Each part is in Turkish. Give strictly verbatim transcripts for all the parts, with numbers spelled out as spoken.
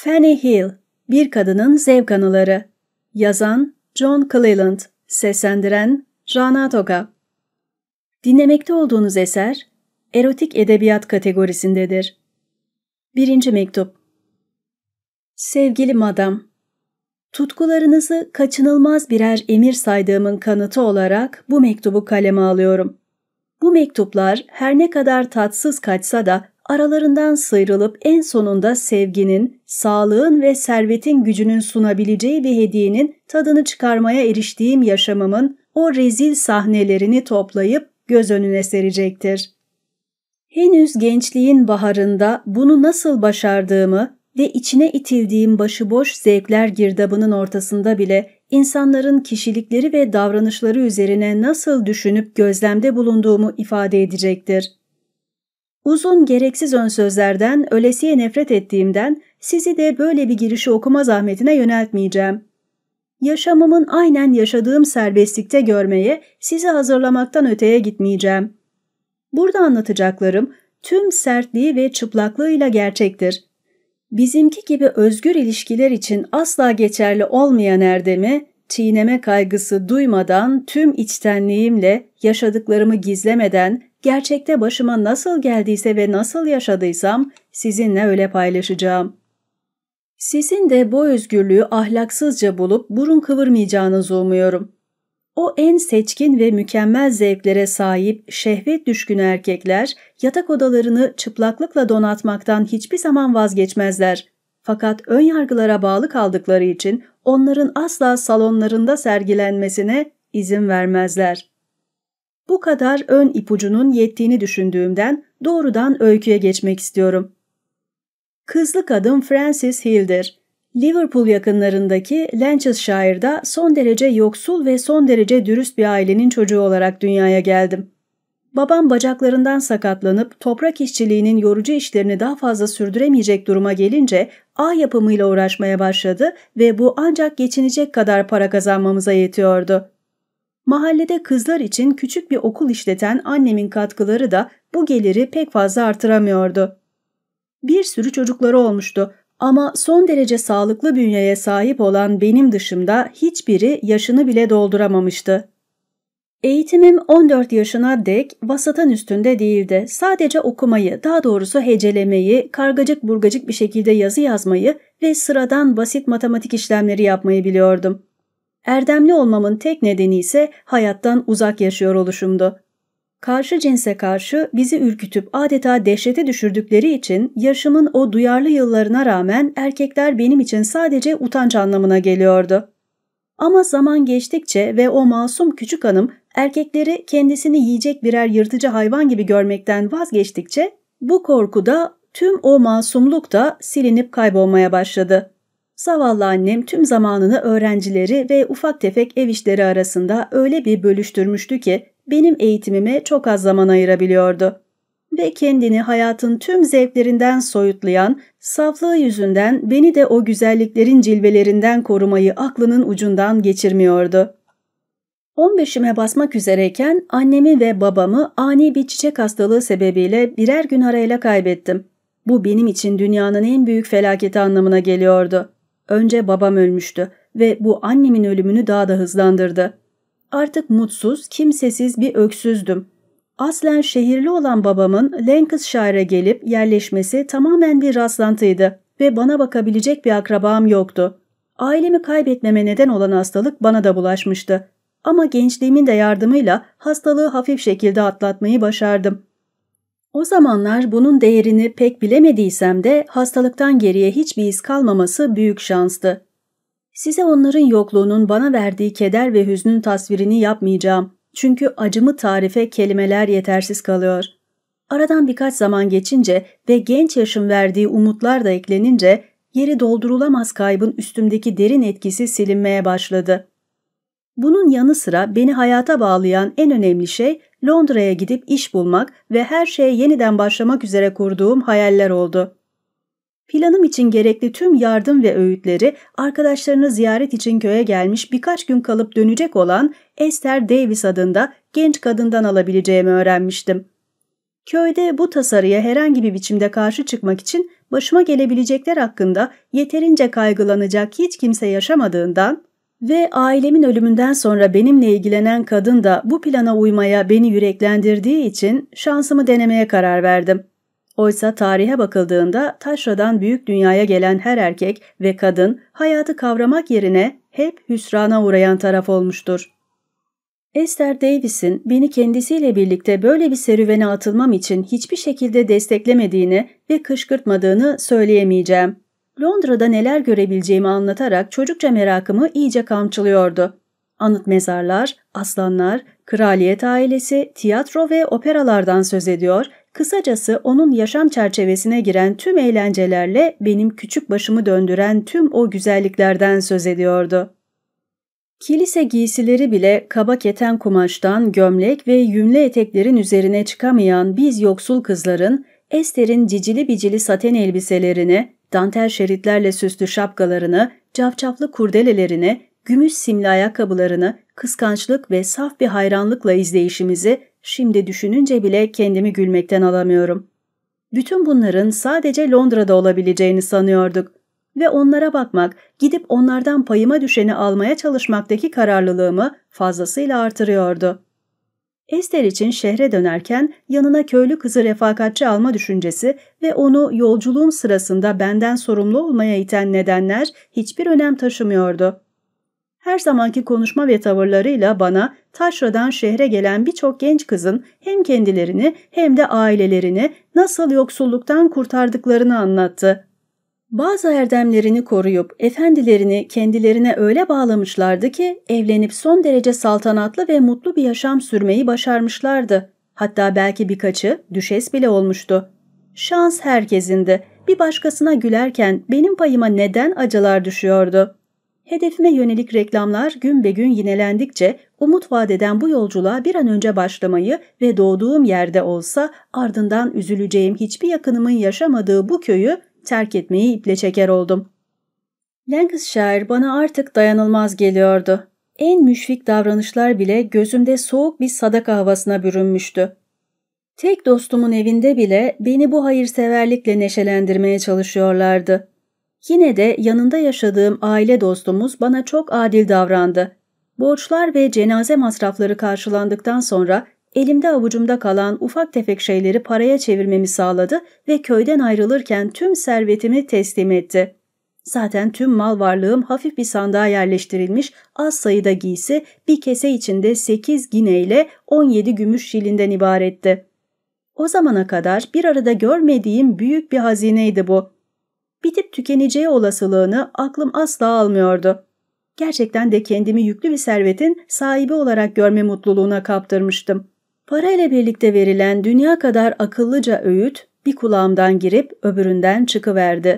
Fanny Hill, Bir Kadının Zevk Anıları. Yazan John Cleland, seslendiren Rana Toka. Dinlemekte olduğunuz eser, erotik edebiyat kategorisindedir. Birinci mektup. Sevgili madam, tutkularınızı kaçınılmaz birer emir saydığımın kanıtı olarak bu mektubu kaleme alıyorum. Bu mektuplar her ne kadar tatsız kaçsa da aralarından sıyrılıp en sonunda sevginin, sağlığın ve servetin gücünün sunabileceği bir hediyenin tadını çıkarmaya eriştiğim yaşamımın o rezil sahnelerini toplayıp göz önüne serecektir. Henüz gençliğin baharında bunu nasıl başardığımı ve içine itildiğim başıboş zevkler girdabının ortasında bile insanların kişilikleri ve davranışları üzerine nasıl düşünüp gözlemde bulunduğumu ifade edecektir. Uzun gereksiz önsözlerden ölesiye nefret ettiğimden sizi de böyle bir girişi okuma zahmetine yöneltmeyeceğim. Yaşamımın aynen yaşadığım serbestlikte görmeye sizi hazırlamaktan öteye gitmeyeceğim. Burada anlatacaklarım tüm sertliği ve çıplaklığıyla gerçektir. Bizimki gibi özgür ilişkiler için asla geçerli olmayan erdemi, çiğneme kaygısı duymadan tüm içtenliğimle yaşadıklarımı gizlemeden gerçekte başıma nasıl geldiyse ve nasıl yaşadıysam sizinle öyle paylaşacağım. Sizin de bu özgürlüğü ahlaksızca bulup burun kıvırmayacağınızı umuyorum. O en seçkin ve mükemmel zevklere sahip şehvet düşkünü erkekler yatak odalarını çıplaklıkla donatmaktan hiçbir zaman vazgeçmezler. Fakat ön yargılara bağlı kaldıkları için onların asla salonlarında sergilenmesine izin vermezler. Bu kadar ön ipucunun yettiğini düşündüğümden doğrudan öyküye geçmek istiyorum. Kızlık adım Frances Hill'dir. Liverpool yakınlarındaki Lancashire'da son derece yoksul ve son derece dürüst bir ailenin çocuğu olarak dünyaya geldim. Babam bacaklarından sakatlanıp toprak işçiliğinin yorucu işlerini daha fazla sürdüremeyecek duruma gelince ağ yapımıyla uğraşmaya başladı ve bu ancak geçinecek kadar para kazanmamıza yetiyordu. Mahallede kızlar için küçük bir okul işleten annemin katkıları da bu geliri pek fazla artıramıyordu. Bir sürü çocukları olmuştu ama son derece sağlıklı bünyeye sahip olan benim dışımda hiçbiri yaşını bile dolduramamıştı. Eğitimim on dört yaşına dek vasatın üstünde değildi. Sadece okumayı, daha doğrusu hecelemeyi, kargacık burgacık bir şekilde yazı yazmayı ve sıradan basit matematik işlemleri yapmayı biliyordum. Erdemli olmamın tek nedeni ise hayattan uzak yaşıyor oluşumdu. Karşı cinse karşı bizi ürkütüp adeta dehşete düşürdükleri için yaşımın o duyarlı yıllarına rağmen erkekler benim için sadece utanç anlamına geliyordu. Ama zaman geçtikçe ve o masum küçük hanım erkekleri kendisini yiyecek birer yırtıcı hayvan gibi görmekten vazgeçtikçe bu korku da tüm o masumluk da silinip kaybolmaya başladı. Zavallı annem tüm zamanını öğrencileri ve ufak tefek ev işleri arasında öyle bir bölüştürmüştü ki benim eğitimime çok az zaman ayırabiliyordu. Ve kendini hayatın tüm zevklerinden soyutlayan, saflığı yüzünden beni de o güzelliklerin cilvelerinden korumayı aklının ucundan geçirmiyordu. on beşime basmak üzereyken annemi ve babamı ani bir çiçek hastalığı sebebiyle birer gün arayla kaybettim. Bu benim için dünyanın en büyük felaketi anlamına geliyordu. Önce babam ölmüştü ve bu annemin ölümünü daha da hızlandırdı. Artık mutsuz, kimsesiz bir öksüzdüm. Aslen şehirli olan babamın Lancashire'a gelip yerleşmesi tamamen bir rastlantıydı ve bana bakabilecek bir akrabam yoktu. Ailemi kaybetmeme neden olan hastalık bana da bulaşmıştı. Ama gençliğimin de yardımıyla hastalığı hafif şekilde atlatmayı başardım. O zamanlar bunun değerini pek bilemediysem de hastalıktan geriye hiçbir iz kalmaması büyük şanstı. Size onların yokluğunun bana verdiği keder ve hüznün tasvirini yapmayacağım. Çünkü acımı tarife kelimeler yetersiz kalıyor. Aradan birkaç zaman geçince ve genç yaşım verdiği umutlar da eklenince yeri doldurulamaz kaybın üstümdeki derin etkisi silinmeye başladı. Bunun yanı sıra beni hayata bağlayan en önemli şey Londra'ya gidip iş bulmak ve her şeye yeniden başlamak üzere kurduğum hayaller oldu. Planım için gerekli tüm yardım ve öğütleri arkadaşlarını ziyaret için köye gelmiş birkaç gün kalıp dönecek olan Esther Davis adında genç kadından alabileceğimi öğrenmiştim. Köyde bu tasarıya herhangi bir biçimde karşı çıkmak için başıma gelebilecekler hakkında yeterince kaygılanacak hiç kimse yaşamadığından ve ailemin ölümünden sonra benimle ilgilenen kadın da bu plana uymaya beni yüreklendirdiği için şansımı denemeye karar verdim. Oysa tarihe bakıldığında taşradan büyük dünyaya gelen her erkek ve kadın hayatı kavramak yerine hep hüsrana uğrayan taraf olmuştur. Esther Davis'in beni kendisiyle birlikte böyle bir serüvene atılmam için hiçbir şekilde desteklemediğini ve kışkırtmadığını söyleyemeyeceğim. Londra'da neler görebileceğimi anlatarak çocukça merakımı iyice kamçılıyordu. Anıt mezarlar, aslanlar, kraliyet ailesi, tiyatro ve operalardan söz ediyor, kısacası onun yaşam çerçevesine giren tüm eğlencelerle benim küçük başımı döndüren tüm o güzelliklerden söz ediyordu. Kilise giysileri bile kaba keten kumaştan gömlek ve yünlü eteklerin üzerine çıkamayan biz yoksul kızların, Esther'in cicili bicili saten elbiselerini, dantel şeritlerle süslü şapkalarını, cafcaflı kurdelelerini, gümüş simli ayakkabılarını, kıskançlık ve saf bir hayranlıkla izleyişimizi şimdi düşününce bile kendimi gülmekten alamıyorum. Bütün bunların sadece Londra'da olabileceğini sanıyorduk ve onlara bakmak, gidip onlardan payıma düşeni almaya çalışmaktaki kararlılığımı fazlasıyla artırıyordu. Esther için şehre dönerken yanına köylü kızı refakatçi alma düşüncesi ve onu yolculuğum sırasında benden sorumlu olmaya iten nedenler hiçbir önem taşımıyordu. Her zamanki konuşma ve tavırlarıyla bana taşradan şehre gelen birçok genç kızın hem kendilerini hem de ailelerini nasıl yoksulluktan kurtardıklarını anlattı. Bazı erdemlerini koruyup efendilerini kendilerine öyle bağlamışlardı ki evlenip son derece saltanatlı ve mutlu bir yaşam sürmeyi başarmışlardı. Hatta belki birkaçı düşes bile olmuştu. Şans herkesindi. Bir başkasına gülerken benim payıma neden acılar düşüyordu? Hedefime yönelik reklamlar gün be gün yinelendikçe umut vadeden bu yolculuğa bir an önce başlamayı ve doğduğum yerde olsa ardından üzüleceğim hiçbir yakınımın yaşamadığı bu köyü terk etmeyi iple çeker oldum. Lancashire bana artık dayanılmaz geliyordu. En müşfik davranışlar bile gözümde soğuk bir sadaka havasına bürünmüştü. Tek dostumun evinde bile beni bu hayırseverlikle neşelendirmeye çalışıyorlardı. Yine de yanında yaşadığım aile dostumuz bana çok adil davrandı. Borçlar ve cenaze masrafları karşılandıktan sonra elimde avucumda kalan ufak tefek şeyleri paraya çevirmemi sağladı ve köyden ayrılırken tüm servetimi teslim etti. Zaten tüm mal varlığım hafif bir sandığa yerleştirilmiş, az sayıda giysi, bir kese içinde sekiz gineyle on yedi gümüş şilinden ibaretti. O zamana kadar bir arada görmediğim büyük bir hazineydi bu. Bitip tükeneceği olasılığını aklım asla almıyordu. Gerçekten de kendimi yüklü bir servetin sahibi olarak görme mutluluğuna kaptırmıştım. Parayla birlikte verilen dünya kadar akıllıca öğüt bir kulağımdan girip öbüründen çıkıverdi.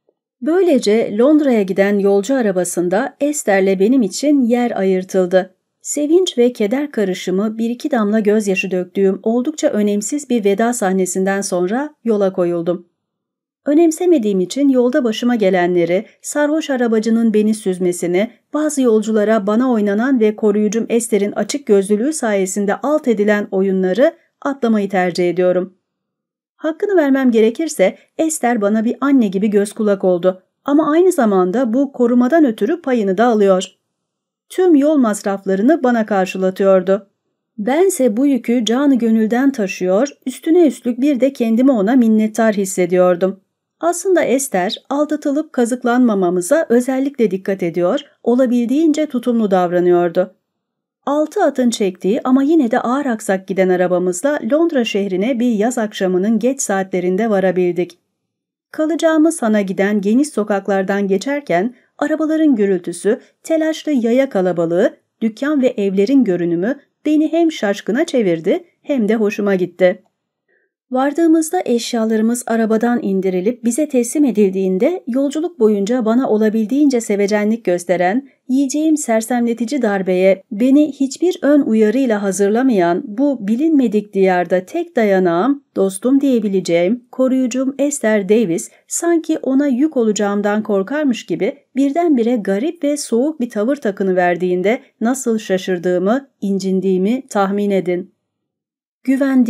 Böylece Londra'ya giden yolcu arabasında Esther'le benim için yer ayırtıldı. Sevinç ve keder karışımı bir iki damla gözyaşı döktüğüm oldukça önemsiz bir veda sahnesinden sonra yola koyuldum. Önemsemediğim için yolda başıma gelenleri, sarhoş arabacının beni süzmesini, bazı yolculara bana oynanan ve koruyucum Esther'in açık gözlülüğü sayesinde alt edilen oyunları atlamayı tercih ediyorum. Hakkını vermem gerekirse Esther bana bir anne gibi göz kulak oldu ama aynı zamanda bu korumadan ötürü payını da alıyor. Tüm yol masraflarını bana karşılatıyordu. Bense bu yükü canı gönülden taşıyor, üstüne üstlük bir de kendimi ona minnettar hissediyordum. Aslında Esther, aldatılıp kazıklanmamamıza özellikle dikkat ediyor, olabildiğince tutumlu davranıyordu. Altı atın çektiği ama yine de ağır aksak giden arabamızla Londra şehrine bir yaz akşamının geç saatlerinde varabildik. Kalacağımız hana giden geniş sokaklardan geçerken arabaların gürültüsü, telaşlı yaya kalabalığı, dükkan ve evlerin görünümü beni hem şaşkına çevirdi hem de hoşuma gitti. Vardığımızda eşyalarımız arabadan indirilip bize teslim edildiğinde yolculuk boyunca bana olabildiğince sevecenlik gösteren, yiyeceğim sersemletici darbeye beni hiçbir ön uyarıyla hazırlamayan bu bilinmedik diyarda tek dayanağım, dostum diyebileceğim koruyucum Esther Davis sanki ona yük olacağımdan korkarmış gibi birdenbire garip ve soğuk bir tavır takınıverdiğinde nasıl şaşırdığımı, incindiğimi tahmin edin. Güvendiğim,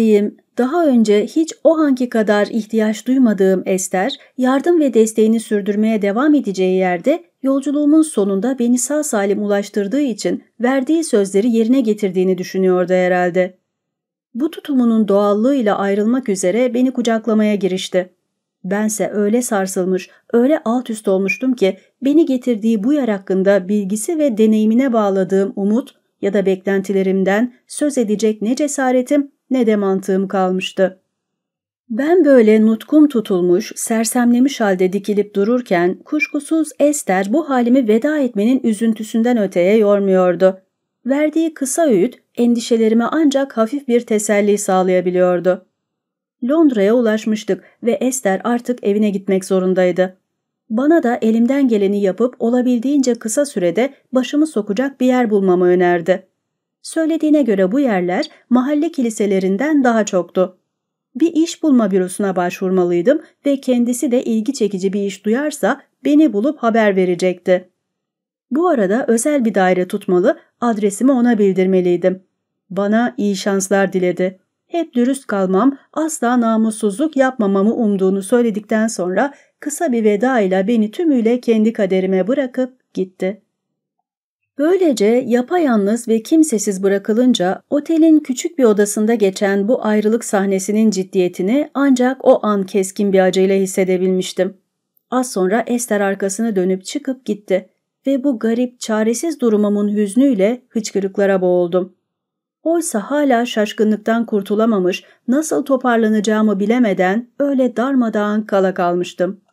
Daha önce hiç o anki kadar ihtiyaç duymadığım Ester, yardım ve desteğini sürdürmeye devam edeceği yerde yolculuğumun sonunda beni sağ salim ulaştırdığı için verdiği sözleri yerine getirdiğini düşünüyordu herhalde. Bu tutumunun doğallığıyla ayrılmak üzere beni kucaklamaya girişti. Bense öyle sarsılmış, öyle alt üst olmuştum ki beni getirdiği bu yer hakkında bilgisi ve deneyimine bağladığım umut ya da beklentilerimden söz edecek ne cesaretim ne de mantığım kalmıştı. Ben böyle nutkum tutulmuş, sersemlemiş halde dikilip dururken kuşkusuz Ester bu halimi veda etmenin üzüntüsünden öteye yormuyordu. Verdiği kısa öğüt endişelerime ancak hafif bir teselli sağlayabiliyordu. Londra'ya ulaşmıştık ve Ester artık evine gitmek zorundaydı. Bana da elimden geleni yapıp olabildiğince kısa sürede başımı sokacak bir yer bulmamı önerdi. Söylediğine göre bu yerler mahalle kiliselerinden daha çoktu. Bir iş bulma bürosuna başvurmalıydım ve kendisi de ilgi çekici bir iş duyarsa beni bulup haber verecekti. Bu arada özel bir daire tutmalı, adresimi ona bildirmeliydim. Bana iyi şanslar diledi. Hep dürüst kalmam, asla namussuzluk yapmamamı umduğunu söyledikten sonra kısa bir veda ile beni tümüyle kendi kaderime bırakıp gitti. Böylece yapayalnız ve kimsesiz bırakılınca otelin küçük bir odasında geçen bu ayrılık sahnesinin ciddiyetini ancak o an keskin bir acıyla hissedebilmiştim. Az sonra Ester arkasını dönüp çıkıp gitti ve bu garip, çaresiz durumumun hüznüyle hıçkırıklara boğuldum. Oysa hala şaşkınlıktan kurtulamamış, nasıl toparlanacağımı bilemeden öyle darmadağın kala kalmıştım.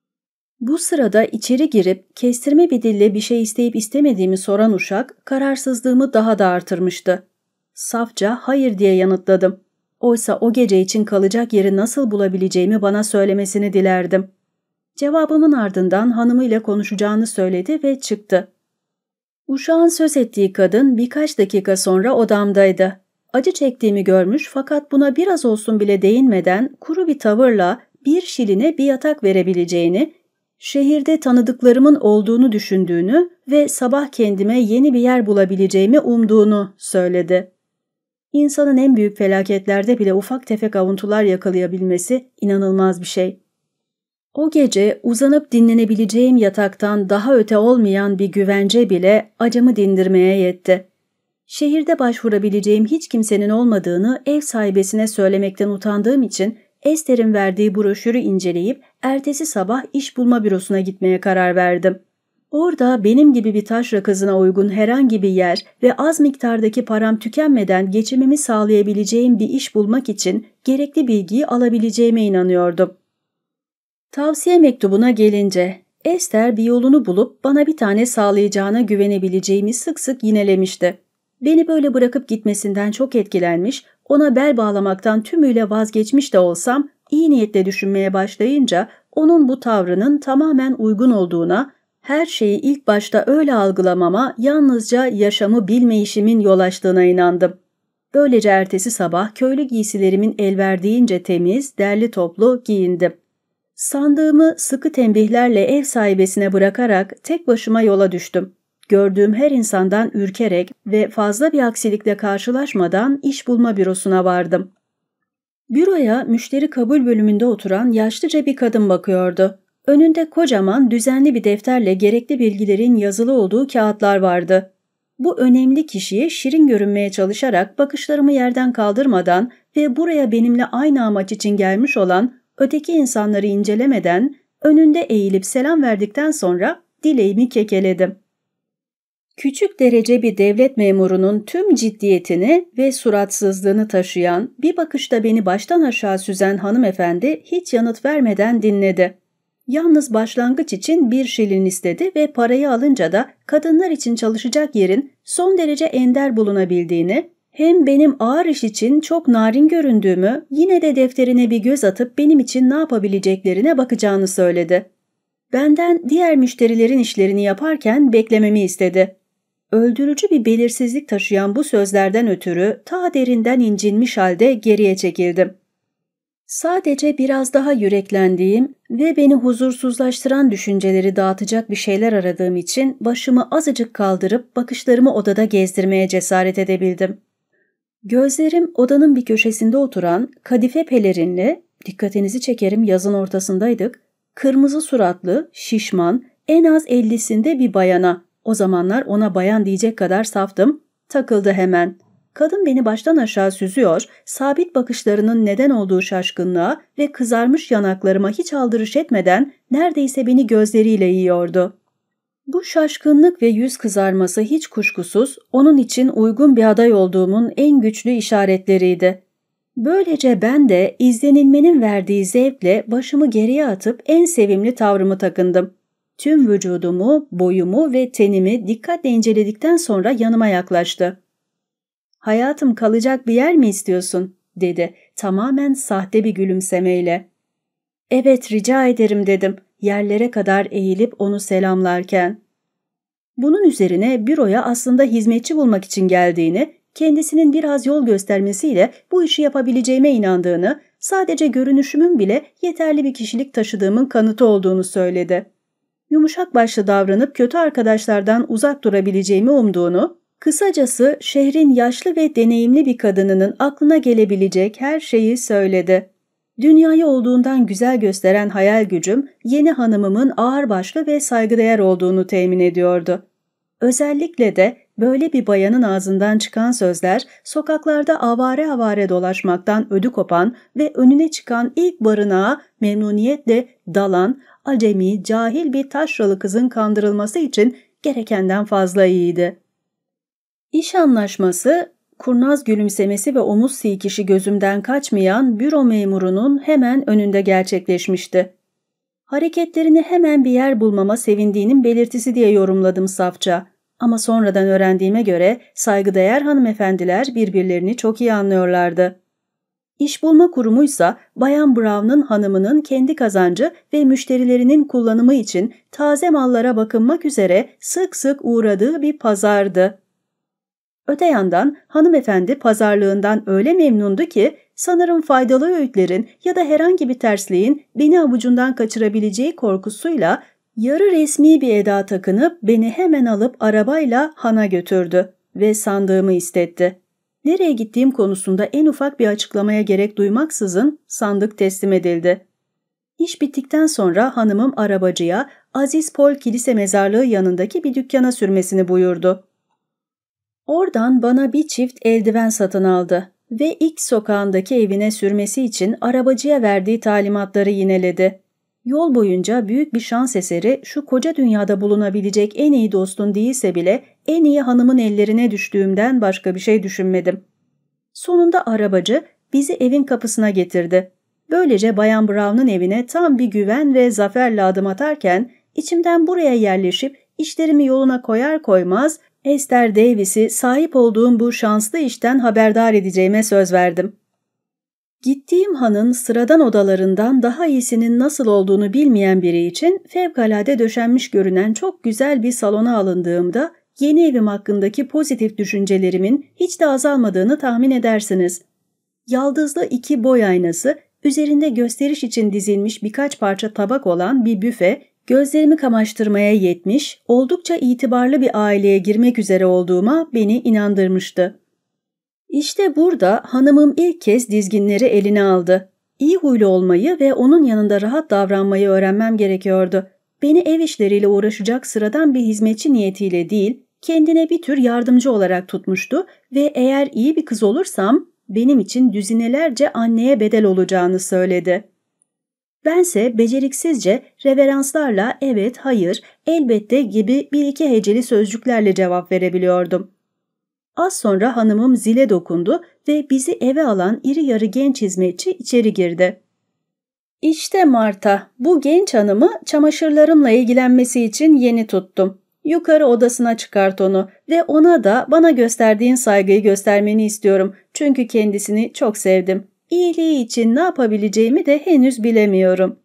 Bu sırada içeri girip kestirme bir dille bir şey isteyip istemediğimi soran uşak kararsızlığımı daha da artırmıştı. Safça hayır diye yanıtladım. Oysa o gece için kalacak yeri nasıl bulabileceğimi bana söylemesini dilerdim. Cevabımın ardından hanımıyla konuşacağını söyledi ve çıktı. Uşağın söz ettiği kadın birkaç dakika sonra odamdaydı. Acı çektiğimi görmüş fakat buna biraz olsun bile değinmeden kuru bir tavırla bir şiline bir yatak verebileceğini, şehirde tanıdıklarımın olduğunu düşündüğünü ve sabah kendime yeni bir yer bulabileceğimi umduğunu söyledi. İnsanın en büyük felaketlerde bile ufak tefek avuntular yakalayabilmesi inanılmaz bir şey. O gece uzanıp dinlenebileceğim yataktan daha öte olmayan bir güvence bile acımı dindirmeye yetti. Şehirde başvurabileceğim hiç kimsenin olmadığını ev sahibesine söylemekten utandığım için Ester'in verdiği broşürü inceleyip ertesi sabah iş bulma bürosuna gitmeye karar verdim. Orada benim gibi bir taşra kızına uygun herhangi bir yer ve az miktardaki param tükenmeden geçimimi sağlayabileceğim bir iş bulmak için gerekli bilgiyi alabileceğime inanıyordum. Tavsiye mektubuna gelince, Ester bir yolunu bulup bana bir tane sağlayacağına güvenebileceğimi sık sık yinelemişti. Beni böyle bırakıp gitmesinden çok etkilenmiş, ona bel bağlamaktan tümüyle vazgeçmiş de olsam, iyi niyetle düşünmeye başlayınca onun bu tavrının tamamen uygun olduğuna, her şeyi ilk başta öyle algılamama yalnızca yaşamı bilmeyişimin yol açtığına inandım. Böylece ertesi sabah köylü giysilerimin elverdiğince temiz, derli toplu giyindim. Sandığımı sıkı tembihlerle ev sahibesine bırakarak tek başıma yola düştüm. Gördüğüm her insandan ürkerek ve fazla bir aksilikle karşılaşmadan iş bulma bürosuna vardım. Büroya müşteri kabul bölümünde oturan yaşlıca bir kadın bakıyordu. Önünde kocaman düzenli bir defterle gerekli bilgilerin yazılı olduğu kağıtlar vardı. Bu önemli kişiye şirin görünmeye çalışarak bakışlarımı yerden kaldırmadan ve buraya benimle aynı amaç için gelmiş olan öteki insanları incelemeden önünde eğilip selam verdikten sonra dileğimi kekeledim. Küçük derece bir devlet memurunun tüm ciddiyetini ve suratsızlığını taşıyan, bir bakışta beni baştan aşağı süzen hanımefendi hiç yanıt vermeden dinledi. Yalnız başlangıç için bir şilin istedi ve parayı alınca da kadınlar için çalışacak yerin son derece ender bulunabildiğini, hem benim ağır iş için çok narin göründüğümü, yine de defterine bir göz atıp benim için ne yapabileceklerine bakacağını söyledi. Benden diğer müşterilerin işlerini yaparken beklememi istedi. Öldürücü bir belirsizlik taşıyan bu sözlerden ötürü ta derinden incinmiş halde geriye çekildim. Sadece biraz daha yüreklendiğim ve beni huzursuzlaştıran düşünceleri dağıtacak bir şeyler aradığım için başımı azıcık kaldırıp bakışlarımı odada gezdirmeye cesaret edebildim. Gözlerim odanın bir köşesinde oturan kadife pelerinli, dikkatinizi çekerim yazın ortasındaydık, kırmızı suratlı, şişman, en az ellisinde bir bayana, o zamanlar ona bayan diyecek kadar saftım, takıldı hemen. Kadın beni baştan aşağı süzüyor, sabit bakışlarının neden olduğu şaşkınlığa ve kızarmış yanaklarıma hiç aldırış etmeden neredeyse beni gözleriyle yiyordu. Bu şaşkınlık ve yüz kızarması hiç kuşkusuz onun için uygun bir aday olduğumun en güçlü işaretleriydi. Böylece ben de izlenilmenin verdiği zevkle başımı geriye atıp en sevimli tavrımı takındım. Tüm vücudumu, boyumu ve tenimi dikkatle inceledikten sonra yanıma yaklaştı. "Hayatım, kalacak bir yer mi istiyorsun?" dedi tamamen sahte bir gülümsemeyle. "Evet, rica ederim," dedim yerlere kadar eğilip onu selamlarken. Bunun üzerine büroya aslında hizmetçi bulmak için geldiğini, kendisinin biraz yol göstermesiyle bu işi yapabileceğime inandığını, sadece görünüşümün bile yeterli bir kişilik taşıdığımın kanıtı olduğunu söyledi. Yumuşak başlı davranıp kötü arkadaşlardan uzak durabileceğimi umduğunu, kısacası şehrin yaşlı ve deneyimli bir kadınının aklına gelebilecek her şeyi söyledi. Dünyayı olduğundan güzel gösteren hayal gücüm, yeni hanımımın ağırbaşlı ve saygıdeğer olduğunu temin ediyordu. Özellikle de böyle bir bayanın ağzından çıkan sözler, sokaklarda avare avare dolaşmaktan ödü kopan ve önüne çıkan ilk barınağa memnuniyetle dalan, acemi, cahil bir taşralı kızın kandırılması için gerekenden fazla iyiydi. İş anlaşması, kurnaz gülümsemesi ve omuz silkişi gözümden kaçmayan büro memurunun hemen önünde gerçekleşmişti. Hareketlerini hemen bir yer bulmama sevindiğinin belirtisi diye yorumladım safça. Ama sonradan öğrendiğime göre saygıdeğer hanımefendiler birbirlerini çok iyi anlıyorlardı. İş bulma kurumuysa Bayan Brown'un hanımının kendi kazancı ve müşterilerinin kullanımı için taze mallara bakınmak üzere sık sık uğradığı bir pazardı. Öte yandan hanımefendi pazarlığından öyle memnundu ki sanırım faydalı öğütlerin ya da herhangi bir tersliğin beni avucundan kaçırabileceği korkusuyla yarı resmi bir eda takınıp beni hemen alıp arabayla hana götürdü ve sandığımı istetti. Nereye gittiğim konusunda en ufak bir açıklamaya gerek duymaksızın sandık teslim edildi. İş bittikten sonra hanımım arabacıya Aziz Pol Kilise Mezarlığı yanındaki bir dükkana sürmesini buyurdu. Oradan bana bir çift eldiven satın aldı ve ilk sokağındaki evine sürmesi için arabacıya verdiği talimatları yineledi. Yol boyunca büyük bir şans eseri şu koca dünyada bulunabilecek en iyi dostun değilse bile en iyi hanımın ellerine düştüğümden başka bir şey düşünmedim. Sonunda arabacı bizi evin kapısına getirdi. Böylece Bayan Brown'un evine tam bir güven ve zaferle adım atarken içimden buraya yerleşip işlerimi yoluna koyar koymaz Esther Davis'i sahip olduğum bu şanslı işten haberdar edeceğime söz verdim. Gittiğim hanın sıradan odalarından daha iyisinin nasıl olduğunu bilmeyen biri için fevkalade döşenmiş görünen çok güzel bir salona alındığımda yeni evim hakkındaki pozitif düşüncelerimin hiç de azalmadığını tahmin edersiniz. Yaldızlı iki boy aynası, üzerinde gösteriş için dizilmiş birkaç parça tabak olan bir büfe, gözlerimi kamaştırmaya yetmiş, oldukça itibarlı bir aileye girmek üzere olduğuma beni inandırmıştı. İşte burada hanımım ilk kez dizginleri eline aldı. İyi huylu olmayı ve onun yanında rahat davranmayı öğrenmem gerekiyordu. Beni ev işleriyle uğraşacak sıradan bir hizmetçi niyetiyle değil, kendine bir tür yardımcı olarak tutmuştu ve eğer iyi bir kız olursam benim için düzinelerce anneye bedel olacağını söyledi. Bense beceriksizce reveranslarla evet, hayır, elbette gibi bir iki heceli sözcüklerle cevap verebiliyordum. Az sonra hanımım zile dokundu ve bizi eve alan iri yarı genç hizmetçi içeri girdi. İşte Marta, bu genç hanımı çamaşırlarımla ilgilenmesi için yeni tuttum. Yukarı odasına çıkart onu ve ona da bana gösterdiğin saygıyı göstermeni istiyorum. Çünkü kendisini çok sevdim. İyiliği için ne yapabileceğimi de henüz bilemiyorum.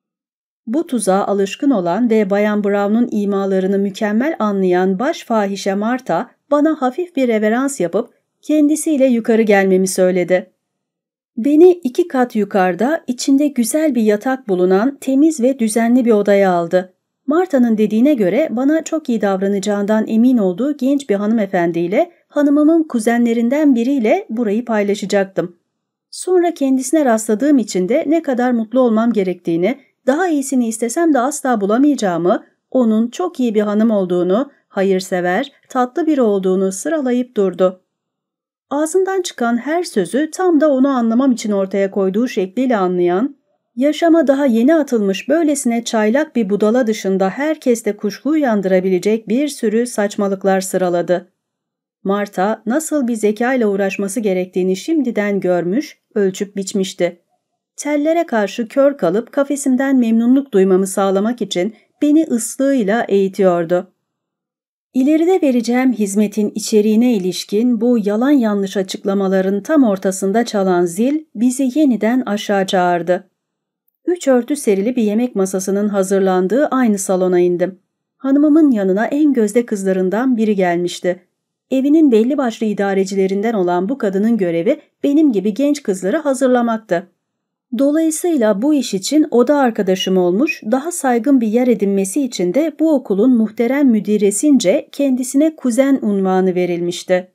Bu tuzağa alışkın olan ve Bayan Brown'un imalarını mükemmel anlayan baş fahişe Marta bana hafif bir reverans yapıp kendisiyle yukarı gelmemi söyledi. Beni iki kat yukarıda içinde güzel bir yatak bulunan temiz ve düzenli bir odaya aldı. Marta'nın dediğine göre bana çok iyi davranacağından emin olduğu genç bir hanımefendiyle hanımımın kuzenlerinden biriyle burayı paylaşacaktım. Sonra kendisine rastladığım için de ne kadar mutlu olmam gerektiğini, daha iyisini istesem de asla bulamayacağımı, onun çok iyi bir hanım olduğunu, hayırsever, tatlı biri olduğunu sıralayıp durdu. Ağzından çıkan her sözü tam da onu anlamam için ortaya koyduğu şekliyle anlayan, yaşama daha yeni atılmış böylesine çaylak bir budala dışında herkeste kuşku uyandırabilecek bir sürü saçmalıklar sıraladı. Marta nasıl bir zekayla uğraşması gerektiğini şimdiden görmüş, ölçüp biçmişti. Tellere karşı kör kalıp kafesimden memnunluk duymamı sağlamak için beni ıslığıyla eğitiyordu. İleride vereceğim hizmetin içeriğine ilişkin bu yalan yanlış açıklamaların tam ortasında çalan zil bizi yeniden aşağı çağırdı. Üç örtü serili bir yemek masasının hazırlandığı aynı salona indim. Hanımımın yanına en gözde kızlarından biri gelmişti. Evinin belli başlı idarecilerinden olan bu kadının görevi benim gibi genç kızları hazırlamaktı. Dolayısıyla bu iş için oda arkadaşım olmuş, daha saygın bir yer edinmesi için de bu okulun muhterem müdiresince kendisine kuzen unvanı verilmişti.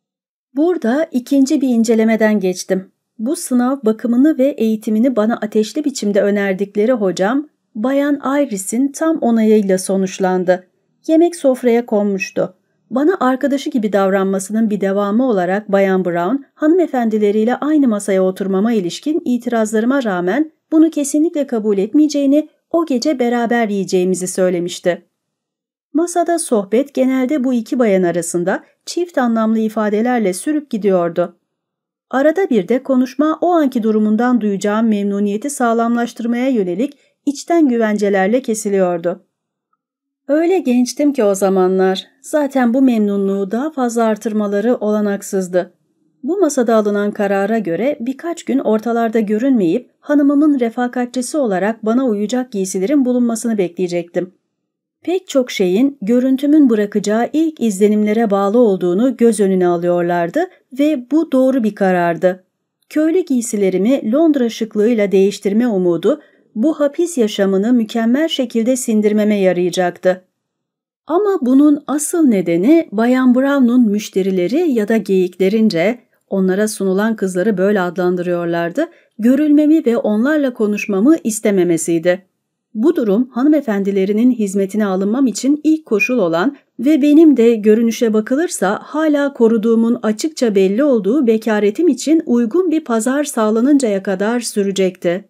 Burada ikinci bir incelemeden geçtim. Bu sınav bakımını ve eğitimini bana ateşli biçimde önerdikleri hocam, Bayan Iris'in tam onayıyla sonuçlandı. Yemek sofraya konmuştu. Bana arkadaşı gibi davranmasının bir devamı olarak Bayan Brown, hanımefendileriyle aynı masaya oturmama ilişkin itirazlarıma rağmen bunu kesinlikle kabul etmeyeceğini, o gece beraber yiyeceğimizi söylemişti. Masada sohbet genelde bu iki bayan arasında çift anlamlı ifadelerle sürüp gidiyordu. Arada bir de konuşma o anki durumundan duyacağım memnuniyeti sağlamlaştırmaya yönelik içten güvencelerle kesiliyordu. Öyle gençtim ki o zamanlar, zaten bu memnunluğu daha fazla artırmaları olanaksızdı. Bu masada alınan karara göre birkaç gün ortalarda görünmeyip hanımımın refakatçisi olarak bana uyacak giysilerin bulunmasını bekleyecektim. Pek çok şeyin görüntümün bırakacağı ilk izlenimlere bağlı olduğunu göz önüne alıyorlardı ve bu doğru bir karardı. Köylü giysilerimi Londra şıklığıyla değiştirme umudu, bu hapis yaşamını mükemmel şekilde sindirmeme yarayacaktı. Ama bunun asıl nedeni Bayan Brown'un müşterileri ya da geyiklerince, onlara sunulan kızları böyle adlandırıyorlardı, görülmemi ve onlarla konuşmamı istememesiydi. Bu durum hanımefendilerinin hizmetine alınmam için ilk koşul olan ve benim de görünüşe bakılırsa hala koruduğumun açıkça belli olduğu bekaretim için uygun bir pazar sağlanıncaya kadar sürecekti.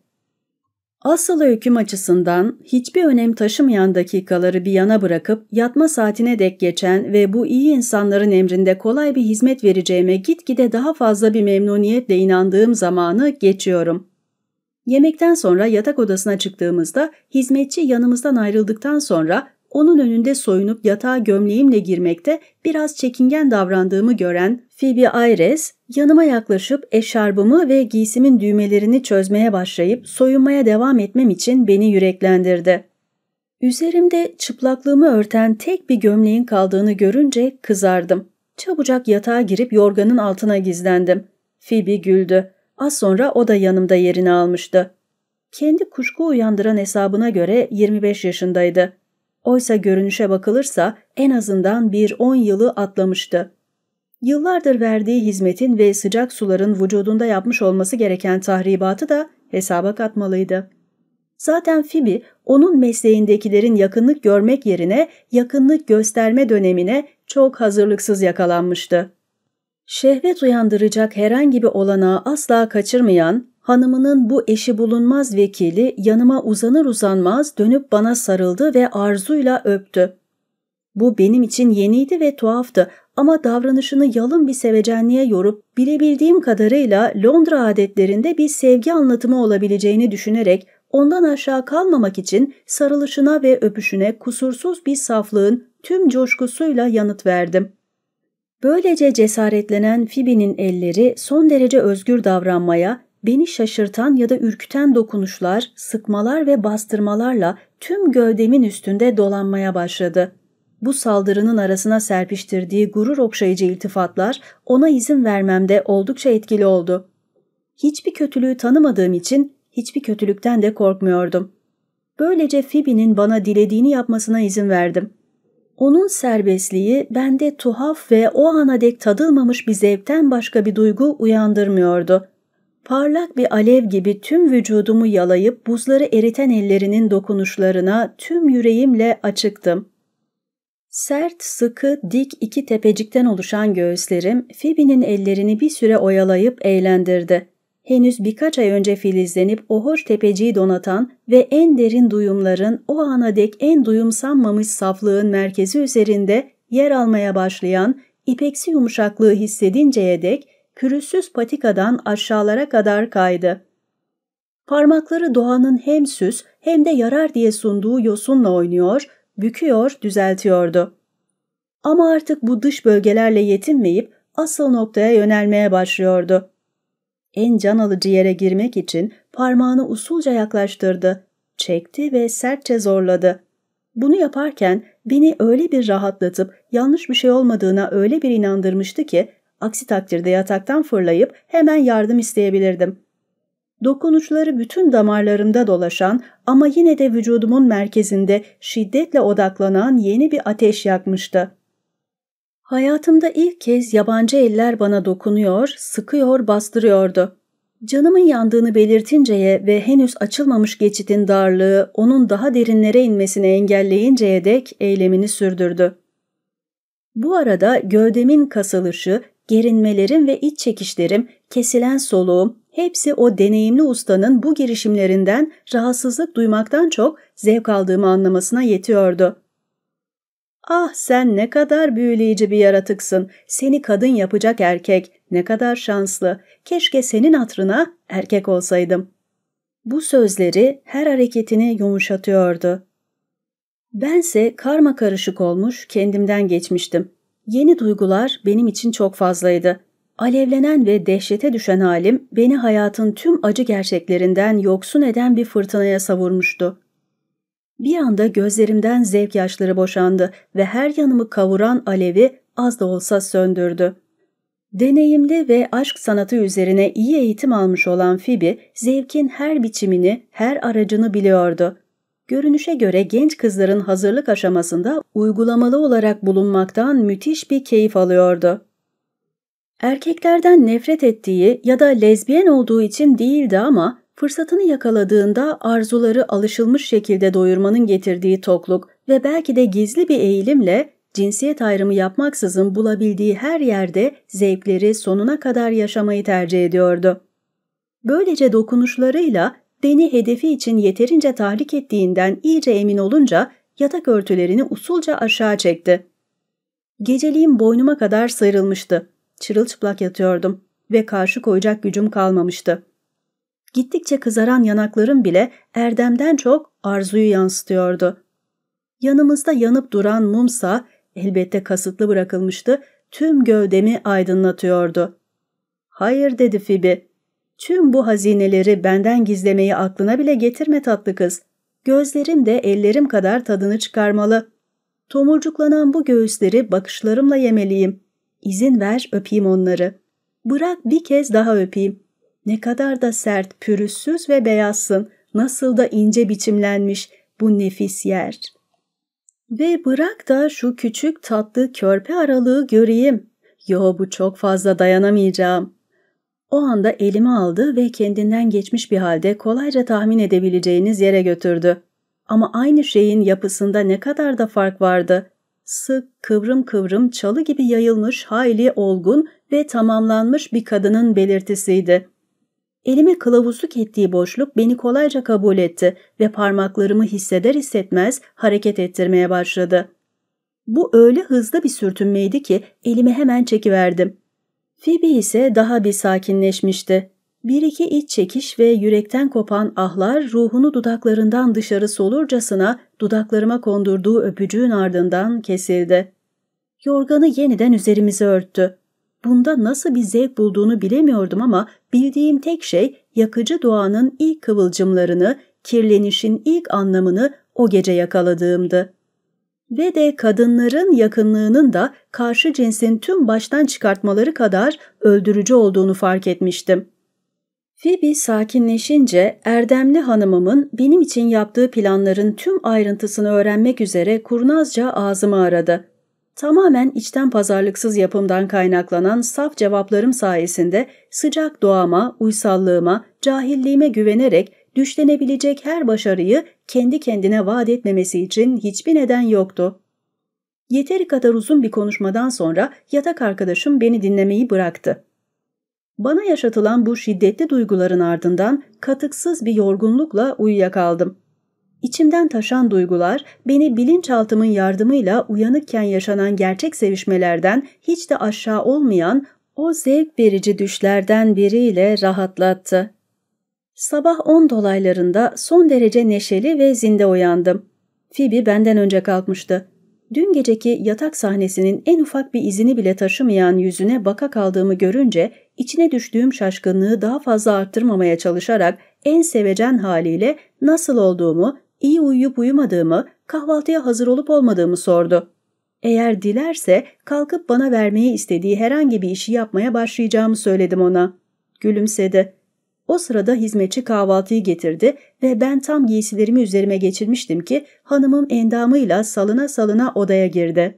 Asıl öyküm açısından hiçbir önem taşımayan dakikaları bir yana bırakıp yatma saatine dek geçen ve bu iyi insanların emrinde kolay bir hizmet vereceğime gitgide daha fazla bir memnuniyetle inandığım zamanı geçiyorum. Yemekten sonra yatak odasına çıktığımızda hizmetçi yanımızdan ayrıldıktan sonra onun önünde soyunup yatağa gömleğimle girmekte biraz çekingen davrandığımı gören Phoebe Iris yanıma yaklaşıp eşarbımı ve giysimin düğmelerini çözmeye başlayıp soyunmaya devam etmem için beni yüreklendirdi. Üzerimde çıplaklığımı örten tek bir gömleğin kaldığını görünce kızardım. Çabucak yatağa girip yorganın altına gizlendim. Phoebe güldü. Az sonra o da yanımda yerini almıştı. Kendi kuşku uyandıran hesabına göre yirmi beş yaşındaydı. Oysa görünüşe bakılırsa en azından bir on yılı atlamıştı. Yıllardır verdiği hizmetin ve sıcak suların vücudunda yapmış olması gereken tahribatı da hesaba katmalıydı. Zaten Phoebe onun mesleğindekilerin yakınlık görmek yerine yakınlık gösterme dönemine çok hazırlıksız yakalanmıştı. Şehvet uyandıracak herhangi bir olanağı asla kaçırmayan, hanımının bu eşi bulunmaz vekili yanıma uzanır uzanmaz dönüp bana sarıldı ve arzuyla öptü. Bu benim için yeniydi ve tuhaftı ama davranışını yalın bir sevecenliğe yorup bilebildiğim kadarıyla Londra adetlerinde bir sevgi anlatımı olabileceğini düşünerek ondan aşağı kalmamak için sarılışına ve öpüşüne kusursuz bir saflığın tüm coşkusuyla yanıt verdim. Böylece cesaretlenen Phoebe'nin elleri son derece özgür davranmaya, beni şaşırtan ya da ürküten dokunuşlar, sıkmalar ve bastırmalarla tüm gövdemin üstünde dolanmaya başladı. Bu saldırının arasına serpiştirdiği gurur okşayıcı iltifatlar ona izin vermemde oldukça etkili oldu. Hiçbir kötülüğü tanımadığım için hiçbir kötülükten de korkmuyordum. Böylece Phoebe'nin bana dilediğini yapmasına izin verdim. Onun serbestliği bende tuhaf ve o ana dek tadılmamış bir zevkten başka bir duygu uyandırmıyordu. Parlak bir alev gibi tüm vücudumu yalayıp buzları eriten ellerinin dokunuşlarına tüm yüreğimle açıktım. Sert, sıkı, dik iki tepecikten oluşan göğüslerim Phoebe'nin ellerini bir süre oyalayıp eğlendirdi. Henüz birkaç ay önce filizlenip o hoş tepeciği donatan ve en derin duyumların o ana dek en duyumsanmamış saflığın merkezi üzerinde yer almaya başlayan ipeksi yumuşaklığı hissedinceye dek pürüzsüz patikadan aşağılara kadar kaydı. Parmakları doğanın hem süs hem de yarar diye sunduğu yosunla oynuyor, büküyor, düzeltiyordu. Ama artık bu dış bölgelerle yetinmeyip asıl noktaya yönelmeye başlıyordu. En can alıcı yere girmek için parmağını usulca yaklaştırdı, çekti ve sertçe zorladı. Bunu yaparken beni öyle bir rahatlatıp yanlış bir şey olmadığına öyle bir inandırmıştı ki aksi takdirde yataktan fırlayıp hemen yardım isteyebilirdim. Dokunuşları bütün damarlarımda dolaşan ama yine de vücudumun merkezinde şiddetle odaklanan yeni bir ateş yakmıştı. Hayatımda ilk kez yabancı eller bana dokunuyor, sıkıyor, bastırıyordu. Canımın yandığını belirtinceye ve henüz açılmamış geçitin darlığı onun daha derinlere inmesini engelleyinceye dek eylemini sürdürdü. Bu arada gövdemin kasılışı, gerinmelerim ve iç çekişlerim, kesilen soluğum, hepsi o deneyimli ustanın bu girişimlerinden rahatsızlık duymaktan çok zevk aldığımı anlamasına yetiyordu. "Ah sen ne kadar büyüleyici bir yaratıksın, seni kadın yapacak erkek, ne kadar şanslı, keşke senin hatırına erkek olsaydım." Bu sözleri her hareketini yumuşatıyordu. Bense karma karışık olmuş, kendimden geçmiştim. Yeni duygular benim için çok fazlaydı. Alevlenen ve dehşete düşen halim beni hayatın tüm acı gerçeklerinden yoksun eden bir fırtınaya savurmuştu. Bir anda gözlerimden zevk yaşları boşandı ve her yanımı kavuran alevi az da olsa söndürdü. Deneyimli ve aşk sanatı üzerine iyi eğitim almış olan Phoebe, zevkin her biçimini, her aracını biliyordu. Görünüşe göre genç kızların hazırlık aşamasında uygulamalı olarak bulunmaktan müthiş bir keyif alıyordu. Erkeklerden nefret ettiği ya da lezbiyen olduğu için değildi ama fırsatını yakaladığında arzuları alışılmış şekilde doyurmanın getirdiği tokluk ve belki de gizli bir eğilimle cinsiyet ayrımı yapmaksızın bulabildiği her yerde zevkleri sonuna kadar yaşamayı tercih ediyordu. Böylece dokunuşlarıyla beni hedefi için yeterince tahrik ettiğinden iyice emin olunca yatak örtülerini usulca aşağı çekti. Geceliğim boynuma kadar sıyrılmıştı. Çırılçıplak yatıyordum ve karşı koyacak gücüm kalmamıştı. Gittikçe kızaran yanaklarım bile erdemden çok arzuyu yansıtıyordu. Yanımızda yanıp duran mumsa, elbette kasıtlı bırakılmıştı, tüm gövdemi aydınlatıyordu. "Hayır," dedi Phoebe. "Tüm bu hazineleri benden gizlemeyi aklına bile getirme tatlı kız. Gözlerim de ellerim kadar tadını çıkarmalı. Tomurcuklanan bu göğüsleri bakışlarımla yemeliyim. İzin ver öpeyim onları. Bırak bir kez daha öpeyim. Ne kadar da sert, pürüzsüz ve beyazsın. Nasıl da ince biçimlenmiş bu nefis yer. Ve bırak da şu küçük tatlı körpe aralığı göreyim. Yo, bu çok fazla, dayanamayacağım." O anda elimi aldı ve kendinden geçmiş bir halde kolayca tahmin edebileceğiniz yere götürdü. Ama aynı şeyin yapısında ne kadar da fark vardı. Sık, kıvrım kıvrım, çalı gibi yayılmış, hayli olgun ve tamamlanmış bir kadının belirtisiydi. Elime kılavuzluk ettiği boşluk beni kolayca kabul etti ve parmaklarımı hisseder hissetmez hareket ettirmeye başladı. Bu öyle hızlı bir sürtünmeydi ki elimi hemen çekiverdim. Phoebe ise daha bir sakinleşmişti. Bir iki iç çekiş ve yürekten kopan ahlar ruhunu dudaklarından dışarı solurcasına dudaklarıma kondurduğu öpücüğün ardından kesildi. Yorganı yeniden üzerimize örttü. Bunda nasıl bir zevk bulduğunu bilemiyordum ama bildiğim tek şey yakıcı doğanın ilk kıvılcımlarını, kirlenişin ilk anlamını o gece yakaladığımdı. Ve de kadınların yakınlığının da karşı cinsin tüm baştan çıkartmaları kadar öldürücü olduğunu fark etmiştim. Phoebe sakinleşince erdemli hanımımın benim için yaptığı planların tüm ayrıntısını öğrenmek üzere kurnazca ağzımı aradı. Tamamen içten pazarlıksız yapımdan kaynaklanan saf cevaplarım sayesinde sıcak doğama, uysallığıma, cahilliğime güvenerek düşlenebilecek her başarıyı kendi kendine vaat etmemesi için hiçbir neden yoktu. Yeteri kadar uzun bir konuşmadan sonra yatak arkadaşım beni dinlemeyi bıraktı. Bana yaşatılan bu şiddetli duyguların ardından katıksız bir yorgunlukla uyuyakaldım. İçimden taşan duygular beni bilinçaltımın yardımıyla uyanıkken yaşanan gerçek sevişmelerden hiç de aşağı olmayan o zevk verici düşlerden biriyle rahatlattı. Sabah on dolaylarında son derece neşeli ve zinde uyandım. Phoebe benden önce kalkmıştı. Dün geceki yatak sahnesinin en ufak bir izini bile taşımayan yüzüne baka kaldığımı görünce içine düştüğüm şaşkınlığı daha fazla arttırmamaya çalışarak en sevecen haliyle nasıl olduğumu, iyi uyuyup uyumadığımı, kahvaltıya hazır olup olmadığımı sordu. Eğer dilerse kalkıp bana vermeyi istediği herhangi bir işi yapmaya başlayacağımı söyledim ona. Gülümsedi. O sırada hizmetçi kahvaltıyı getirdi ve ben tam giysilerimi üzerime geçirmiştim ki hanımım endamıyla salına salına odaya girdi.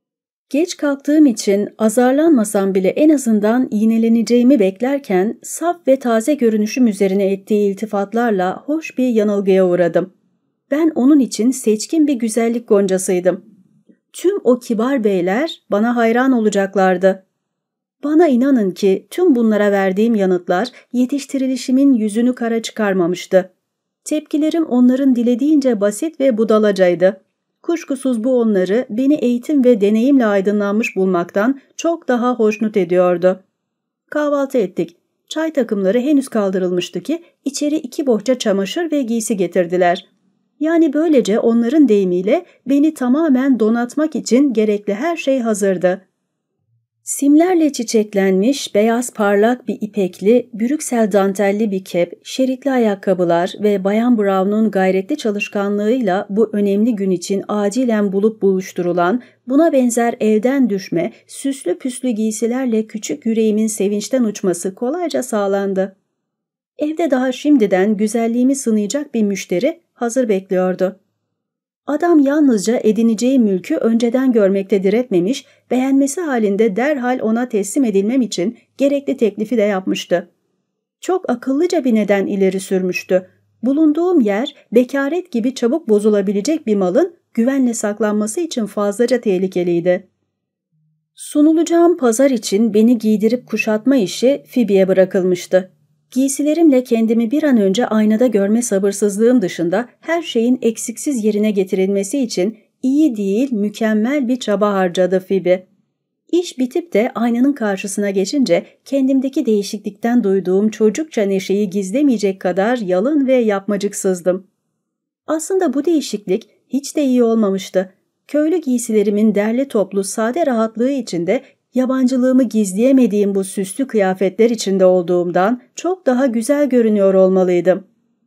Geç kalktığım için azarlanmasam bile en azından iğneleneceğimi beklerken saf ve taze görünüşüm üzerine ettiği iltifatlarla hoş bir yanılgıya uğradım. Ben onun için seçkin bir güzellik goncasıydım. Tüm o kibar beyler bana hayran olacaklardı. Bana inanın ki tüm bunlara verdiğim yanıtlar yetiştirilişimin yüzünü kara çıkarmamıştı. Tepkilerim onların dilediğince basit ve budalacaydı. Kuşkusuz bu onları beni eğitim ve deneyimle aydınlanmış bulmaktan çok daha hoşnut ediyordu. Kahvaltı ettik. Çay takımları henüz kaldırılmıştı ki içeri iki bohça çamaşır ve giysi getirdiler. Yani böylece onların deyimiyle beni tamamen donatmak için gerekli her şey hazırdı. Simlerle çiçeklenmiş beyaz parlak bir ipekli, Brüksel dantelli bir kep, şeritli ayakkabılar ve Bayan Brown'un gayretli çalışkanlığıyla bu önemli gün için acilen bulup buluşturulan, buna benzer elden düşme, süslü püslü giysilerle küçük yüreğimin sevinçten uçması kolayca sağlandı. Evde daha şimdiden güzelliğimi sınayacak bir müşteri hazır bekliyordu. Adam yalnızca edineceği mülkü önceden görmekte diretmemiş, beğenmesi halinde derhal ona teslim edilmem için gerekli teklifi de yapmıştı. Çok akıllıca bir neden ileri sürmüştü. Bulunduğum yer bekaret gibi çabuk bozulabilecek bir malın güvenle saklanması için fazlaca tehlikeliydi. Sunulacağım pazar için beni giydirip kuşatma işi Phoebe'ye bırakılmıştı. Giysilerimle kendimi bir an önce aynada görme sabırsızlığım dışında her şeyin eksiksiz yerine getirilmesi için iyi değil mükemmel bir çaba harcadı Phoebe. İş bitip de aynanın karşısına geçince kendimdeki değişiklikten duyduğum çocukça neşeyi gizlemeyecek kadar yalın ve yapmacıksızdım. Aslında bu değişiklik hiç de iyi olmamıştı. Köylü giysilerimin derli toplu sade rahatlığı içinde yabancılığımı gizleyemediğim bu süslü kıyafetler içinde olduğumdan çok daha güzel görünüyor olmalıydım.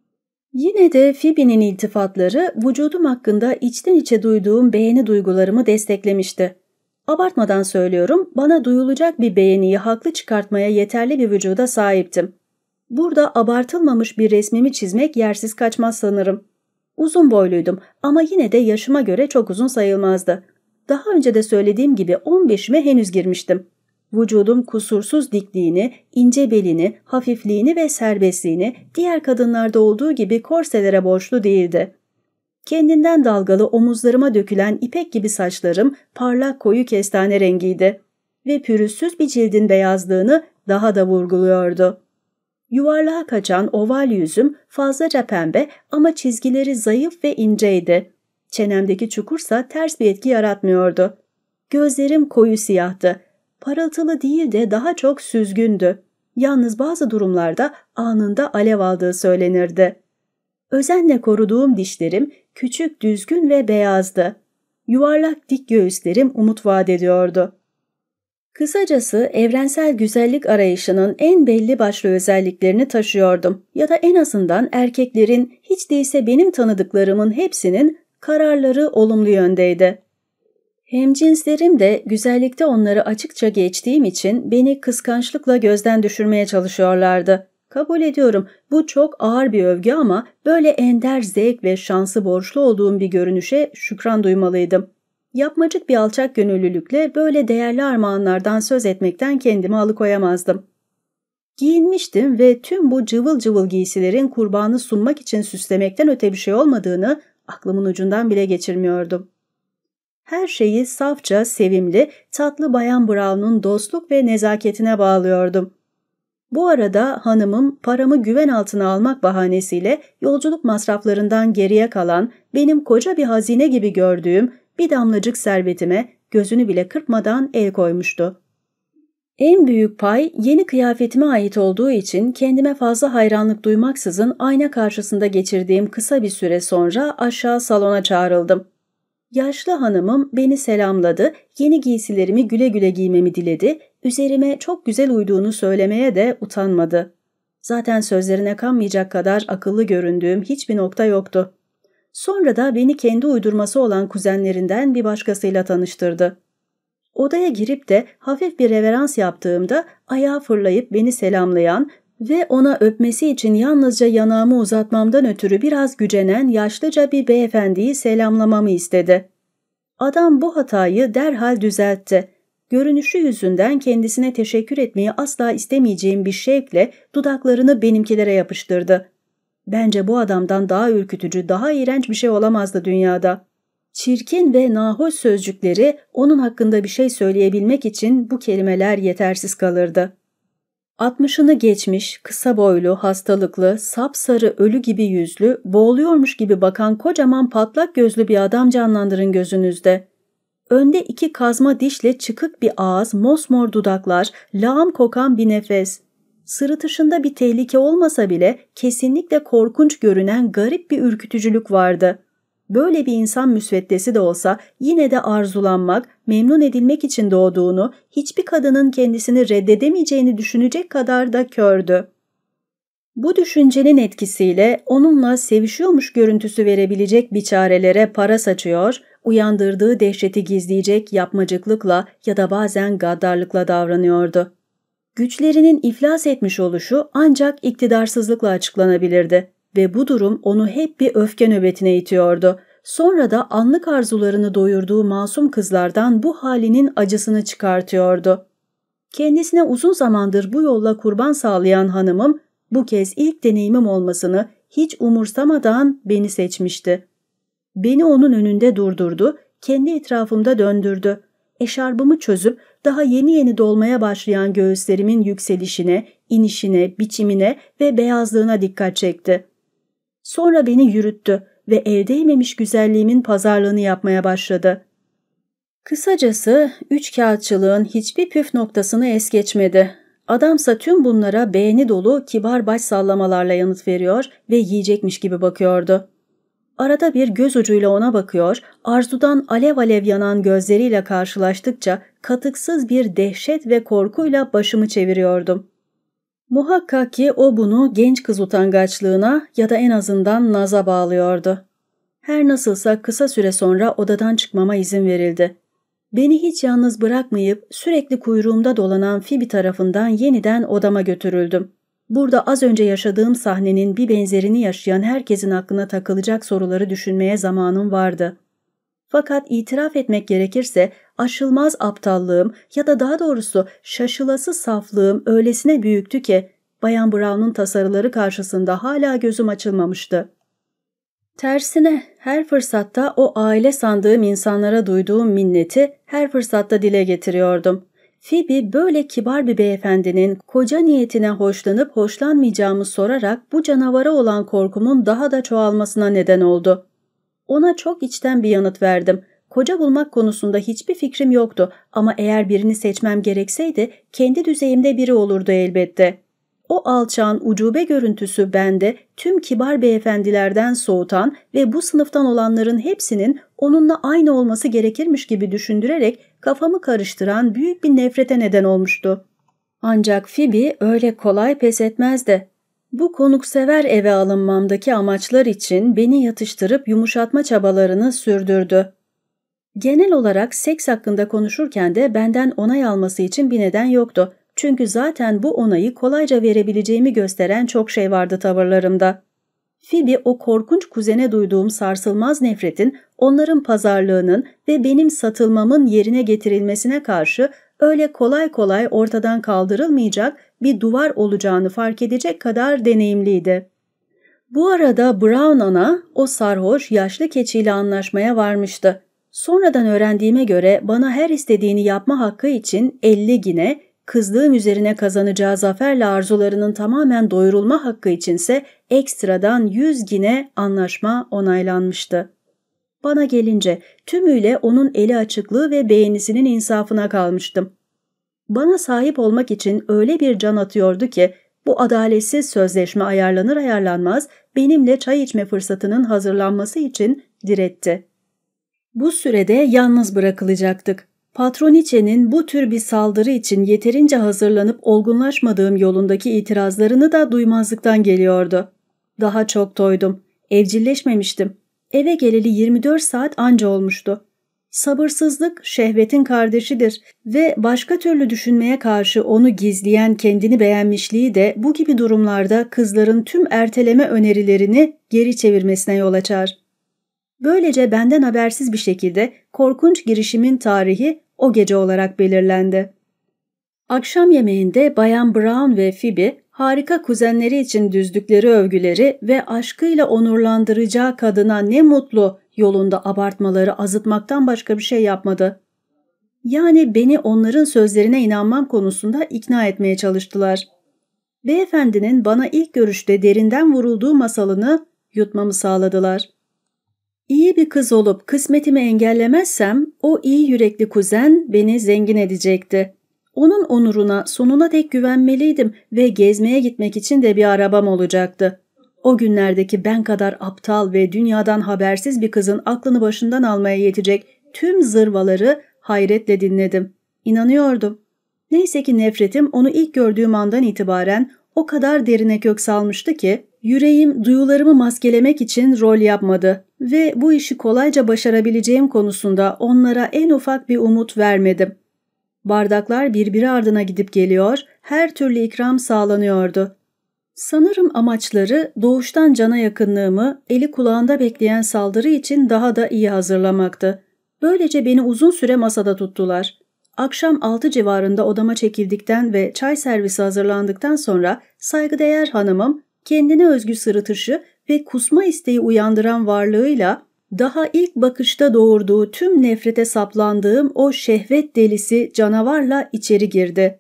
Yine de Phoebe'nin iltifatları vücudum hakkında içten içe duyduğum beğeni duygularımı desteklemişti. Abartmadan söylüyorum, bana duyulacak bir beğeniyi haklı çıkartmaya yeterli bir vücuda sahiptim. Burada abartılmamış bir resmimi çizmek yersiz kaçmaz sanırım. Uzun boyluydum ama yine de yaşıma göre çok uzun sayılmazdı. Daha önce de söylediğim gibi on beşime henüz girmiştim. Vücudum kusursuz dikliğini, ince belini, hafifliğini ve serbestliğini diğer kadınlarda olduğu gibi korselere borçlu değildi. Kendinden dalgalı omuzlarıma dökülen ipek gibi saçlarım parlak koyu kestane rengiydi ve pürüzsüz bir cildin beyazlığını daha da vurguluyordu. Yuvarlığa kaçan oval yüzüm fazlaca pembe ama çizgileri zayıf ve inceydi. Çenemdeki çukursa ters bir etki yaratmıyordu. Gözlerim koyu siyahtı. Parıltılı değil de daha çok süzgündü. Yalnız bazı durumlarda anında alev aldığı söylenirdi. Özenle koruduğum dişlerim küçük, düzgün ve beyazdı. Yuvarlak dik göğüslerim umut vaat ediyordu. Kısacası evrensel güzellik arayışının en belli başlı özelliklerini taşıyordum ya da en azından erkeklerin hiç değilse benim tanıdıklarımın hepsinin kararları olumlu yöndeydi. Hemcinslerim de güzellikte onları açıkça geçtiğim için beni kıskançlıkla gözden düşürmeye çalışıyorlardı. Kabul ediyorum, bu çok ağır bir övgü ama böyle ender zevk ve şansı borçlu olduğum bir görünüşe şükran duymalıydım. Yapmacık bir alçak gönüllülükle böyle değerli armağanlardan söz etmekten kendimi alıkoyamazdım. Giyinmiştim ve tüm bu cıvıl cıvıl giysilerin kurbanı sunmak için süslemekten öte bir şey olmadığını aklımın ucundan bile geçirmiyordum. Her şeyi safça, sevimli, tatlı Bayan Brown'un dostluk ve nezaketine bağlıyordum. Bu arada hanımım paramı güven altına almak bahanesiyle yolculuk masraflarından geriye kalan, benim koca bir hazine gibi gördüğüm bir damlacık servetime gözünü bile kırpmadan el koymuştu. En büyük pay yeni kıyafetime ait olduğu için kendime fazla hayranlık duymaksızın ayna karşısında geçirdiğim kısa bir süre sonra aşağı salona çağrıldım. Yaşlı hanımım beni selamladı, yeni giysilerimi güle güle giymemi diledi, üzerime çok güzel uyduğunu söylemeye de utanmadı. Zaten sözlerine kanmayacak kadar akıllı göründüğüm hiçbir nokta yoktu. Sonra da beni kendi uydurması olan kuzenlerinden bir başkasıyla tanıştırdı. Odaya girip de hafif bir reverans yaptığımda ayağa fırlayıp beni selamlayan ve ona öpmesi için yalnızca yanağımı uzatmamdan ötürü biraz gücenen yaşlıca bir beyefendiyi selamlamamı istedi. Adam bu hatayı derhal düzeltti. Görünüşü yüzünden kendisine teşekkür etmeyi asla istemeyeceğim bir şevkle dudaklarını benimkilere yapıştırdı. Bence bu adamdan daha ürkütücü, daha iğrenç bir şey olamazdı dünyada. Çirkin ve nahoş sözcükleri onun hakkında bir şey söyleyebilmek için bu kelimeler yetersiz kalırdı. Altmışını geçmiş, kısa boylu, hastalıklı, sapsarı ölü gibi yüzlü, boğuluyormuş gibi bakan kocaman patlak gözlü bir adam canlandırın gözünüzde. Önde iki kazma dişle çıkık bir ağız, mosmor dudaklar, lağım kokan bir nefes. Sırıtışında bir tehlike olmasa bile kesinlikle korkunç görünen garip bir ürkütücülük vardı. Böyle bir insan müsveddesi de olsa yine de arzulanmak, memnun edilmek için doğduğunu, hiçbir kadının kendisini reddedemeyeceğini düşünecek kadar da kördü. Bu düşüncenin etkisiyle onunla sevişiyormuş görüntüsü verebilecek biçarelere para saçıyor, uyandırdığı dehşeti gizleyecek yapmacıklıkla ya da bazen gaddarlıkla davranıyordu. Güçlerinin iflas etmiş oluşu ancak iktidarsızlıkla açıklanabilirdi ve bu durum onu hep bir öfke nöbetine itiyordu. Sonra da anlık arzularını doyurduğu masum kızlardan bu halinin acısını çıkartıyordu. Kendisine uzun zamandır bu yolla kurban sağlayan hanımım, bu kez ilk deneyimim olmasını hiç umursamadan beni seçmişti. Beni onun önünde durdurdu, kendi etrafımda döndürdü. Eşarbımı çözüp daha yeni yeni dolmaya başlayan göğüslerimin yükselişine, inişine, biçimine ve beyazlığına dikkat çekti. Sonra beni yürüttü ve el değmemiş güzelliğimin pazarlığını yapmaya başladı. Kısacası üç kağıtçılığın hiçbir püf noktasını es geçmedi. Adamsa tüm bunlara beğeni dolu kibar baş sallamalarla yanıt veriyor ve yiyecekmiş gibi bakıyordu. Arada bir göz ucuyla ona bakıyor, arzudan alev alev yanan gözleriyle karşılaştıkça katıksız bir dehşet ve korkuyla başımı çeviriyordum. Muhakkak ki o bunu genç kız utangaçlığına ya da en azından naza bağlıyordu. Her nasılsa kısa süre sonra odadan çıkmama izin verildi. Beni hiç yalnız bırakmayıp sürekli kuyruğumda dolanan Phoebe tarafından yeniden odama götürüldüm. Burada az önce yaşadığım sahnenin bir benzerini yaşayan herkesin aklına takılacak soruları düşünmeye zamanım vardı. Fakat itiraf etmek gerekirse aşılmaz aptallığım ya da daha doğrusu şaşılası saflığım öylesine büyüktü ki Bayan Brown'un tasarıları karşısında hala gözüm açılmamıştı. Tersine her fırsatta o aile sandığım insanlara duyduğum minneti her fırsatta dile getiriyordum. Phoebe böyle kibar bir beyefendinin koca niyetine hoşlanıp hoşlanmayacağımı sorarak bu canavara olan korkumun daha da çoğalmasına neden oldu. Ona çok içten bir yanıt verdim. Koca bulmak konusunda hiçbir fikrim yoktu ama eğer birini seçmem gerekseydi kendi düzeyimde biri olurdu elbette. O alçağın ucube görüntüsü bende tüm kibar beyefendilerden soğutan ve bu sınıftan olanların hepsinin onunla aynı olması gerekirmiş gibi düşündürerek kafamı karıştıran büyük bir nefrete neden olmuştu. Ancak Phoebe öyle kolay pes etmezdi. Bu konuksever eve alınmamdaki amaçlar için beni yatıştırıp yumuşatma çabalarını sürdürdü. Genel olarak seks hakkında konuşurken de benden onay alması için bir neden yoktu. Çünkü zaten bu onayı kolayca verebileceğimi gösteren çok şey vardı tavırlarımda. Phoebe o korkunç kuzene duyduğum sarsılmaz nefretin, onların pazarlığının ve benim satılmamın yerine getirilmesine karşı öyle kolay kolay ortadan kaldırılmayacak bir duvar olacağını fark edecek kadar deneyimliydi. Bu arada Brown ana o sarhoş yaşlı keçiyle anlaşmaya varmıştı. Sonradan öğrendiğime göre bana her istediğini yapma hakkı için elli gine, kızdığım üzerine kazanacağı zaferle arzularının tamamen doyurulma hakkı içinse ekstradan yüz gine anlaşma onaylanmıştı. Bana gelince tümüyle onun eli açıklığı ve beğenisinin insafına kalmıştım. Bana sahip olmak için öyle bir can atıyordu ki bu adaletsiz sözleşme ayarlanır ayarlanmaz benimle çay içme fırsatının hazırlanması için diretti. Bu sürede yalnız bırakılacaktık. Patroniçe'nin bu tür bir saldırı için yeterince hazırlanıp olgunlaşmadığım yolundaki itirazlarını da duymazlıktan geliyordu. Daha çok toydum. Evcilleşmemiştim. Eve geleli yirmi dört saat anca olmuştu. Sabırsızlık şehvetin kardeşidir ve başka türlü düşünmeye karşı onu gizleyen kendini beğenmişliği de bu gibi durumlarda kızların tüm erteleme önerilerini geri çevirmesine yol açar. Böylece benden habersiz bir şekilde korkunç girişimin tarihi o gece olarak belirlendi. Akşam yemeğinde Bayan Brown ve Phoebe harika kuzenleri için düzdükleri övgüleri ve aşkıyla onurlandıracağı kadına ne mutlu yolunda abartmaları azıtmaktan başka bir şey yapmadı. Yani beni onların sözlerine inanmam konusunda ikna etmeye çalıştılar. Beyefendinin bana ilk görüşte derinden vurulduğu masalını yutmamı sağladılar. İyi bir kız olup kısmetimi engellemezsem o iyi yürekli kuzen beni zengin edecekti. Onun onuruna sonuna dek güvenmeliydim ve gezmeye gitmek için de bir arabam olacaktı. O günlerdeki ben kadar aptal ve dünyadan habersiz bir kızın aklını başından almaya yetecek tüm zırvaları hayretle dinledim. İnanıyordum. Neyse ki nefretim onu ilk gördüğüm andan itibaren o kadar derine kök salmıştı ki yüreğim duyularımı maskelemek için rol yapmadı ve bu işi kolayca başarabileceğim konusunda onlara en ufak bir umut vermedim. Bardaklar birbiri ardına gidip geliyor, her türlü ikram sağlanıyordu. Sanırım amaçları doğuştan cana yakınlığımı eli kulağında bekleyen saldırı için daha da iyi hazırlamaktı. Böylece beni uzun süre masada tuttular. Akşam altı civarında odama çekildikten ve çay servisi hazırlandıktan sonra saygıdeğer hanımım kendine özgü sırıtışı ve kusma isteği uyandıran varlığıyla daha ilk bakışta doğurduğu tüm nefrete saplandığım o şehvet delisi canavarla içeri girdi.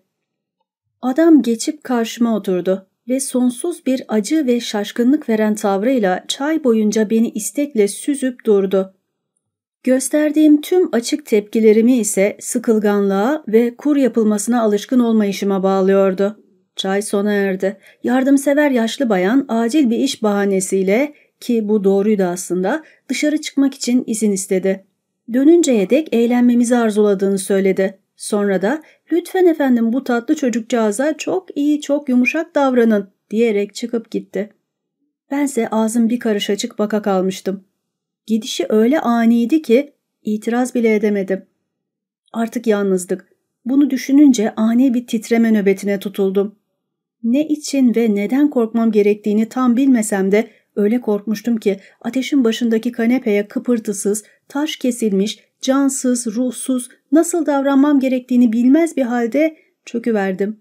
Adam geçip karşıma oturdu ve sonsuz bir acı ve şaşkınlık veren tavrıyla çay boyunca beni istekle süzüp durdu. Gösterdiğim tüm açık tepkilerimi ise sıkılganlığa ve kur yapılmasına alışkın olmayışıma bağlıyordu. Çay sona erdi. Yardımsever yaşlı bayan acil bir iş bahanesiyle, ki bu doğruydu aslında, dışarı çıkmak için izin istedi. Dönünceye dek eğlenmemizi arzuladığını söyledi. Sonra da "Lütfen efendim bu tatlı çocukcağıza çok iyi, çok yumuşak davranın" diyerek çıkıp gitti. Bense ağzım bir karış açık baka kalmıştım. Gidişi öyle aniydi ki itiraz bile edemedim. Artık yalnızdık. Bunu düşününce ani bir titreme nöbetine tutuldum. Ne için ve neden korkmam gerektiğini tam bilmesem de öyle korkmuştum ki ateşin başındaki kanepeye kıpırtısız, taş kesilmiş, cansız, ruhsuz, nasıl davranmam gerektiğini bilmez bir halde çöküverdim.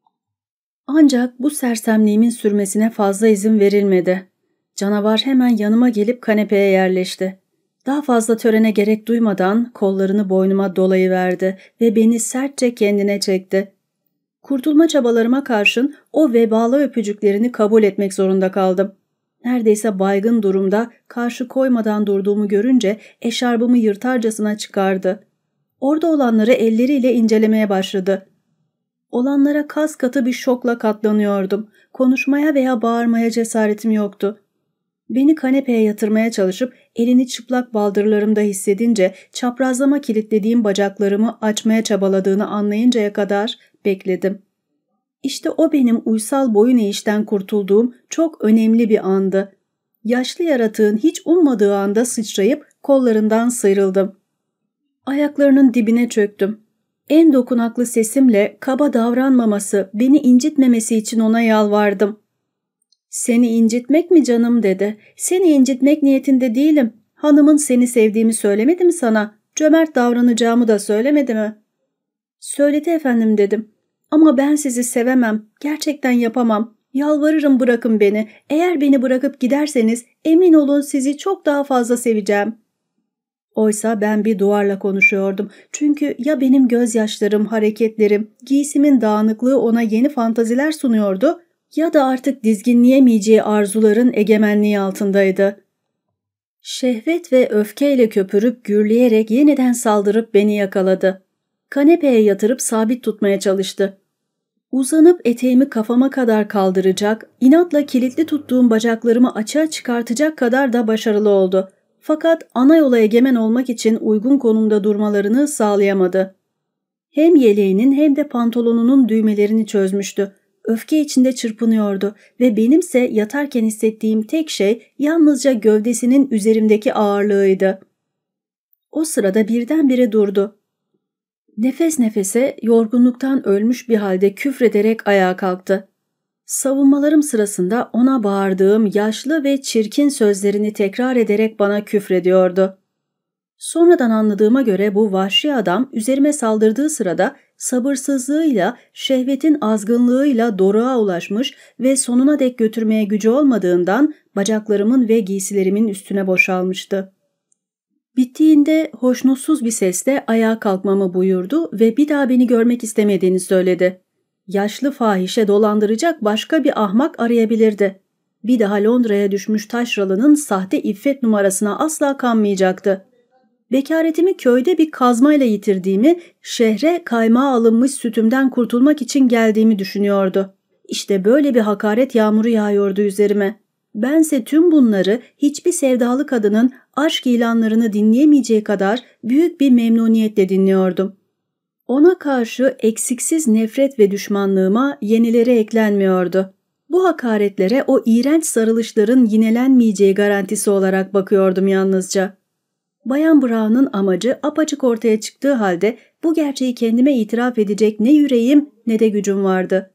Ancak bu sersemliğimin sürmesine fazla izin verilmedi. Canavar hemen yanıma gelip kanepeye yerleşti. Daha fazla törene gerek duymadan kollarını boynuma dolayıverdi ve beni sertçe kendine çekti. Kurtulma çabalarıma karşın o vebalı öpücüklerini kabul etmek zorunda kaldım. Neredeyse baygın durumda karşı koymadan durduğumu görünce eşarbımı yırtarcasına çıkardı. Orada olanları elleriyle incelemeye başladı. Olanlara kas katı bir şokla katlanıyordum. Konuşmaya veya bağırmaya cesaretim yoktu. Beni kanepeye yatırmaya çalışıp elini çıplak baldırlarımda hissedince çaprazlama kilitlediğim bacaklarımı açmaya çabaladığını anlayıncaya kadar bekledim. İşte o benim uysal boyun eğişten kurtulduğum çok önemli bir andı. Yaşlı yaratığın hiç ummadığı anda sıçrayıp kollarından sıyrıldım. Ayaklarının dibine çöktüm. En dokunaklı sesimle kaba davranmaması, beni incitmemesi için ona yalvardım. "Seni incitmek mi canım?" dedi. "Seni incitmek niyetinde değilim. Hanımın seni sevdiğimi söylemedi mi sana? Cömert davranacağımı da söylemedi mi?" "Söyledi efendim," dedim. "Ama ben sizi sevemem. Gerçekten yapamam. Yalvarırım, bırakın beni. Eğer beni bırakıp giderseniz emin olun sizi çok daha fazla seveceğim." Oysa ben bir duvarla konuşuyordum. Çünkü ya benim gözyaşlarım, hareketlerim, giysimin dağınıklığı ona yeni fantaziler sunuyordu ya da artık dizginleyemeyeceği arzuların egemenliği altındaydı. Şehvet ve öfkeyle köpürüp gürleyerek yeniden saldırıp beni yakaladı. Kanepeye yatırıp sabit tutmaya çalıştı. Uzanıp eteğimi kafama kadar kaldıracak, inatla kilitli tuttuğum bacaklarımı açığa çıkartacak kadar da başarılı oldu. Fakat ana yola egemen olmak için uygun konumda durmalarını sağlayamadı. Hem yeleğinin hem de pantolonunun düğmelerini çözmüştü. Öfke içinde çırpınıyordu ve benimse yatarken hissettiğim tek şey yalnızca gövdesinin üzerimdeki ağırlığıydı. O sırada birdenbire durdu. Nefes nefese, yorgunluktan ölmüş bir halde küfrederek ayağa kalktı. Savunmalarım sırasında ona bağırdığım yaşlı ve çirkin sözlerini tekrar ederek bana küfrediyordu. Sonradan anladığıma göre bu vahşi adam üzerime saldırdığı sırada sabırsızlığıyla, şehvetin azgınlığıyla doruğa ulaşmış ve sonuna dek götürmeye gücü olmadığından bacaklarımın ve giysilerimin üstüne boşalmıştı. Bittiğinde hoşnutsuz bir sesle ayağa kalkmamı buyurdu ve bir daha beni görmek istemediğini söyledi. Yaşlı fahişe dolandıracak başka bir ahmak arayabilirdi. Bir daha Londra'ya düşmüş taşralının sahte iffet numarasına asla kanmayacaktı. Bekaretimi köyde bir kazmayla yitirdiğimi, şehre kaymağa alınmış sütümden kurtulmak için geldiğimi düşünüyordu. İşte böyle bir hakaret yağmuru yağıyordu üzerime. Bense tüm bunları hiçbir sevdalı kadının aşk ilanlarını dinleyemeyeceği kadar büyük bir memnuniyetle dinliyordum. Ona karşı eksiksiz nefret ve düşmanlığıma yenileri eklenmiyordu. Bu hakaretlere o iğrenç sarılışların yinelenmeyeceği garantisi olarak bakıyordum yalnızca. Bayan Brown'un amacı apaçık ortaya çıktığı halde bu gerçeği kendime itiraf edecek ne yüreğim ne de gücüm vardı.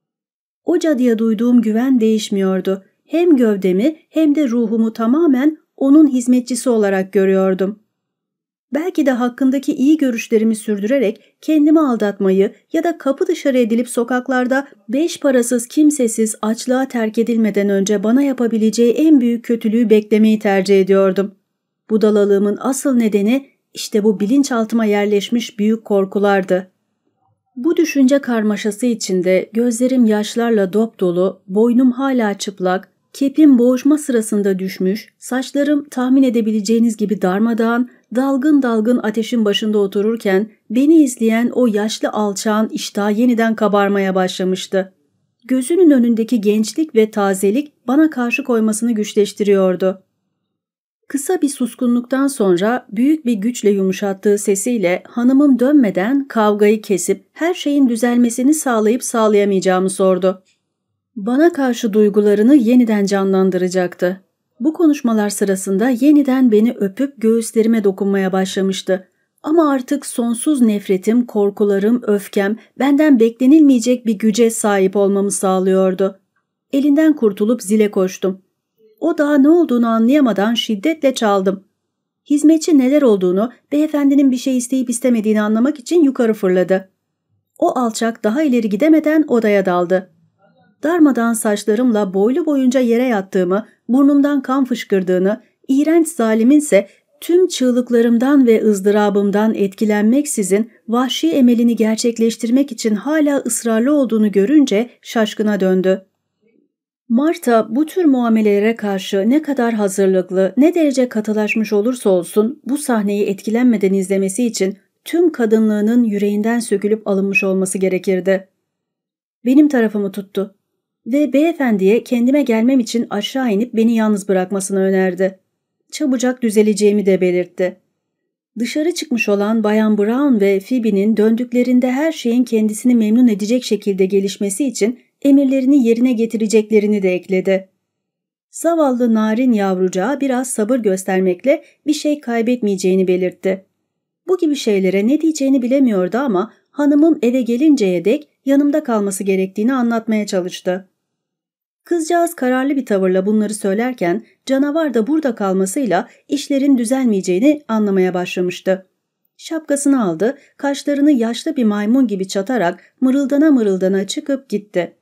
O cadıya duyduğum güven değişmiyordu. Hem gövdemi hem de ruhumu tamamen onun hizmetçisi olarak görüyordum. Belki de hakkındaki iyi görüşlerimi sürdürerek kendimi aldatmayı ya da kapı dışarı edilip sokaklarda beş parasız kimsesiz açlığa terk edilmeden önce bana yapabileceği en büyük kötülüğü beklemeyi tercih ediyordum. Budalalığımın asıl nedeni işte bu bilinçaltıma yerleşmiş büyük korkulardı. Bu düşünce karmaşası içinde gözlerim yaşlarla dopdolu, boynum hala çıplak, kepim boğuşma sırasında düşmüş, saçlarım tahmin edebileceğiniz gibi darmadağın, dalgın dalgın ateşin başında otururken beni izleyen o yaşlı alçağın iştahı yeniden kabarmaya başlamıştı. Gözünün önündeki gençlik ve tazelik bana karşı koymasını güçleştiriyordu. Kısa bir suskunluktan sonra büyük bir güçle yumuşattığı sesiyle hanımım dönmeden kavgayı kesip her şeyin düzelmesini sağlayıp sağlayamayacağımı sordu. Bana karşı duygularını yeniden canlandıracaktı. Bu konuşmalar sırasında yeniden beni öpüp göğüslerime dokunmaya başlamıştı. Ama artık sonsuz nefretim, korkularım, öfkem benden beklenilmeyecek bir güce sahip olmamı sağlıyordu. Elinden kurtulup zile koştum. O daha ne olduğunu anlayamadan şiddetle çaldım. Hizmetçi neler olduğunu, beyefendinin bir şey isteyip istemediğini anlamak için yukarı fırladı. O alçak daha ileri gidemeden odaya daldı. Darmadağın saçlarımla boylu boyunca yere yattığımı, burnumdan kan fışkırdığını, iğrenç zaliminse tüm çığlıklarımdan ve ızdırabımdan etkilenmeksizin vahşi emelini gerçekleştirmek için hala ısrarlı olduğunu görünce şaşkına döndü. Marta bu tür muamelelere karşı ne kadar hazırlıklı, ne derece katılaşmış olursa olsun bu sahneyi etkilenmeden izlemesi için tüm kadınlığının yüreğinden sökülüp alınmış olması gerekirdi. Benim tarafımı tuttu ve beyefendiye kendime gelmem için aşağı inip beni yalnız bırakmasını önerdi. Çabucak düzeleceğimi de belirtti. Dışarı çıkmış olan Bayan Brown ve Phoebe'nin döndüklerinde her şeyin kendisini memnun edecek şekilde gelişmesi için emirlerini yerine getireceklerini de ekledi. Zavallı narin yavrucağa biraz sabır göstermekle bir şey kaybetmeyeceğini belirtti. Bu gibi şeylere ne diyeceğini bilemiyordu ama hanımım eve gelinceye dek yanımda kalması gerektiğini anlatmaya çalıştı. Kızcağız kararlı bir tavırla bunları söylerken canavar da burada kalmasıyla işlerin düzelmeyeceğini anlamaya başlamıştı. Şapkasını aldı, kaşlarını yaşlı bir maymun gibi çatarak mırıldana mırıldana çıkıp gitti.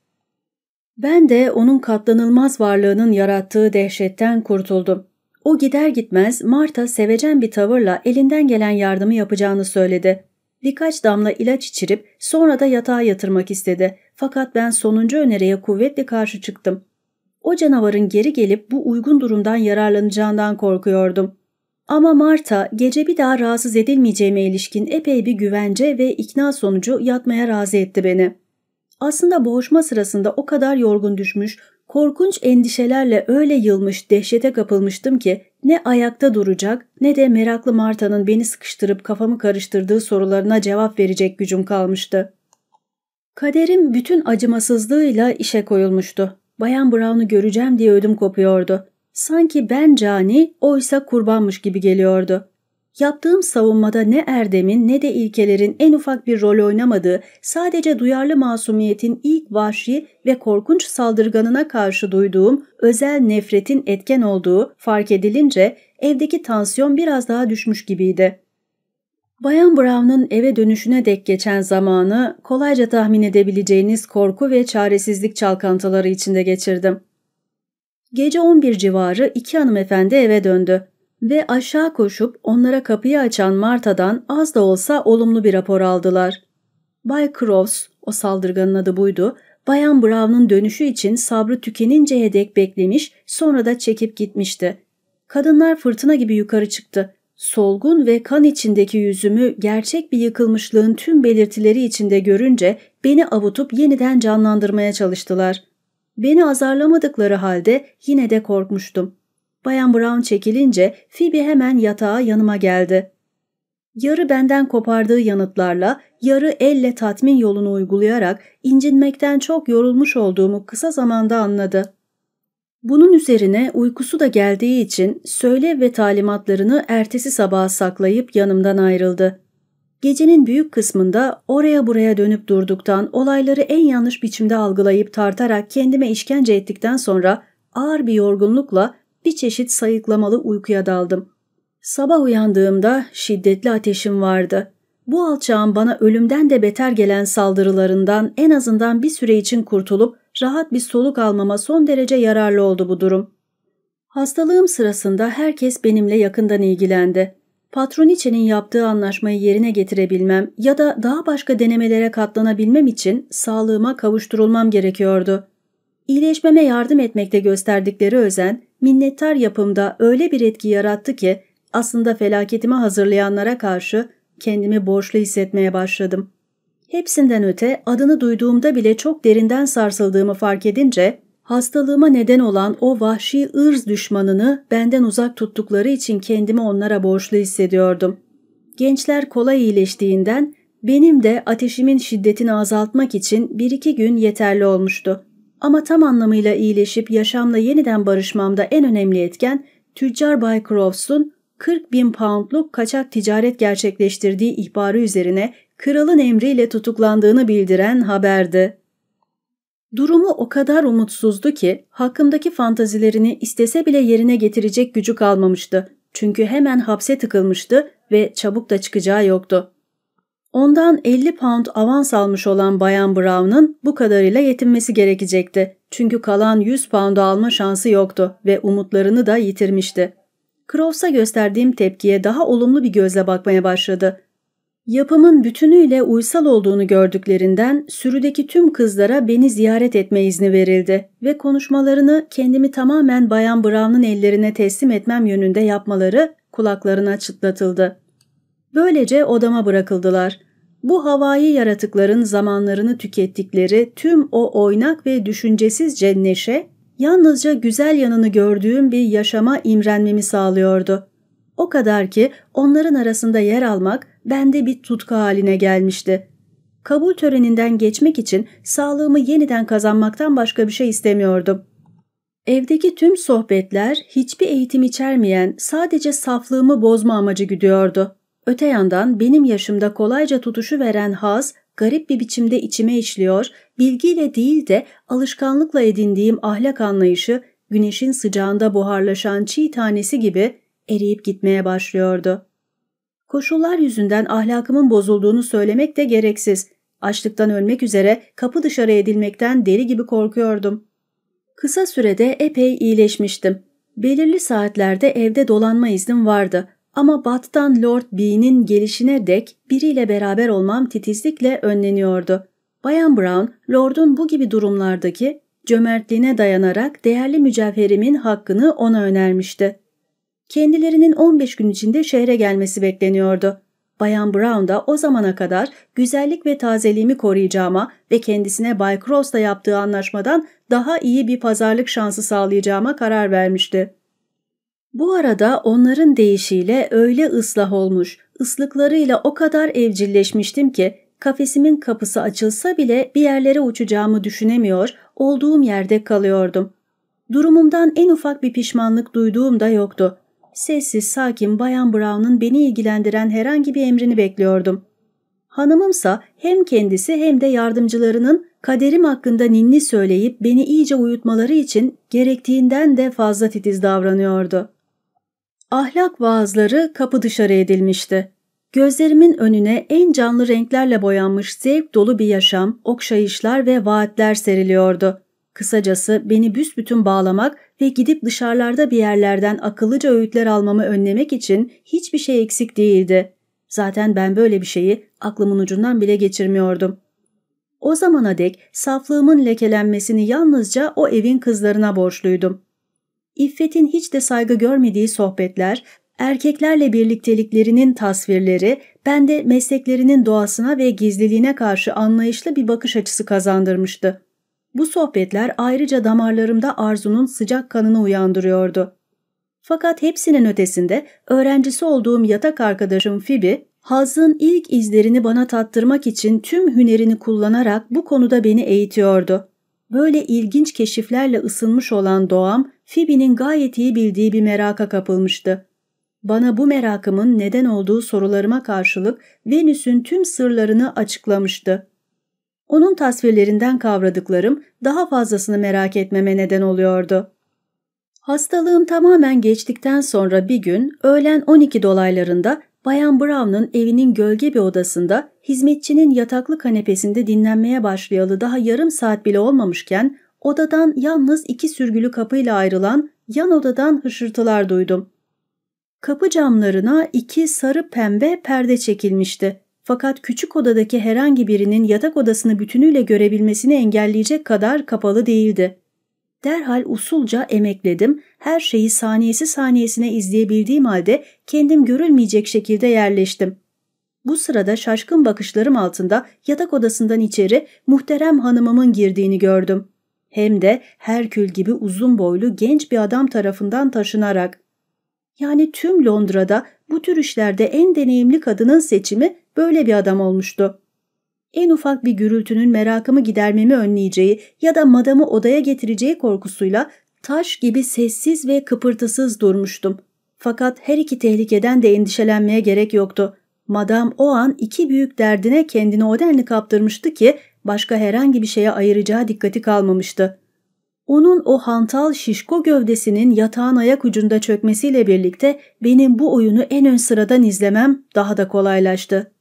Ben de onun katlanılmaz varlığının yarattığı dehşetten kurtuldum. O gider gitmez Marta sevecen bir tavırla elinden gelen yardımı yapacağını söyledi. Birkaç damla ilaç içirip sonra da yatağa yatırmak istedi. Fakat ben sonuncu öneriye kuvvetle karşı çıktım. O canavarın geri gelip bu uygun durumdan yararlanacağından korkuyordum. Ama Marta gece bir daha rahatsız edilmeyeceğime ilişkin epey bir güvence ve ikna sonucu yatmaya razı etti beni. Aslında boğuşma sırasında o kadar yorgun düşmüş, korkunç endişelerle öyle yılmış, dehşete kapılmıştım ki ne ayakta duracak ne de meraklı Marta'nın beni sıkıştırıp kafamı karıştırdığı sorularına cevap verecek gücüm kalmıştı. Kaderim bütün acımasızlığıyla işe koyulmuştu. Bayan Brown'u göreceğim diye ödüm kopuyordu. Sanki ben cani, oysa kurbanmış gibi geliyordu. Yaptığım savunmada ne erdemin ne de ilkelerin en ufak bir rol oynamadığı, sadece duyarlı masumiyetin ilk vahşi ve korkunç saldırganına karşı duyduğum özel nefretin etken olduğu fark edilince evdeki tansiyon biraz daha düşmüş gibiydi. Bayan Brown'un eve dönüşüne dek geçen zamanı kolayca tahmin edebileceğiniz korku ve çaresizlik çalkantıları içinde geçirdim. Gece on bir civarı iki hanımefendi eve döndü ve aşağı koşup onlara kapıyı açan Marta'dan az da olsa olumlu bir rapor aldılar. Bay Crofts, o saldırganın adı buydu, Bayan Brown'un dönüşü için sabrı tükeninceye dek beklemiş, sonra da çekip gitmişti. Kadınlar fırtına gibi yukarı çıktı. Solgun ve kan içindeki yüzümü gerçek bir yıkılmışlığın tüm belirtileri içinde görünce beni avutup yeniden canlandırmaya çalıştılar. Beni azarlamadıkları halde yine de korkmuştum. Bayan Brown çekilince Phoebe hemen yatağa yanıma geldi. Yarı benden kopardığı yanıtlarla, yarı elle tatmin yolunu uygulayarak incinmekten çok yorulmuş olduğumu kısa zamanda anladı. Bunun üzerine uykusu da geldiği için söyle ve talimatlarını ertesi sabaha saklayıp yanımdan ayrıldı. Gecenin büyük kısmında oraya buraya dönüp durduktan, olayları en yanlış biçimde algılayıp tartarak kendime işkence ettikten sonra ağır bir yorgunlukla bir çeşit sayıklamalı uykuya daldım. Sabah uyandığımda şiddetli ateşim vardı. Bu alçağın bana ölümden de beter gelen saldırılarından en azından bir süre için kurtulup rahat bir soluk almama son derece yararlı oldu bu durum. Hastalığım sırasında herkes benimle yakından ilgilendi. Patroniçe'nin yaptığı anlaşmayı yerine getirebilmem ya da daha başka denemelere katlanabilmem için sağlığıma kavuşturulmam gerekiyordu. İyileşmeme yardım etmekte gösterdikleri özen, minnettar yapımda öyle bir etki yarattı ki aslında felaketimi hazırlayanlara karşı kendimi borçlu hissetmeye başladım. Hepsinden öte adını duyduğumda bile çok derinden sarsıldığımı fark edince hastalığıma neden olan o vahşi ırz düşmanını benden uzak tuttukları için kendimi onlara borçlu hissediyordum. Gençler kolay iyileştiğinden benim de ateşimin şiddetini azaltmak için bir iki gün yeterli olmuştu. Ama tam anlamıyla iyileşip yaşamla yeniden barışmamda en önemli etken tüccar Bay Crofts'un kırk bin poundluk kaçak ticaret gerçekleştirdiği ihbarı üzerine kralın emriyle tutuklandığını bildiren haberdi. Durumu o kadar umutsuzdu ki hakkımdaki fantazilerini istese bile yerine getirecek gücü kalmamıştı. Çünkü hemen hapse tıkılmıştı ve çabuk da çıkacağı yoktu. Ondan elli pound avans almış olan Bayan Brown'un bu kadarıyla yetinmesi gerekecekti. Çünkü kalan yüz pound'u alma şansı yoktu ve umutlarını da yitirmişti. Crofts'a gösterdiğim tepkiye daha olumlu bir gözle bakmaya başladı. Yapımın bütünüyle uysal olduğunu gördüklerinden sürüdeki tüm kızlara beni ziyaret etme izni verildi ve konuşmalarını kendimi tamamen Bayan Brown'un ellerine teslim etmem yönünde yapmaları kulaklarına çıtlatıldı. Böylece odama bırakıldılar. Bu havai yaratıkların zamanlarını tükettikleri tüm o oynak ve düşüncesizce neşe, yalnızca güzel yanını gördüğüm bir yaşama imrenmemi sağlıyordu. O kadar ki onların arasında yer almak bende bir tutku haline gelmişti. Kabul töreninden geçmek için sağlığımı yeniden kazanmaktan başka bir şey istemiyordum. Evdeki tüm sohbetler hiçbir eğitim içermeyen, sadece saflığımı bozma amacı güdüyordu. Öte yandan benim yaşımda kolayca tutuşuveren haz garip bir biçimde içime işliyor, bilgiyle değil de alışkanlıkla edindiğim ahlak anlayışı güneşin sıcağında buharlaşan çiğ tanesi gibi eriyip gitmeye başlıyordu. Koşullar yüzünden ahlakımın bozulduğunu söylemek de gereksiz. Açlıktan ölmek üzere kapı dışarı edilmekten deli gibi korkuyordum. Kısa sürede epey iyileşmiştim. Belirli saatlerde evde dolanma iznim vardı ama Bath'tan Lord B'nin gelişine dek biriyle beraber olmam titizlikle önleniyordu. Bayan Brown, Lord'un bu gibi durumlardaki cömertliğine dayanarak değerli mücevherimin hakkını ona önermişti. Kendilerinin on beş gün içinde şehre gelmesi bekleniyordu. Bayan Brown da o zamana kadar güzellik ve tazeliğimi koruyacağıma ve kendisine Bay Cross'la yaptığı anlaşmadan daha iyi bir pazarlık şansı sağlayacağıma karar vermişti. Bu arada onların deyişiyle öyle ıslah olmuş, ıslıklarıyla o kadar evcilleşmiştim ki kafesimin kapısı açılsa bile bir yerlere uçacağımı düşünemiyor, olduğum yerde kalıyordum. Durumumdan en ufak bir pişmanlık duyduğum da yoktu. Sessiz, sakin Bayan Brown'un beni ilgilendiren herhangi bir emrini bekliyordum. Hanımımsa hem kendisi hem de yardımcılarının kaderim hakkında ninni söyleyip beni iyice uyutmaları için gerektiğinden de fazla titiz davranıyordu. Ahlak vaazları kapı dışarı edilmişti. Gözlerimin önüne en canlı renklerle boyanmış zevk dolu bir yaşam, okşayışlar ve vaatler seriliyordu. Kısacası beni büsbütün bağlamak ve gidip dışarılarda bir yerlerden akıllıca öğütler almamı önlemek için hiçbir şey eksik değildi. Zaten ben böyle bir şeyi aklımın ucundan bile geçirmiyordum. O zamana dek saflığımın lekelenmesini yalnızca o evin kızlarına borçluydum. İffet'in hiç de saygı görmediği sohbetler, erkeklerle birlikteliklerinin tasvirleri, bende mesleklerinin doğasına ve gizliliğine karşı anlayışlı bir bakış açısı kazandırmıştı. Bu sohbetler ayrıca damarlarımda arzunun sıcak kanını uyandırıyordu. Fakat hepsinin ötesinde öğrencisi olduğum yatak arkadaşım Phoebe, hazzın ilk izlerini bana tattırmak için tüm hünerini kullanarak bu konuda beni eğitiyordu. Böyle ilginç keşiflerle ısınmış olan doğam, Phoebe'nin gayet iyi bildiği bir meraka kapılmıştı. Bana bu merakımın neden olduğu sorularıma karşılık Venüs'ün tüm sırlarını açıklamıştı. Onun tasvirlerinden kavradıklarım daha fazlasını merak etmeme neden oluyordu. Hastalığım tamamen geçtikten sonra bir gün öğlen on iki dolaylarında Bayan Brown'un evinin gölge bir odasında hizmetçinin yataklı kanepesinde dinlenmeye başlayalı daha yarım saat bile olmamışken odadan yalnız iki sürgülü kapıyla ayrılan yan odadan hışırtılar duydum. Kapı camlarına iki sarı pembe perde çekilmişti. Fakat küçük odadaki herhangi birinin yatak odasını bütünüyle görebilmesini engelleyecek kadar kapalı değildi. Derhal usulca emekledim, her şeyi saniyesi saniyesine izleyebildiğim halde kendim görülmeyecek şekilde yerleştim. Bu sırada şaşkın bakışlarım altında yatak odasından içeri muhterem hanımımın girdiğini gördüm. Hem de Herkül gibi uzun boylu genç bir adam tarafından taşınarak. Yani tüm Londra'da bu tür işlerde en deneyimli kadının seçimi böyle bir adam olmuştu. En ufak bir gürültünün merakımı gidermemi önleyeceği ya da madamı odaya getireceği korkusuyla taş gibi sessiz ve kıpırtısız durmuştum. Fakat her iki tehlikeden de endişelenmeye gerek yoktu. Madam o an iki büyük derdine kendini o denli kaptırmıştı ki başka herhangi bir şeye ayıracağı dikkati kalmamıştı. Onun o hantal şişko gövdesinin yatağın ayak ucunda çökmesiyle birlikte benim bu oyunu en ön sıradan izlemem daha da kolaylaştı.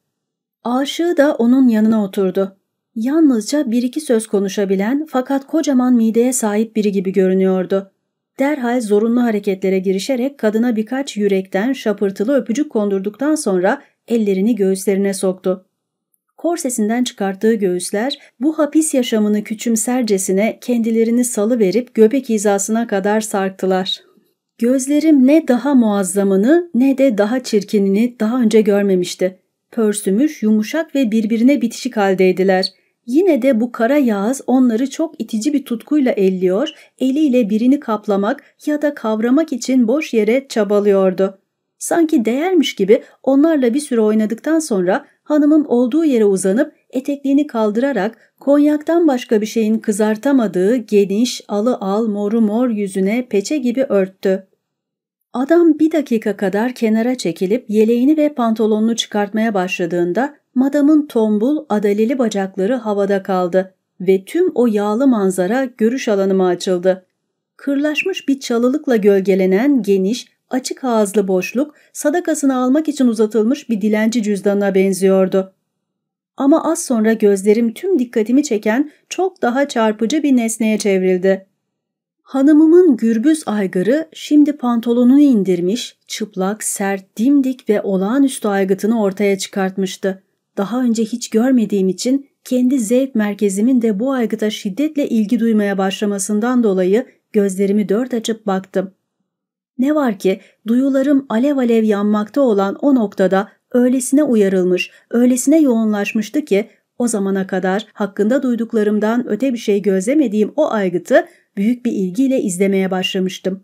Aşığı da onun yanına oturdu. Yalnızca bir iki söz konuşabilen fakat kocaman mideye sahip biri gibi görünüyordu. Derhal zorunlu hareketlere girişerek kadına birkaç yürekten şapırtılı öpücük kondurduktan sonra ellerini göğüslerine soktu. Korsesinden çıkarttığı göğüsler bu hapis yaşamını küçümsercesine kendilerini salıverip göbek hizasına kadar sarktılar. Gözlerim ne daha muazzamını ne de daha çirkinini daha önce görmemişti. Pörsümüş, yumuşak ve birbirine bitişik haldeydiler. Yine de bu kara yağız onları çok itici bir tutkuyla elliyor, eliyle birini kaplamak ya da kavramak için boş yere çabalıyordu. Sanki değermiş gibi onlarla bir süre oynadıktan sonra hanımım olduğu yere uzanıp etekliğini kaldırarak konyaktan başka bir şeyin kızartamadığı geniş, alı al, moru mor yüzüne peçe gibi örttü. Adam bir dakika kadar kenara çekilip yeleğini ve pantolonunu çıkartmaya başladığında madamın tombul, adaleli bacakları havada kaldı ve tüm o yağlı manzara görüş alanıma açıldı. Kırlaşmış bir çalılıkla gölgelenen geniş, açık ağızlı boşluk sadakasını almak için uzatılmış bir dilenci cüzdanına benziyordu. Ama az sonra gözlerim tüm dikkatimi çeken çok daha çarpıcı bir nesneye çevrildi. Hanımımın gürbüz aygırı şimdi pantolonunu indirmiş, çıplak, sert, dimdik ve olağanüstü aygıtını ortaya çıkartmıştı. Daha önce hiç görmediğim için kendi zevk merkezimin de bu aygıta şiddetle ilgi duymaya başlamasından dolayı gözlerimi dört açıp baktım. Ne var ki duyularım alev alev yanmakta olan o noktada öylesine uyarılmış, öylesine yoğunlaşmıştı ki o zamana kadar hakkında duyduklarımdan öte bir şey gözlemediğim o aygıtı büyük bir ilgiyle izlemeye başlamıştım.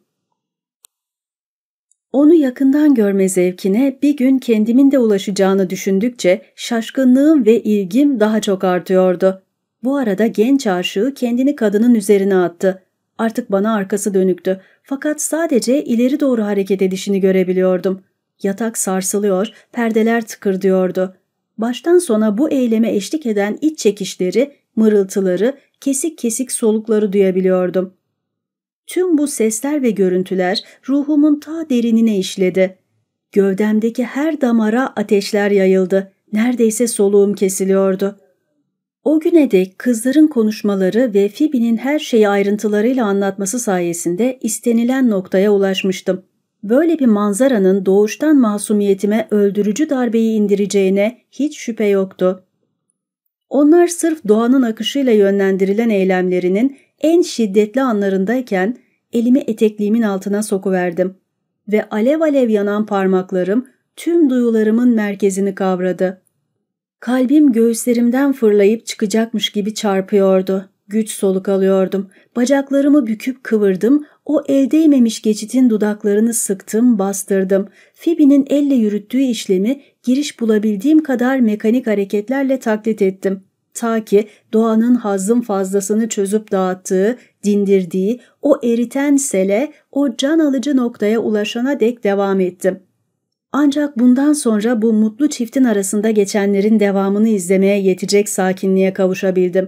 Onu yakından görme zevkine bir gün kendimin de ulaşacağını düşündükçe şaşkınlığım ve ilgim daha çok artıyordu. Bu arada genç aşığı kendini kadının üzerine attı. Artık bana arkası dönüktü. Fakat sadece ileri doğru hareket edişini görebiliyordum. Yatak sarsılıyor, perdeler tıkırdıyordu. Baştan sona bu eyleme eşlik eden iç çekişleri, mırıltıları, kesik kesik solukları duyabiliyordum. Tüm bu sesler ve görüntüler ruhumun ta derinine işledi. Gövdemdeki her damara ateşler yayıldı. Neredeyse soluğum kesiliyordu. O güne dek kızların konuşmaları ve Phoebe'nin her şeyi ayrıntılarıyla anlatması sayesinde istenilen noktaya ulaşmıştım. Böyle bir manzaranın doğuştan masumiyetime öldürücü darbeyi indireceğine hiç şüphe yoktu. Onlar sırf doğanın akışıyla yönlendirilen eylemlerinin en şiddetli anlarındayken elimi etekliğimin altına sokuverdim ve alev alev yanan parmaklarım tüm duyularımın merkezini kavradı. Kalbim göğüslerimden fırlayıp çıkacakmış gibi çarpıyordu. Güç soluk alıyordum. Bacaklarımı büküp kıvırdım. O el değmemiş geçitin dudaklarını sıktım, bastırdım. Phoebe'nin elle yürüttüğü işlemi giriş bulabildiğim kadar mekanik hareketlerle taklit ettim. Ta ki doğanın hazzın fazlasını çözüp dağıttığı, dindirdiği, o eriten sele, o can alıcı noktaya ulaşana dek devam ettim. Ancak bundan sonra bu mutlu çiftin arasında geçenlerin devamını izlemeye yetecek sakinliğe kavuşabildim.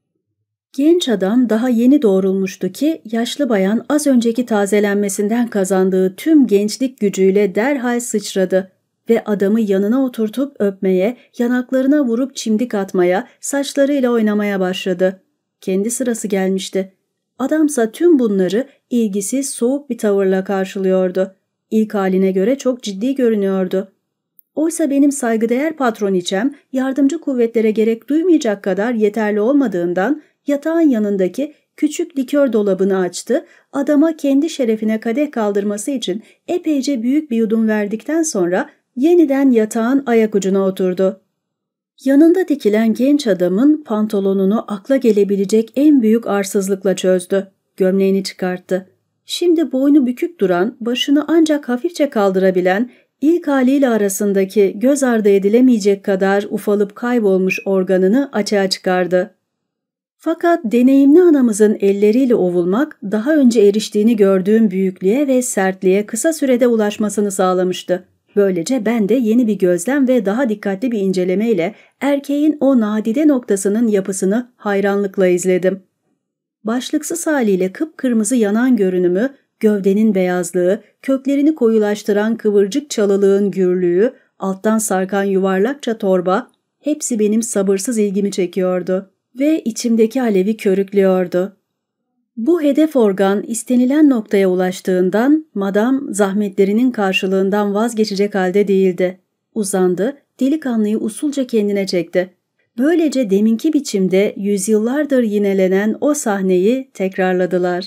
Genç adam daha yeni doğrulmuştu ki yaşlı bayan az önceki tazelenmesinden kazandığı tüm gençlik gücüyle derhal sıçradı ve adamı yanına oturtup öpmeye, yanaklarına vurup çimdik atmaya, saçlarıyla oynamaya başladı. Kendi sırası gelmişti. Adamsa tüm bunları ilgisiz, soğuk bir tavırla karşılıyordu. İlk haline göre çok ciddi görünüyordu. Oysa benim saygıdeğer patroniçem yardımcı kuvvetlere gerek duymayacak kadar yeterli olmadığından yatağın yanındaki küçük likör dolabını açtı, adama kendi şerefine kadeh kaldırması için epeyce büyük bir yudum verdikten sonra yeniden yatağın ayak ucuna oturdu. Yanında dikilen genç adamın pantolonunu akla gelebilecek en büyük arsızlıkla çözdü. Gömleğini çıkarttı. Şimdi boynu bükük duran, başını ancak hafifçe kaldırabilen, ilk haliyle arasındaki göz ardı edilemeyecek kadar ufalıp kaybolmuş organını açığa çıkardı. Fakat deneyimli anamızın elleriyle ovulmak daha önce eriştiğini gördüğüm büyüklüğe ve sertliğe kısa sürede ulaşmasını sağlamıştı. Böylece ben de yeni bir gözlem ve daha dikkatli bir incelemeyle erkeğin o nadide noktasının yapısını hayranlıkla izledim. Başlıksız haliyle kıpkırmızı yanan görünümü, gövdenin beyazlığı, köklerini koyulaştıran kıvırcık çalılığın gürlüğü, alttan sarkan yuvarlakça torba, hepsi benim sabırsız ilgimi çekiyordu ve içimdeki alevi körüklüyordu. Bu hedef organ istenilen noktaya ulaştığından madam zahmetlerinin karşılığından vazgeçecek halde değildi. Uzandı, delikanlıyı usulca kendine çekti. Böylece deminki biçimde yüzyıllardır yinelenen o sahneyi tekrarladılar.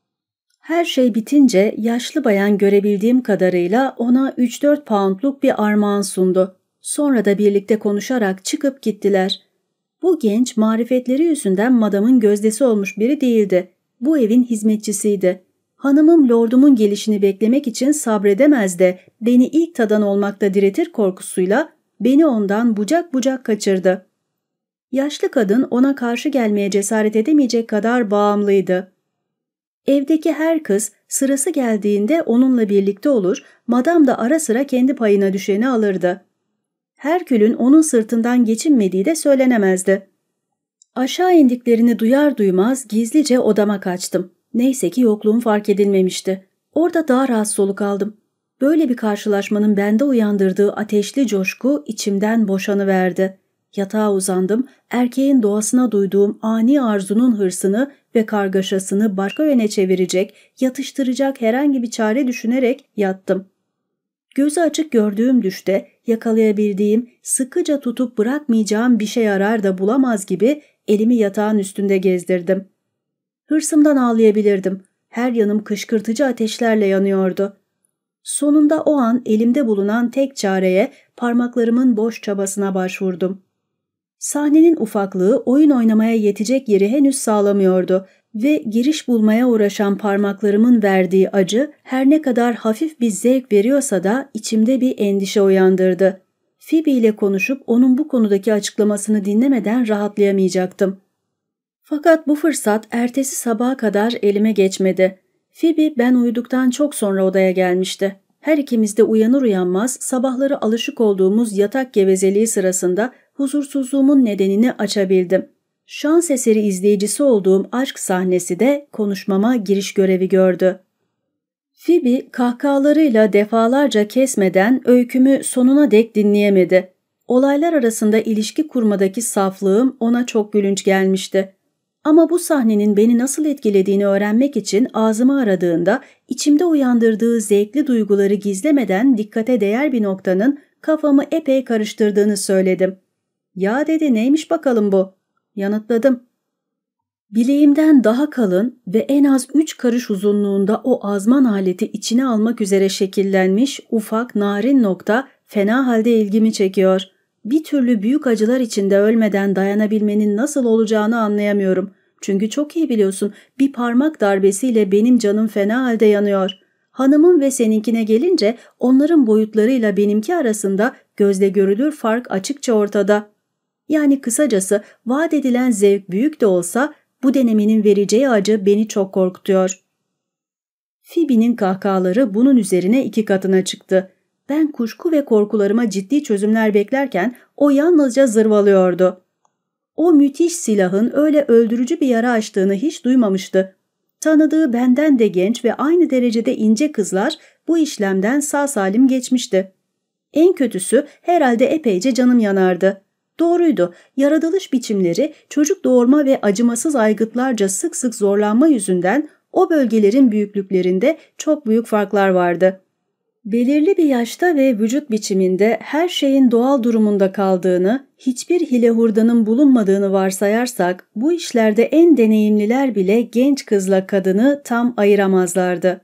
Her şey bitince yaşlı bayan görebildiğim kadarıyla ona üç dört poundluk bir armağan sundu. Sonra da birlikte konuşarak çıkıp gittiler. Bu genç marifetleri yüzünden madamın gözdesi olmuş biri değildi. Bu evin hizmetçisiydi. Hanımım lordumun gelişini beklemek için sabredemez de beni ilk tadan olmakta diretir korkusuyla beni ondan bucak bucak kaçırdı. Yaşlı kadın ona karşı gelmeye cesaret edemeyecek kadar bağımlıydı. Evdeki her kız sırası geldiğinde onunla birlikte olur, madam da ara sıra kendi payına düşeni alırdı. Herkül'ün onun sırtından geçinmediği de söylenemezdi. Aşağı indiklerini duyar duymaz gizlice odama kaçtım. Neyse ki yokluğum fark edilmemişti. Orada daha rahat soluk aldım. Böyle bir karşılaşmanın bende uyandırdığı ateşli coşku içimden boşanıverdi. Yatağa uzandım, erkeğin doğasına duyduğum ani arzunun hırsını ve kargaşasını başka yöne çevirecek, yatıştıracak herhangi bir çare düşünerek yattım. Gözü açık gördüğüm düşte yakalayabildiğim, sıkıca tutup bırakmayacağım bir şey arar da bulamaz gibi elimi yatağın üstünde gezdirdim. Hırsımdan ağlayabilirdim. Her yanım kışkırtıcı ateşlerle yanıyordu. Sonunda o an elimde bulunan tek çareye, parmaklarımın boş çabasına başvurdum. Sahnenin ufaklığı oyun oynamaya yetecek yeri henüz sağlamıyordu ve giriş bulmaya uğraşan parmaklarımın verdiği acı her ne kadar hafif bir zevk veriyorsa da içimde bir endişe uyandırdı. Phoebe ile konuşup onun bu konudaki açıklamasını dinlemeden rahatlayamayacaktım. Fakat bu fırsat ertesi sabaha kadar elime geçmedi. Phoebe ben uyuduktan çok sonra odaya gelmişti. Her ikimiz de uyanır uyanmaz sabahları alışık olduğumuz yatak gevezeliği sırasında huzursuzluğumun nedenini açabildim. Şans eseri izleyicisi olduğum aşk sahnesi de konuşmama giriş görevi gördü. Phoebe kahkahalarıyla defalarca kesmeden öykümü sonuna dek dinleyemedi. Olaylar arasında ilişki kurmadaki saflığım ona çok gülünç gelmişti. Ama bu sahnenin beni nasıl etkilediğini öğrenmek için ağzımı aradığında içimde uyandırdığı zevkli duyguları gizlemeden dikkate değer bir noktanın kafamı epey karıştırdığını söyledim. "Ya," dedi, "neymiş bakalım bu?" Yanıtladım. Bileğimden daha kalın ve en az üç karış uzunluğunda o azman aleti içine almak üzere şekillenmiş ufak narin nokta fena halde ilgimi çekiyor. Bir türlü büyük acılar içinde ölmeden dayanabilmenin nasıl olacağını anlayamıyorum. Çünkü çok iyi biliyorsun, bir parmak darbesiyle benim canım fena halde yanıyor. Hanımın ve seninkine gelince onların boyutlarıyla benimki arasında gözle görülür fark açıkça ortada. Yani kısacası vaat edilen zevk büyük de olsa bu denemenin vereceği acı beni çok korkutuyor. Phoebe'nin kahkahaları bunun üzerine iki katına çıktı. Ben kuşku ve korkularıma ciddi çözümler beklerken o yalnızca zırvalıyordu. O müthiş silahın öyle öldürücü bir yara açtığını hiç duymamıştı. Tanıdığı benden de genç ve aynı derecede ince kızlar bu işlemden sağ salim geçmişti. En kötüsü herhalde epeyce canım yanardı. Doğruydu, yaratılış biçimleri çocuk doğurma ve acımasız aygıtlarca sık sık zorlanma yüzünden o bölgelerin büyüklüklerinde çok büyük farklar vardı. Belirli bir yaşta ve vücut biçiminde her şeyin doğal durumunda kaldığını, hiçbir hile hurdanın bulunmadığını varsayarsak bu işlerde en deneyimliler bile genç kızla kadını tam ayıramazlardı.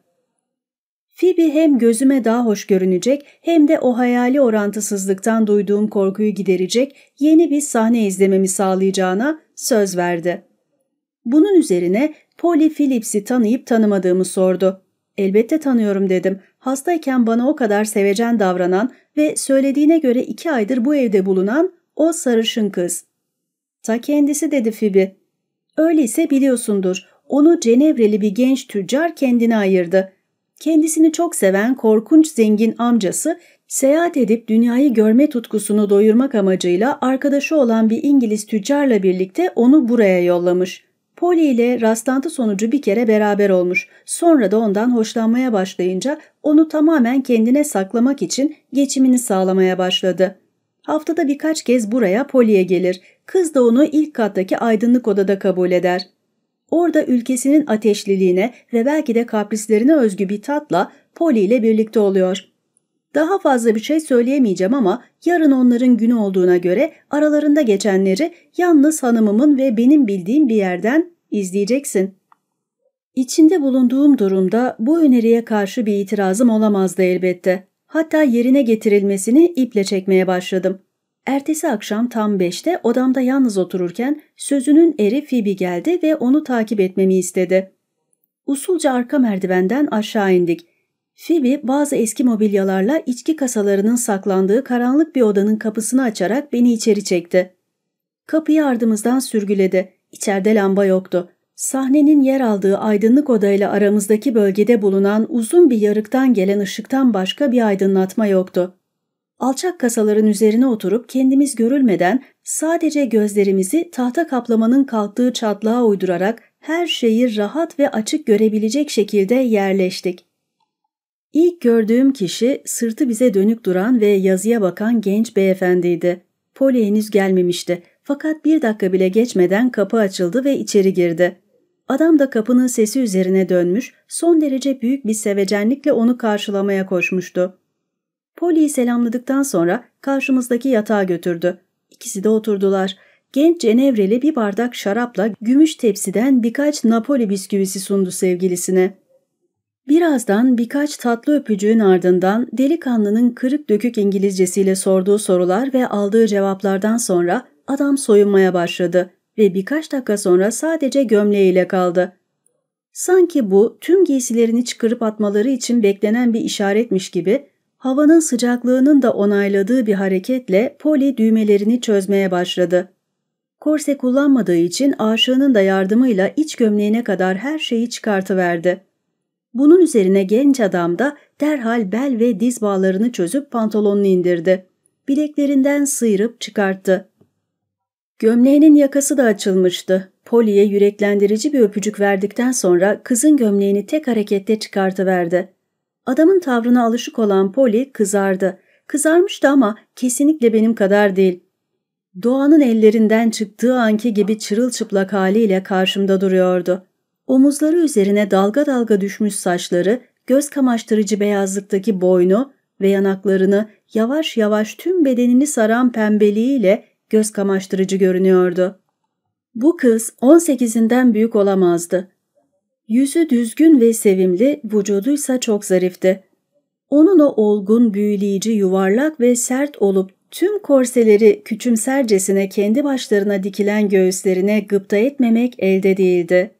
Phoebe hem gözüme daha hoş görünecek hem de o hayali orantısızlıktan duyduğum korkuyu giderecek yeni bir sahne izlememi sağlayacağına söz verdi. Bunun üzerine Polly Phillips'i tanıyıp tanımadığımı sordu. "Elbette tanıyorum," dedim. "Hastayken bana o kadar sevecen davranan ve söylediğine göre iki aydır bu evde bulunan o sarışın kız." "Ta kendisi," dedi Phoebe. "Öyleyse biliyorsundur. Onu Cenevreli bir genç tüccar kendine ayırdı. Kendisini çok seven korkunç zengin amcası, seyahat edip dünyayı görme tutkusunu doyurmak amacıyla arkadaşı olan bir İngiliz tüccarla birlikte onu buraya yollamış. Polly ile rastlantı sonucu bir kere beraber olmuş. Sonra da ondan hoşlanmaya başlayınca onu tamamen kendine saklamak için geçimini sağlamaya başladı. Haftada birkaç kez buraya Polly'ye gelir. Kız da onu ilk kattaki aydınlık odada kabul eder. Orada ülkesinin ateşliliğine ve belki de kaprislerine özgü bir tatla Polly ile birlikte oluyor. Daha fazla bir şey söyleyemeyeceğim ama yarın onların günü olduğuna göre aralarında geçenleri yalnız hanımımın ve benim bildiğim bir yerden izleyeceksin." İçinde bulunduğum durumda bu öneriye karşı bir itirazım olamazdı elbette. Hatta yerine getirilmesini iple çekmeye başladım. Ertesi akşam tam beşte odamda yalnız otururken sözünün eri Phoebe geldi ve onu takip etmemi istedi. Usulca arka merdivenden aşağı indik. Phoebe bazı eski mobilyalarla içki kasalarının saklandığı karanlık bir odanın kapısını açarak beni içeri çekti. Kapıyı ardımızdan sürgüledi. İçeride lamba yoktu. Sahnenin yer aldığı aydınlık odayla aramızdaki bölgede bulunan uzun bir yarıktan gelen ışıktan başka bir aydınlatma yoktu. Alçak kasaların üzerine oturup kendimiz görülmeden sadece gözlerimizi tahta kaplamanın kalktığı çatlağa uydurarak her şeyi rahat ve açık görebilecek şekilde yerleştik. İlk gördüğüm kişi sırtı bize dönük duran ve yazıya bakan genç beyefendiydi. Polly henüz gelmemişti fakat bir dakika bile geçmeden kapı açıldı ve içeri girdi. Adam da kapının sesi üzerine dönmüş, son derece büyük bir sevecenlikle onu karşılamaya koşmuştu. Polly'yi selamladıktan sonra karşımızdaki yatağa götürdü. İkisi de oturdular. Genç Cenevreli bir bardak şarapla gümüş tepsiden birkaç Napoli bisküvisi sundu sevgilisine. Birazdan birkaç tatlı öpücüğün ardından delikanlının kırık dökük İngilizcesiyle sorduğu sorular ve aldığı cevaplardan sonra adam soyunmaya başladı ve birkaç dakika sonra sadece gömleğiyle kaldı. Sanki bu tüm giysilerini çıkarıp atmaları için beklenen bir işaretmiş gibi havanın sıcaklığının da onayladığı bir hareketle Polly düğmelerini çözmeye başladı. Korse kullanmadığı için aşığının da yardımıyla iç gömleğine kadar her şeyi çıkartıverdi. Bunun üzerine genç adam da derhal bel ve diz bağlarını çözüp pantolonunu indirdi. Bileklerinden sıyırıp çıkarttı. Gömleğinin yakası da açılmıştı. Polly'ye yüreklendirici bir öpücük verdikten sonra kızın gömleğini tek harekette çıkartıverdi. Adamın tavrına alışık olan Polly kızardı. Kızarmıştı ama kesinlikle benim kadar değil. Doğanın ellerinden çıktığı anki gibi çırılçıplak haliyle karşımda duruyordu. Omuzları üzerine dalga dalga düşmüş saçları, göz kamaştırıcı beyazlıktaki boynu ve yanaklarını yavaş yavaş tüm bedenini saran pembeliğiyle göz kamaştırıcı görünüyordu. Bu kız on sekizinden büyük olamazdı. Yüzü düzgün ve sevimli, vücuduysa çok zarifti. Onun o olgun, büyüleyici, yuvarlak ve sert olup tüm korseleri küçümsercesine kendi başlarına dikilen göğüslerine gıpta etmemek elde değildi.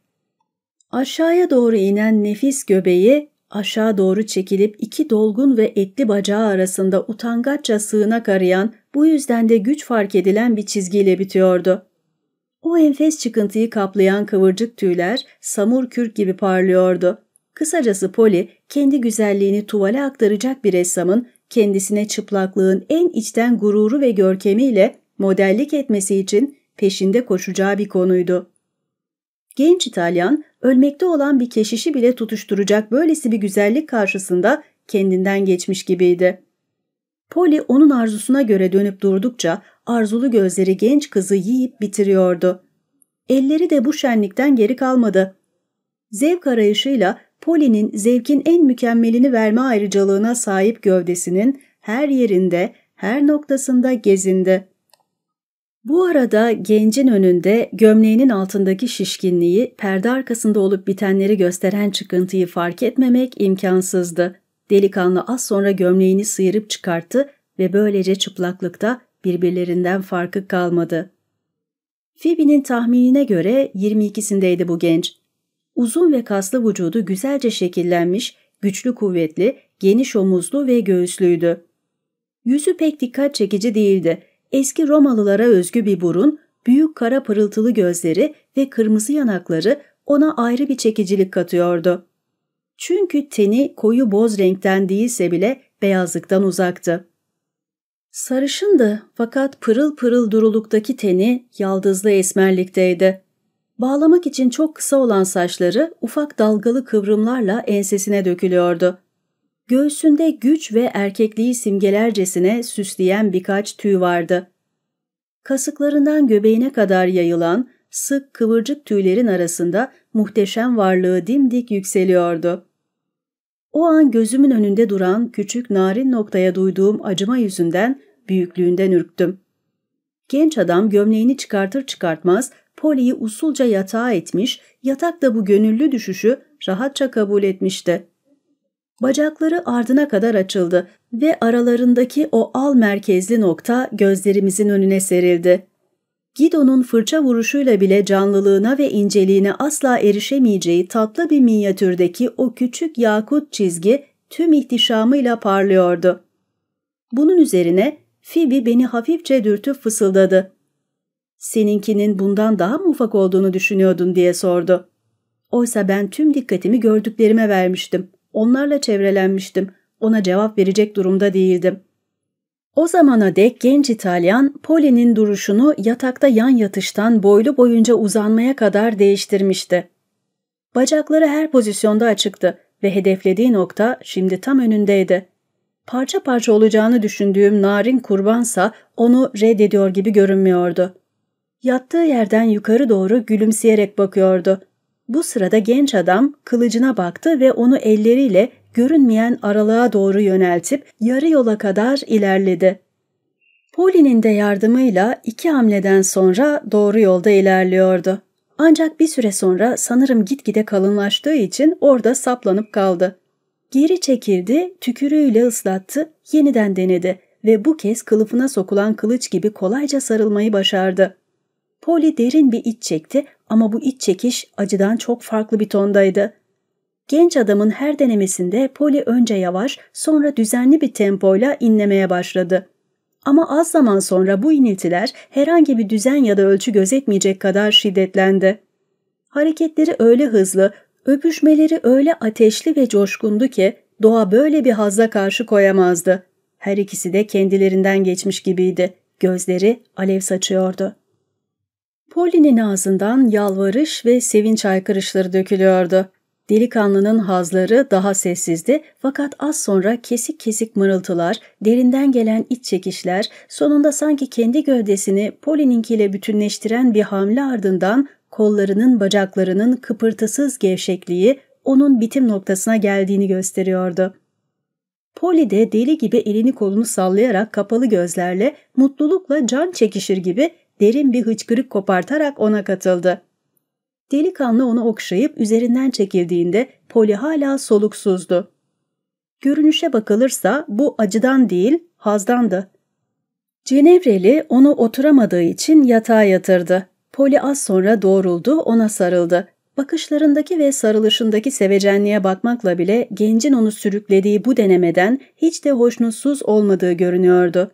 Aşağıya doğru inen nefis göbeği, aşağı doğru çekilip iki dolgun ve etli bacağı arasında utangaçça sığınak arayan, bu yüzden de güç fark edilen bir çizgiyle bitiyordu. O enfes çıkıntıyı kaplayan kıvırcık tüyler samur kürk gibi parlıyordu. Kısacası Polly, kendi güzelliğini tuvale aktaracak bir ressamın kendisine çıplaklığın en içten gururu ve görkemiyle modellik etmesi için peşinde koşacağı bir konuydu. Genç İtalyan, ölmekte olan bir keşişi bile tutuşturacak böylesi bir güzellik karşısında kendinden geçmiş gibiydi. Polly onun arzusuna göre dönüp durdukça arzulu gözleri genç kızı yiyip bitiriyordu. Elleri de bu şenlikten geri kalmadı. Zevk arayışıyla Polly'nin zevkin en mükemmelini verme ayrıcalığına sahip gövdesinin her yerinde, her noktasında gezindi. Bu arada gencin önünde gömleğinin altındaki şişkinliği, perde arkasında olup bitenleri gösteren çıkıntıyı fark etmemek imkansızdı. Delikanlı az sonra gömleğini sıyırıp çıkarttı ve böylece çıplaklıkta birbirlerinden farkı kalmadı. Phoebe'nin tahminine göre yirmi ikisindeydi bu genç. Uzun ve kaslı vücudu güzelce şekillenmiş, güçlü kuvvetli, geniş omuzlu ve göğüslüydü. Yüzü pek dikkat çekici değildi. Eski Romalılara özgü bir burun, büyük kara pırıltılı gözleri ve kırmızı yanakları ona ayrı bir çekicilik katıyordu. Çünkü teni koyu boz renkten değilse bile beyazlıktan uzaktı. Sarışındı fakat pırıl pırıl duruluktaki teni yaldızlı esmerlikteydi. Bağlamak için çok kısa olan saçları ufak dalgalı kıvrımlarla ensesine dökülüyordu. Göğsünde güç ve erkekliği simgelercesine süsleyen birkaç tüy vardı. Kasıklarından göbeğine kadar yayılan sık kıvırcık tüylerin arasında muhteşem varlığı dimdik yükseliyordu. O an gözümün önünde duran küçük narin noktaya duyduğum acıma yüzünden büyüklüğünden ürktüm. Genç adam gömleğini çıkartır çıkartmaz Polly'yi usulca yatağa etmiş, yatak da bu gönüllü düşüşü rahatça kabul etmişti. Bacakları ardına kadar açıldı ve aralarındaki o al merkezli nokta gözlerimizin önüne serildi. Guido'nun fırça vuruşuyla bile canlılığına ve inceliğine asla erişemeyeceği tatlı bir minyatürdeki o küçük yakut çizgi tüm ihtişamıyla parlıyordu. Bunun üzerine Phoebe beni hafifçe dürtüp fısıldadı. "Seninkinin bundan daha mı ufak olduğunu düşünüyordun?" diye sordu. Oysa ben tüm dikkatimi gördüklerime vermiştim. Onlarla çevrelenmiştim. Ona cevap verecek durumda değildim. O zamana dek genç İtalyan, Polly'nin duruşunu yatakta yan yatıştan boylu boyunca uzanmaya kadar değiştirmişti. Bacakları her pozisyonda açıktı ve hedeflediği nokta şimdi tam önündeydi. Parça parça olacağını düşündüğüm narin kurbansa onu reddediyor gibi görünmüyordu. Yattığı yerden yukarı doğru gülümseyerek bakıyordu. Bu sırada genç adam kılıcına baktı ve onu elleriyle görünmeyen aralığa doğru yöneltip yarı yola kadar ilerledi. Polly'nin de yardımıyla iki hamleden sonra doğru yolda ilerliyordu. Ancak bir süre sonra sanırım gitgide kalınlaştığı için orada saplanıp kaldı. Geri çekildi, tükürüğüyle ıslattı, yeniden denedi ve bu kez kılıfına sokulan kılıç gibi kolayca sarılmayı başardı. Polly derin bir iç çekti ama bu iç çekiş acıdan çok farklı bir tondaydı. Genç adamın her denemesinde Polly önce yavaş, sonra düzenli bir tempoyla inlemeye başladı. Ama az zaman sonra bu iniltiler herhangi bir düzen ya da ölçü gözetmeyecek kadar şiddetlendi. Hareketleri öyle hızlı, öpüşmeleri öyle ateşli ve coşkundu ki doğa böyle bir hazza karşı koyamazdı. Her ikisi de kendilerinden geçmiş gibiydi. Gözleri alev saçıyordu. Polly'nin ağzından yalvarış ve sevinç haykırışları dökülüyordu. Delikanlının hazları daha sessizdi fakat az sonra kesik kesik mırıltılar, derinden gelen iç çekişler, sonunda sanki kendi gövdesini Polly'ninkiyle bütünleştiren bir hamle ardından kollarının, bacaklarının kıpırtısız gevşekliği onun bitim noktasına geldiğini gösteriyordu. Polly de deli gibi elini kolunu sallayarak kapalı gözlerle mutlulukla can çekişir gibi derin bir hıçkırık kopartarak ona katıldı. Delikanlı onu okşayıp üzerinden çekildiğinde Polly hala soluksuzdu. Görünüşe bakılırsa bu acıdan değil, hazdandı. Cenevreli onu oturamadığı için yatağa yatırdı. Polly az sonra doğruldu, ona sarıldı. Bakışlarındaki ve sarılışındaki sevecenliğe bakmakla bile gencin onu sürüklediği bu denemeden hiç de hoşnutsuz olmadığı görünüyordu.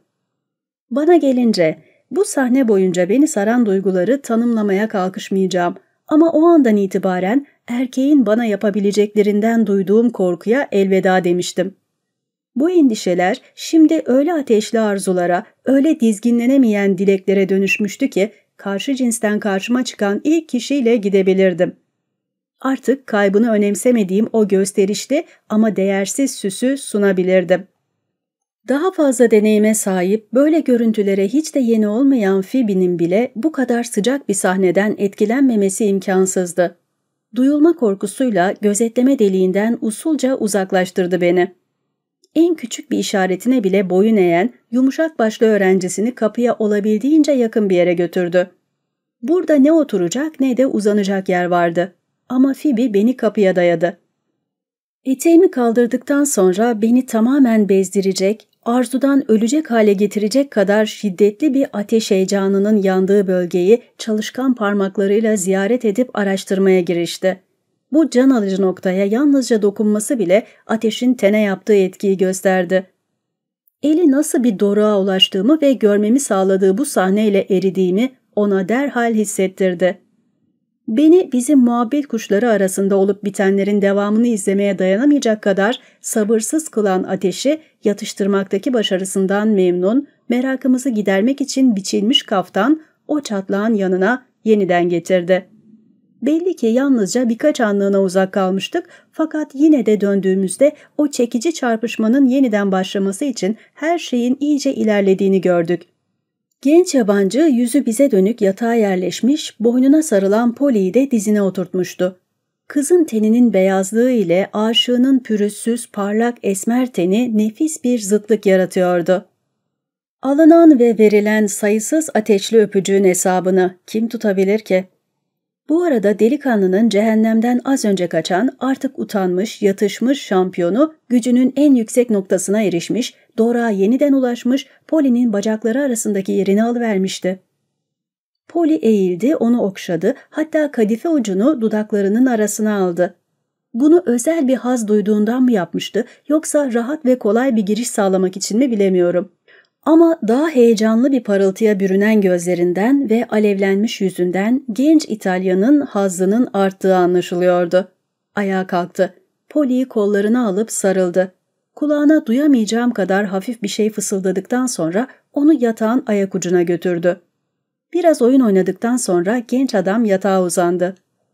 Bana gelince, bu sahne boyunca beni saran duyguları tanımlamaya kalkışmayacağım. Ama o andan itibaren erkeğin bana yapabileceklerinden duyduğum korkuya elveda demiştim. Bu endişeler şimdi öyle ateşli arzulara, öyle dizginlenemeyen dileklere dönüşmüştü ki karşı cinsten karşıma çıkan ilk kişiyle gidebilirdim. Artık kaybını önemsemediğim o gösterişli ama değersiz süsü sunabilirdim. Daha fazla deneyime sahip, böyle görüntülere hiç de yeni olmayan Phoebe'nin bile bu kadar sıcak bir sahneden etkilenmemesi imkansızdı. Duyulma korkusuyla gözetleme deliğinden usulca uzaklaştırdı beni. En küçük bir işaretine bile boyun eğen, yumuşak başlı öğrencisini kapıya olabildiğince yakın bir yere götürdü. Burada ne oturacak ne de uzanacak yer vardı. Ama Phoebe beni kapıya dayadı. Eteğimi kaldırdıktan sonra beni tamamen bezdirecek, arzudan ölecek hale getirecek kadar şiddetli bir ateş heyecanının yandığı bölgeyi çalışkan parmaklarıyla ziyaret edip araştırmaya girişti. Bu can alıcı noktaya yalnızca dokunması bile ateşin tene yaptığı etkiyi gösterdi. Eli nasıl bir doruğa ulaştığımı ve görmemi sağladığı bu sahneyle eridiğimi ona derhal hissettirdi. Beni bizim muhabbet kuşları arasında olup bitenlerin devamını izlemeye dayanamayacak kadar sabırsız kılan ateşi yatıştırmaktaki başarısından memnun, merakımızı gidermek için biçilmiş kaftan o çatlağın yanına yeniden getirdi. Belli ki yalnızca birkaç anlığına uzak kalmıştık fakat yine de döndüğümüzde o çekici çarpışmanın yeniden başlaması için her şeyin iyice ilerlediğini gördük. Genç yabancı yüzü bize dönük yatağa yerleşmiş, boynuna sarılan Polly'yi de dizine oturtmuştu. Kızın teninin beyazlığı ile aşığının pürüzsüz, parlak esmer teni nefis bir zıtlık yaratıyordu. Alınan ve verilen sayısız ateşli öpücüğün hesabını kim tutabilir ki? Bu arada delikanlının cehennemden az önce kaçan, artık utanmış, yatışmış şampiyonu gücünün en yüksek noktasına erişmiş, Dora'ya yeniden ulaşmış, Polly'nin bacakları arasındaki yerini alıvermişti. Polly eğildi, onu okşadı, hatta kadife ucunu dudaklarının arasına aldı. Bunu özel bir haz duyduğundan mı yapmıştı, yoksa rahat ve kolay bir giriş sağlamak için mi bilemiyorum. Ama daha heyecanlı bir parıltıya bürünen gözlerinden ve alevlenmiş yüzünden genç İtalyanın hazzının arttığı anlaşılıyordu. Ayağa kalktı. Polly'yi kollarına alıp sarıldı. Kulağına duyamayacağım kadar hafif bir şey fısıldadıktan sonra onu yatağın ayak ucuna götürdü. Biraz oyun oynadıktan sonra genç adam yatağa uzandı.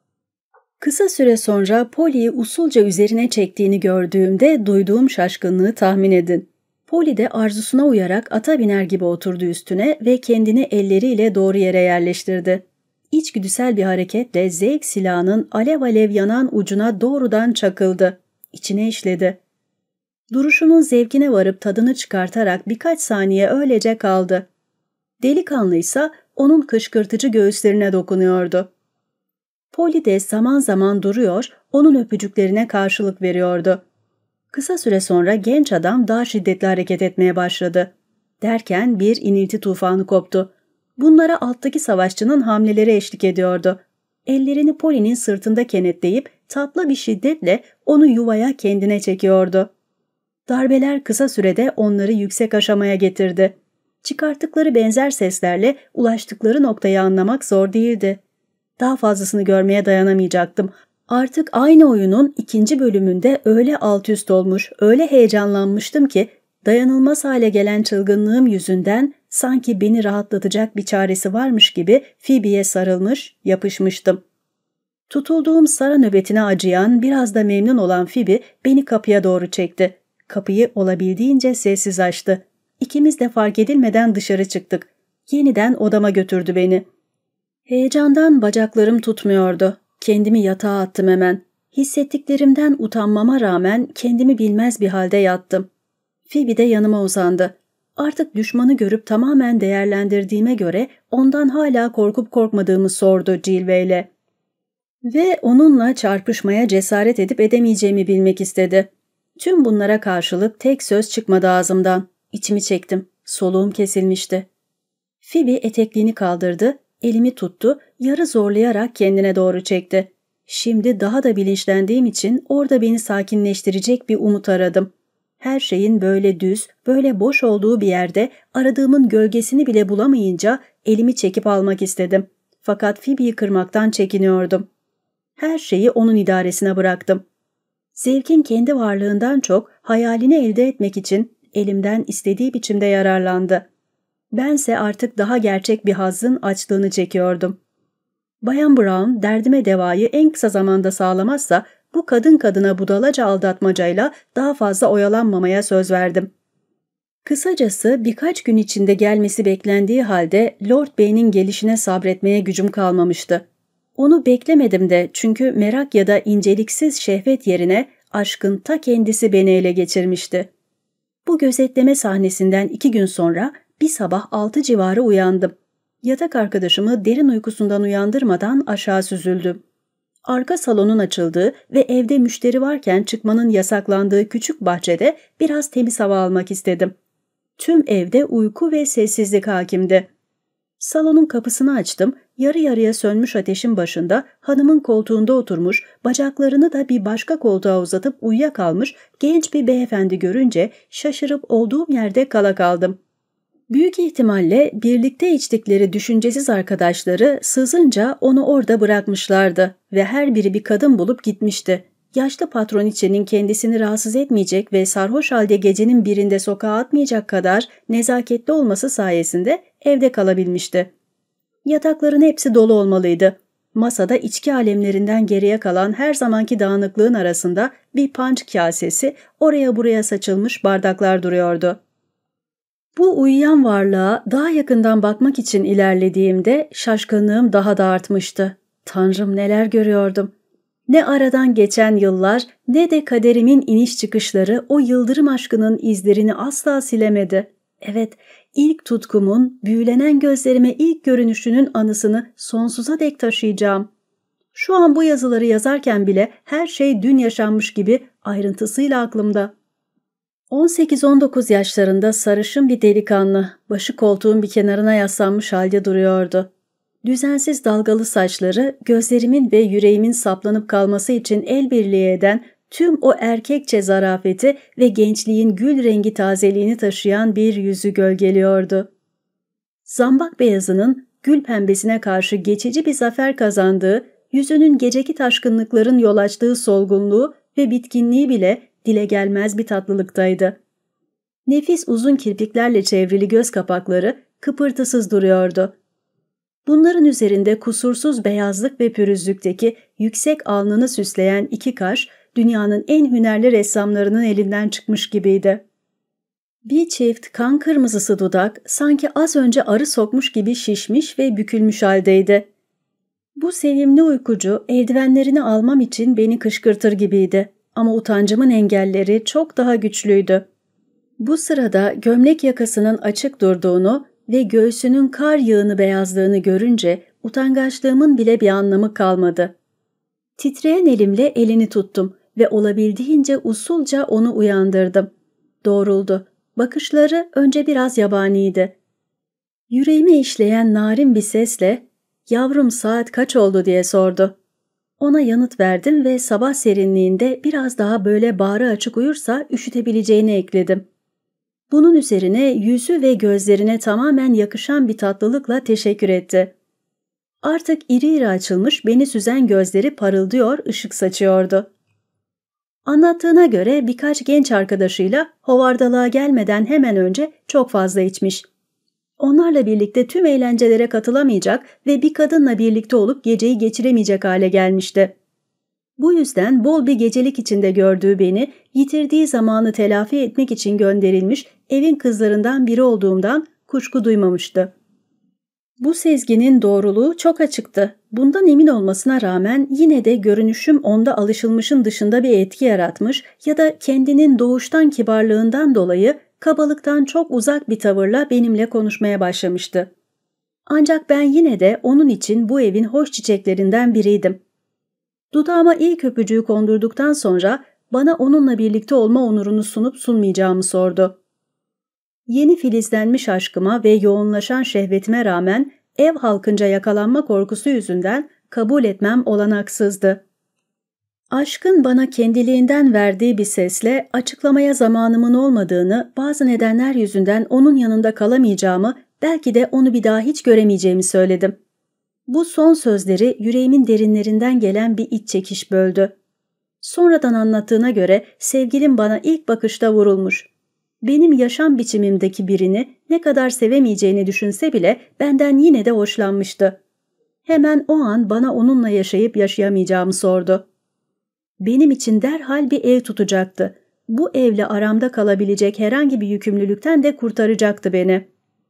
Kısa süre sonra Polly'yi usulca üzerine çektiğini gördüğümde duyduğum şaşkınlığı tahmin edin. Polly de arzusuna uyarak ata biner gibi oturdu üstüne ve kendini elleriyle doğru yere yerleştirdi. İçgüdüsel bir hareketle zevk silahının alev alev yanan ucuna doğrudan çakıldı. İçine işledi. Duruşunun zevkine varıp tadını çıkartarak birkaç saniye öylece kaldı. Delikanlıysa onun kışkırtıcı göğüslerine dokunuyordu. Polly de zaman zaman duruyor, onun öpücüklerine karşılık veriyordu. Kısa süre sonra genç adam daha şiddetli hareket etmeye başladı. Derken bir inilti tufanı koptu. Bunlara alttaki savaşçının hamleleri eşlik ediyordu. Ellerini Polly'nin sırtında kenetleyip tatlı bir şiddetle onu yuvaya kendine çekiyordu. Darbeler kısa sürede onları yüksek aşamaya getirdi. Çıkarttıkları benzer seslerle ulaştıkları noktayı anlamak zor değildi. Daha fazlasını görmeye dayanamayacaktım. Artık aynı oyunun ikinci bölümünde öyle altüst olmuş, öyle heyecanlanmıştım ki dayanılmaz hale gelen çılgınlığım yüzünden sanki beni rahatlatacak bir çaresi varmış gibi Phoebe'ye sarılmış, yapışmıştım. Tutulduğum Sara nöbetine acıyan, biraz da memnun olan Phoebe beni kapıya doğru çekti. Kapıyı olabildiğince sessiz açtı. İkimiz de fark edilmeden dışarı çıktık. Yeniden odama götürdü beni. Heyecandan bacaklarım tutmuyordu. Kendimi yatağa attım hemen. Hissettiklerimden utanmama rağmen kendimi bilmez bir halde yattım. Phoebe de yanıma uzandı. Artık düşmanı görüp tamamen değerlendirdiğime göre ondan hala korkup korkmadığımı sordu cilveyle. Ve onunla çarpışmaya cesaret edip edemeyeceğimi bilmek istedi. Tüm bunlara karşılık tek söz çıkmadı ağzımdan. İçimi çektim. Soluğum kesilmişti. Phoebe etekliğini kaldırdı, elimi tuttu, yarı zorlayarak kendine doğru çekti. Şimdi daha da bilinçlendiğim için orada beni sakinleştirecek bir umut aradım. Her şeyin böyle düz, böyle boş olduğu bir yerde aradığımın gölgesini bile bulamayınca elimi çekip almak istedim. Fakat Phoebe'yi kırmaktan çekiniyordum. Her şeyi onun idaresine bıraktım. Zevkin kendi varlığından çok hayalini elde etmek için elimden istediği biçimde yararlandı. Bense artık daha gerçek bir hazzın açlığını çekiyordum. Bayan Brown derdime devayı en kısa zamanda sağlamazsa bu kadın kadına budalaca aldatmacayla daha fazla oyalanmamaya söz verdim. Kısacası birkaç gün içinde gelmesi beklendiği halde Lord Bey'in gelişine sabretmeye gücüm kalmamıştı. Onu beklemedim de çünkü merak ya da inceliksiz şehvet yerine aşkın ta kendisi beni ele geçirmişti. Bu gözetleme sahnesinden iki gün sonra bir sabah altı civarı uyandım. Yatak arkadaşımı derin uykusundan uyandırmadan aşağı süzüldüm. Arka salonun açıldığı ve evde müşteri varken çıkmanın yasaklandığı küçük bahçede biraz temiz hava almak istedim. Tüm evde uyku ve sessizlik hakimdi. Salonun kapısını açtım, yarı yarıya sönmüş ateşin başında hanımın koltuğunda oturmuş, bacaklarını da bir başka koltuğa uzatıp uyuyakalmış genç bir beyefendi görünce şaşırıp olduğum yerde kala kaldım. Büyük ihtimalle birlikte içtikleri düşüncesiz arkadaşları sızınca onu orada bırakmışlardı ve her biri bir kadın bulup gitmişti. Yaşlı patroniçenin kendisini rahatsız etmeyecek ve sarhoş halde gecenin birinde sokağa atmayacak kadar nezaketli olması sayesinde evde kalabilmişti. Yatakların hepsi dolu olmalıydı. Masada içki alemlerinden geriye kalan her zamanki dağınıklığın arasında bir panç kasesi, oraya buraya saçılmış bardaklar duruyordu. Bu uyuyan varlığa daha yakından bakmak için ilerlediğimde şaşkınlığım daha da artmıştı. Tanrım, neler görüyordum. Ne aradan geçen yıllar ne de kaderimin iniş çıkışları o yıldırım aşkının izlerini asla silemedi. Evet, ilk tutkumun, büyülenen gözlerime ilk görünüşünün anısını sonsuza dek taşıyacağım. Şu an bu yazıları yazarken bile her şey dün yaşanmış gibi ayrıntısıyla aklımda. on sekiz on dokuz yaşlarında sarışın bir delikanlı, başı koltuğun bir kenarına yaslanmış halde duruyordu. Düzensiz dalgalı saçları, gözlerimin ve yüreğimin saplanıp kalması için el birliği eden tüm o erkekçe zarafeti ve gençliğin gül rengi tazeliğini taşıyan bir yüzü gölgeliyordu. Zambak beyazının gül pembesine karşı geçici bir zafer kazandığı, yüzünün geceki taşkınlıkların yol açtığı solgunluğu ve bitkinliği bile dile gelmez bir tatlılıktaydı. Nefis uzun kirpiklerle çevrili göz kapakları kıpırtısız duruyordu. Bunların üzerinde kusursuz beyazlık ve pürüzlükteki yüksek alnını süsleyen iki kaş, dünyanın en hünerli ressamlarının elinden çıkmış gibiydi. Bir çift kan kırmızısı dudak sanki az önce arı sokmuş gibi şişmiş ve bükülmüş haldeydi. Bu sevimli uykucu eldivenlerini almam için beni kışkırtır gibiydi ama utancımın engelleri çok daha güçlüydü. Bu sırada gömlek yakasının açık durduğunu ve göğsünün kar yığını beyazlığını görünce utangaçlığımın bile bir anlamı kalmadı. Titreyen elimle elini tuttum ve olabildiğince usulca onu uyandırdım. Doğruldu. Bakışları önce biraz yabaniydi. Yüreğime işleyen narin bir sesle "Yavrum saat kaç oldu?" diye sordu. Ona yanıt verdim ve sabah serinliğinde biraz daha böyle bağrı açık uyursa üşütebileceğini ekledim. Bunun üzerine yüzü ve gözlerine tamamen yakışan bir tatlılıkla teşekkür etti. Artık iri iri açılmış beni süzen gözleri parıldıyor, ışık saçıyordu. Anlattığına göre birkaç genç arkadaşıyla hovardalığa gelmeden hemen önce çok fazla içmiş. Onlarla birlikte tüm eğlencelere katılamayacak ve bir kadınla birlikte olup geceyi geçiremeyecek hale gelmişti. Bu yüzden bol bir gecelik içinde gördüğü beni, yitirdiği zamanı telafi etmek için gönderilmiş evin kızlarından biri olduğumdan kuşku duymamıştı. Bu sezginin doğruluğu çok açıktı. Bundan emin olmasına rağmen yine de görünüşüm onda alışılmışın dışında bir etki yaratmış ya da kendinin doğuştan kibarlığından dolayı kabalıktan çok uzak bir tavırla benimle konuşmaya başlamıştı. Ancak ben yine de onun için bu evin hoş çiçeklerinden biriydim. Dudağıma ilk öpücüğü kondurduktan sonra bana onunla birlikte olma onurunu sunup sunmayacağımı sordu. Yeni filizlenmiş aşkıma ve yoğunlaşan şehvetime rağmen ev halkınca yakalanma korkusu yüzünden kabul etmem olanaksızdı. Aşkın bana kendiliğinden verdiği bir sesle açıklamaya zamanımın olmadığını, bazı nedenler yüzünden onun yanında kalamayacağımı, belki de onu bir daha hiç göremeyeceğimi söyledim. Bu son sözleri yüreğimin derinlerinden gelen bir iç çekiş böldü. Sonradan anlattığına göre sevgilim bana ilk bakışta vurulmuş. Benim yaşam biçimimdeki birini ne kadar sevemeyeceğini düşünse bile benden yine de hoşlanmıştı. Hemen o an bana onunla yaşayıp yaşayamayacağımı sordu. Benim için derhal bir ev tutacaktı. Bu evle aramda kalabilecek herhangi bir yükümlülükten de kurtaracaktı beni.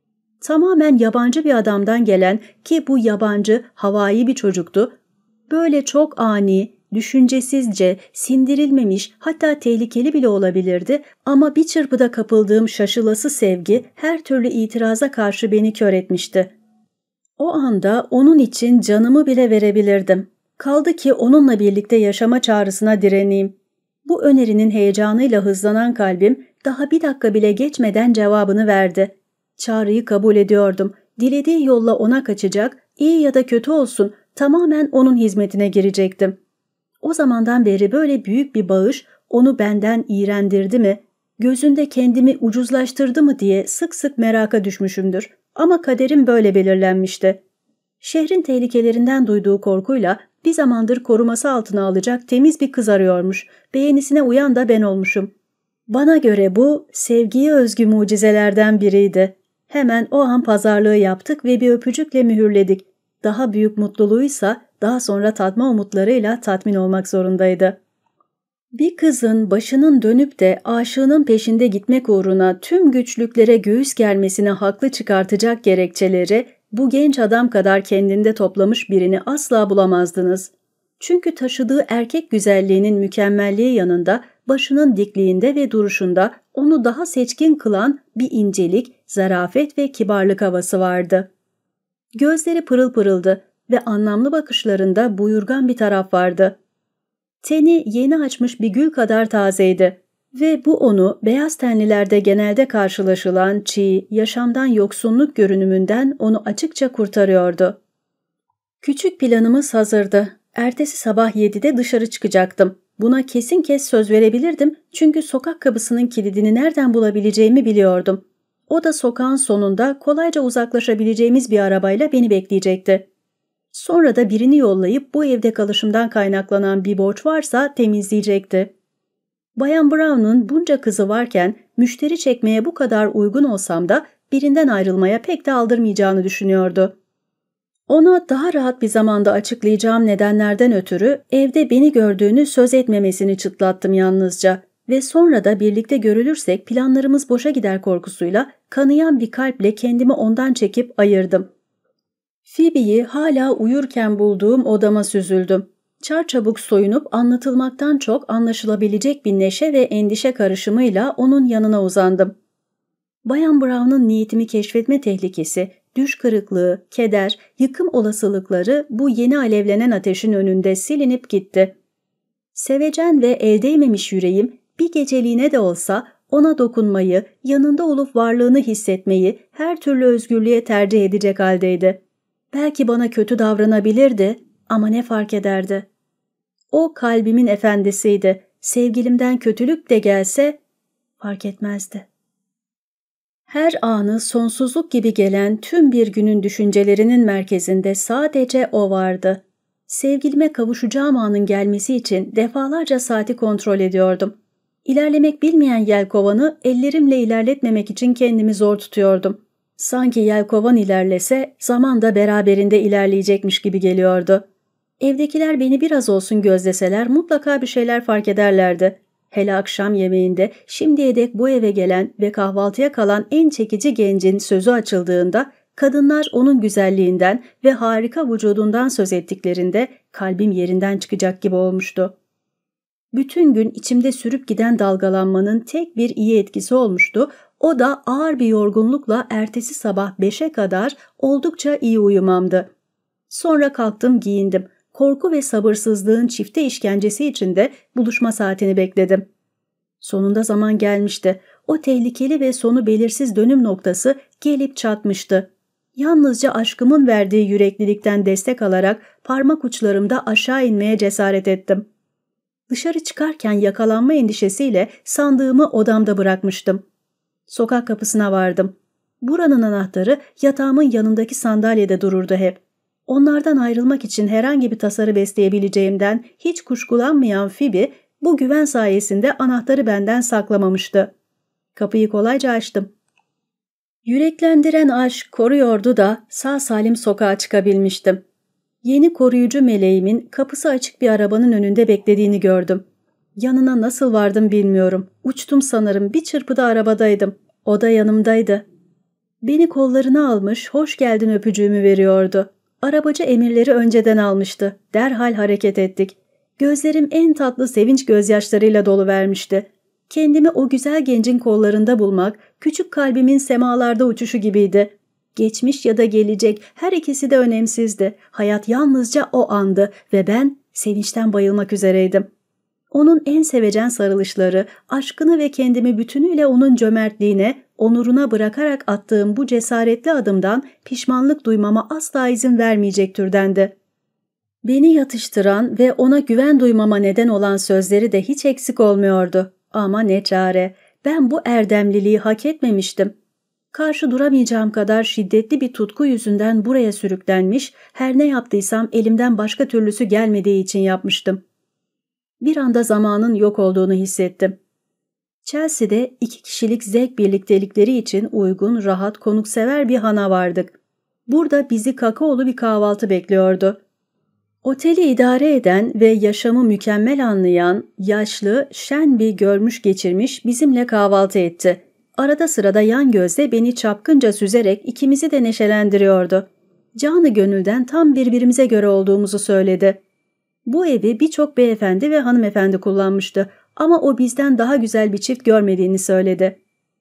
Tamamen yabancı bir adamdan gelen, ki bu yabancı havai bir çocuktu, böyle çok ani, düşüncesizce, sindirilmemiş, hatta tehlikeli bile olabilirdi ama bir çırpıda kapıldığım şaşılası sevgi her türlü itiraza karşı beni kör etmişti. O anda onun için canımı bile verebilirdim. Kaldı ki onunla birlikte yaşama çağrısına direneyim. Bu önerinin heyecanıyla hızlanan kalbim daha bir dakika bile geçmeden cevabını verdi. Çağrıyı kabul ediyordum. Dilediği yolla ona kaçacak, iyi ya da kötü olsun, tamamen onun hizmetine girecektim. O zamandan beri böyle büyük bir bağış onu benden iğrendirdi mi, gözünde kendimi ucuzlaştırdı mı diye sık sık meraka düşmüşümdür. Ama kaderim böyle belirlenmişti. Şehrin tehlikelerinden duyduğu korkuyla bir zamandır koruması altına alacak temiz bir kız arıyormuş. Beğenisine uyan da ben olmuşum. Bana göre bu sevgiye özgü mucizelerden biriydi. Hemen o an pazarlığı yaptık ve bir öpücükle mühürledik. Daha büyük mutluluğuysa daha sonra tatma umutlarıyla tatmin olmak zorundaydı. Bir kızın başının dönüp de aşığının peşinde gitmek uğruna tüm güçlüklere göğüs germesine haklı çıkartacak gerekçeleri bu genç adam kadar kendinde toplamış birini asla bulamazdınız. Çünkü taşıdığı erkek güzelliğinin mükemmelliği yanında başının dikliğinde ve duruşunda onu daha seçkin kılan bir incelik, zarafet ve kibarlık havası vardı. Gözleri pırıl pırıldı ve anlamlı bakışlarında buyurgan bir taraf vardı. Teni yeni açmış bir gül kadar tazeydi ve bu onu beyaz tenlilerde genelde karşılaşılan çiğ, yaşamdan yoksunluk görünümünden onu açıkça kurtarıyordu. Küçük planımız hazırdı. Ertesi sabah yedide dışarı çıkacaktım. Buna kesin kes söz verebilirdim çünkü sokak kapısının kilidini nereden bulabileceğimi biliyordum. O da sokağın sonunda kolayca uzaklaşabileceğimiz bir arabayla beni bekleyecekti. Sonra da birini yollayıp bu evde kalışımdan kaynaklanan bir borç varsa temizleyecekti. Bayan Brown'un bunca kızı varken müşteri çekmeye bu kadar uygun olsam da birinden ayrılmaya pek de aldırmayacağını düşünüyordu. Ona daha rahat bir zamanda açıklayacağım nedenlerden ötürü evde beni gördüğünü söz etmemesini çıtlattım yalnızca ve sonra da birlikte görülürsek planlarımız boşa gider korkusuyla kanayan bir kalple kendimi ondan çekip ayırdım. Phoebe'yi hala uyurken bulduğum odama süzüldüm. Çarçabuk soyunup anlatılmaktan çok anlaşılabilecek bir neşe ve endişe karışımıyla onun yanına uzandım. Bayan Brown'un niyetimi keşfetme tehlikesi, düş kırıklığı, keder, yıkım olasılıkları bu yeni alevlenen ateşin önünde silinip gitti. Sevecen ve el değmemiş yüreğim bir geceliğine de olsa ona dokunmayı, yanında olup varlığını hissetmeyi her türlü özgürlüğe tercih edecek haldeydi. Belki bana kötü davranabilirdi ama ne fark ederdi? O kalbimin efendisiydi. Sevgilimden kötülük de gelse fark etmezdi. Her anı sonsuzluk gibi gelen tüm bir günün düşüncelerinin merkezinde sadece o vardı. Sevgilime kavuşacağım anın gelmesi için defalarca saati kontrol ediyordum. İlerlemek bilmeyen yelkovanı ellerimle ilerletmemek için kendimi zor tutuyordum. Sanki yelkovan ilerlese zaman da beraberinde ilerleyecekmiş gibi geliyordu. Evdekiler beni biraz olsun gözleseler mutlaka bir şeyler fark ederlerdi. Hele akşam yemeğinde şimdiye dek bu eve gelen ve kahvaltıya kalan en çekici gencin sözü açıldığında kadınlar onun güzelliğinden ve harika vücudundan söz ettiklerinde kalbim yerinden çıkacak gibi olmuştu. Bütün gün içimde sürüp giden dalgalanmanın tek bir iyi etkisi olmuştu. O da ağır bir yorgunlukla ertesi sabah beşe kadar oldukça iyi uyumamdı. Sonra kalktım, giyindim. Korku ve sabırsızlığın çifte işkencesi içinde buluşma saatini bekledim. Sonunda zaman gelmişti. O tehlikeli ve sonu belirsiz dönüm noktası gelip çatmıştı. Yalnızca aşkımın verdiği yüreklilikten destek alarak parmak uçlarımda aşağı inmeye cesaret ettim. Dışarı çıkarken yakalanma endişesiyle sandığımı odamda bırakmıştım. Sokak kapısına vardım. Buranın anahtarı yatağımın yanındaki sandalyede dururdu hep. Onlardan ayrılmak için herhangi bir tasarı besleyebileceğimden hiç kuşkulanmayan Phoebe bu güven sayesinde anahtarı benden saklamamıştı. Kapıyı kolayca açtım. Yüreklendiren aşk koruyordu da sağ salim sokağa çıkabilmiştim. Yeni koruyucu meleğimin kapısı açık bir arabanın önünde beklediğini gördüm. Yanına nasıl vardım bilmiyorum. Uçtum sanırım, bir çırpıda arabadaydım. O da yanımdaydı. Beni kollarına almış, hoş geldin öpücüğümü veriyordu. Arabacı emirleri önceden almıştı. Derhal hareket ettik. Gözlerim en tatlı sevinç gözyaşlarıyla doluvermişti. Kendimi o güzel gencin kollarında bulmak, küçük kalbimin semalarda uçuşu gibiydi. Geçmiş ya da gelecek, her ikisi de önemsizdi. Hayat yalnızca o andı ve ben sevinçten bayılmak üzereydim. Onun en sevecen sarılışları, aşkını ve kendimi bütünüyle onun cömertliğine, onuruna bırakarak attığım bu cesaretli adımdan pişmanlık duymama asla izin vermeyecek türdendi. Beni yatıştıran ve ona güven duymama neden olan sözleri de hiç eksik olmuyordu. Ama ne çare, ben bu erdemliliği hak etmemiştim. Karşı duramayacağım kadar şiddetli bir tutku yüzünden buraya sürüklenmiş, her ne yaptıysam elimden başka türlüsü gelmediği için yapmıştım. Bir anda zamanın yok olduğunu hissettim. Chelsea'de iki kişilik zevk birliktelikleri için uygun, rahat, konuksever bir hana vardık. Burada bizi kakaolu bir kahvaltı bekliyordu. Oteli idare eden ve yaşamı mükemmel anlayan, yaşlı, şen bir görmüş geçirmiş bizimle kahvaltı etti. Arada sırada yan gözle beni çapkınca süzerek ikimizi de neşelendiriyordu. Canı gönülden tam birbirimize göre olduğumuzu söyledi. Bu evi birçok beyefendi ve hanımefendi kullanmıştı ama o bizden daha güzel bir çift görmediğini söyledi.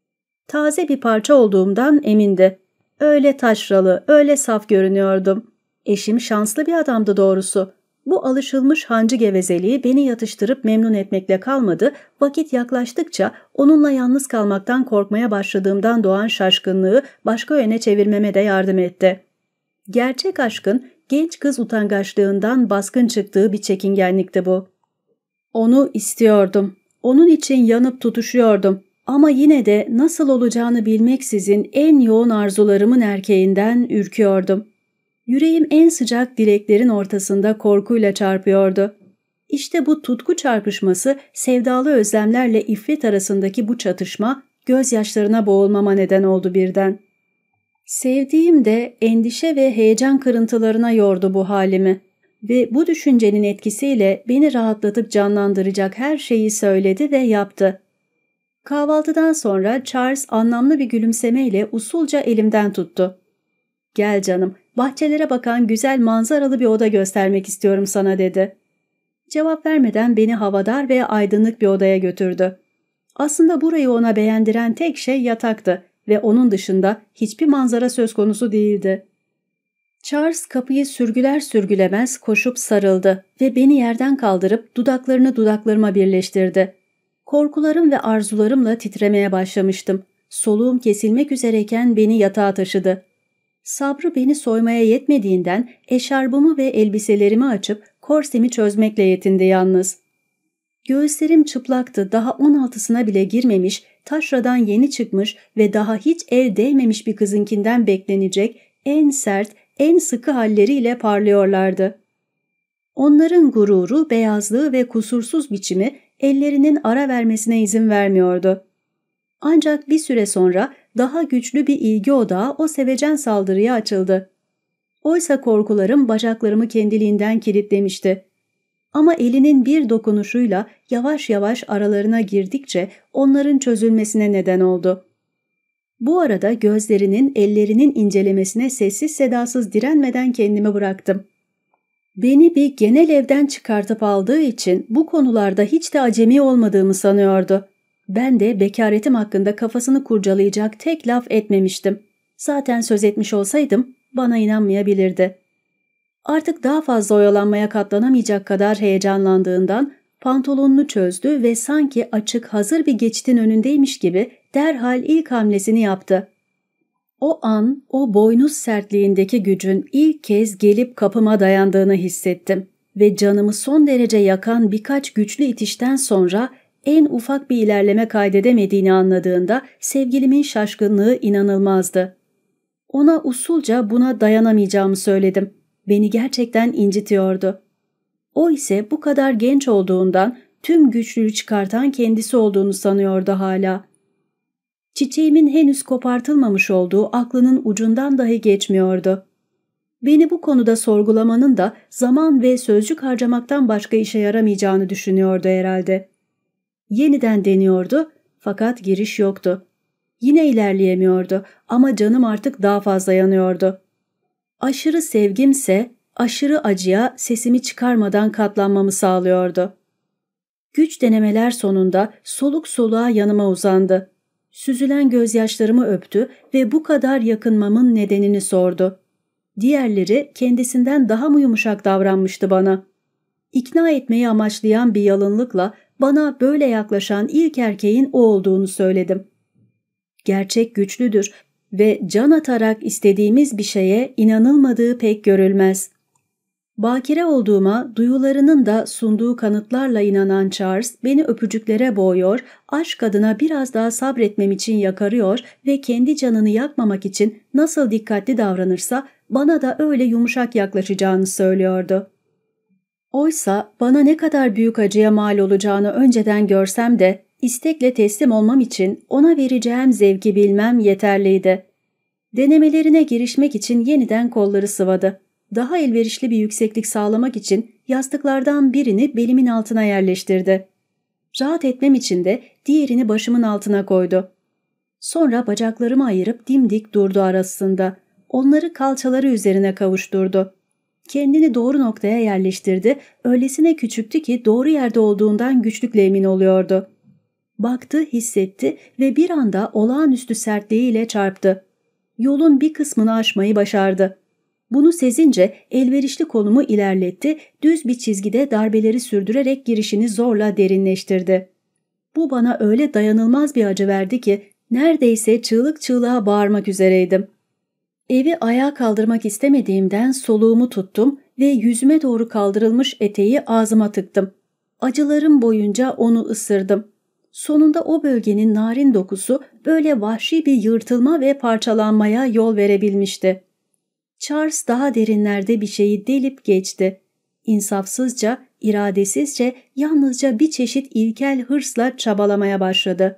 Taze bir parça olduğumdan emindi. Öyle taşralı, öyle saf görünüyordum. Eşim şanslı bir adamdı doğrusu. Bu alışılmış hancı gevezeliği beni yatıştırıp memnun etmekle kalmadı, vakit yaklaştıkça onunla yalnız kalmaktan korkmaya başladığımdan doğan şaşkınlığı başka yöne çevirmeme de yardım etti. Gerçek aşkın genç kız utangaçlığından baskın çıktığı bir çekingenlikti bu. Onu istiyordum. Onun için yanıp tutuşuyordum. Ama yine de nasıl olacağını bilmeksizin en yoğun arzularımın erkeğinden ürküyordum. Yüreğim en sıcak dileklerin ortasında korkuyla çarpıyordu. İşte bu tutku çarpışması, sevdalı özlemlerle iffet arasındaki bu çatışma, gözyaşlarına boğulmama neden oldu birden. Sevdiğim de endişe ve heyecan kırıntılarına yordu bu halimi ve bu düşüncenin etkisiyle beni rahatlatıp canlandıracak her şeyi söyledi ve yaptı. Kahvaltıdan sonra Charles anlamlı bir gülümsemeyle usulca elimden tuttu. "Gel canım, bahçelere bakan güzel manzaralı bir oda göstermek istiyorum sana," dedi. Cevap vermeden beni havadar ve aydınlık bir odaya götürdü. Aslında burayı ona beğendiren tek şey yataktı ve onun dışında hiçbir manzara söz konusu değildi. Charles kapıyı sürgüler sürgülemez koşup sarıldı ve beni yerden kaldırıp dudaklarını dudaklarıma birleştirdi. Korkularım ve arzularımla titremeye başlamıştım. Soluğum kesilmek üzereyken beni yatağa taşıdı. Sabrı beni soymaya yetmediğinden eşarbımı ve elbiselerimi açıp korsemi çözmekle yetindi yalnız. Göğüslerim çıplaktı, daha on altısına bile girmemiş, taşradan yeni çıkmış ve daha hiç el değmemiş bir kızınkinden beklenecek en sert, en sıkı halleriyle parlıyorlardı. Onların gururu, beyazlığı ve kusursuz biçimi ellerinin ara vermesine izin vermiyordu. Ancak bir süre sonra daha güçlü bir ilgi odağı o sevecen saldırıya açıldı. Oysa korkularım bacaklarımı kendiliğinden kilitlemişti. Ama elinin bir dokunuşuyla yavaş yavaş aralarına girdikçe onların çözülmesine neden oldu. Bu arada gözlerinin, ellerinin incelemesine sessiz sedasız direnmeden kendimi bıraktım. Beni bir genel evden çıkartıp aldığı için bu konularda hiç de acemi olmadığımı sanıyordu. Ben de bekaretim hakkında kafasını kurcalayacak tek laf etmemiştim. Zaten söz etmiş olsaydım bana inanmayabilirdi. Artık daha fazla oyalanmaya katlanamayacak kadar heyecanlandığından pantolonunu çözdü ve sanki açık hazır bir geçitin önündeymiş gibi derhal ilk hamlesini yaptı. O an o boynuz sertliğindeki gücün ilk kez gelip kapıma dayandığını hissettim ve canımı son derece yakan birkaç güçlü itişten sonra en ufak bir ilerleme kaydedemediğini anladığında sevgilimin şaşkınlığı inanılmazdı. Ona usulca buna dayanamayacağımı söyledim. Beni gerçekten incitiyordu. O ise bu kadar genç olduğundan tüm güçlüğü çıkartan kendisi olduğunu sanıyordu hala. Çiçeğimin henüz kopartılmamış olduğu aklının ucundan dahi geçmiyordu. Beni bu konuda sorgulamanın da zaman ve sözcük harcamaktan başka işe yaramayacağını düşünüyordu herhalde. Yeniden deniyordu fakat giriş yoktu. Yine ilerleyemiyordu ama canım artık daha fazla yanıyordu. Aşırı sevgimse aşırı acıya sesimi çıkarmadan katlanmamı sağlıyordu. Güç denemeler sonunda soluk soluğa yanıma uzandı. Süzülen gözyaşlarımı öptü ve bu kadar yakınmamın nedenini sordu. Diğerleri kendisinden daha mı yumuşak davranmıştı bana? İkna etmeyi amaçlayan bir yalınlıkla bana böyle yaklaşan ilk erkeğin o olduğunu söyledim. Gerçek güçlüdür ve can atarak istediğimiz bir şeye inanılmadığı pek görülmez. Bakire olduğuma duyularının da sunduğu kanıtlarla inanan Charles beni öpücüklere boğuyor, aşk adına biraz daha sabretmem için yakarıyor ve kendi canını yakmamak için nasıl dikkatli davranırsa bana da öyle yumuşak yaklaşacağını söylüyordu. Oysa bana ne kadar büyük acıya mal olacağını önceden görsem de istekle teslim olmam için ona vereceğim zevki bilmem yeterliydi. Denemelerine girişmek için yeniden kolları sıvadı. Daha elverişli bir yükseklik sağlamak için yastıklardan birini belimin altına yerleştirdi. Rahat etmem için de diğerini başımın altına koydu. Sonra bacaklarımı ayırıp dimdik durdu arasında. Onları kalçaları üzerine kavuşturdu. Kendini doğru noktaya yerleştirdi, öylesine küçüktü ki doğru yerde olduğundan güçlükle emin oluyordu. Baktı, hissetti ve bir anda olağanüstü sertliğiyle çarptı. Yolun bir kısmını aşmayı başardı. Bunu sezince elverişli kolumu ilerletti, düz bir çizgide darbeleri sürdürerek girişini zorla derinleştirdi. Bu bana öyle dayanılmaz bir acı verdi ki neredeyse çığlık çığlığa bağırmak üzereydim. Evi ayağa kaldırmak istemediğimden soluğumu tuttum ve yüzüme doğru kaldırılmış eteği ağzıma tıktım. Acılarım boyunca onu ısırdım. Sonunda o bölgenin narin dokusu böyle vahşi bir yırtılma ve parçalanmaya yol verebilmişti. Charles daha derinlerde bir şeyi delip geçti. İnsafsızca, iradesizce, yalnızca bir çeşit ilkel hırsla çabalamaya başladı.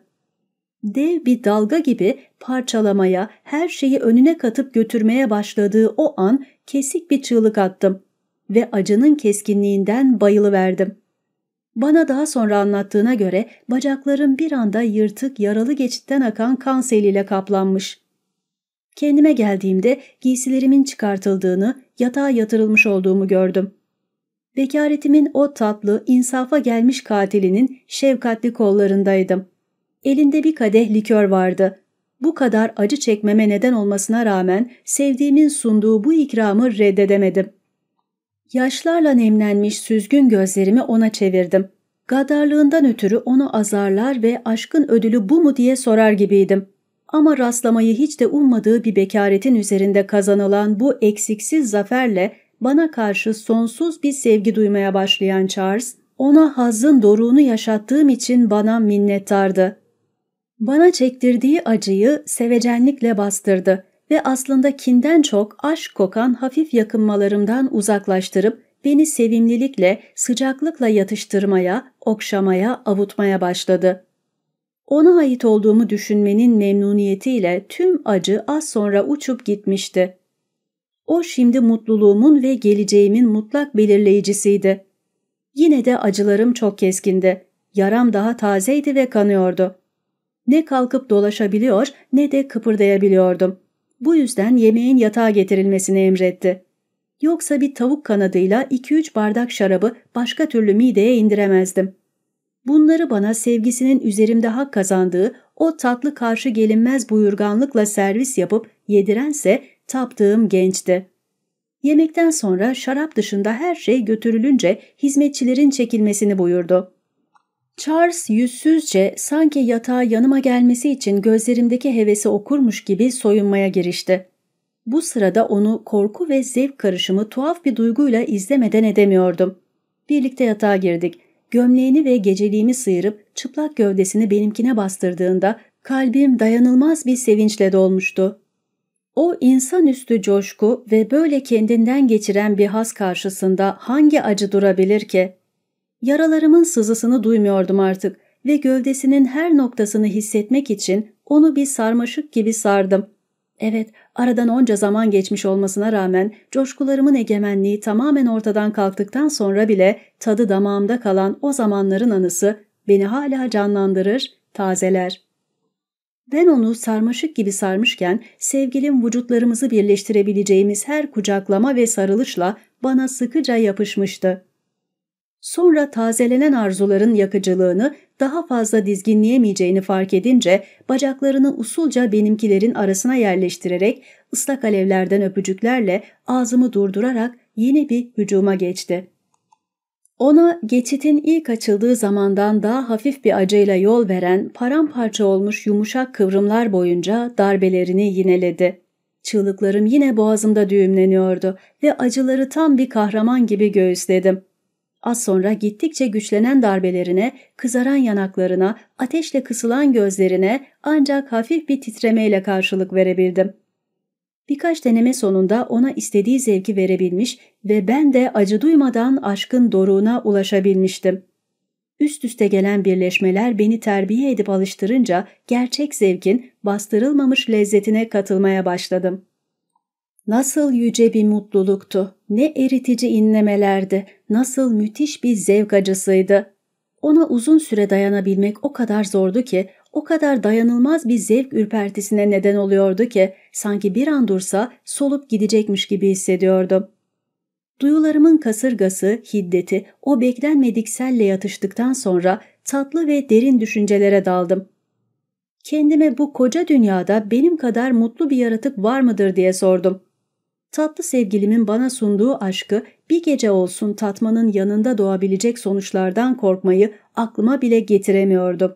Dev bir dalga gibi parçalamaya, her şeyi önüne katıp götürmeye başladığı o an kesik bir çığlık attım ve acının keskinliğinden bayılıverdim. Bana daha sonra anlattığına göre bacaklarım bir anda yırtık, yaralı geçitten akan kan seliyle kaplanmış. Kendime geldiğimde giysilerimin çıkartıldığını, yatağa yatırılmış olduğumu gördüm. Bekaretimin o tatlı, insafa gelmiş katilinin şefkatli kollarındaydım. Elinde bir kadeh likör vardı. Bu kadar acı çekmeme neden olmasına rağmen sevdiğimin sunduğu bu ikramı reddedemedim. Yaşlarla nemlenmiş süzgün gözlerimi ona çevirdim. Gaddarlığından ötürü onu azarlar ve aşkın ödülü bu mu diye sorar gibiydim. Ama rastlamayı hiç de ummadığı bir bekaretin üzerinde kazanılan bu eksiksiz zaferle bana karşı sonsuz bir sevgi duymaya başlayan Charles, ona hazzın doruğunu yaşattığım için bana minnettardı. Bana çektirdiği acıyı sevecenlikle bastırdı ve aslında kinden çok aşk kokan hafif yakınmalarımdan uzaklaştırıp beni sevimlilikle, sıcaklıkla yatıştırmaya, okşamaya, avutmaya başladı. Ona ait olduğumu düşünmenin memnuniyetiyle tüm acı az sonra uçup gitmişti. O şimdi mutluluğumun ve geleceğimin mutlak belirleyicisiydi. Yine de acılarım çok keskindi. Yaram daha tazeydi ve kanıyordu. Ne kalkıp dolaşabiliyor ne de kıpırdayabiliyordum. Bu yüzden yemeğin yatağa getirilmesini emretti. Yoksa bir tavuk kanadıyla iki üç bardak şarabı başka türlü mideye indiremezdim. Bunları bana sevgisinin üzerimde hak kazandığı o tatlı karşı gelinmez buyurganlıkla servis yapıp yedirense taptığım gençti. Yemekten sonra şarap dışında her şey götürülünce hizmetçilerin çekilmesini buyurdu. Charles yüzsüzce sanki yatağa yanıma gelmesi için gözlerimdeki hevesi okurmuş gibi soyunmaya girişti. Bu sırada onu korku ve zevk karışımı tuhaf bir duyguyla izlemeden edemiyordum. Birlikte yatağa girdik. Gömleğini ve geceliğimi sıyırıp çıplak gövdesini benimkine bastırdığında kalbim dayanılmaz bir sevinçle dolmuştu. O insanüstü coşku ve böyle kendinden geçiren bir haz karşısında hangi acı durabilir ki? Yaralarımın sızısını duymuyordum artık ve gövdesinin her noktasını hissetmek için onu bir sarmaşık gibi sardım. Evet, aradan onca zaman geçmiş olmasına rağmen coşkularımın egemenliği tamamen ortadan kalktıktan sonra bile tadı damağımda kalan o zamanların anısı beni hala canlandırır, tazeler. Ben onu sarmaşık gibi sarmışken sevgilim vücutlarımızı birleştirebileceğimiz her kucaklama ve sarılışla bana sıkıca yapışmıştı. Sonra tazelenen arzuların yakıcılığını daha fazla dizginleyemeyeceğini fark edince bacaklarını usulca benimkilerin arasına yerleştirerek ıslak alevlerden öpücüklerle ağzımı durdurarak yeni bir hücuma geçti. Ona geçitin ilk açıldığı zamandan daha hafif bir acıyla yol veren paramparça olmuş yumuşak kıvrımlar boyunca darbelerini yineledi. Çığlıklarım yine boğazımda düğümleniyordu ve acıları tam bir kahraman gibi göğüsledim. Az sonra gittikçe güçlenen darbelerine, kızaran yanaklarına, ateşle kısılan gözlerine ancak hafif bir titremeyle karşılık verebildim. Birkaç deneme sonunda ona istediği zevki verebilmiş ve ben de acı duymadan aşkın doruğuna ulaşabilmiştim. Üst üste gelen birleşmeler beni terbiye edip alıştırınca gerçek zevkin bastırılmamış lezzetine katılmaya başladım. Nasıl yüce bir mutluluktu, ne eritici inlemelerdi, nasıl müthiş bir zevk acısıydı. Ona uzun süre dayanabilmek o kadar zordu ki, o kadar dayanılmaz bir zevk ürpertisine neden oluyordu ki, sanki bir an dursa solup gidecekmiş gibi hissediyordum. Duyularımın kasırgası, hiddeti, o beklenmedik selle yatıştıktan sonra tatlı ve derin düşüncelere daldım. Kendime bu koca dünyada benim kadar mutlu bir yaratık var mıdır diye sordum. Tatlı sevgilimin bana sunduğu aşkı bir gece olsun tatmanın yanında doğabilecek sonuçlardan korkmayı aklıma bile getiremiyordum.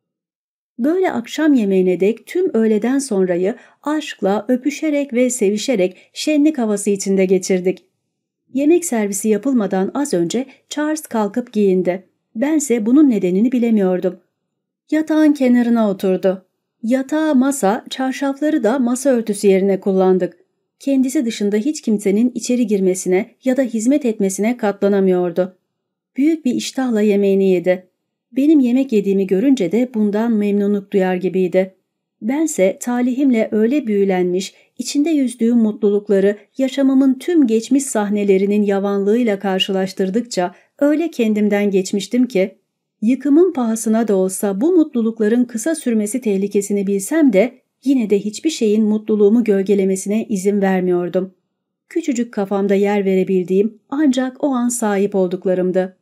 Böyle akşam yemeğine dek tüm öğleden sonrayı aşkla, öpüşerek ve sevişerek şenlik havası içinde geçirdik. Yemek servisi yapılmadan az önce Charles kalkıp giyindi. Bense bunun nedenini bilemiyordum. Yatağın kenarına oturdu. Yatağı, masa, çarşafları da masa örtüsü yerine kullandık. Kendisi dışında hiç kimsenin içeri girmesine ya da hizmet etmesine katlanamıyordu. Büyük bir iştahla yemeğini yedi. Benim yemek yediğimi görünce de bundan memnunluk duyar gibiydi. Bense talihimle öyle büyülenmiş, içinde yüzdüğüm mutlulukları yaşamımın tüm geçmiş sahnelerinin yavanlığıyla karşılaştırdıkça öyle kendimden geçmiştim ki, yıkımın pahasına da olsa bu mutlulukların kısa sürmesi tehlikesini bilsem de yine de hiçbir şeyin mutluluğumu gölgelemesine izin vermiyordum. Küçücük kafamda yer verebildiğim ancak o an sahip olduklarımdı.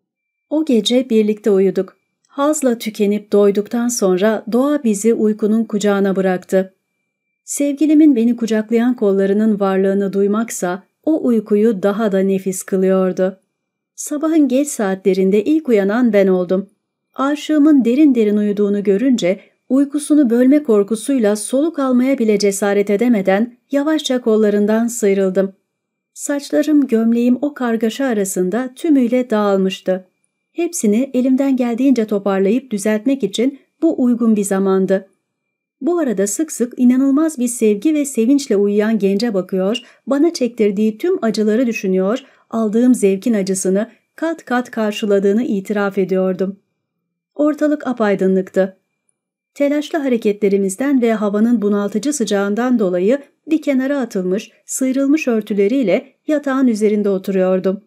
O gece birlikte uyuduk. Hazla tükenip doyduktan sonra doğa bizi uykunun kucağına bıraktı. Sevgilimin beni kucaklayan kollarının varlığını duymaksa o uykuyu daha da nefis kılıyordu. Sabahın geç saatlerinde ilk uyanan ben oldum. Aşığımın derin derin uyuduğunu görünce uykusunu bölme korkusuyla soluk almaya bile cesaret edemeden yavaşça kollarından sıyrıldım. Saçlarım, gömleğim o kargaşa arasında tümüyle dağılmıştı. Hepsini elimden geldiğince toparlayıp düzeltmek için bu uygun bir zamandı. Bu arada sık sık inanılmaz bir sevgi ve sevinçle uyuyan gence bakıyor, bana çektirdiği tüm acıları düşünüyor, aldığım zevkin acısını kat kat karşıladığını itiraf ediyordum. Ortalık apaydınlıktı. Telaşlı hareketlerimizden ve havanın bunaltıcı sıcağından dolayı bir kenara atılmış, sıyrılmış örtüleriyle yatağın üzerinde oturuyordum.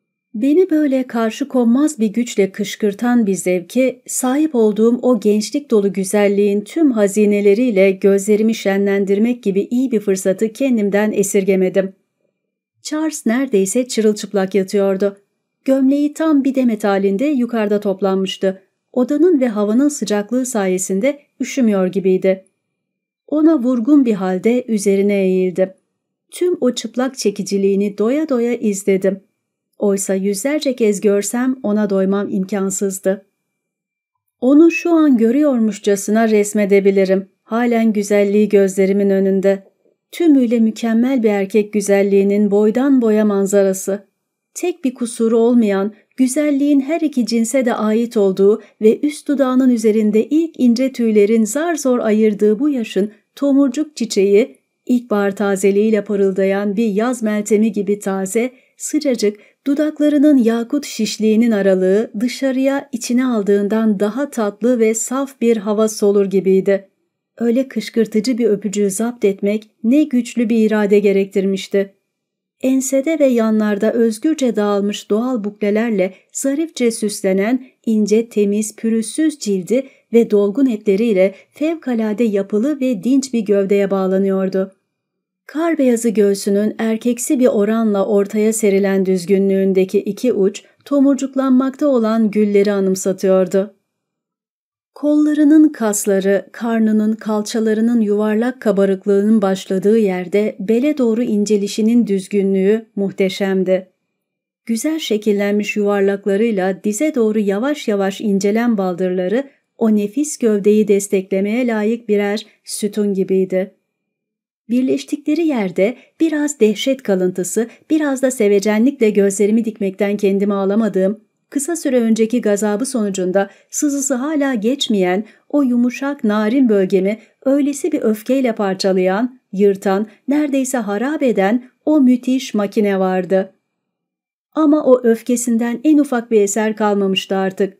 Beni böyle karşı konmaz bir güçle kışkırtan bir zevke, sahip olduğum o gençlik dolu güzelliğin tüm hazineleriyle gözlerimi şenlendirmek gibi iyi bir fırsatı kendimden esirgemedim. Charles neredeyse çırılçıplak yatıyordu. Gömleği tam bir demet halinde yukarıda toplanmıştı. Odanın ve havanın sıcaklığı sayesinde üşümüyor gibiydi. Ona vurgun bir halde üzerine eğildim. Tüm o çıplak çekiciliğini doya doya izledim. Oysa yüzlerce kez görsem ona doymam imkansızdı. Onu şu an görüyormuşçasına resmedebilirim. Halen güzelliği gözlerimin önünde. Tümüyle mükemmel bir erkek güzelliğinin boydan boya manzarası. Tek bir kusuru olmayan, güzelliğin her iki cinse de ait olduğu ve üst dudağının üzerinde ilk ince tüylerin zar zor ayırdığı bu yaşın tomurcuk çiçeği, ilkbahar tazeliğiyle parıldayan bir yaz meltemi gibi taze, sıcacık, dudaklarının yakut şişliğinin aralığı dışarıya içine aldığından daha tatlı ve saf bir hava solur gibiydi. Öyle kışkırtıcı bir öpücüğü zapt etmek ne güçlü bir irade gerektirmişti. Ensede ve yanlarda özgürce dağılmış doğal buklelerle zarifçe süslenen ince, temiz, pürüzsüz cildi ve dolgun etleriyle fevkalade yapılı ve dinç bir gövdeye bağlanıyordu. Kar beyazı göğsünün erkeksi bir oranla ortaya serilen düzgünlüğündeki iki uç, tomurcuklanmakta olan gülleri anımsatıyordu. Kollarının kasları, karnının, kalçalarının yuvarlak kabarıklığının başladığı yerde bele doğru incelişinin düzgünlüğü muhteşemdi. Güzel şekillenmiş yuvarlaklarıyla dize doğru yavaş yavaş incelen baldırları o nefis gövdeyi desteklemeye layık birer sütun gibiydi. Birleştikleri yerde biraz dehşet kalıntısı, biraz da sevecenlikle gözlerimi dikmekten kendimi alamadığım, kısa süre önceki gazabı sonucunda sızısı hala geçmeyen o yumuşak narin bölgemi öylesi bir öfkeyle parçalayan, yırtan, neredeyse harap eden o müthiş makine vardı. Ama o öfkesinden en ufak bir eser kalmamıştı artık.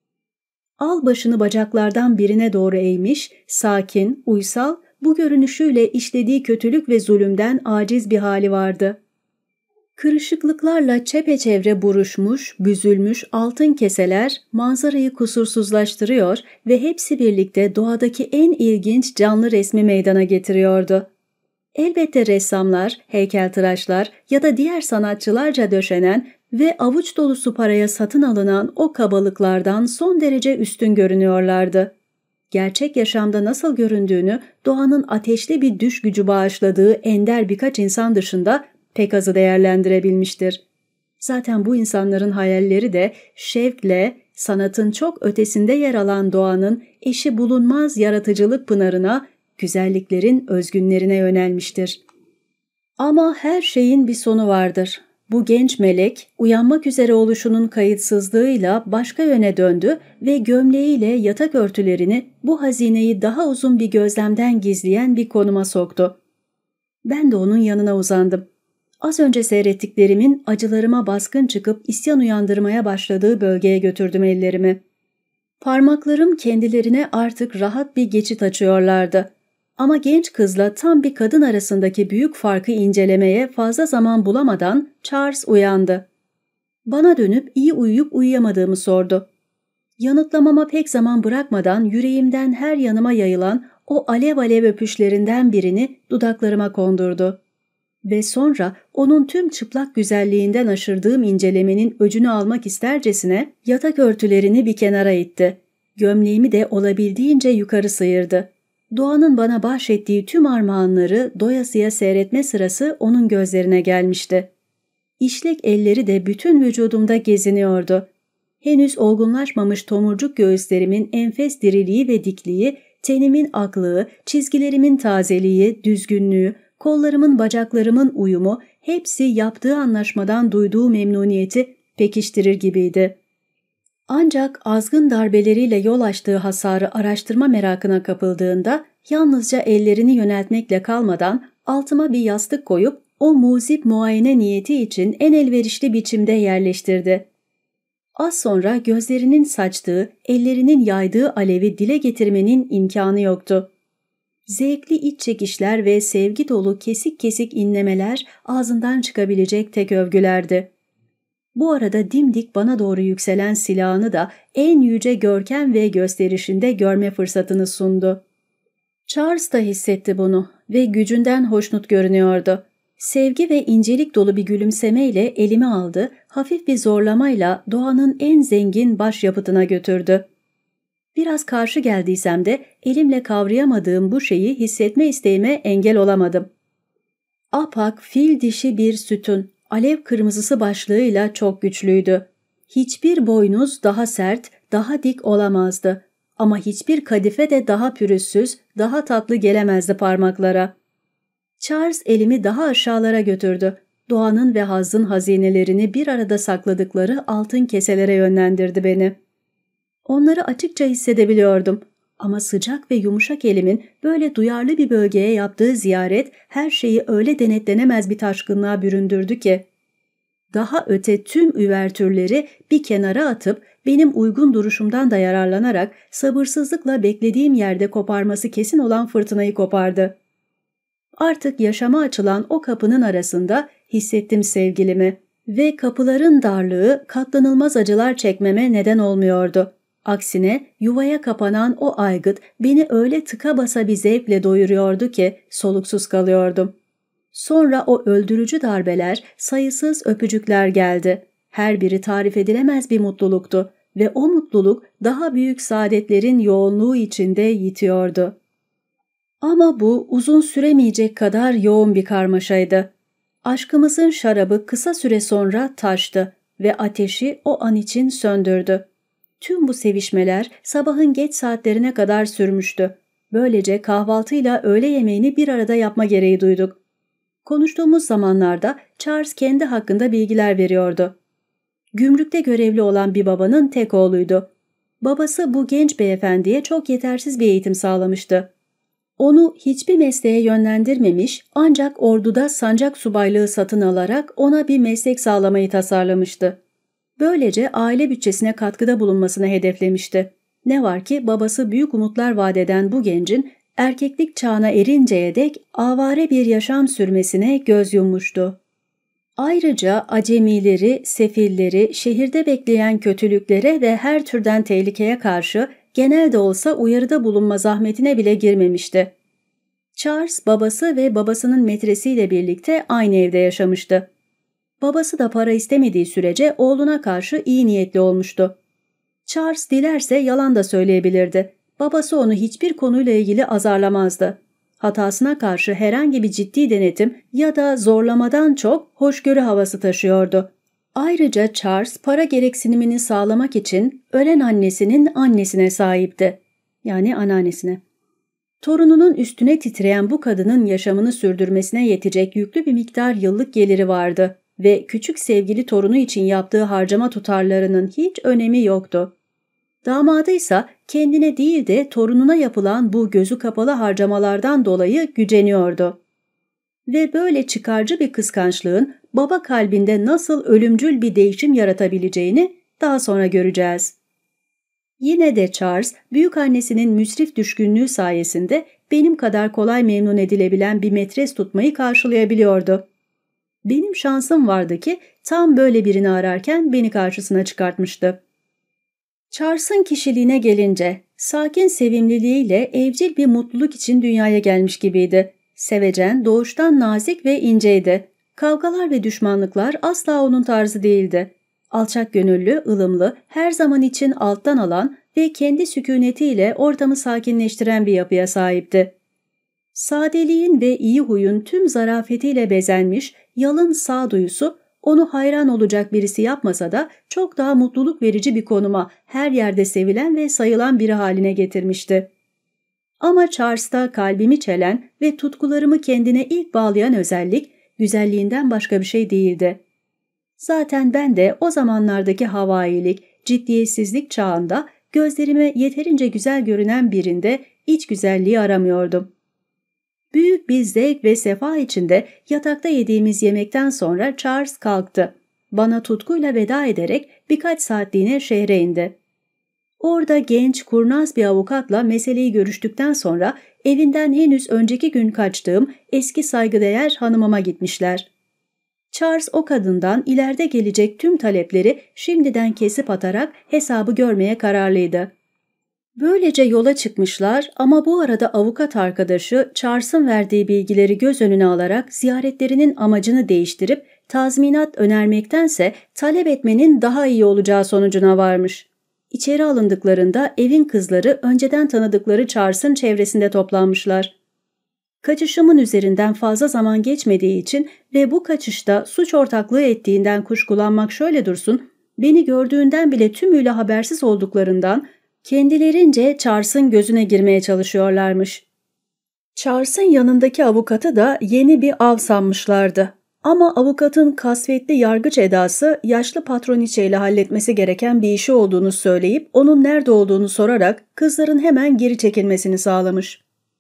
Al başını bacaklardan birine doğru eğmiş, sakin, uysal, bu görünüşüyle işlediği kötülük ve zulümden aciz bir hali vardı. Kırışıklıklarla çepeçevre buruşmuş, büzülmüş altın keseler manzarayı kusursuzlaştırıyor ve hepsi birlikte doğadaki en ilginç canlı resmi meydana getiriyordu. Elbette ressamlar, heykeltıraşlar ya da diğer sanatçılarca döşenen ve avuç dolusu paraya satın alınan o kabalıklardan son derece üstün görünüyorlardı. Gerçek yaşamda nasıl göründüğünü doğanın ateşli bir düş gücü bağışladığı ender birkaç insan dışında pek azı değerlendirebilmiştir. Zaten bu insanların hayalleri de şevkle sanatın çok ötesinde yer alan doğanın eşi bulunmaz yaratıcılık pınarına, güzelliklerin özgünlerine yönelmiştir. Ama her şeyin bir sonu vardır. Bu genç melek uyanmak üzere oluşunun kayıtsızlığıyla başka yöne döndü ve gömleğiyle yatak örtülerini bu hazineyi daha uzun bir gözlemden gizleyen bir konuma soktu. Ben de onun yanına uzandım. Az önce seyrettiklerimin acılarıma baskın çıkıp isyan uyandırmaya başladığı bölgeye götürdüm ellerimi. Parmaklarım kendilerine artık rahat bir geçit açıyorlardı. Ama genç kızla tam bir kadın arasındaki büyük farkı incelemeye fazla zaman bulamadan Charles uyandı. Bana dönüp iyi uyuyup uyuyamadığımı sordu. Yanıtlamama pek zaman bırakmadan yüreğimden her yanıma yayılan o alev alev öpüşlerinden birini dudaklarıma kondurdu. Ve sonra onun tüm çıplak güzelliğinden aşırdığım incelemenin öcünü almak istercesine yatak örtülerini bir kenara itti. Gömleğimi de olabildiğince yukarı sıyırdı. Doğanın bana bahşettiği tüm armağanları doyasıya seyretme sırası onun gözlerine gelmişti. İşlek elleri de bütün vücudumda geziniyordu. Henüz olgunlaşmamış tomurcuk göğüslerimin enfes diriliği ve dikliği, tenimin aklığı, çizgilerimin tazeliği, düzgünlüğü, kollarımın bacaklarımın uyumu hepsi yaptığı anlaşmadan duyduğu memnuniyeti pekiştirir gibiydi. Ancak azgın darbeleriyle yol açtığı hasarı araştırma merakına kapıldığında yalnızca ellerini yöneltmekle kalmadan altıma bir yastık koyup o muzip muayene niyeti için en elverişli biçimde yerleştirdi. Az sonra gözlerinin saçtığı, ellerinin yaydığı alevi dile getirmenin imkanı yoktu. Zevkli iç çekişler ve sevgi dolu kesik kesik inlemeler ağzından çıkabilecek tek övgülerdi. Bu arada dimdik bana doğru yükselen silahını da en yüce görkem ve gösterişinde görme fırsatını sundu. Charles da hissetti bunu ve gücünden hoşnut görünüyordu. Sevgi ve incelik dolu bir gülümsemeyle elimi aldı, hafif bir zorlamayla doğanın en zengin başyapıtına götürdü. Biraz karşı geldiysem de elimle kavrayamadığım bu şeyi hissetme isteğime engel olamadım. Apak fil dişi bir sütun, alev kırmızısı başlığıyla çok güçlüydü. Hiçbir boynuz daha sert, daha dik olamazdı. Ama hiçbir kadife de daha pürüzsüz, daha tatlı gelemezdi parmaklara. Charles elimi daha aşağılara götürdü. Doğanın ve hazzın hazinelerini bir arada sakladıkları altın keselere yönlendirdi beni. Onları açıkça hissedebiliyordum. Ama sıcak ve yumuşak elimin böyle duyarlı bir bölgeye yaptığı ziyaret her şeyi öyle denetlenemez bir taşkınlığa büründürdü ki. Daha öte tüm üvertürleri bir kenara atıp benim uygun duruşumdan da yararlanarak sabırsızlıkla beklediğim yerde koparması kesin olan fırtınayı kopardı. Artık yaşama açılan o kapının arasında hissettim sevgilimi ve kapıların darlığı katlanılmaz acılar çekmeme neden olmuyordu. Aksine yuvaya kapanan o aygıt beni öyle tıka basa bir zevkle doyuruyordu ki soluksuz kalıyordum. Sonra o öldürücü darbeler, sayısız öpücükler geldi. Her biri tarif edilemez bir mutluluktu ve o mutluluk daha büyük saadetlerin yoğunluğu içinde yitiyordu. Ama bu uzun süremeyecek kadar yoğun bir karmaşaydı. Aşkımızın şarabı kısa süre sonra taştı ve ateşi o an için söndürdü. Tüm bu sevişmeler sabahın geç saatlerine kadar sürmüştü. Böylece kahvaltıyla öğle yemeğini bir arada yapma gereği duyduk. Konuştuğumuz zamanlarda Charles kendi hakkında bilgiler veriyordu. Gümrükte görevli olan bir babanın tek oğluydu. Babası bu genç beyefendiye çok yetersiz bir eğitim sağlamıştı. Onu hiçbir mesleğe yönlendirmemiş ancak orduda sancak subaylığı satın alarak ona bir meslek sağlamayı tasarlamıştı. Böylece aile bütçesine katkıda bulunmasını hedeflemişti. Ne var ki babası büyük umutlar vaat eden bu gencin erkeklik çağına erinceye dek avare bir yaşam sürmesine göz yummuştu. Ayrıca acemileri, sefilleri, şehirde bekleyen kötülüklere ve her türden tehlikeye karşı genel de olsa uyarıda bulunma zahmetine bile girmemişti. Charles babası ve babasının metresiyle birlikte aynı evde yaşamıştı. Babası da para istemediği sürece oğluna karşı iyi niyetli olmuştu. Charles dilerse yalan da söyleyebilirdi. Babası onu hiçbir konuyla ilgili azarlamazdı. Hatasına karşı herhangi bir ciddi denetim ya da zorlamadan çok hoşgörü havası taşıyordu. Ayrıca Charles para gereksinimini sağlamak için ölen annesinin annesine sahipti. Yani anneannesine. Torununun üstüne titreyen bu kadının yaşamını sürdürmesine yetecek yüklü bir miktar yıllık geliri vardı. ve küçük sevgili torunu için yaptığı harcama tutarlarının hiç önemi yoktu. Damadıysa kendine değil de torununa yapılan bu gözü kapalı harcamalardan dolayı güceniyordu. Ve böyle çıkarcı bir kıskançlığın baba kalbinde nasıl ölümcül bir değişim yaratabileceğini daha sonra göreceğiz. Yine de Charles, büyükannesinin müsrif düşkünlüğü sayesinde benim kadar kolay memnun edilebilen bir metres tutmayı karşılayabiliyordu. Benim şansım vardı ki tam böyle birini ararken beni karşısına çıkartmıştı. Charles'ın kişiliğine gelince, sakin sevimliliğiyle evcil bir mutluluk için dünyaya gelmiş gibiydi. Sevecen, doğuştan nazik ve inceydi. Kavgalar ve düşmanlıklar asla onun tarzı değildi. Alçak gönüllü, ılımlı, her zaman için alttan alan ve kendi sükunetiyle ortamı sakinleştiren bir yapıya sahipti. Sadeliğin ve iyi huyun tüm zarafetiyle bezenmiş, yalın sağduyusu onu hayran olacak birisi yapmasa da çok daha mutluluk verici bir konuma, her yerde sevilen ve sayılan biri haline getirmişti. Ama Charles'ta kalbimi çelen ve tutkularımı kendine ilk bağlayan özellik, güzelliğinden başka bir şey değildi. Zaten ben de o zamanlardaki havailik, ciddiyetsizlik çağında gözlerime yeterince güzel görünen birinde iç güzelliği aramıyordum. Büyük bir zevk ve sefa içinde yatakta yediğimiz yemekten sonra Charles kalktı. Bana tutkuyla veda ederek birkaç saatliğine şehre indi. Orada genç, kurnaz bir avukatla meseleyi görüştükten sonra evinden henüz önceki gün kaçtığım eski saygıdeğer hanımıma gitmişler. Charles o kadından ileride gelecek tüm talepleri şimdiden kesip atarak hesabı görmeye kararlıydı. Böylece yola çıkmışlar ama bu arada avukat arkadaşı Charles'ın verdiği bilgileri göz önüne alarak ziyaretlerinin amacını değiştirip tazminat önermektense talep etmenin daha iyi olacağı sonucuna varmış. İçeri alındıklarında evin kızları önceden tanıdıkları Charles'ın çevresinde toplanmışlar. Kaçışımın üzerinden fazla zaman geçmediği için ve bu kaçışta suç ortaklığı ettiğinden kuşkulanmak şöyle dursun, beni gördüğünden bile tümüyle habersiz olduklarından kendilerince Charles'ın gözüne girmeye çalışıyorlarmış. Charles'ın yanındaki avukatı da yeni bir av sanmışlardı. Ama avukatın kasvetli yargıç edası yaşlı patroniçeyle halletmesi gereken bir işi olduğunu söyleyip onun nerede olduğunu sorarak kızların hemen geri çekilmesini sağlamış.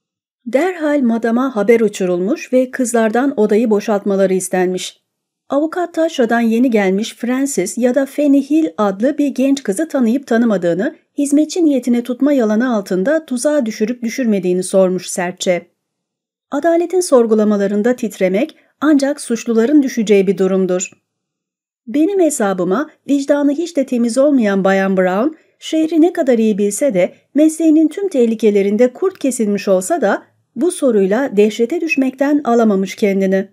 Derhal madama haber uçurulmuş ve kızlardan odayı boşaltmaları istenmiş. Avukat taşradan yeni gelmiş Frances ya da Fanny Hill adlı bir genç kızı tanıyıp tanımadığını, hizmetçi niyetine tutma yalanı altında tuzağa düşürüp düşürmediğini sormuş sertçe. Adaletin sorgulamalarında titremek ancak suçluların düşeceği bir durumdur. Benim hesabıma vicdanı hiç de temiz olmayan Bayan Brown, şehri ne kadar iyi bilse de mesleğinin tüm tehlikelerinde kurt kesilmiş olsa da bu soruyla dehşete düşmekten alamamış kendini.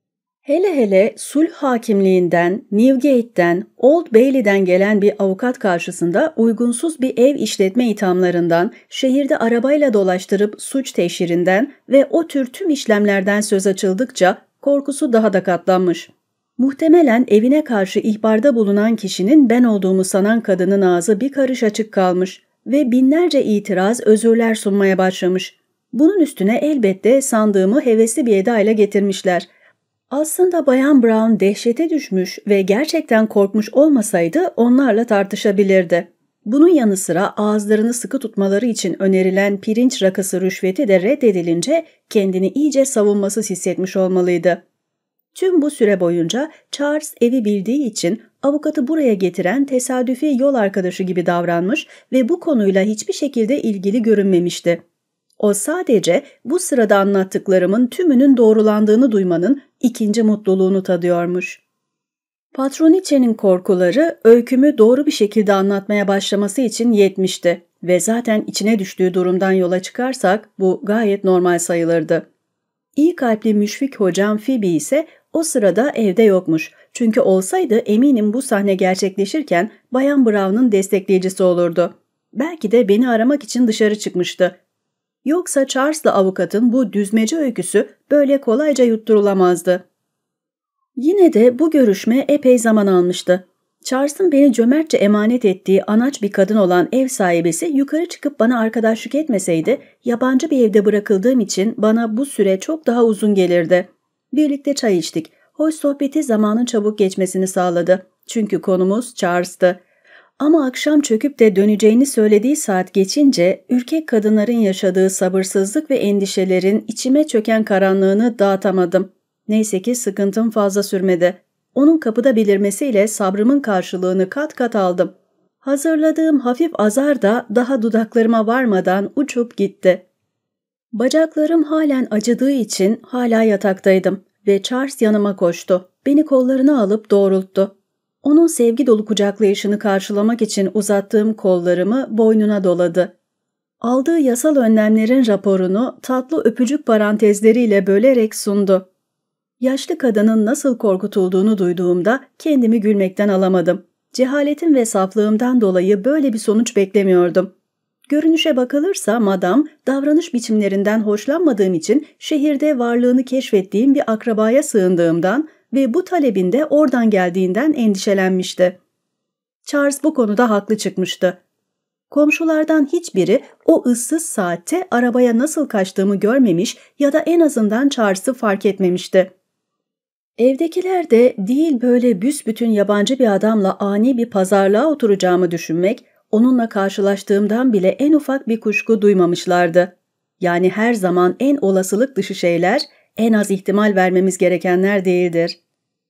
Hele hele sulh hakimliğinden, Newgate'den, Old Bailey'den gelen bir avukat karşısında uygunsuz bir ev işletme ithamlarından, şehirde arabayla dolaştırıp suç teşhirinden ve o tür tüm işlemlerden söz açıldıkça korkusu daha da katlanmış. Muhtemelen evine karşı ihbarda bulunan kişinin ben olduğumu sanan kadının ağzı bir karış açık kalmış ve binlerce itiraz, özürler sunmaya başlamış. Bunun üstüne elbette sandığımı hevesli bir edayla getirmişler. Aslında Bayan Brown dehşete düşmüş ve gerçekten korkmuş olmasaydı onlarla tartışabilirdi. Bunun yanı sıra ağızlarını sıkı tutmaları için önerilen pirinç rakısı rüşveti de reddedilince kendini iyice savunmasız hissetmiş olmalıydı. Tüm bu süre boyunca Charles evi bildiği için avukatı buraya getiren tesadüfi yol arkadaşı gibi davranmış ve bu konuyla hiçbir şekilde ilgili görünmemişti. O sadece bu sırada anlattıklarımın tümünün doğrulandığını duymanın ikinci mutluluğunu tadıyormuş. Patroniçe'nin korkuları öykümü doğru bir şekilde anlatmaya başlaması için yetmişti ve zaten içine düştüğü durumdan yola çıkarsak bu gayet normal sayılırdı. İyi kalpli müşfik hocam Phoebe ise o sırada evde yokmuş. Çünkü olsaydı eminim bu sahne gerçekleşirken Bayan Brown'un destekleyicisi olurdu. Belki de beni aramak için dışarı çıkmıştı. Yoksa Charles'la avukatın bu düzmece öyküsü böyle kolayca yutturulamazdı. Yine de bu görüşme epey zaman almıştı. Charles'ın beni cömertçe emanet ettiği anaç bir kadın olan ev sahibesi yukarı çıkıp bana arkadaşlık etmeseydi, yabancı bir evde bırakıldığım için bana bu süre çok daha uzun gelirdi. Birlikte çay içtik. Hoş sohbeti zamanın çabuk geçmesini sağladı. Çünkü konumuz Charles'tı. Ama akşam çöküp de döneceğini söylediği saat geçince ürkek kadınların yaşadığı sabırsızlık ve endişelerin içime çöken karanlığını dağıtamadım. Neyse ki sıkıntım fazla sürmedi. Onun kapıda belirmesiyle sabrımın karşılığını kat kat aldım. Hazırladığım hafif azar da daha dudaklarıma varmadan uçup gitti. Bacaklarım halen acıdığı için hala yataktaydım ve Charles yanıma koştu. Beni kollarına alıp doğrulttu. Onun sevgi dolu kucaklayışını karşılamak için uzattığım kollarımı boynuna doladı. Aldığı yasal önlemlerin raporunu tatlı öpücük parantezleriyle bölerek sundu. Yaşlı kadının nasıl korkutulduğunu duyduğumda kendimi gülmekten alamadım. Cehaletim ve saflığımdan dolayı böyle bir sonuç beklemiyordum. Görünüşe bakılırsa madam, davranış biçimlerinden hoşlanmadığım için şehirde varlığını keşfettiğim bir akrabaya sığındığımdan ve bu talebinde oradan geldiğinden endişelenmişti. Charles bu konuda haklı çıkmıştı. Komşulardan hiçbiri o ıssız saatte arabaya nasıl kaçtığımı görmemiş ya da en azından Charles'ı fark etmemişti. Evdekiler de değil böyle büsbütün yabancı bir adamla ani bir pazarlığa oturacağımı düşünmek, onunla karşılaştığımdan bile en ufak bir kuşku duymamışlardı. Yani her zaman en olasılık dışı şeyler, en az ihtimal vermemiz gerekenler değildir.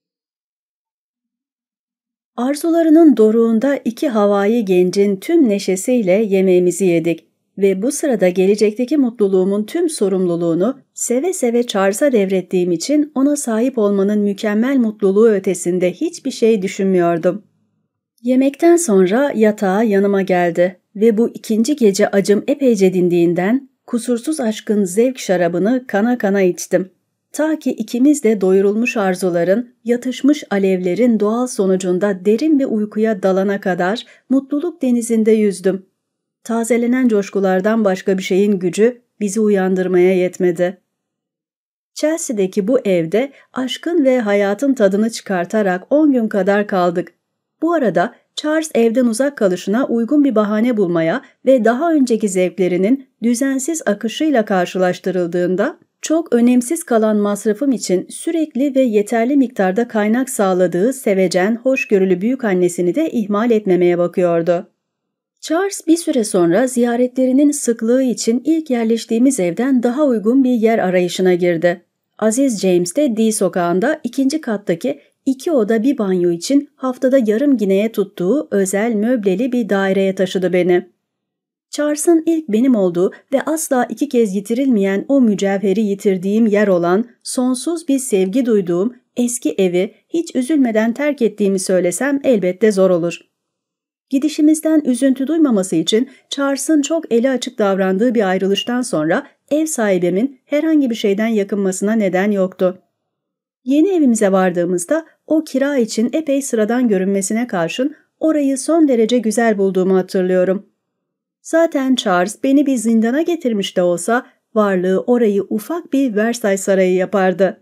Arzularının doruğunda iki havai gencin tüm neşesiyle yemeğimizi yedik ve bu sırada gelecekteki mutluluğumun tüm sorumluluğunu seve seve Charles'a devrettiğim için ona sahip olmanın mükemmel mutluluğu ötesinde hiçbir şey düşünmüyordum. Yemekten sonra yatağa yanıma geldi ve bu ikinci gece acım epeyce dindiğinden kusursuz aşkın zevk şarabını kana kana içtim. Ta ki ikimiz de doyurulmuş arzuların, yatışmış alevlerin doğal sonucunda derin bir uykuya dalana kadar mutluluk denizinde yüzdüm. Tazelenen coşkulardan başka bir şeyin gücü bizi uyandırmaya yetmedi. Chelsea'deki bu evde aşkın ve hayatın tadını çıkartarak on gün kadar kaldık. Bu arada Charles evden uzak kalışına uygun bir bahane bulmaya ve daha önceki zevklerinin düzensiz akışıyla karşılaştırıldığında çok önemsiz kalan masrafım için sürekli ve yeterli miktarda kaynak sağladığı sevecen, hoşgörülü büyükannesini de ihmal etmemeye bakıyordu. Charles bir süre sonra ziyaretlerinin sıklığı için ilk yerleştiğimiz evden daha uygun bir yer arayışına girdi. Aziz James de D sokağında ikinci kattaki iki oda bir banyo için haftada yarım gineye tuttuğu özel möbleli bir daireye taşıdı beni. Charles'ın ilk benim olduğu ve asla iki kez yitirilmeyen o mücevheri yitirdiğim yer olan, sonsuz bir sevgi duyduğum eski evi hiç üzülmeden terk ettiğimi söylesem elbette zor olur. Gidişimizden üzüntü duymaması için Charles'ın çok eli açık davrandığı bir ayrılıştan sonra ev sahibimin herhangi bir şeyden yakınmasına neden yoktu. Yeni evimize vardığımızda o kira için epey sıradan görünmesine karşın orayı son derece güzel bulduğumu hatırlıyorum. Zaten Charles beni bir zindana getirmiş de olsa varlığı orayı ufak bir Versailles sarayı yapardı.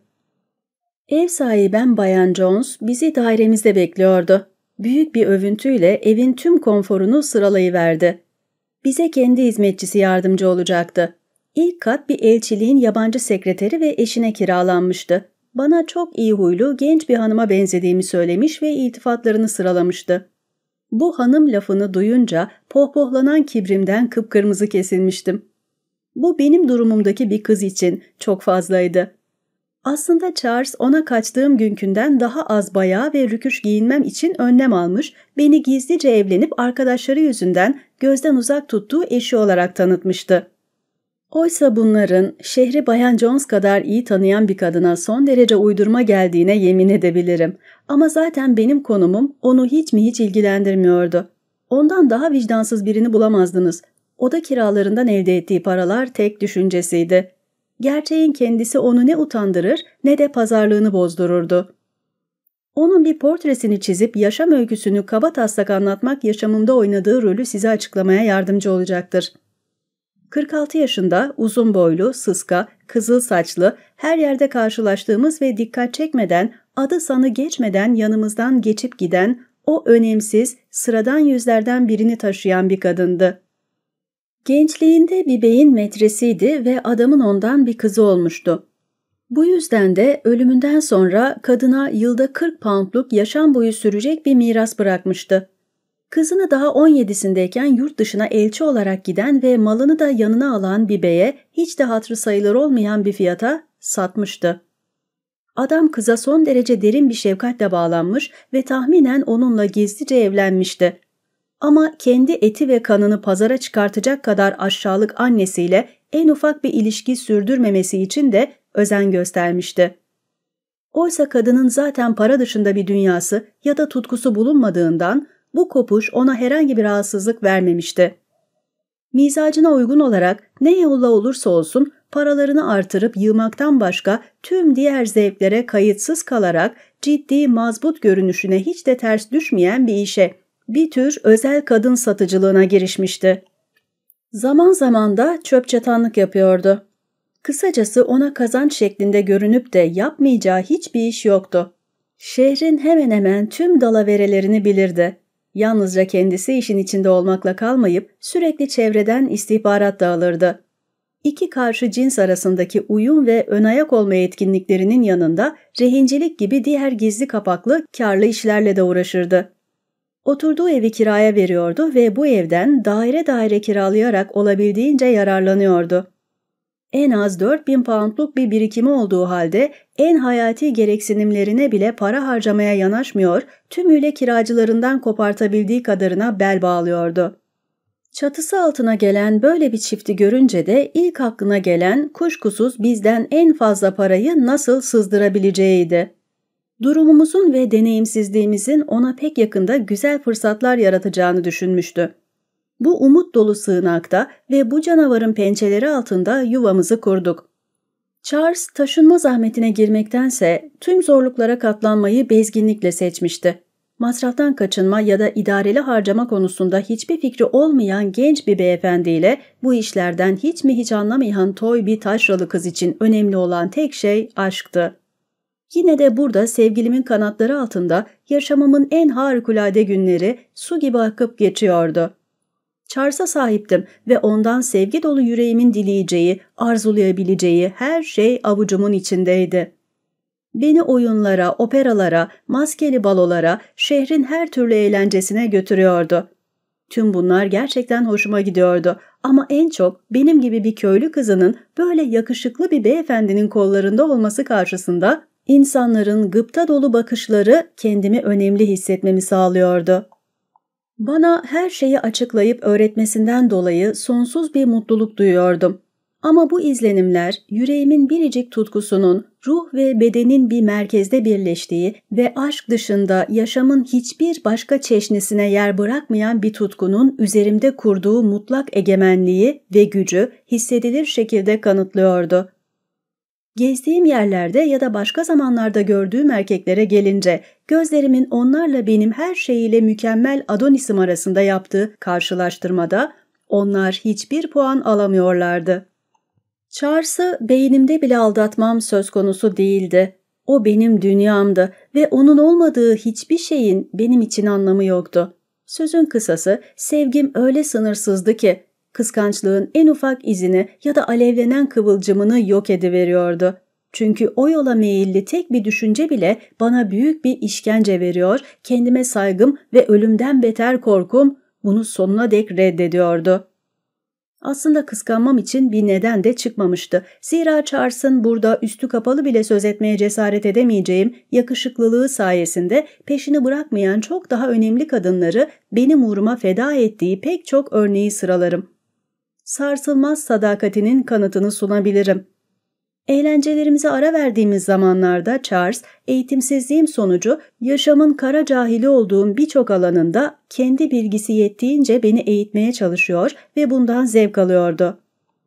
Ev sahibem Bayan Jones bizi dairemizde bekliyordu. Büyük bir övüntüyle evin tüm konforunu sıralayıverdi. Bize kendi hizmetçisi yardımcı olacaktı. İlk kat bir elçiliğin yabancı sekreteri ve eşine kiralanmıştı. Bana çok iyi huylu genç bir hanıma benzediğimi söylemiş ve iltifatlarını sıralamıştı. Bu hanım lafını duyunca pohpohlanan kibrimden kıpkırmızı kesilmiştim. Bu benim durumumdaki bir kız için çok fazlaydı. Aslında Charles ona kaçtığım günkünden daha az bayağı ve rüküş giyinmem için önlem almış, beni gizlice evlenip arkadaşları yüzünden gözden uzak tuttuğu eşi olarak tanıtmıştı. Oysa bunların şehri Bayan Jones kadar iyi tanıyan bir kadına son derece uydurma geldiğine yemin edebilirim. Ama zaten benim konumum onu hiç mi hiç ilgilendirmiyordu. Ondan daha vicdansız birini bulamazdınız. Oda kiralarından elde ettiği paralar tek düşüncesiydi. Gerçeğin kendisi onu ne utandırır ne de pazarlığını bozdururdu. Onun bir portresini çizip yaşam öyküsünü kabataslak anlatmak yaşamımda oynadığı rolü size açıklamaya yardımcı olacaktır. kırk altı yaşında, uzun boylu, sıska, kızıl saçlı, her yerde karşılaştığımız ve dikkat çekmeden, adı sanı geçmeden yanımızdan geçip giden, o önemsiz, sıradan yüzlerden birini taşıyan bir kadındı. Gençliğinde bir beyin metresiydi ve adamın ondan bir kızı olmuştu. Bu yüzden de ölümünden sonra kadına yılda kırk poundluk yaşam boyu sürecek bir miras bırakmıştı. Kızını daha on yedisindeyken yurt dışına elçi olarak giden ve malını da yanına alan bir beye hiç de hatırı sayılır olmayan bir fiyata satmıştı. Adam kıza son derece derin bir şefkatle bağlanmış ve tahminen onunla gizlice evlenmişti. Ama kendi eti ve kanını pazara çıkartacak kadar aşağılık annesiyle en ufak bir ilişki sürdürmemesi için de özen göstermişti. Oysa kadının zaten para dışında bir dünyası ya da tutkusu bulunmadığından bu kopuş ona herhangi bir rahatsızlık vermemişti. Mizacına uygun olarak ne yolla olursa olsun paralarını artırıp yığmaktan başka tüm diğer zevklere kayıtsız kalarak ciddi mazbut görünüşüne hiç de ters düşmeyen bir işe, bir tür özel kadın satıcılığına girişmişti. Zaman zaman da çöp çatanlık yapıyordu. Kısacası ona kazanç şeklinde görünüp de yapmayacağı hiçbir iş yoktu. Şehrin hemen hemen tüm dalaverelerini bilirdi. Yalnızca kendisi işin içinde olmakla kalmayıp sürekli çevreden istihbarat da alırdı. İki karşı cins arasındaki uyum ve önayak olma etkinliklerinin yanında rehincilik gibi diğer gizli kapaklı karlı işlerle de uğraşırdı. Oturduğu evi kiraya veriyordu ve bu evden daire daire kiralayarak olabildiğince yararlanıyordu. En az dört bin poundluk bir birikimi olduğu halde en hayati gereksinimlerine bile para harcamaya yanaşmıyor, tümüyle kiracılarından kopartabildiği kadarına bel bağlıyordu. Çatısı altına gelen böyle bir çifti görünce de ilk aklına gelen kuşkusuz bizden en fazla parayı nasıl sızdırabileceğiydi. Durumumuzun ve deneyimsizliğimizin ona pek yakında güzel fırsatlar yaratacağını düşünmüştü. Bu umut dolu sığınakta ve bu canavarın pençeleri altında yuvamızı kurduk. Charles taşınma zahmetine girmektense tüm zorluklara katlanmayı bezginlikle seçmişti. Masraftan kaçınma ya da idareli harcama konusunda hiçbir fikri olmayan genç bir beyefendiyle bu işlerden hiç mi hiç anlamayan toy bir taşralı kız için önemli olan tek şey aşktı. Yine de burada sevgilimin kanatları altında yaşamımın en harikulade günleri su gibi akıp geçiyordu. Charles'a sahiptim ve ondan sevgi dolu yüreğimin dileyeceği, arzulayabileceği her şey avucumun içindeydi. Beni oyunlara, operalara, maskeli balolara, şehrin her türlü eğlencesine götürüyordu. Tüm bunlar gerçekten hoşuma gidiyordu ama en çok benim gibi bir köylü kızının böyle yakışıklı bir beyefendinin kollarında olması karşısında insanların gıpta dolu bakışları kendimi önemli hissetmemi sağlıyordu. Bana her şeyi açıklayıp öğretmesinden dolayı sonsuz bir mutluluk duyuyordum. Ama bu izlenimler yüreğimin biricik tutkusunun, ruh ve bedenin bir merkezde birleştiği ve aşk dışında yaşamın hiçbir başka çeşnisine yer bırakmayan bir tutkunun üzerimde kurduğu mutlak egemenliği ve gücü hissedilir şekilde kanıtlıyordu. Gezdiğim yerlerde ya da başka zamanlarda gördüğüm erkeklere gelince gözlerimin onlarla benim her şeyiyle mükemmel Adonis'im arasında yaptığı karşılaştırmada onlar hiçbir puan alamıyorlardı. Charles'ı beynimde bile aldatmam söz konusu değildi. O benim dünyamdı ve onun olmadığı hiçbir şeyin benim için anlamı yoktu. Sözün kısası sevgim öyle sınırsızdı ki kıskançlığın en ufak izini ya da alevlenen kıvılcımını yok ediveriyordu. Çünkü o yola meyilli tek bir düşünce bile bana büyük bir işkence veriyor, kendime saygım ve ölümden beter korkum bunu sonuna dek reddediyordu. Aslında kıskanmam için bir neden de çıkmamıştı. Zira Charles'ın burada üstü kapalı bile söz etmeye cesaret edemeyeceğim yakışıklılığı sayesinde peşini bırakmayan çok daha önemli kadınları benim uğruma feda ettiği pek çok örneği sıralarım. Sarsılmaz sadakatinin kanıtını sunabilirim. Eğlencelerimize ara verdiğimiz zamanlarda Charles, eğitimsizliğim sonucu yaşamın kara cahili olduğum birçok alanında kendi bilgisi yettiğince beni eğitmeye çalışıyor ve bundan zevk alıyordu.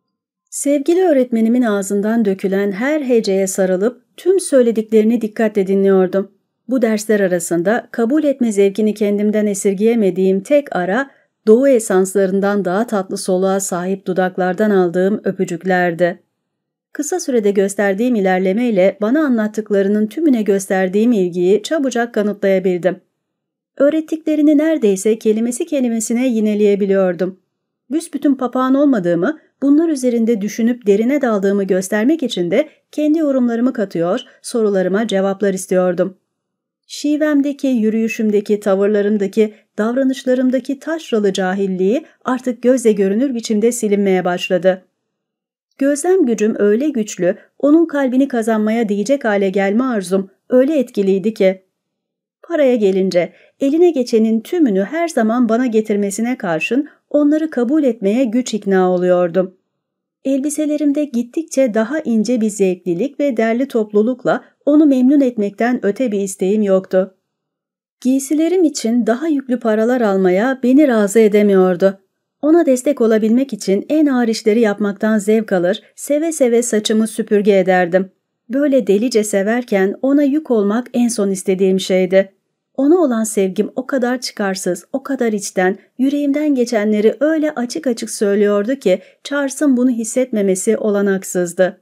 Sevgili öğretmenimin ağzından dökülen her heceye sarılıp tüm söylediklerini dikkatle dinliyordum. Bu dersler arasında kabul etme zevkini kendimden esirgeyemediğim tek ara, doğu esanslarından daha tatlı soluğa sahip dudaklardan aldığım öpücüklerdi. Kısa sürede gösterdiğim ilerlemeyle bana anlattıklarının tümüne gösterdiğim ilgiyi çabucak kanıtlayabildim. Öğrettiklerini neredeyse kelimesi kelimesine yineleyebiliyordum. Büsbütün papağan olmadığımı, bunlar üzerinde düşünüp derine daldığımı göstermek için de kendi yorumlarımı katıyor, sorularıma cevaplar istiyordum. Şivemdeki, yürüyüşümdeki, tavırlarımdaki, davranışlarımdaki taşralı cahilliği artık gözle görünür biçimde silinmeye başladı. Gözlem gücüm öyle güçlü, onun kalbini kazanmaya değecek hale gelme arzum öyle etkiliydi ki. Paraya gelince eline geçenin tümünü her zaman bana getirmesine karşın onları kabul etmeye güç ikna oluyordum. Elbiselerimde gittikçe daha ince bir zevklilik ve derli toplulukla onu memnun etmekten öte bir isteğim yoktu. Giysilerim için daha yüklü paralar almaya beni razı edemiyordu. Ona destek olabilmek için en ağır işleri yapmaktan zevk alır, seve seve saçımı süpürge ederdim. Böyle delice severken ona yük olmak en son istediğim şeydi. Ona olan sevgim o kadar çıkarsız, o kadar içten, yüreğimden geçenleri öyle açık açık söylüyordu ki Charles'ın bunu hissetmemesi olanaksızdı.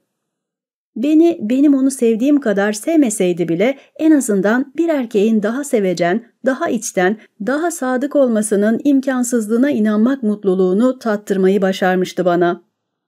Beni, benim onu sevdiğim kadar sevmeseydi bile en azından bir erkeğin daha sevecen, daha içten, daha sadık olmasının imkansızlığına inanmak mutluluğunu tattırmayı başarmıştı bana.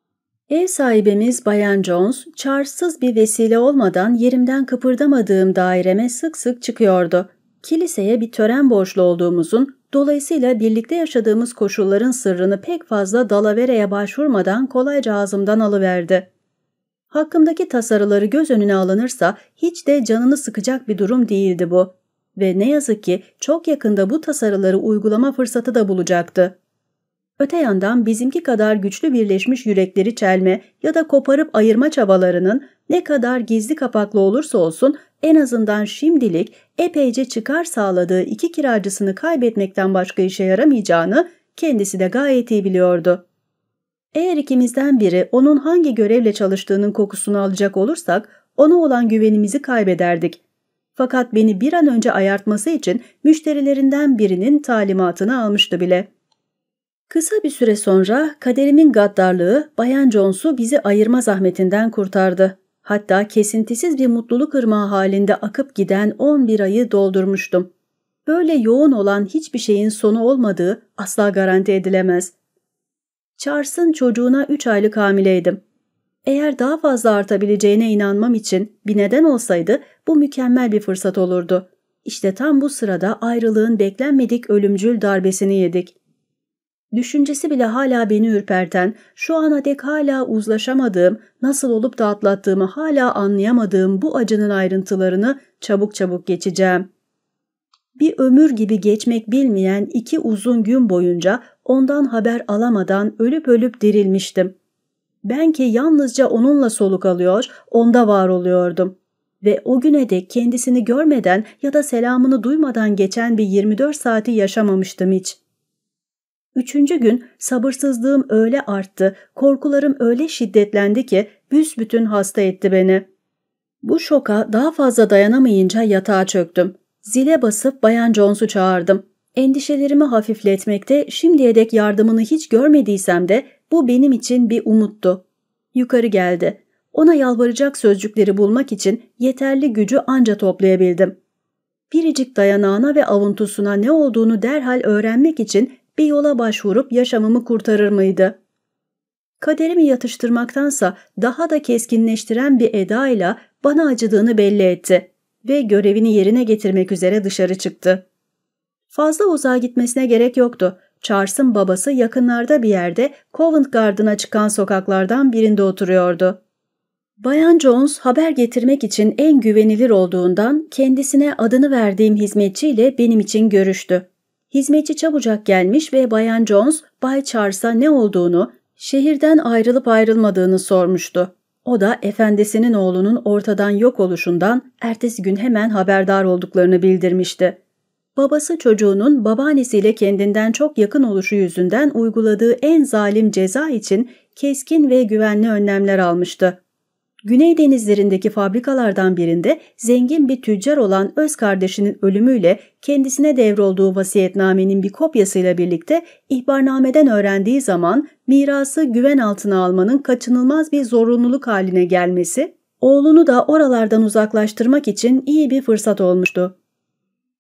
Ev sahibimiz Bayan Jones, Charles'sız bir vesile olmadan yerimden kıpırdamadığım daireme sık sık çıkıyordu. Kiliseye bir tören borçlu olduğumuzun, dolayısıyla birlikte yaşadığımız koşulların sırrını pek fazla dalavereye başvurmadan kolayca ağzımdan alıverdi. Hakkımdaki tasarıları göz önüne alınırsa hiç de canını sıkacak bir durum değildi bu. Ve ne yazık ki çok yakında bu tasarıları uygulama fırsatı da bulacaktı. Öte yandan bizimki kadar güçlü birleşmiş yürekleri çelme ya da koparıp ayırma çabalarının ne kadar gizli kapaklı olursa olsun en azından şimdilik epeyce çıkar sağladığı iki kiracısını kaybetmekten başka işe yaramayacağını kendisi de gayet iyi biliyordu. Eğer ikimizden biri onun hangi görevle çalıştığının kokusunu alacak olursak ona olan güvenimizi kaybederdik. Fakat beni bir an önce ayartması için müşterilerinden birinin talimatını almıştı bile. Kısa bir süre sonra kaderimin gaddarlığı Bayan Jones'u bizi ayırma zahmetinden kurtardı. Hatta kesintisiz bir mutluluk ırmağı halinde akıp giden on bir ayı doldurmuştum. Böyle yoğun olan hiçbir şeyin sonu olmadığı asla garanti edilemez. Charles'ın çocuğuna üç aylık hamileydim. Eğer daha fazla artabileceğine inanmam için bir neden olsaydı bu mükemmel bir fırsat olurdu. İşte tam bu sırada ayrılığın beklenmedik ölümcül darbesini yedik. Düşüncesi bile hala beni ürperten, şu ana dek hala uzlaşamadığım, nasıl olup da atlattığımı hala anlayamadığım bu acının ayrıntılarını çabuk çabuk geçeceğim. Bir ömür gibi geçmek bilmeyen iki uzun gün boyunca ondan haber alamadan ölüp ölüp dirilmiştim. Ben ki yalnızca onunla soluk alıyor, onda var oluyordum. Ve o güne dek kendisini görmeden ya da selamını duymadan geçen bir yirmi dört saati yaşamamıştım hiç. Üçüncü gün sabırsızlığım öyle arttı, korkularım öyle şiddetlendi ki büsbütün hasta etti beni. Bu şoka daha fazla dayanamayınca yatağa çöktüm. Zile basıp Bayan Jones'u çağırdım. Endişelerimi hafifletmekte şimdiye dek yardımını hiç görmediysem de bu benim için bir umuttu. Yukarı geldi. Ona yalvaracak sözcükleri bulmak için yeterli gücü anca toplayabildim. Biricik dayanağına ve avuntusuna ne olduğunu derhal öğrenmek için bir yola başvurup yaşamımı kurtarır mıydı? Kaderimi yatıştırmaktansa daha da keskinleştiren bir edayla bana acıdığını belli etti ve görevini yerine getirmek üzere dışarı çıktı. Fazla uzağa gitmesine gerek yoktu. Charles'ın babası yakınlarda bir yerde Covent Garden'a çıkan sokaklardan birinde oturuyordu. Bayan Jones haber getirmek için en güvenilir olduğundan kendisine adını verdiğim hizmetçiyle benim için görüştü. Hizmetçi çabucak gelmiş ve Bayan Jones, Bay Charles'a ne olduğunu, şehirden ayrılıp ayrılmadığını sormuştu. O da efendisinin oğlunun ortadan yok oluşundan ertesi gün hemen haberdar olduklarını bildirmişti. Babası çocuğunun babaannesiyle kendinden çok yakın oluşu yüzünden uyguladığı en zalim ceza için keskin ve güvenli önlemler almıştı. Güney denizlerindeki fabrikalardan birinde zengin bir tüccar olan öz kardeşinin ölümüyle kendisine devrolduğu vasiyetnamenin bir kopyasıyla birlikte ihbarnameden öğrendiği zaman mirası güven altına almanın kaçınılmaz bir zorunluluk haline gelmesi, oğlunu da oralardan uzaklaştırmak için iyi bir fırsat olmuştu.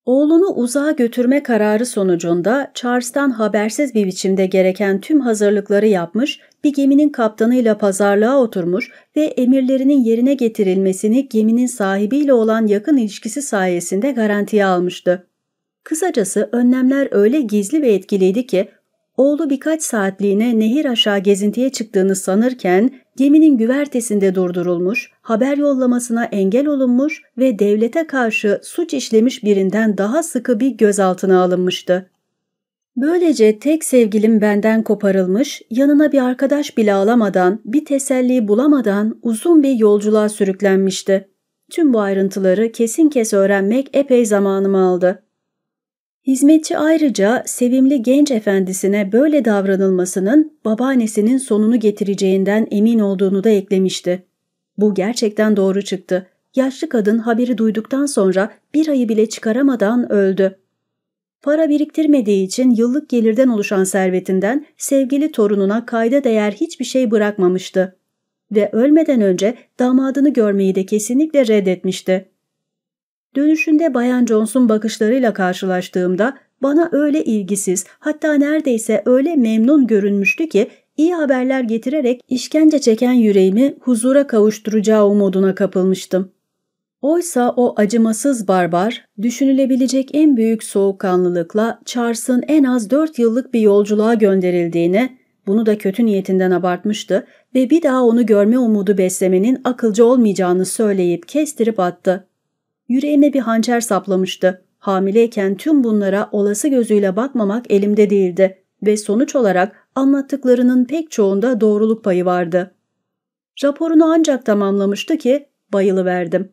Oğlunu uzağa götürme kararı sonucunda Charles'tan habersiz bir biçimde gereken tüm hazırlıkları yapmış, bir geminin kaptanıyla pazarlığa oturmuş ve emirlerinin yerine getirilmesini geminin sahibiyle olan yakın ilişkisi sayesinde garantiye almıştı. Kısacası önlemler öyle gizli ve etkiliydi ki, oğlu birkaç saatliğine nehir aşağı gezintiye çıktığını sanırken geminin güvertesinde durdurulmuş, haber yollamasına engel olunmuş ve devlete karşı suç işlemiş birinden daha sıkı bir gözaltına alınmıştı. Böylece tek sevgilim benden koparılmış, yanına bir arkadaş bile alamadan, bir teselli bulamadan uzun bir yolculuğa sürüklenmişti. Tüm bu ayrıntıları kesin kes öğrenmek epey zamanımı aldı. Hizmetçi ayrıca sevimli genç efendisine böyle davranılmasının babaannesinin sonunu getireceğinden emin olduğunu da eklemişti. Bu gerçekten doğru çıktı. Yaşlı kadın haberi duyduktan sonra bir ayı bile çıkaramadan öldü. Para biriktirmediği için yıllık gelirden oluşan servetinden sevgili torununa kayda değer hiçbir şey bırakmamıştı. Ve ölmeden önce damadını görmeyi de kesinlikle reddetmişti. Dönüşünde Bayan Jones'un bakışlarıyla karşılaştığımda bana öyle ilgisiz, hatta neredeyse öyle memnun görünmüştü ki iyi haberler getirerek işkence çeken yüreğimi huzura kavuşturacağı umuduna kapılmıştım. Oysa o acımasız barbar, düşünülebilecek en büyük soğukkanlılıkla Charles'ın en az dört yıllık bir yolculuğa gönderildiğini, bunu da kötü niyetinden abartmıştı ve bir daha onu görme umudu beslemenin akılcı olmayacağını söyleyip kestirip attı. Yüreğime bir hançer saplamıştı. Hamileyken tüm bunlara olası gözüyle bakmamak elimde değildi ve sonuç olarak anlattıklarının pek çoğunda doğruluk payı vardı. Raporunu ancak tamamlamıştı ki bayılıverdim.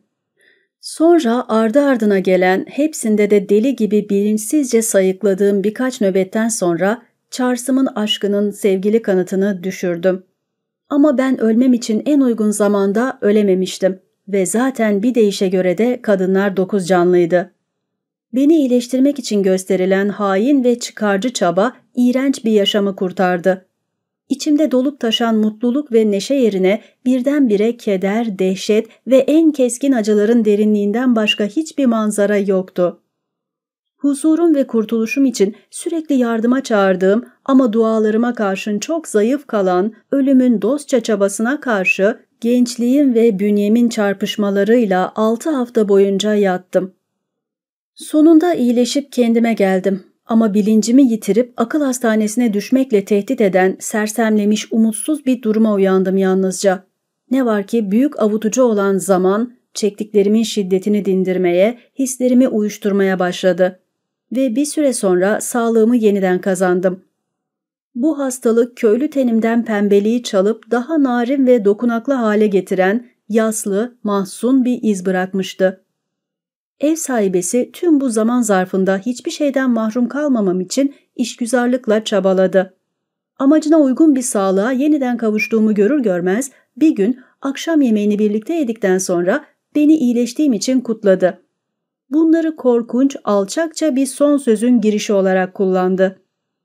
Sonra ardı ardına gelen, hepsinde de deli gibi bilinçsizce sayıkladığım birkaç nöbetten sonra Charles'ımın aşkının sevgili kanıtını düşürdüm. Ama ben ölmem için en uygun zamanda ölememiştim. Ve zaten bir deyişe göre de kadınlar dokuz canlıydı. Beni iyileştirmek için gösterilen hain ve çıkarcı çaba iğrenç bir yaşamı kurtardı. İçimde dolup taşan mutluluk ve neşe yerine birdenbire keder, dehşet ve en keskin acıların derinliğinden başka hiçbir manzara yoktu. Huzurum ve kurtuluşum için sürekli yardıma çağırdığım ama dualarıma karşın çok zayıf kalan ölümün dostça çabasına karşı gençliğim ve bünyemin çarpışmalarıyla altı hafta boyunca yattım. Sonunda iyileşip kendime geldim ama bilincimi yitirip akıl hastanesine düşmekle tehdit eden sersemlemiş umutsuz bir duruma uyandım yalnızca. Ne var ki büyük avutucu olan zaman çektiklerimin şiddetini dindirmeye, hislerimi uyuşturmaya başladı ve bir süre sonra sağlığımı yeniden kazandım. Bu hastalık köylü tenimden pembeliği çalıp daha narin ve dokunaklı hale getiren yaslı, mahzun bir iz bırakmıştı. Ev sahibesi tüm bu zaman zarfında hiçbir şeyden mahrum kalmamam için işgüzarlıkla çabaladı. Amacına uygun bir sağlığa yeniden kavuştuğumu görür görmez bir gün akşam yemeğini birlikte yedikten sonra beni iyileştiğim için kutladı. Bunları korkunç, alçakça bir son sözün girişi olarak kullandı.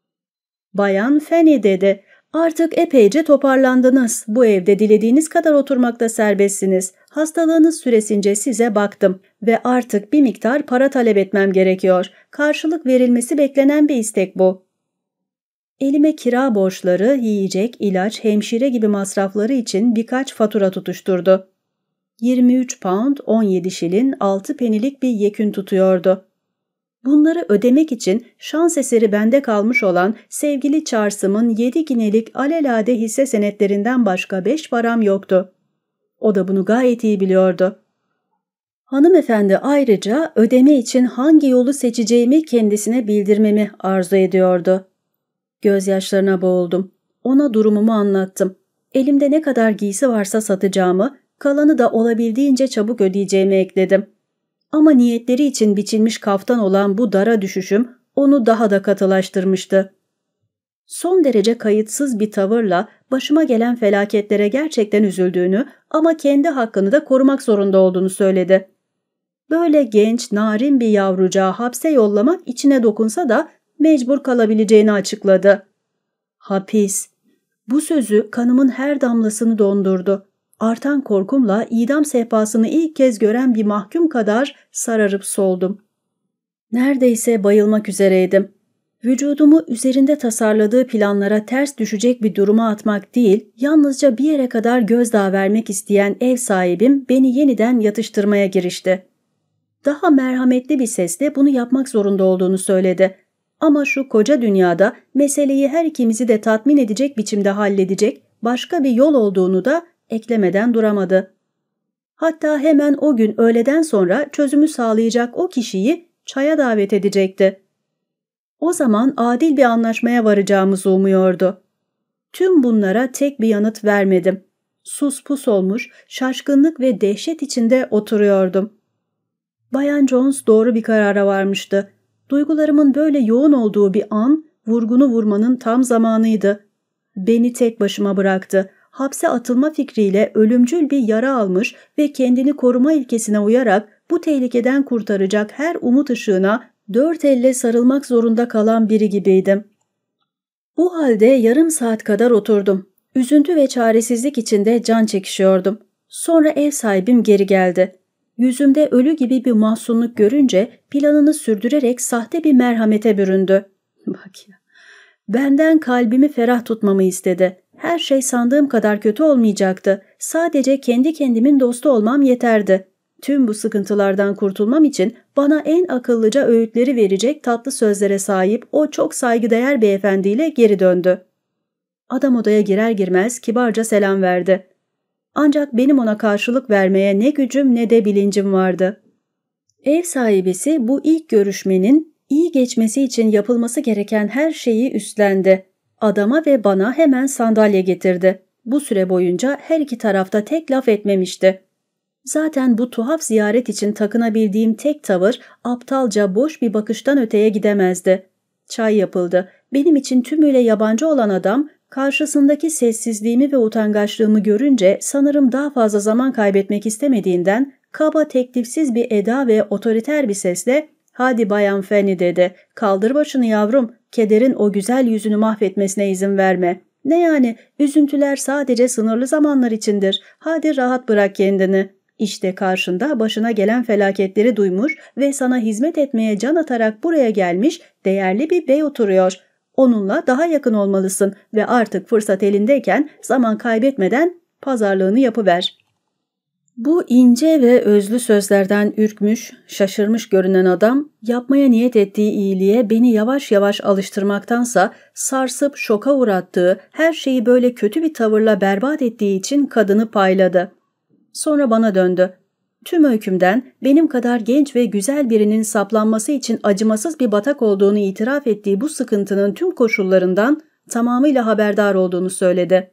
"Bayan Fanny," dedi, "artık epeyce toparlandınız. Bu evde dilediğiniz kadar oturmakta serbestsiniz. Hastalığınız süresince size baktım ve artık bir miktar para talep etmem gerekiyor. Karşılık verilmesi beklenen bir istek bu." Elime kira borçları, yiyecek, ilaç, hemşire gibi masrafları için birkaç fatura tutuşturdu. yirmi üç pound on yedi şilin altı penilik bir yekün tutuyordu. Bunları ödemek için şans eseri bende kalmış olan sevgili Charles'ımın yedi ginelik alelade hisse senetlerinden başka beş param yoktu. O da bunu gayet iyi biliyordu. Hanımefendi ayrıca ödeme için hangi yolu seçeceğimi kendisine bildirmemi arzu ediyordu. Gözyaşlarına boğuldum. Ona durumumu anlattım. Elimde ne kadar giysi varsa satacağımı, kalanı da olabildiğince çabuk ödeyeceğimi ekledim. Ama niyetleri için biçilmiş kaftan olan bu dara düşüşüm onu daha da katılaştırmıştı. Son derece kayıtsız bir tavırla başıma gelen felaketlere gerçekten üzüldüğünü ama kendi hakkını da korumak zorunda olduğunu söyledi. Böyle genç, narin bir yavrucağı hapse yollamak içine dokunsa da mecbur kalabileceğini açıkladı. Hapis. Bu sözü kanımın her damlasını dondurdu. Artan korkumla idam sehpasını ilk kez gören bir mahkum kadar sararıp soldum. Neredeyse bayılmak üzereydim. Vücudumu üzerinde tasarladığı planlara ters düşecek bir duruma atmak değil, yalnızca bir yere kadar gözdağı vermek isteyen ev sahibim beni yeniden yatıştırmaya girişti. Daha merhametli bir sesle bunu yapmak zorunda olduğunu söyledi. Ama şu koca dünyada meseleyi her ikimizi de tatmin edecek biçimde halledecek başka bir yol olduğunu da eklemeden duramadı. Hatta hemen o gün öğleden sonra çözümü sağlayacak o kişiyi çaya davet edecekti. O zaman adil bir anlaşmaya varacağımızı umuyordu. Tüm bunlara tek bir yanıt vermedim. Sus pus olmuş, şaşkınlık ve dehşet içinde oturuyordum. Bayan Jones doğru bir karara varmıştı. Duygularımın böyle yoğun olduğu bir an, vurgunu vurmanın tam zamanıydı. Beni tek başıma bıraktı. Hapse atılma fikriyle ölümcül bir yara almış ve kendini koruma ilkesine uyarak bu tehlikeden kurtaracak her umut ışığına dört elle sarılmak zorunda kalan biri gibiydim. Bu halde yarım saat kadar oturdum. Üzüntü ve çaresizlik içinde can çekişiyordum. Sonra ev sahibim geri geldi. Yüzümde ölü gibi bir mahzunluk görünce planını sürdürerek sahte bir merhamete büründü. Bak ya, benden kalbimi ferah tutmamı istedi. Her şey sandığım kadar kötü olmayacaktı. Sadece kendi kendimin dostu olmam yeterdi. Tüm bu sıkıntılardan kurtulmam için bana en akıllıca öğütleri verecek tatlı sözlere sahip o çok saygıdeğer beyefendiyle geri döndü. Adam odaya girer girmez kibarca selam verdi. Ancak benim ona karşılık vermeye ne gücüm ne de bilincim vardı. Ev sahibisi bu ilk görüşmenin iyi geçmesi için yapılması gereken her şeyi üstlendi. Adama ve bana hemen sandalye getirdi. Bu süre boyunca her iki tarafta tek laf etmemişti. Zaten bu tuhaf ziyaret için takınabildiğim tek tavır aptalca boş bir bakıştan öteye gidemezdi. Çay yapıldı. Benim için tümüyle yabancı olan adam karşısındaki sessizliğimi ve utangaçlığımı görünce sanırım daha fazla zaman kaybetmek istemediğinden kaba teklifsiz bir eda ve otoriter bir sesle "Hadi Bayan Fanny" dedi. "Kaldır başını yavrum, kederin o güzel yüzünü mahvetmesine izin verme. Ne yani, üzüntüler sadece sınırlı zamanlar içindir. Hadi rahat bırak kendini." İşte karşında başına gelen felaketleri duymuş ve sana hizmet etmeye can atarak buraya gelmiş değerli bir bey oturuyor. Onunla daha yakın olmalısın ve artık fırsat elindeyken zaman kaybetmeden pazarlığını yapıver. Bu ince ve özlü sözlerden ürkmüş, şaşırmış görünen adam, yapmaya niyet ettiği iyiliğe beni yavaş yavaş alıştırmaktansa sarsıp şoka uğrattığı, her şeyi böyle kötü bir tavırla berbat ettiği için kadını payladı. Sonra bana döndü. Tüm öykümden benim kadar genç ve güzel birinin saplanması için acımasız bir batak olduğunu itiraf ettiği bu sıkıntının tüm koşullarından tamamıyla haberdar olduğunu söyledi.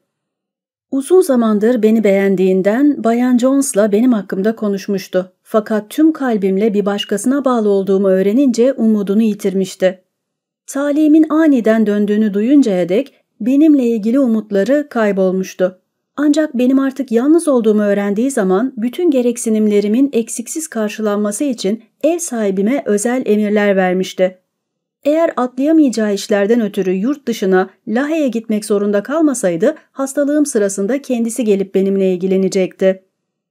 Uzun zamandır beni beğendiğinden Bayan Jones'la benim hakkımda konuşmuştu. Fakat tüm kalbimle bir başkasına bağlı olduğumu öğrenince umudunu yitirmişti. Talihimin aniden döndüğünü duyuncaya dek benimle ilgili umutları kaybolmuştu. Ancak benim artık yalnız olduğumu öğrendiği zaman bütün gereksinimlerimin eksiksiz karşılanması için ev sahibime özel emirler vermişti. Eğer atlayamayacağı işlerden ötürü yurt dışına Lahey'e gitmek zorunda kalmasaydı hastalığım sırasında kendisi gelip benimle ilgilenecekti.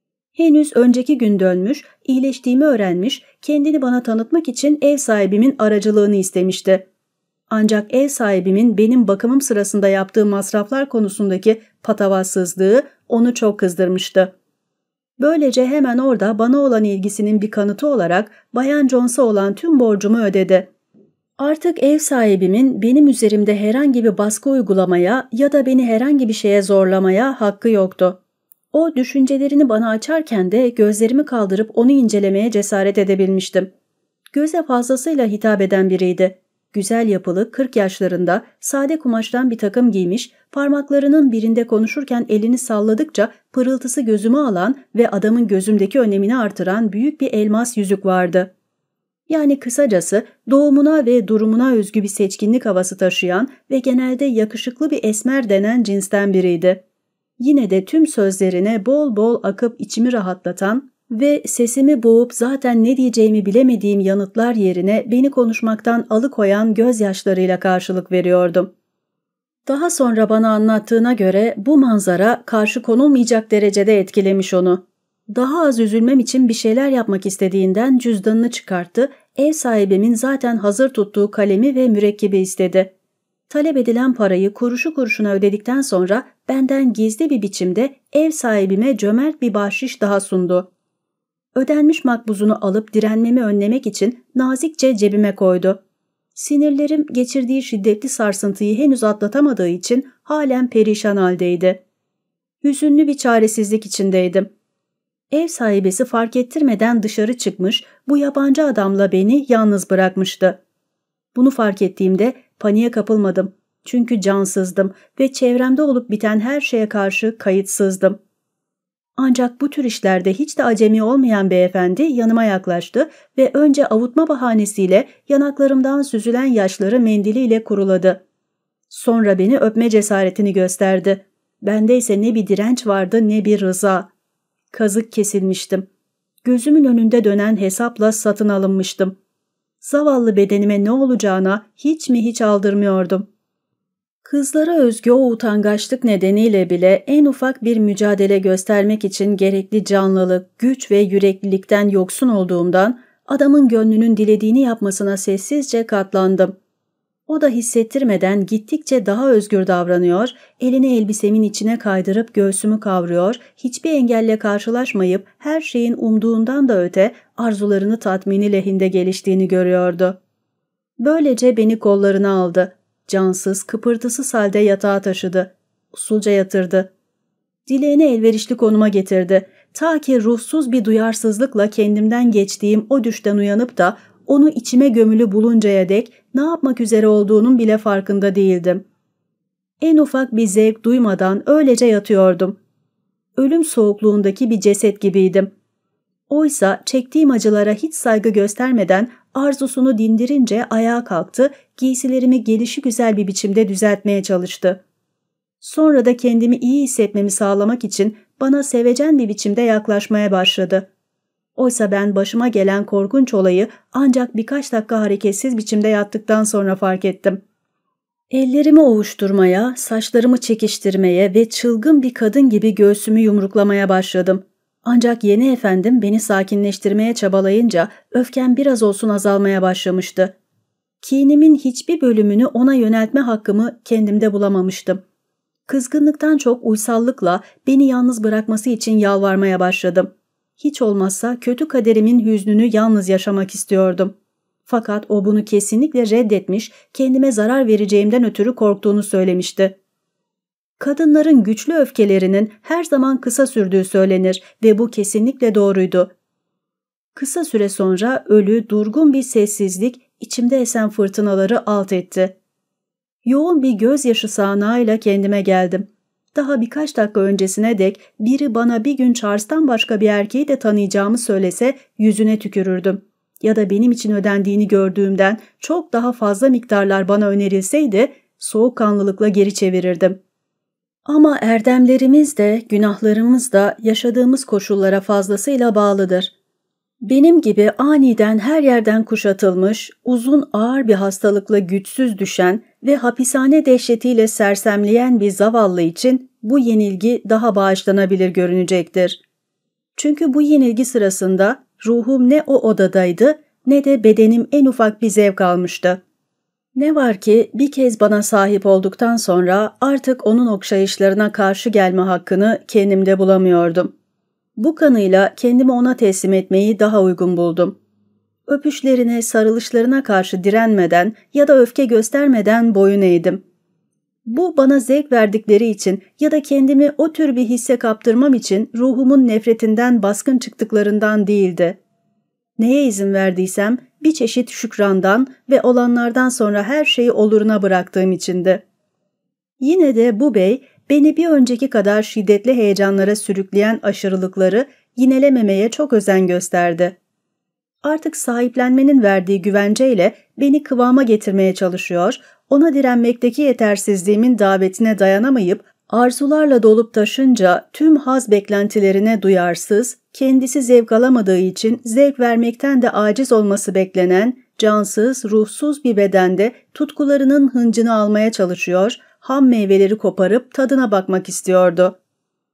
Henüz önceki gün dönmüş, iyileştiğimi öğrenmiş, kendini bana tanıtmak için ev sahibimin aracılığını istemişti. Ancak ev sahibimin benim bakımım sırasında yaptığı masraflar konusundaki patavatsızlığı onu çok kızdırmıştı. Böylece hemen orada bana olan ilgisinin bir kanıtı olarak Bayan Jones'a olan tüm borcumu ödedi. Artık ev sahibimin benim üzerimde herhangi bir baskı uygulamaya ya da beni herhangi bir şeye zorlamaya hakkı yoktu. O düşüncelerini bana açarken de gözlerimi kaldırıp onu incelemeye cesaret edebilmiştim. Göze fazlasıyla hitap eden biriydi. Güzel yapılı, kırk yaşlarında, sade kumaştan bir takım giymiş, parmaklarının birinde konuşurken elini salladıkça pırıltısı gözümü alan ve adamın gözümdeki önemini artıran büyük bir elmas yüzük vardı. Yani kısacası doğumuna ve durumuna özgü bir seçkinlik havası taşıyan ve genelde yakışıklı bir esmer denen cinsten biriydi. Yine de tüm sözlerine bol bol akıp içimi rahatlatan ve sesimi boğup zaten ne diyeceğimi bilemediğim yanıtlar yerine beni konuşmaktan alıkoyan gözyaşlarıyla karşılık veriyordum. Daha sonra bana anlattığına göre bu manzara karşı konulmayacak derecede etkilemiş onu. Daha az üzülmem için bir şeyler yapmak istediğinden cüzdanını çıkarttı, Ev sahibimin zaten hazır tuttuğu kalemi ve mürekkebi istedi. Talep edilen parayı kuruşu kuruşuna ödedikten sonra benden gizli bir biçimde ev sahibime cömert bir bahşiş daha sundu. Ödenmiş makbuzunu alıp direnmemi önlemek için nazikçe cebime koydu. Sinirlerim geçirdiği şiddetli sarsıntıyı henüz atlatamadığı için halen perişan haldeydi. Hüzünlü bir çaresizlik içindeydim. Ev sahibesi fark ettirmeden dışarı çıkmış, bu yabancı adamla beni yalnız bırakmıştı. Bunu fark ettiğimde paniğe kapılmadım. Çünkü cansızdım ve çevremde olup biten her şeye karşı kayıtsızdım. Ancak bu tür işlerde hiç de acemi olmayan beyefendi yanıma yaklaştı ve önce avutma bahanesiyle yanaklarımdan süzülen yaşları mendiliyle kuruladı. Sonra beni öpme cesaretini gösterdi. Bende ise ne bir direnç vardı ne bir rıza. Kazık kesilmiştim. Gözümün önünde dönen hesapla satın alınmıştım. Zavallı bedenime ne olacağına hiç mi hiç aldırmıyordum. Kızlara özgü o utangaçlık nedeniyle bile en ufak bir mücadele göstermek için gerekli canlılık, güç ve yüreklilikten yoksun olduğumdan adamın gönlünün dilediğini yapmasına sessizce katlandım. O da hissettirmeden gittikçe daha özgür davranıyor, elini elbisemin içine kaydırıp göğsümü kavruyor, hiçbir engelle karşılaşmayıp her şeyin umduğundan da öte arzularını tatmini lehinde geliştiğini görüyordu. Böylece beni kollarına aldı. Cansız, kıpırtısız halde yatağa taşıdı. Usulca yatırdı. Dileğine elverişli konuma getirdi. Ta ki ruhsuz bir duyarsızlıkla kendimden geçtiğim o düşten uyanıp da onu içime gömülü buluncaya dek ne yapmak üzere olduğunun bile farkında değildim. En ufak bir zevk duymadan öylece yatıyordum. Ölüm soğukluğundaki bir ceset gibiydim. Oysa çektiğim acılara hiç saygı göstermeden arzusunu dindirince ayağa kalktı, giysilerimi gelişigüzel bir biçimde düzeltmeye çalıştı. Sonra da kendimi iyi hissetmemi sağlamak için bana sevecen bir biçimde yaklaşmaya başladı. Oysa ben başıma gelen korkunç olayı ancak birkaç dakika hareketsiz biçimde yattıktan sonra fark ettim. Ellerimi ovuşturmaya, saçlarımı çekiştirmeye ve çılgın bir kadın gibi göğsümü yumruklamaya başladım. Ancak yeni efendim beni sakinleştirmeye çabalayınca öfkem biraz olsun azalmaya başlamıştı. Kinimin hiçbir bölümünü ona yöneltme hakkımı kendimde bulamamıştım. Kızgınlıktan çok uysallıkla beni yalnız bırakması için yalvarmaya başladım. Hiç olmazsa kötü kaderimin hüznünü yalnız yaşamak istiyordum. Fakat o bunu kesinlikle reddetmiş, kendime zarar vereceğimden ötürü korktuğunu söylemişti. Kadınların güçlü öfkelerinin her zaman kısa sürdüğü söylenir ve bu kesinlikle doğruydu. Kısa süre sonra ölü, durgun bir sessizlik içimde esen fırtınaları alt etti. Yoğun bir gözyaşı sağanağıyla kendime geldim. Daha birkaç dakika öncesine dek biri bana bir gün Charles'tan başka bir erkeği de tanıyacağımı söylese yüzüne tükürürdüm. Ya da benim için ödendiğini gördüğümden çok daha fazla miktarlar bana önerilseydi soğukkanlılıkla geri çevirirdim. Ama erdemlerimiz de günahlarımız da yaşadığımız koşullara fazlasıyla bağlıdır. Benim gibi aniden her yerden kuşatılmış, uzun ağır bir hastalıkla güçsüz düşen ve hapishane dehşetiyle sersemleyen bir zavallı için bu yenilgi daha bağışlanabilir görünecektir. Çünkü bu yenilgi sırasında ruhum ne o odadaydı ne de bedenim en ufak bir zevk almıştı. Ne var ki bir kez bana sahip olduktan sonra artık onun okşayışlarına karşı gelme hakkını kendimde bulamıyordum. Bu kanıyla kendimi ona teslim etmeyi daha uygun buldum. Öpüşlerine, sarılışlarına karşı direnmeden ya da öfke göstermeden boyun eğdim. Bu bana zevk verdikleri için ya da kendimi o tür bir hisse kaptırmam için ruhumun nefretinden baskın çıktıklarından değildi. Neye izin verdiysem bir çeşit şükrandan ve olanlardan sonra her şeyi oluruna bıraktığım içindi. Yine de bu bey beni bir önceki kadar şiddetli heyecanlara sürükleyen aşırılıkları yinelememeye çok özen gösterdi. Artık sahiplenmenin verdiği güvenceyle beni kıvama getirmeye çalışıyor, ona direnmekteki yetersizliğimin davetine dayanamayıp arzularla dolup taşınca tüm haz beklentilerine duyarsız, kendisi zevk alamadığı için zevk vermekten de aciz olması beklenen, cansız, ruhsuz bir bedende tutkularının hıncını almaya çalışıyor, ham meyveleri koparıp tadına bakmak istiyordu.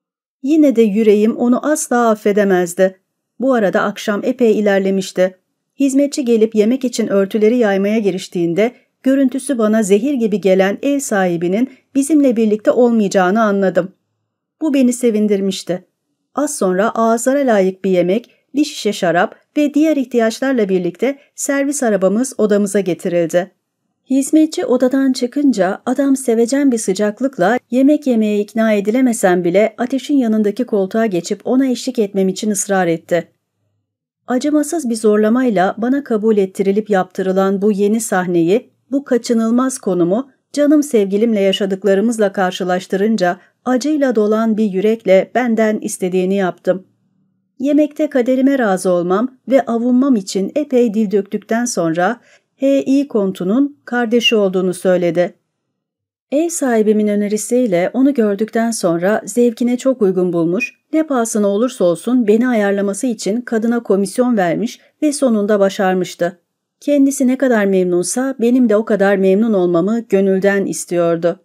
Yine de yüreğim onu asla affedemezdi. Bu arada akşam epey ilerlemişti. Hizmetçi gelip yemek için örtüleri yaymaya giriştiğinde görüntüsü bana zehir gibi gelen ev sahibinin bizimle birlikte olmayacağını anladım. Bu beni sevindirmişti. Az sonra ağızlara layık bir yemek, bir şişe şarap ve diğer ihtiyaçlarla birlikte servis arabamız odamıza getirildi. Hizmetçi odadan çıkınca adam sevecen bir sıcaklıkla yemek yemeye ikna edilemesem bile ateşin yanındaki koltuğa geçip ona eşlik etmem için ısrar etti. Acımasız bir zorlamayla bana kabul ettirilip yaptırılan bu yeni sahneyi, bu kaçınılmaz konumu canım sevgilimle yaşadıklarımızla karşılaştırınca acıyla dolan bir yürekle benden istediğini yaptım. Yemekte kaderime razı olmam ve avunmam için epey dil döktükten sonra H I kontunun kardeşi olduğunu söyledi. Ev sahibimin önerisiyle onu gördükten sonra zevkine çok uygun bulmuş, ne pahasına olursa olsun beni ayarlaması için kadına komisyon vermiş ve sonunda başarmıştı. Kendisi ne kadar memnunsa benim de o kadar memnun olmamı gönülden istiyordu.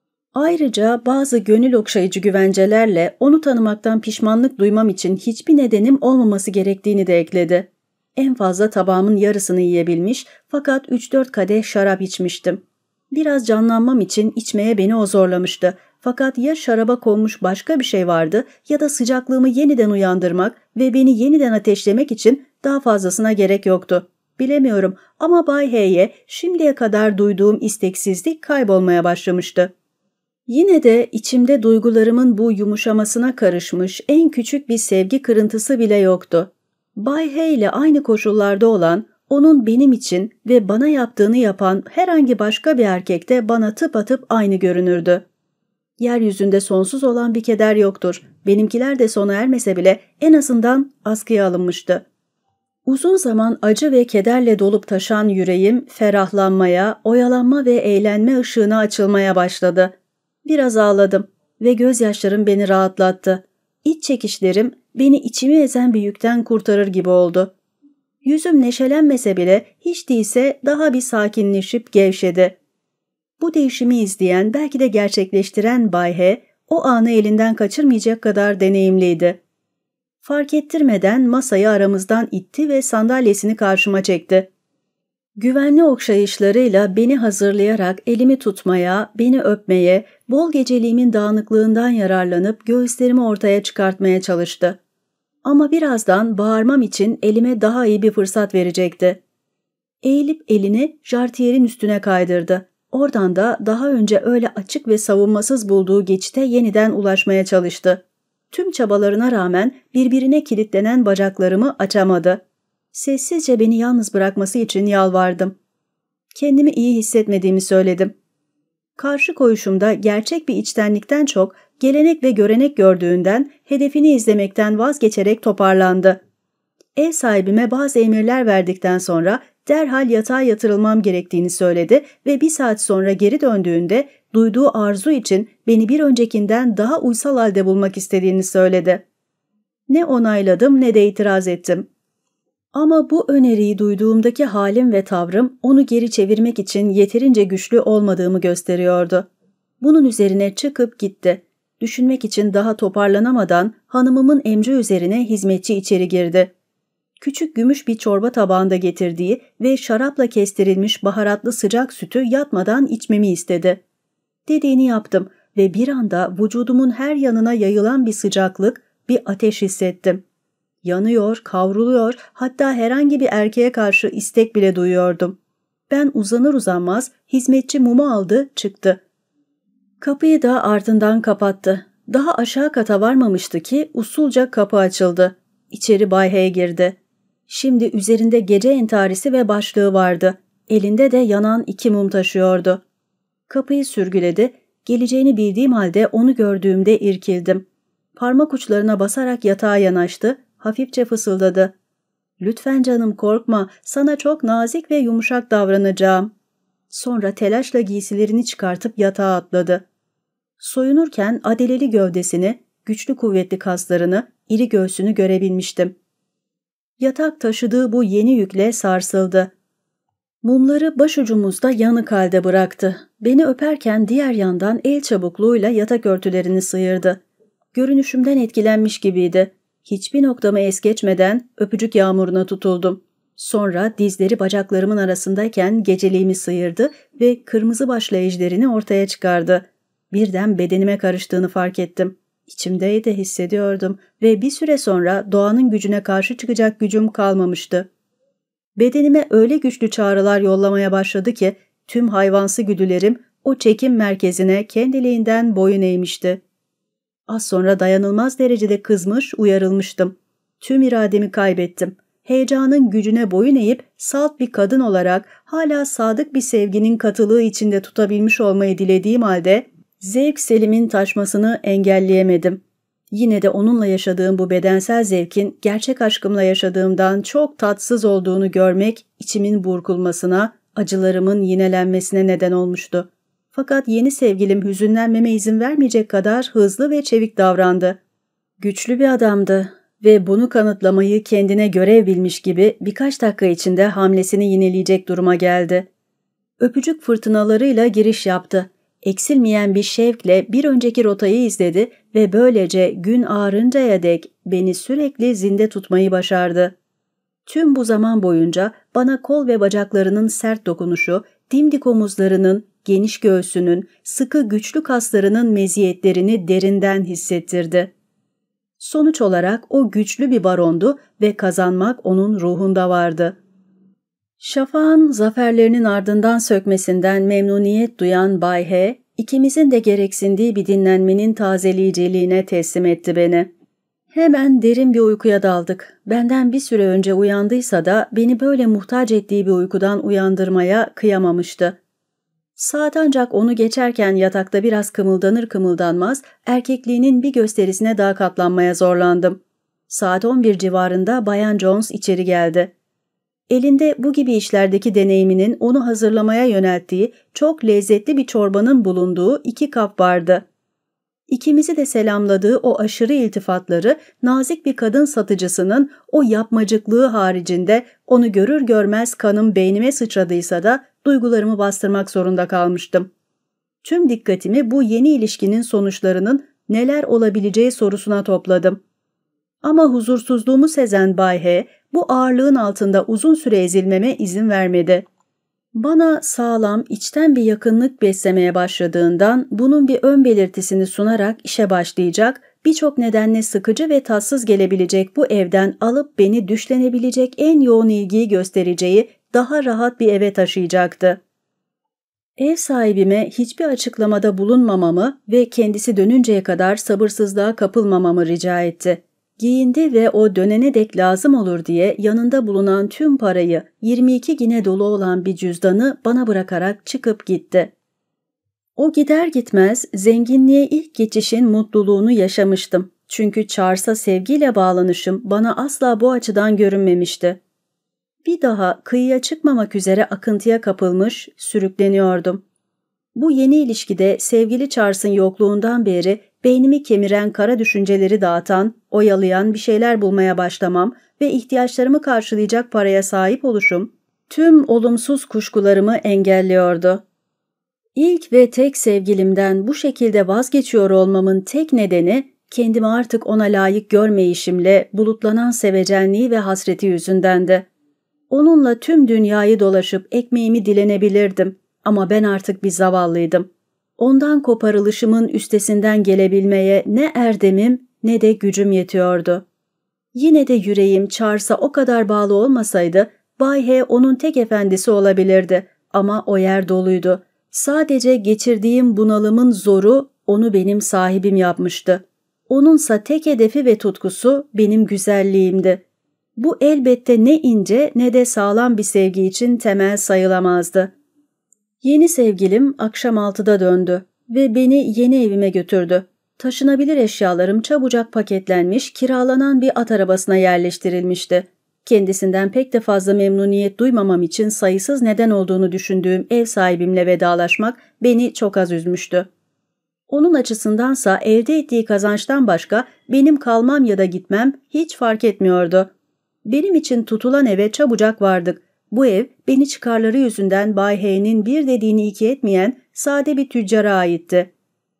Ayrıca bazı gönül okşayıcı güvencelerle onu tanımaktan pişmanlık duymam için hiçbir nedenim olmaması gerektiğini de ekledi. En fazla tabağımın yarısını yiyebilmiş fakat üç dört kadeh şarap içmiştim. Biraz canlanmam için içmeye beni o zorlamıştı. Fakat ya şaraba konmuş başka bir şey vardı ya da sıcaklığımı yeniden uyandırmak ve beni yeniden ateşlemek için daha fazlasına gerek yoktu. Bilemiyorum ama Bay H'ye şimdiye kadar duyduğum isteksizlik kaybolmaya başlamıştı. Yine de içimde duygularımın bu yumuşamasına karışmış en küçük bir sevgi kırıntısı bile yoktu. Bay H ile aynı koşullarda olan, onun benim için ve bana yaptığını yapan herhangi başka bir erkekte bana tıpatıp aynı görünürdü. Yeryüzünde sonsuz olan bir keder yoktur. Benimkiler de sona ermese bile en azından askıya alınmıştı. Uzun zaman acı ve kederle dolup taşan yüreğim ferahlanmaya, oyalanma ve eğlenme ışığına açılmaya başladı. Biraz ağladım ve gözyaşlarım beni rahatlattı. İç çekişlerim beni içimi ezen bir yükten kurtarır gibi oldu. Yüzüm neşelenmese bile hiç değilse daha bir sakinleşip gevşedi. Bu değişimi izleyen, belki de gerçekleştiren Bay H, o anı elinden kaçırmayacak kadar deneyimliydi. Fark ettirmeden masayı aramızdan itti ve sandalyesini karşıma çekti. Güvenli okşayışlarıyla beni hazırlayarak elimi tutmaya, beni öpmeye, bol geceliğimin dağınıklığından yararlanıp göğüslerimi ortaya çıkartmaya çalıştı. Ama birazdan bağırmam için elime daha iyi bir fırsat verecekti. Eğilip elini jartiyerin üstüne kaydırdı. Oradan da daha önce öyle açık ve savunmasız bulduğu geçite yeniden ulaşmaya çalıştı. Tüm çabalarına rağmen birbirine kilitlenen bacaklarımı açamadı. Sessizce beni yalnız bırakması için yalvardım. Kendimi iyi hissetmediğimi söyledim. Karşı koyuşumda gerçek bir içtenlikten çok gelenek ve görenek gördüğünden hedefini izlemekten vazgeçerek toparlandı. Ev sahibime bazı emirler verdikten sonra derhal yatağa yatırılmam gerektiğini söyledi ve bir saat sonra geri döndüğünde duyduğu arzu için beni bir öncekinden daha uysal halde bulmak istediğini söyledi. Ne onayladım ne de itiraz ettim. Ama bu öneriyi duyduğumdaki halim ve tavrım onu geri çevirmek için yeterince güçlü olmadığımı gösteriyordu. Bunun üzerine çıkıp gitti. Düşünmek için daha toparlanamadan hanımımın emri üzerine hizmetçi içeri girdi. Küçük gümüş bir çorba tabağında getirdiği ve şarapla kestirilmiş baharatlı sıcak sütü yatmadan içmemi istedi. Dediğini yaptım ve bir anda vücudumun her yanına yayılan bir sıcaklık, bir ateş hissettim. Yanıyor, kavruluyor, hatta herhangi bir erkeğe karşı istek bile duyuyordum. Ben uzanır uzanmaz hizmetçi mumu aldı, çıktı. Kapıyı da ardından kapattı. Daha aşağı kata varmamıştı ki usulca kapı açıldı. İçeri Bay H girdi. Şimdi üzerinde gece entarisi ve başlığı vardı. Elinde de yanan iki mum taşıyordu. Kapıyı sürgüledi. Geleceğini bildiğim halde onu gördüğümde irkildim. Parmak uçlarına basarak yatağa yanaştı. Hafifçe fısıldadı. "Lütfen canım, korkma, sana çok nazik ve yumuşak davranacağım." Sonra telaşla giysilerini çıkartıp yatağa atladı. Soyunurken adeleli gövdesini, güçlü kuvvetli kaslarını, iri göğsünü görebilmiştim. Yatak taşıdığı bu yeni yükle sarsıldı. Mumları başucumuzda yanık halde bıraktı. Beni öperken diğer yandan el çabukluğuyla yatak örtülerini sıyırdı. Görünüşümden etkilenmiş gibiydi. Hiçbir noktamı es geçmeden öpücük yağmuruna tutuldum. Sonra dizleri bacaklarımın arasındayken geceliğimi sıyırdı ve kırmızı başlı ejderini ortaya çıkardı. Birden bedenime karıştığını fark ettim. İçimde hissediyordum ve bir süre sonra doğanın gücüne karşı çıkacak gücüm kalmamıştı. Bedenime öyle güçlü çağrılar yollamaya başladı ki tüm hayvansı güdülerim o çekim merkezine kendiliğinden boyun eğmişti. Az sonra dayanılmaz derecede kızmış, uyarılmıştım. Tüm irademi kaybettim. Heyecanın gücüne boyun eğip salt bir kadın olarak hala sadık bir sevginin katılığı içinde tutabilmiş olmayı dilediğim halde zevk selimin taşmasını engelleyemedim. Yine de onunla yaşadığım bu bedensel zevkin gerçek aşkımla yaşadığımdan çok tatsız olduğunu görmek içimin burkulmasına, acılarımın yinelenmesine neden olmuştu. Fakat yeni sevgilim hüzünlenmeme izin vermeyecek kadar hızlı ve çevik davrandı. Güçlü bir adamdı ve bunu kanıtlamayı kendine görev bilmiş gibi birkaç dakika içinde hamlesini yineleyecek duruma geldi. Öpücük fırtınalarıyla giriş yaptı. Eksilmeyen bir şevkle bir önceki rotayı izledi ve böylece gün ağarıncaya dek beni sürekli zinde tutmayı başardı. Tüm bu zaman boyunca bana kol ve bacaklarının sert dokunuşu, dimdik omuzlarının, geniş göğsünün, sıkı güçlü kaslarının meziyetlerini derinden hissettirdi. Sonuç olarak o güçlü bir barondu ve kazanmak onun ruhunda vardı. Şafağın zaferlerinin ardından sökmesinden memnuniyet duyan Bay H, ikimizin de gereksindiği bir dinlenmenin tazeleyiciliğine teslim etti beni. Hemen derin bir uykuya daldık. Benden bir süre önce uyandıysa da beni böyle muhtaç ettiği bir uykudan uyandırmaya kıyamamıştı. Saat ancak onu geçerken yatakta biraz kımıldanır kımıldanmaz erkekliğinin bir gösterisine daha katlanmaya zorlandım. Saat on bir civarında Bayan Jones içeri geldi. Elinde bu gibi işlerdeki deneyiminin onu hazırlamaya yönelttiği çok lezzetli bir çorbanın bulunduğu iki kap vardı. İkimizi de selamladığı o aşırı iltifatları nazik bir kadın satıcısının o yapmacıklığı haricinde onu görür görmez kanım beynime sıçradıysa da duygularımı bastırmak zorunda kalmıştım. Tüm dikkatimi bu yeni ilişkinin sonuçlarının neler olabileceği sorusuna topladım. Ama huzursuzluğumu sezen Bay H, bu ağırlığın altında uzun süre ezilmeme izin vermedi. Bana sağlam, içten bir yakınlık beslemeye başladığından bunun bir ön belirtisini sunarak işe başlayacak, birçok nedenle sıkıcı ve tatsız gelebilecek bu evden alıp beni düşlenebilecek en yoğun ilgiyi göstereceği daha rahat bir eve taşıyacaktı. Ev sahibime hiçbir açıklamada bulunmamamı ve kendisi dönünceye kadar sabırsızlığa kapılmamamı rica etti. Giyindi ve o dönene dek lazım olur diye yanında bulunan tüm parayı yirmi iki gine dolu olan bir cüzdanı bana bırakarak çıkıp gitti. O gider gitmez zenginliğe ilk geçişin mutluluğunu yaşamıştım. Çünkü Charles'a sevgiyle bağlanışım bana asla bu açıdan görünmemişti. Bir daha kıyıya çıkmamak üzere akıntıya kapılmış, sürükleniyordum. Bu yeni ilişkide sevgili Charles'ın yokluğundan beri beynimi kemiren kara düşünceleri dağıtan, oyalayan bir şeyler bulmaya başlamam ve ihtiyaçlarımı karşılayacak paraya sahip oluşum, tüm olumsuz kuşkularımı engelliyordu. İlk ve tek sevgilimden bu şekilde vazgeçiyor olmamın tek nedeni, kendimi artık ona layık görmeyişimle bulutlanan sevecenliği ve hasreti yüzündendi. Onunla tüm dünyayı dolaşıp ekmeğimi dilenebilirdim ama ben artık bir zavallıydım. Ondan koparılışımın üstesinden gelebilmeye ne erdemim ne de gücüm yetiyordu. Yine de yüreğim Charles'a o kadar bağlı olmasaydı Bay H onun tek efendisi olabilirdi ama o yer doluydu. Sadece geçirdiğim bunalımın zoru onu benim sahibim yapmıştı. Onunsa tek hedefi ve tutkusu benim güzelliğimdi. Bu elbette ne ince ne de sağlam bir sevgi için temel sayılamazdı. Yeni sevgilim akşam altıda döndü ve beni yeni evime götürdü. Taşınabilir eşyalarım çabucak paketlenmiş, kiralanan bir at arabasına yerleştirilmişti. Kendisinden pek de fazla memnuniyet duymamam için sayısız neden olduğunu düşündüğüm ev sahibimle vedalaşmak beni çok az üzmüştü. Onun açısındansa elde ettiği kazançtan başka benim kalmam ya da gitmem hiç fark etmiyordu. Benim için tutulan eve çabucak vardık. Bu ev beni çıkarları yüzünden Bay H'nin bir dediğini iki etmeyen sade bir tüccara aitti.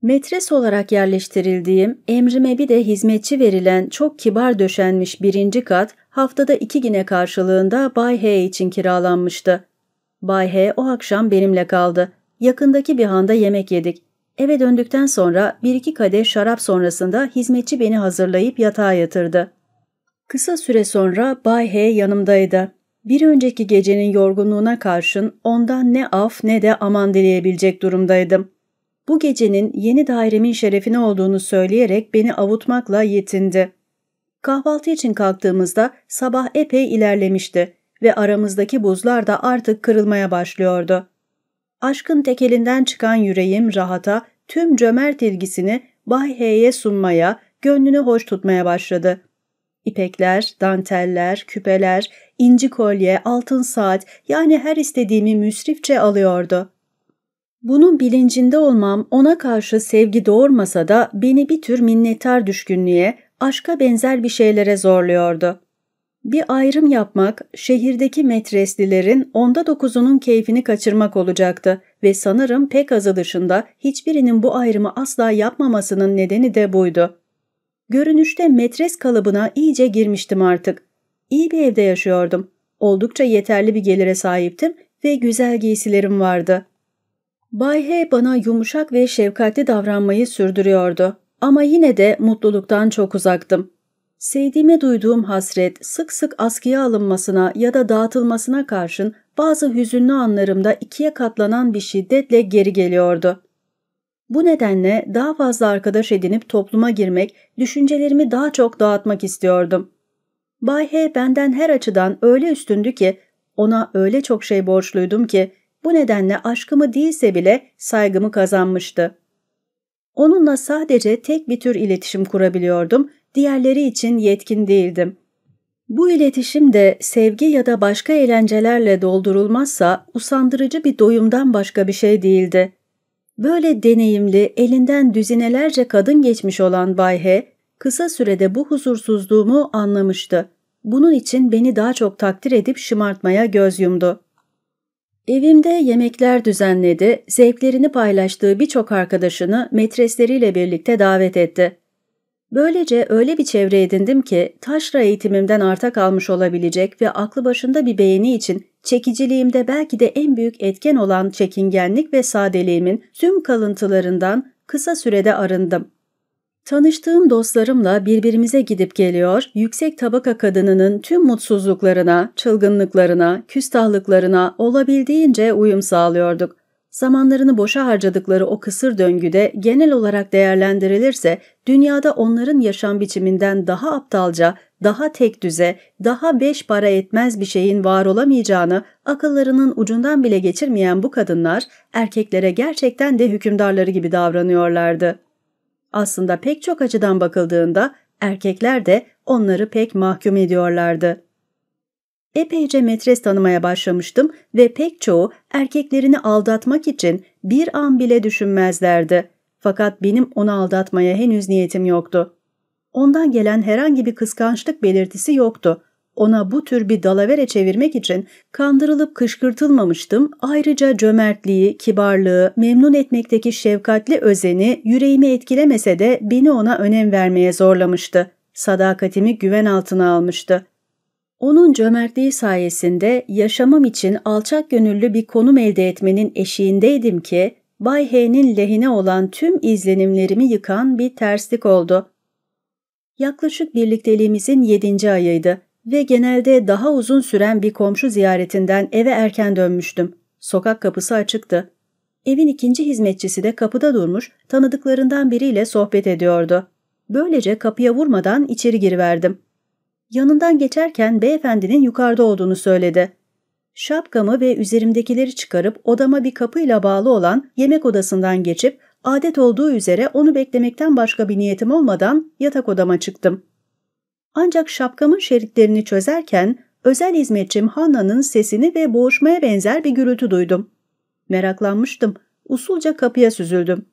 Metres olarak yerleştirildiğim, emrime bir de hizmetçi verilen çok kibar döşenmiş birinci kat haftada iki güne karşılığında Bay H için kiralanmıştı. Bay H o akşam benimle kaldı. Yakındaki bir handa yemek yedik. Eve döndükten sonra bir iki kadeh şarap sonrasında hizmetçi beni hazırlayıp yatağa yatırdı. Kısa süre sonra Bay H yanımdaydı. Bir önceki gecenin yorgunluğuna karşın ondan ne af ne de aman dileyebilecek durumdaydım. Bu gecenin yeni dairemin şerefine olduğunu söyleyerek beni avutmakla yetindi. Kahvaltı için kalktığımızda sabah epey ilerlemişti ve aramızdaki buzlar da artık kırılmaya başlıyordu. Aşkın tekelinden çıkan yüreğim rahata, tüm cömert ilgisini Bay H'ye sunmaya, gönlünü hoş tutmaya başladı. İpekler, danteller, küpeler, inci kolye, altın saat, yani her istediğimi müsrifçe alıyordu. Bunun bilincinde olmam ona karşı sevgi doğurmasa da beni bir tür minnettar düşkünlüğe, aşka benzer bir şeylere zorluyordu. Bir ayrım yapmak, şehirdeki metreslilerin onda dokuzunun keyfini kaçırmak olacaktı ve sanırım pek azı dışında hiçbirinin bu ayrımı asla yapmamasının nedeni de buydu. Görünüşte metres kalıbına iyice girmiştim artık. İyi bir evde yaşıyordum. Oldukça yeterli bir gelire sahiptim ve güzel giysilerim vardı. Bay H bana yumuşak ve şefkatli davranmayı sürdürüyordu ama yine de mutluluktan çok uzaktım. Sevdiğime duyduğum hasret sık sık askıya alınmasına ya da dağıtılmasına karşın bazı hüzünlü anlarımda ikiye katlanan bir şiddetle geri geliyordu. Bu nedenle daha fazla arkadaş edinip topluma girmek, düşüncelerimi daha çok dağıtmak istiyordum. Bay H benden her açıdan öyle üstündü ki, ona öyle çok şey borçluydum ki, bu nedenle aşkımı değilse bile saygımı kazanmıştı. Onunla sadece tek bir tür iletişim kurabiliyordum, diğerleri için yetkin değildim. Bu iletişim de sevgi ya da başka eğlencelerle doldurulmazsa usandırıcı bir doyumdan başka bir şey değildi. Böyle deneyimli, elinden düzinelerce kadın geçmiş olan Bay H, kısa sürede bu huzursuzluğumu anlamıştı. Bunun için beni daha çok takdir edip şımartmaya göz yumdu. Evimde yemekler düzenledi, zevklerini paylaştığı birçok arkadaşını metresleriyle birlikte davet etti. Böylece öyle bir çevre edindim ki taşra eğitimimden arta kalmış olabilecek ve aklı başında bir beğeni için çekiciliğimde belki de en büyük etken olan çekingenlik ve sadeliğimin tüm kalıntılarından kısa sürede arındım. Tanıştığım dostlarımla birbirimize gidip geliyor, yüksek tabaka kadınının tüm mutsuzluklarına, çılgınlıklarına, küstahlıklarına olabildiğince uyum sağlıyorduk. Zamanlarını boşa harcadıkları o kısır döngüde genel olarak değerlendirilirse dünyada onların yaşam biçiminden daha aptalca, daha tekdüze, daha beş para etmez bir şeyin var olamayacağını akıllarının ucundan bile geçirmeyen bu kadınlar erkeklere gerçekten de hükümdarları gibi davranıyorlardı. Aslında pek çok açıdan bakıldığında erkekler de onları pek mahkum ediyorlardı. Epeyce metres tanımaya başlamıştım ve pek çoğu erkeklerini aldatmak için bir an bile düşünmezlerdi. Fakat benim onu aldatmaya henüz niyetim yoktu. Ondan gelen herhangi bir kıskançlık belirtisi yoktu. Ona bu tür bir dalavere çevirmek için kandırılıp kışkırtılmamıştım. Ayrıca cömertliği, kibarlığı, memnun etmekteki şefkatli özeni yüreğimi etkilemese de beni ona önem vermeye zorlamıştı. Sadakatimi güven altına almıştı. Onun cömertliği sayesinde yaşamım için alçak gönüllü bir konum elde etmenin eşiğindeydim ki Bay H'nin lehine olan tüm izlenimlerimi yıkan bir terslik oldu. Yaklaşık birlikteliğimizin yedinci ayıydı ve genelde daha uzun süren bir komşu ziyaretinden eve erken dönmüştüm. Sokak kapısı açıktı. Evin ikinci hizmetçisi de kapıda durmuş, tanıdıklarından biriyle sohbet ediyordu. Böylece kapıya vurmadan içeri giriverdim. Yanından geçerken beyefendinin yukarıda olduğunu söyledi. Şapkamı ve üzerimdekileri çıkarıp odama bir kapıyla bağlı olan yemek odasından geçip adet olduğu üzere onu beklemekten başka bir niyetim olmadan yatak odama çıktım. Ancak şapkamın şeritlerini çözerken özel hizmetçim Hanna'nın sesini ve boğuşmaya benzer bir gürültü duydum. Meraklanmıştım. Usulca kapıya süzüldüm.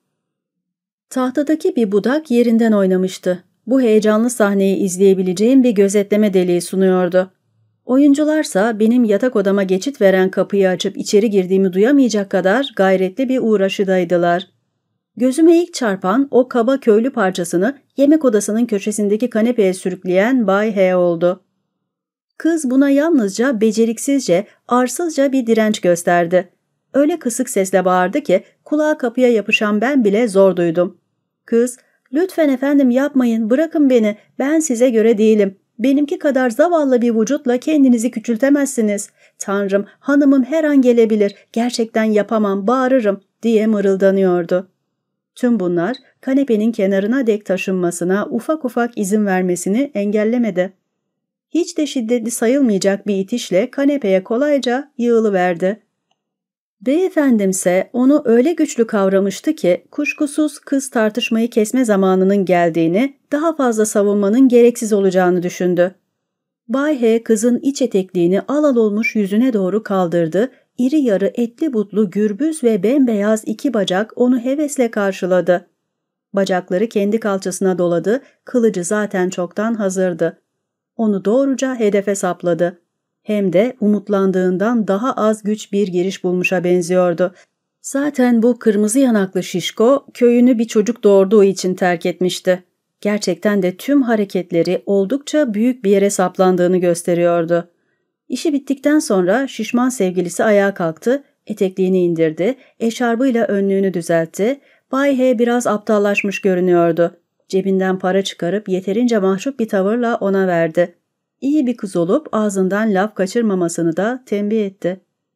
Tahtadaki bir budak yerinden oynamıştı. Bu heyecanlı sahneyi izleyebileceğim bir gözetleme deliği sunuyordu. Oyuncularsa benim yatak odama geçit veren kapıyı açıp içeri girdiğimi duyamayacak kadar gayretli bir uğraşıdaydılar. Gözüme ilk çarpan o kaba köylü parçasını yemek odasının köşesindeki kanepeye sürükleyen Bay H oldu. Kız buna yalnızca beceriksizce, arsızca bir direnç gösterdi. Öyle kısık sesle bağırdı ki kulağa kapıya yapışan ben bile zor duydum. Kız, "Lütfen efendim yapmayın, bırakın beni, ben size göre değilim. Benimki kadar zavallı bir vücutla kendinizi küçültemezsiniz. Tanrım, hanımım her an gelebilir, gerçekten yapamam, bağırırım," diye mırıldanıyordu. Tüm bunlar kanepenin kenarına dek taşınmasına ufak ufak izin vermesini engellemedi. Hiç de şiddetli sayılmayacak bir itişle kanepeye kolayca yığılıverdi. Beyefendimse onu öyle güçlü kavramıştı ki kuşkusuz kız tartışmayı kesme zamanının geldiğini, daha fazla savunmanın gereksiz olacağını düşündü. Bay H kızın iç etekliğini al al olmuş yüzüne doğru kaldırdı, iri yarı etli butlu gürbüz ve bembeyaz iki bacak onu hevesle karşıladı. Bacakları kendi kalçasına doladı, kılıcı zaten çoktan hazırdı. Onu doğruca hedefe sapladı. Hem de umutlandığından daha az güç bir giriş bulmuşa benziyordu. Zaten bu kırmızı yanaklı şişko köyünü bir çocuk doğurduğu için terk etmişti. Gerçekten de tüm hareketleri oldukça büyük bir yere saplandığını gösteriyordu. İşi bittikten sonra şişman sevgilisi ayağa kalktı, etekliğini indirdi, eşarbıyla önlüğünü düzeltti. Bay H biraz aptallaşmış görünüyordu. Cebinden para çıkarıp yeterince mahcup bir tavırla ona verdi. İyi bir kız olup ağzından laf kaçırmamasını da tembih etti.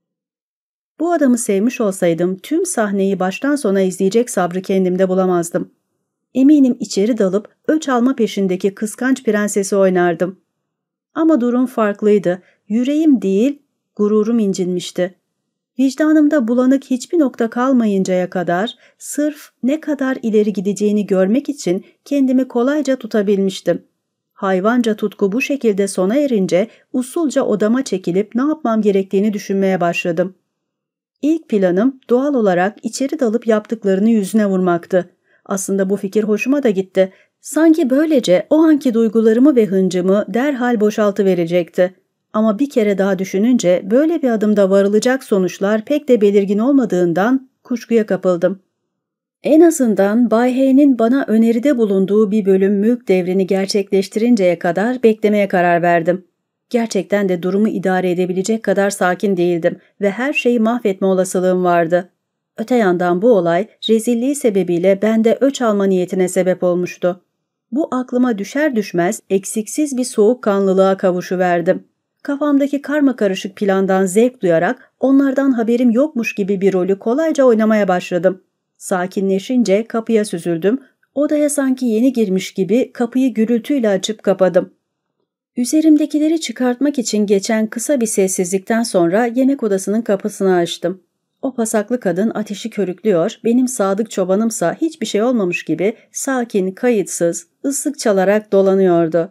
Bu adamı sevmiş olsaydım tüm sahneyi baştan sona izleyecek sabrı kendimde bulamazdım. Eminim içeri dalıp öç alma peşindeki kıskanç prensesi oynardım. Ama durum farklıydı. Yüreğim değil, gururum incinmişti. Vicdanımda bulanık hiçbir nokta kalmayıncaya kadar sırf ne kadar ileri gideceğini görmek için kendimi kolayca tutabilmiştim. Hayvanca tutku bu şekilde sona erince usulca odama çekilip ne yapmam gerektiğini düşünmeye başladım. İlk planım doğal olarak içeri dalıp yaptıklarını yüzüne vurmaktı. Aslında bu fikir hoşuma da gitti. Sanki böylece o anki duygularımı ve hıncımı derhal boşaltıverecekti. Ama bir kere daha düşününce böyle bir adımda varılacak sonuçlar pek de belirgin olmadığından kuşkuya kapıldım. En azından Bay H'nin bana öneride bulunduğu bir bölüm mülk devrini gerçekleştirinceye kadar beklemeye karar verdim. Gerçekten de durumu idare edebilecek kadar sakin değildim ve her şeyi mahvetme olasılığım vardı. Öte yandan bu olay rezilliği sebebiyle bende öç alma niyetine sebep olmuştu. Bu aklıma düşer düşmez eksiksiz bir soğukkanlılığa kavuşuverdim. Kafamdaki karmakarışık plandan zevk duyarak onlardan haberim yokmuş gibi bir rolü kolayca oynamaya başladım. Sakinleşince kapıya süzüldüm. Odaya sanki yeni girmiş gibi kapıyı gürültüyle açıp kapadım. Üzerimdekileri çıkartmak için geçen kısa bir sessizlikten sonra yemek odasının kapısını açtım. O pasaklı kadın ateşi körüklüyor, benim sadık çobanımsa hiçbir şey olmamış gibi sakin, kayıtsız, ıslık çalarak dolanıyordu.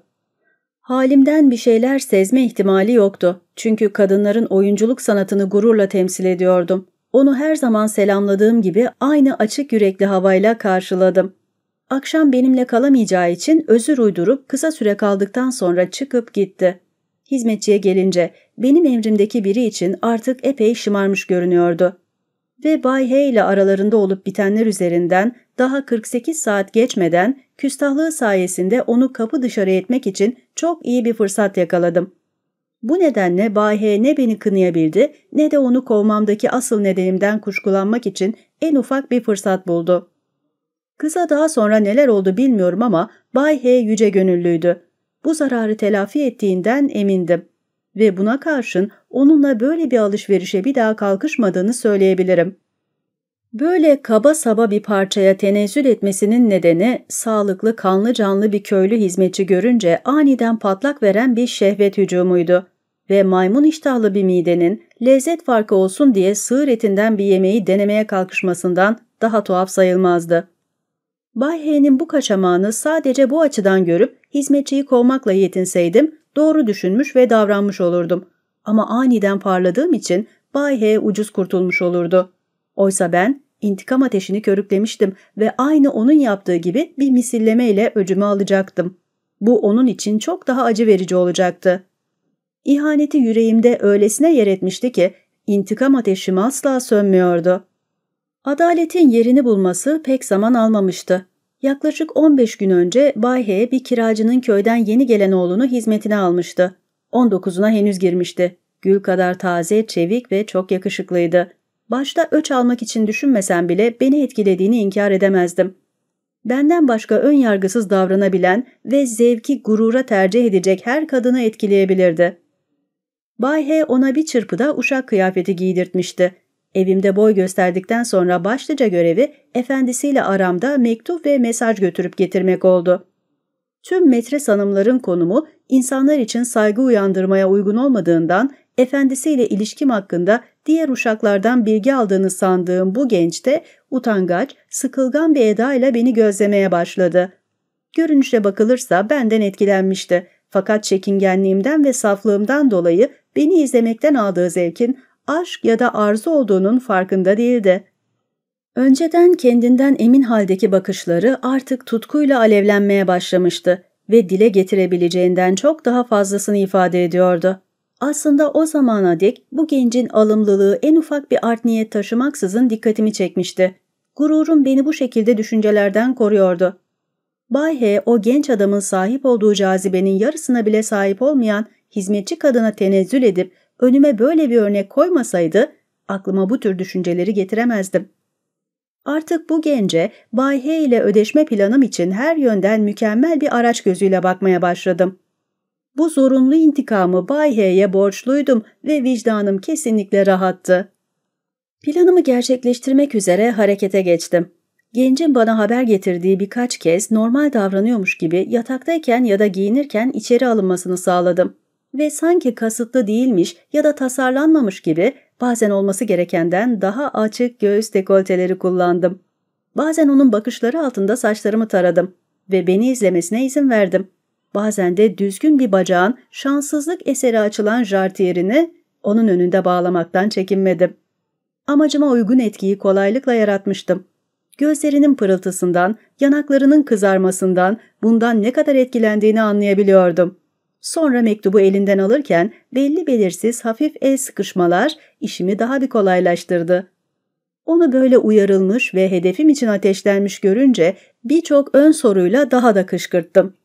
Halimden bir şeyler sezme ihtimali yoktu. Çünkü kadınların oyunculuk sanatını gururla temsil ediyordum. Onu her zaman selamladığım gibi aynı açık yürekli havayla karşıladım. Akşam benimle kalamayacağı için özür uydurup kısa süre kaldıktan sonra çıkıp gitti. Hizmetçiye gelince benim emrimdeki biri için artık epey şımarmış görünüyordu. Ve Bay H ile aralarında olup bitenler üzerinden daha kırk sekiz saat geçmeden küstahlığı sayesinde onu kapı dışarı etmek için çok iyi bir fırsat yakaladım. Bu nedenle Bay H ne beni kınayabildi ne de onu kovmamdaki asıl nedenimden kuşkulanmak için en ufak bir fırsat buldu. Kıza daha sonra neler oldu bilmiyorum ama Bay H yüce gönüllüydü. Bu zararı telafi ettiğinden emindim. Ve buna karşın onunla böyle bir alışverişe bir daha kalkışmadığını söyleyebilirim. Böyle kaba saba bir parçaya tenezzül etmesinin nedeni sağlıklı, kanlı canlı bir köylü hizmetçi görünce aniden patlak veren bir şehvet hücumuydu. Ve maymun iştahlı bir midenin lezzet farkı olsun diye sığır etinden bir yemeği denemeye kalkışmasından daha tuhaf sayılmazdı. Bay H'nin bu kaçamağını sadece bu açıdan görüp hizmetçiyi kovmakla yetinseydim doğru düşünmüş ve davranmış olurdum. Ama aniden parladığım için Bay H ucuz kurtulmuş olurdu. Oysa ben intikam ateşini körüklemiştim ve aynı onun yaptığı gibi bir misillemeyle öcümü alacaktım. Bu onun için çok daha acı verici olacaktı. İhaneti yüreğimde öylesine yer etmişti ki intikam ateşim asla sönmüyordu. Adaletin yerini bulması pek zaman almamıştı. Yaklaşık on beş gün önce Bay H bir kiracının köyden yeni gelen oğlunu hizmetine almıştı. on dokuzuna henüz girmişti. Gül kadar taze, çevik ve çok yakışıklıydı. Başta öç almak için düşünmesem bile beni etkilediğini inkar edemezdim. Benden başka ön yargısız davranabilen ve zevki gurura tercih edecek her kadını etkileyebilirdi. Bay H ona bir çırpıda uşak kıyafeti giydirtmişti. Evimde boy gösterdikten sonra başlıca görevi efendisiyle aramda mektup ve mesaj götürüp getirmek oldu. Tüm metres hanımların konumu insanlar için saygı uyandırmaya uygun olmadığından efendisiyle ilişkim hakkında diğer uşaklardan bilgi aldığını sandığım bu genç de utangaç, sıkılgan bir edayla beni gözlemeye başladı. Görünüşe bakılırsa benden etkilenmişti. Fakat çekingenliğimden ve saflığımdan dolayı beni izlemekten aldığı zevkin aşk ya da arzu olduğunun farkında değildi. Önceden kendinden emin haldeki bakışları artık tutkuyla alevlenmeye başlamıştı ve dile getirebileceğinden çok daha fazlasını ifade ediyordu. Aslında o zamana dek bu gencin alımlılığı en ufak bir art niyet taşımaksızın dikkatimi çekmişti. Gururum beni bu şekilde düşüncelerden koruyordu. Bay H o genç adamın sahip olduğu cazibenin yarısına bile sahip olmayan hizmetçi kadına tenezzül edip önüme böyle bir örnek koymasaydı aklıma bu tür düşünceleri getiremezdim. Artık bu gence Bay H ile ödeşme planım için her yönden mükemmel bir araç gözüyle bakmaya başladım. Bu zorunlu intikamı Bay H'ye borçluydum ve vicdanım kesinlikle rahattı. Planımı gerçekleştirmek üzere harekete geçtim. Gencin bana haber getirdiği birkaç kez normal davranıyormuş gibi yataktayken ya da giyinirken içeri alınmasını sağladım. Ve sanki kasıtlı değilmiş ya da tasarlanmamış gibi bazen olması gerekenden daha açık göğüs dekolteleri kullandım. Bazen onun bakışları altında saçlarımı taradım ve beni izlemesine izin verdim. Bazen de düzgün bir bacağın şanssızlık eseri açılan jartiyerini onun önünde bağlamaktan çekinmedim. Amacıma uygun etkiyi kolaylıkla yaratmıştım. Gözlerinin pırıltısından, yanaklarının kızarmasından bundan ne kadar etkilendiğini anlayabiliyordum. Sonra mektubu elinden alırken belli belirsiz hafif el sıkışmalar işimi daha bir kolaylaştırdı. Onu böyle uyarılmış ve hedefim için ateşlenmiş görünce birçok ön soruyla daha da kışkırttım.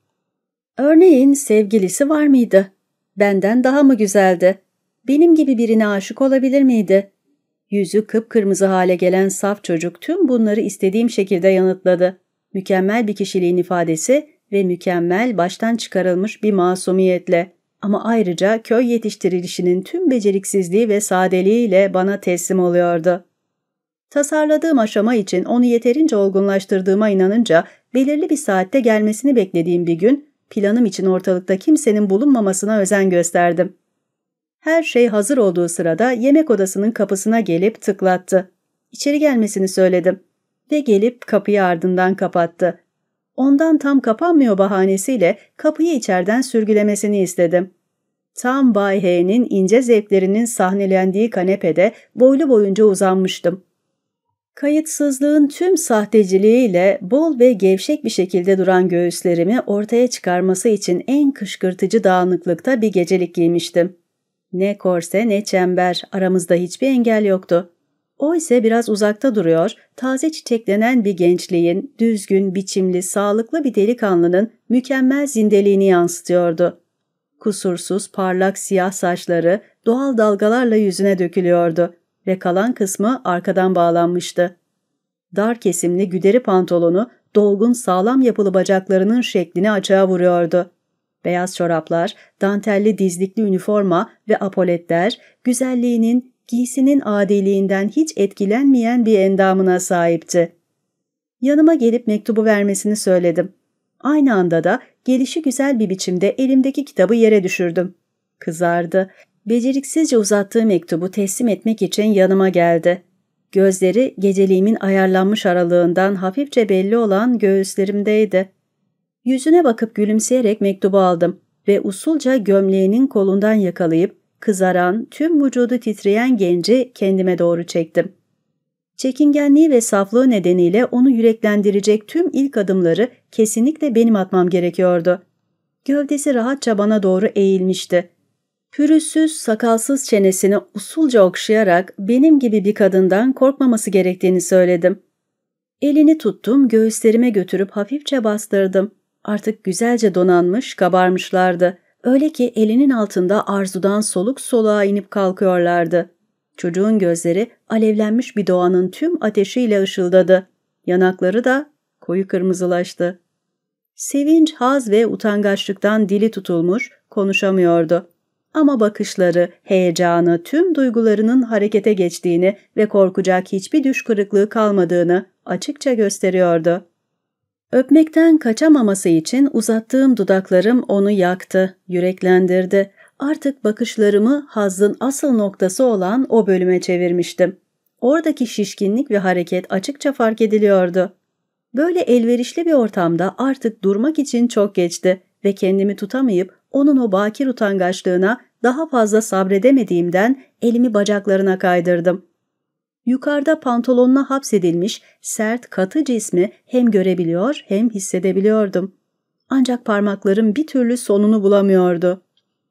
Örneğin sevgilisi var mıydı? Benden daha mı güzeldi? Benim gibi birine aşık olabilir miydi? Yüzü kıpkırmızı hale gelen saf çocuk tüm bunları istediğim şekilde yanıtladı. Mükemmel bir kişiliğin ifadesi ve mükemmel baştan çıkarılmış bir masumiyetle ama ayrıca köy yetiştirilişinin tüm beceriksizliği ve sadeliğiyle bana teslim oluyordu. Tasarladığım aşama için onu yeterince olgunlaştırdığıma inanınca belirli bir saatte gelmesini beklediğim bir gün planım için ortalıkta kimsenin bulunmamasına özen gösterdim. Her şey hazır olduğu sırada yemek odasının kapısına gelip tıklattı. İçeri gelmesini söyledim ve gelip kapıyı ardından kapattı. Ondan tam kapanmıyor bahanesiyle kapıyı içeriden sürgülemesini istedim. Tam Bay H'nin ince zevklerinin sahnelendiği kanepede boylu boyunca uzanmıştım. Kayıtsızlığın tüm sahteciliğiyle bol ve gevşek bir şekilde duran göğüslerimi ortaya çıkarması için en kışkırtıcı dağınıklıkta bir gecelik giymiştim. Ne korse ne çember, aramızda hiçbir engel yoktu. O ise biraz uzakta duruyor, taze çiçeklenen bir gençliğin, düzgün, biçimli, sağlıklı bir delikanlının mükemmel zindeliğini yansıtıyordu. Kusursuz, parlak siyah saçları doğal dalgalarla yüzüne dökülüyordu ve kalan kısmı arkadan bağlanmıştı. Dar kesimli güderi pantolonu dolgun sağlam yapılı bacaklarının şeklini açığa vuruyordu. Beyaz çoraplar, dantelli dizlikli üniforma ve apoletler, güzelliğinin, giysinin adiliğinden hiç etkilenmeyen bir endamına sahipti. Yanıma gelip mektubu vermesini söyledim. Aynı anda da gelişi güzel bir biçimde elimdeki kitabı yere düşürdüm. Kızardı. Beceriksizce uzattığı mektubu teslim etmek için yanıma geldi. Gözleri geceliğimin ayarlanmış aralığından hafifçe belli olan göğüslerimdeydi. Yüzüne bakıp gülümseyerek mektubu aldım ve usulca gömleğinin kolundan yakalayıp kızaran, tüm vücudu titreyen genci kendime doğru çektim. Çekingenliği ve saflığı nedeniyle onu yüreklendirecek tüm ilk adımları kesinlikle benim atmam gerekiyordu. Gövdesi rahatça bana doğru eğilmişti. Pürüzsüz, sakalsız çenesini usulca okşayarak benim gibi bir kadından korkmaması gerektiğini söyledim. Elini tuttum, göğüslerime götürüp hafifçe bastırdım. Artık güzelce donanmış, kabarmışlardı. Öyle ki elinin altında arzudan soluk soluğa inip kalkıyorlardı. Çocuğun gözleri alevlenmiş bir doğanın tüm ateşiyle ışıldadı. Yanakları da koyu kırmızılaştı. Sevinç, haz ve utangaçlıktan dili tutulmuş, konuşamıyordu. Ama bakışları, heyecanı, tüm duygularının harekete geçtiğini ve korkacak hiçbir düş kırıklığı kalmadığını açıkça gösteriyordu. Öpmekten kaçamaması için uzattığım dudaklarım onu yaktı, yüreklendirdi. Artık bakışlarımı hazzın asıl noktası olan o bölüme çevirmiştim. Oradaki şişkinlik ve hareket açıkça fark ediliyordu. Böyle elverişli bir ortamda artık durmak için çok geçti ve kendimi tutamayıp onun o bakir utangaçlığına daha fazla sabredemediğimden elimi bacaklarına kaydırdım. Yukarıda pantolonuna hapsedilmiş sert katı cismi hem görebiliyor hem hissedebiliyordum. Ancak parmaklarım bir türlü sonunu bulamıyordu.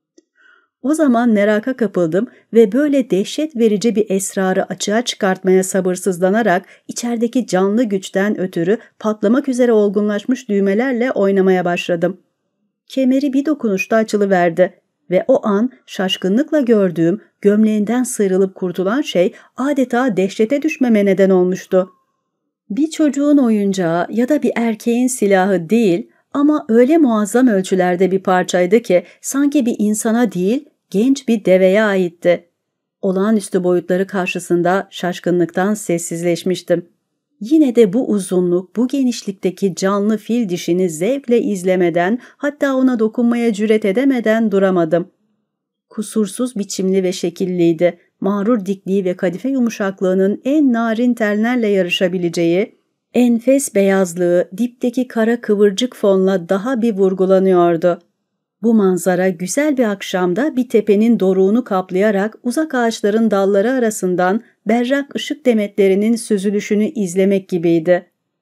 O zaman meraka kapıldım ve böyle dehşet verici bir esrarı açığa çıkartmaya sabırsızlanarak içerideki canlı güçten ötürü patlamak üzere olgunlaşmış düğmelerle oynamaya başladım. Kemeri bir dokunuşta açılıverdi ve o an şaşkınlıkla gördüğüm gömleğinden sıyrılıp kurtulan şey adeta dehşete düşmeme neden olmuştu. Bir çocuğun oyuncağı ya da bir erkeğin silahı değil ama öyle muazzam ölçülerde bir parçaydı ki sanki bir insana değil, genç bir deveye aitti. Olağanüstü boyutları karşısında şaşkınlıktan sessizleşmiştim. Yine de bu uzunluk, bu genişlikteki canlı fil dişini zevkle izlemeden, hatta ona dokunmaya cüret edemeden duramadım. Kusursuz biçimli ve şekilliydi. Mağrur dikliği ve kadife yumuşaklığının en narin tellerle yarışabileceği, enfes beyazlığı dipteki kara kıvırcık fonla daha bir vurgulanıyordu. Bu manzara güzel bir akşamda bir tepenin doruğunu kaplayarak uzak ağaçların dalları arasından berrak ışık demetlerinin süzülüşünü izlemek gibiydi.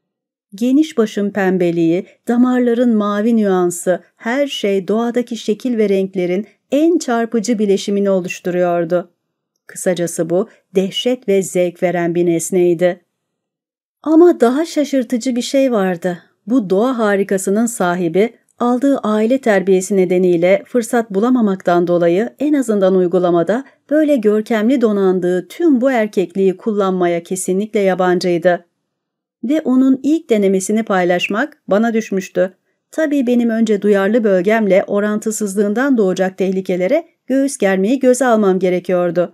Geniş başın pembeliği, damarların mavi nüansı, her şey doğadaki şekil ve renklerin en çarpıcı bileşimini oluşturuyordu. Kısacası bu, dehşet ve zevk veren bir nesneydi. Ama daha şaşırtıcı bir şey vardı. Bu doğa harikasının sahibi, aldığı aile terbiyesi nedeniyle fırsat bulamamaktan dolayı en azından uygulamada böyle görkemli donandığı tüm bu erkekliği kullanmaya kesinlikle yabancıydı. Ve onun ilk denemesini paylaşmak bana düşmüştü. Tabii benim önce duyarlı bölgemle orantısızlığından doğacak tehlikelere göğüs germeyi göze almam gerekiyordu.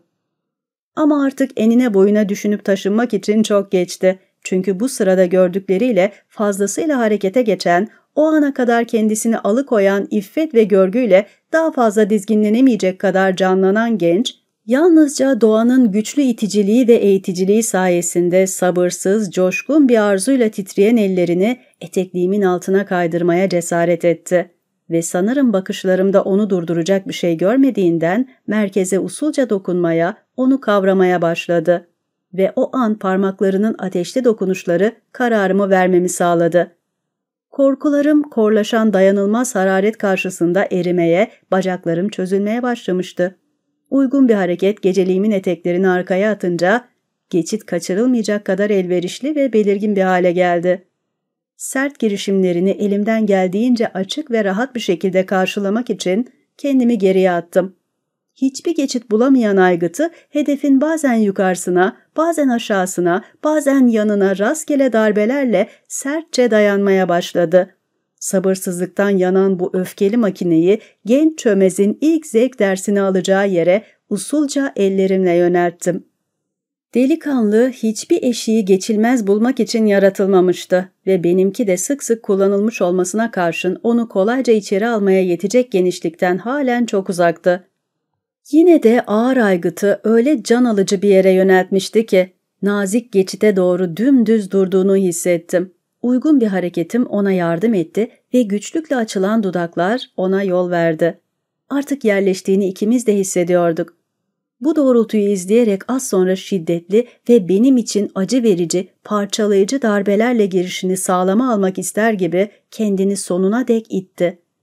Ama artık enine boyuna düşünüp taşınmak için çok geçti. Çünkü bu sırada gördükleriyle fazlasıyla harekete geçen, o ana kadar kendisini alıkoyan iffet ve görgüyle daha fazla dizginlenemeyecek kadar canlanan genç, yalnızca doğanın güçlü iticiliği ve eğiticiliği sayesinde sabırsız, coşkun bir arzuyla titreyen ellerini etekliğimin altına kaydırmaya cesaret etti. Ve sanırım bakışlarımda onu durduracak bir şey görmediğinden merkeze usulca dokunmaya, onu kavramaya başladı. Ve o an parmaklarının ateşli dokunuşları kararımı vermemi sağladı. Korkularım korlaşan dayanılmaz hararet karşısında erimeye, bacaklarım çözülmeye başlamıştı. Uygun bir hareket geceliğimin eteklerini arkaya atınca geçit kaçırılmayacak kadar elverişli ve belirgin bir hale geldi. Sert girişimlerini elimden geldiğince açık ve rahat bir şekilde karşılamak için kendimi geriye attım. Hiçbir geçit bulamayan aygıtı hedefin bazen yukarısına, bazen aşağısına, bazen yanına rastgele darbelerle sertçe dayanmaya başladı. Sabırsızlıktan yanan bu öfkeli makineyi genç çömezin ilk zevk dersini alacağı yere usulca ellerimle yönelttim. Delikanlı hiçbir eşiği geçilmez bulmak için yaratılmamıştı ve benimki de sık sık kullanılmış olmasına karşın onu kolayca içeri almaya yetecek genişlikten halen çok uzaktı. Yine de ağır aygıtı öyle can alıcı bir yere yöneltmişti ki nazik geçite doğru dümdüz durduğunu hissettim. Uygun bir hareketim ona yardım etti ve güçlükle açılan dudaklar ona yol verdi. Artık yerleştiğini ikimiz de hissediyorduk. Bu doğrultuyu izleyerek az sonra şiddetli ve benim için acı verici, parçalayıcı darbelerle girişini sağlama almak ister gibi kendini sonuna dek itti.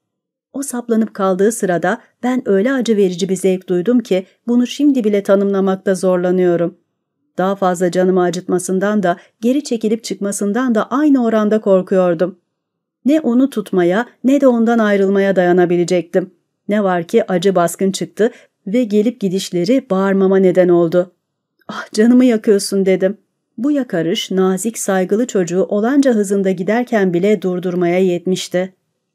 O saplanıp kaldığı sırada ben öyle acı verici bir zevk duydum ki bunu şimdi bile tanımlamakta zorlanıyorum. Daha fazla canımı acıtmasından da geri çekilip çıkmasından da aynı oranda korkuyordum. Ne onu tutmaya ne de ondan ayrılmaya dayanabilecektim. Ne var ki acı baskın çıktı ve gelip gidişleri bağırmama neden oldu. "Ah, canımı yakıyorsun," dedim. Bu yakarış nazik, saygılı çocuğu olanca hızında giderken bile durdurmaya yetmişti.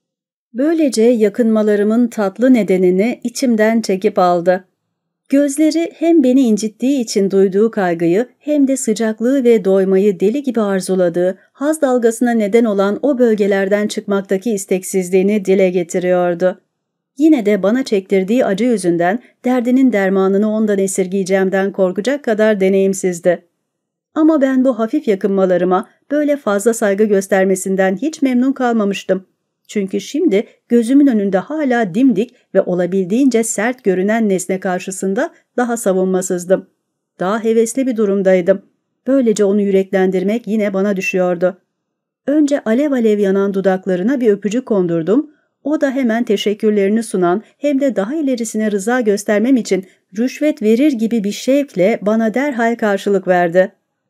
Böylece yakınmalarımın tatlı nedenini içimden çekip aldı. Gözleri hem beni incittiği için duyduğu kaygıyı hem de sıcaklığı ve doymayı deli gibi arzuladığı, haz dalgasına neden olan o bölgelerden çıkmaktaki isteksizliğini dile getiriyordu. Yine de bana çektirdiği acı yüzünden derdinin dermanını ondan esirgeyeceğimden korkacak kadar deneyimsizdi. Ama ben bu hafif yakınmalarıma böyle fazla saygı göstermesinden hiç memnun kalmamıştım. Çünkü şimdi gözümün önünde hala dimdik ve olabildiğince sert görünen nesne karşısında daha savunmasızdım. Daha hevesli bir durumdaydım. Böylece onu yüreklendirmek yine bana düşüyordu. Önce alev alev yanan dudaklarına bir öpücük kondurdum. O da hemen teşekkürlerini sunan hem de daha ilerisine rıza göstermem için rüşvet verir gibi bir şevkle bana derhal karşılık verdi.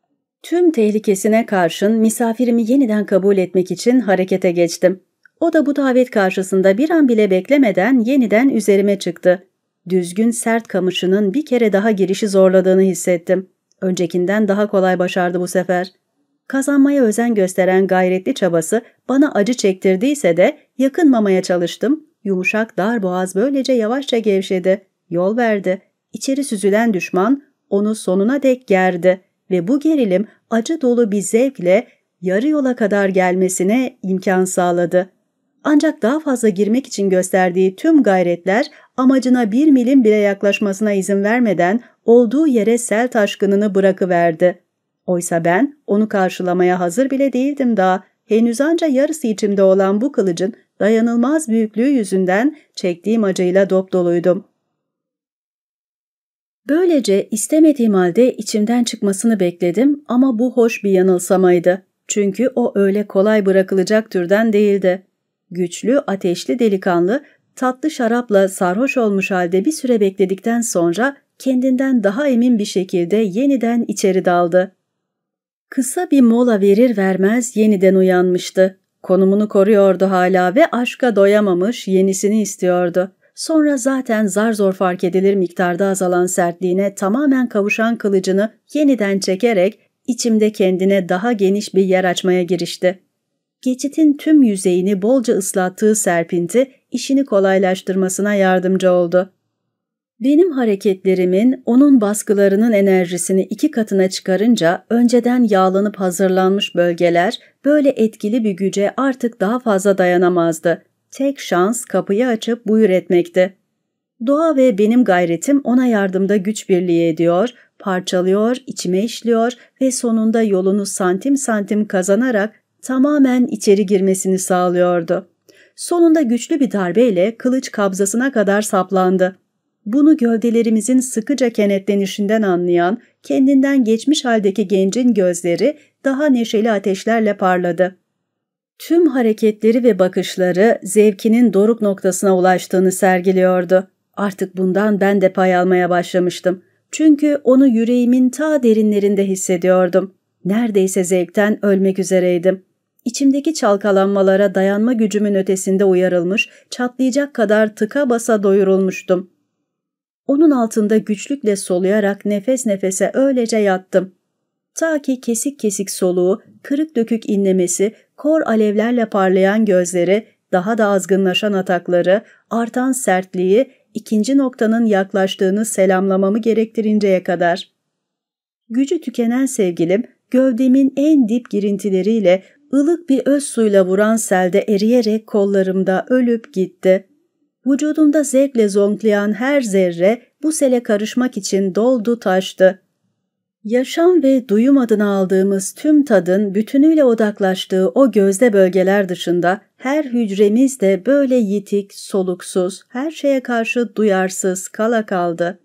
Tüm tehlikesine karşın misafirimi yeniden kabul etmek için harekete geçtim. O da bu davet karşısında bir an bile beklemeden yeniden üzerime çıktı. Düzgün sert kamışının bir kere daha girişi zorladığını hissettim. Öncekinden daha kolay başardı bu sefer. Kazanmaya özen gösteren gayretli çabası bana acı çektirdiyse de yakınmamaya çalıştım. Yumuşak dar boğaz böylece yavaşça gevşedi, yol verdi. İçeri süzülen düşman onu sonuna dek gerdi ve bu gerilim acı dolu bir zevkle yarı yola kadar gelmesine imkan sağladı. Ancak daha fazla girmek için gösterdiği tüm gayretler amacına bir milim bile yaklaşmasına izin vermeden olduğu yere sel taşkınını bırakıverdi. Oysa ben onu karşılamaya hazır bile değildim daha. Henüz anca yarısı içimde olan bu kılıcın dayanılmaz büyüklüğü yüzünden çektiğim acıyla dopdoluydum. Böylece istemediğim halde içimden çıkmasını bekledim ama bu hoş bir yanılsamaydı. Çünkü o öyle kolay bırakılacak türden değildi. Güçlü, ateşli delikanlı, tatlı şarapla sarhoş olmuş halde bir süre bekledikten sonra kendinden daha emin bir şekilde yeniden içeri daldı. Kısa bir mola verir vermez yeniden uyanmıştı. Konumunu koruyordu hala ve aşka doyamamış, yenisini istiyordu. Sonra zaten zar zor fark edilir miktarda azalan sertliğine tamamen kavuşan kılıcını yeniden çekerek içimde kendine daha geniş bir yer açmaya girişti. Geçitin tüm yüzeyini bolca ıslattığı serpinti işini kolaylaştırmasına yardımcı oldu. Benim hareketlerimin onun baskılarının enerjisini iki katına çıkarınca önceden yağlanıp hazırlanmış bölgeler böyle etkili bir güce artık daha fazla dayanamazdı. Tek şans kapıyı açıp buyur etmekti. Doğa ve benim gayretim ona yardımda güç birliği ediyor, parçalıyor, içime işliyor ve sonunda yolunu santim santim kazanarak tamamen içeri girmesini sağlıyordu. Sonunda güçlü bir darbeyle kılıç kabzasına kadar saplandı. Bunu gövdelerimizin sıkıca kenetlenişinden anlayan, kendinden geçmiş haldeki gencin gözleri daha neşeli ateşlerle parladı. Tüm hareketleri ve bakışları zevkinin doruk noktasına ulaştığını sergiliyordu. Artık bundan ben de pay almaya başlamıştım. Çünkü onu yüreğimin ta derinlerinde hissediyordum. Neredeyse zevkten ölmek üzereydim. İçimdeki çalkalanmalara dayanma gücümün ötesinde uyarılmış, çatlayacak kadar tıka basa doyurulmuştum. Onun altında güçlükle soluyarak nefes nefese öylece yattım. Ta ki kesik kesik soluğu, kırık dökük inlemesi, kor alevlerle parlayan gözleri, daha da azgınlaşan atakları, artan sertliği, ikinci noktanın yaklaştığını selamlamamı gerektirinceye kadar. Gücü tükenen sevgilim, gövdemin en dip girintileriyle ılık bir öz suyla vuran selde eriyerek kollarımda ölüp gitti. Vücudumda zevkle zonklayan her zerre bu sele karışmak için doldu taştı. Yaşam ve duyum adına aldığımız tüm tadın bütünüyle odaklaştığı o gözde bölgeler dışında her hücremiz de böyle yitik, soluksuz, her şeye karşı duyarsız kala kaldı.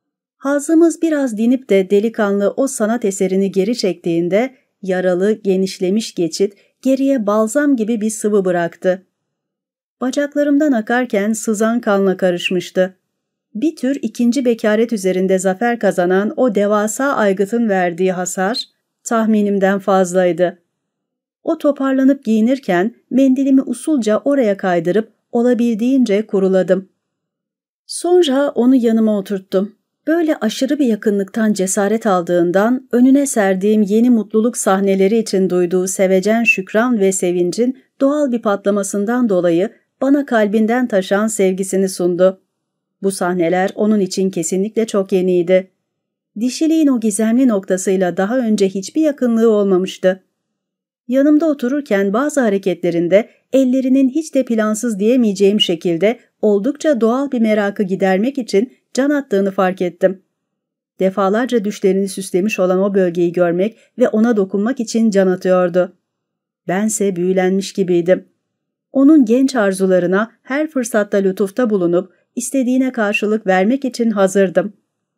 Hazımız biraz dinip de delikanlı o sanat eserini geri çektiğinde yaralı, genişlemiş geçit geriye balzam gibi bir sıvı bıraktı. Bacaklarımdan akarken sızan kanla karışmıştı. Bir tür ikinci bekaret üzerinde zafer kazanan o devasa aygıtın verdiği hasar tahminimden fazlaydı. O toparlanıp giyinirken mendilimi usulca oraya kaydırıp olabildiğince kuruladım. Sonra onu yanıma oturttum. Böyle aşırı bir yakınlıktan cesaret aldığından önüne serdiğim yeni mutluluk sahneleri için duyduğu sevecen şükran ve sevincin doğal bir patlamasından dolayı bana kalbinden taşan sevgisini sundu. Bu sahneler onun için kesinlikle çok yeniydi. Dişiliğin o gizemli noktasıyla daha önce hiçbir yakınlığı olmamıştı. Yanımda otururken bazı hareketlerinde ellerinin hiç de plansız diyemeyeceğim şekilde oldukça doğal bir merakı gidermek için can attığını fark ettim. Defalarca düşlerini süslemiş olan o bölgeyi görmek ve ona dokunmak için can atıyordu. Bense büyülenmiş gibiydim. Onun genç arzularına her fırsatta lütufta bulunup istediğine karşılık vermek için hazırdım.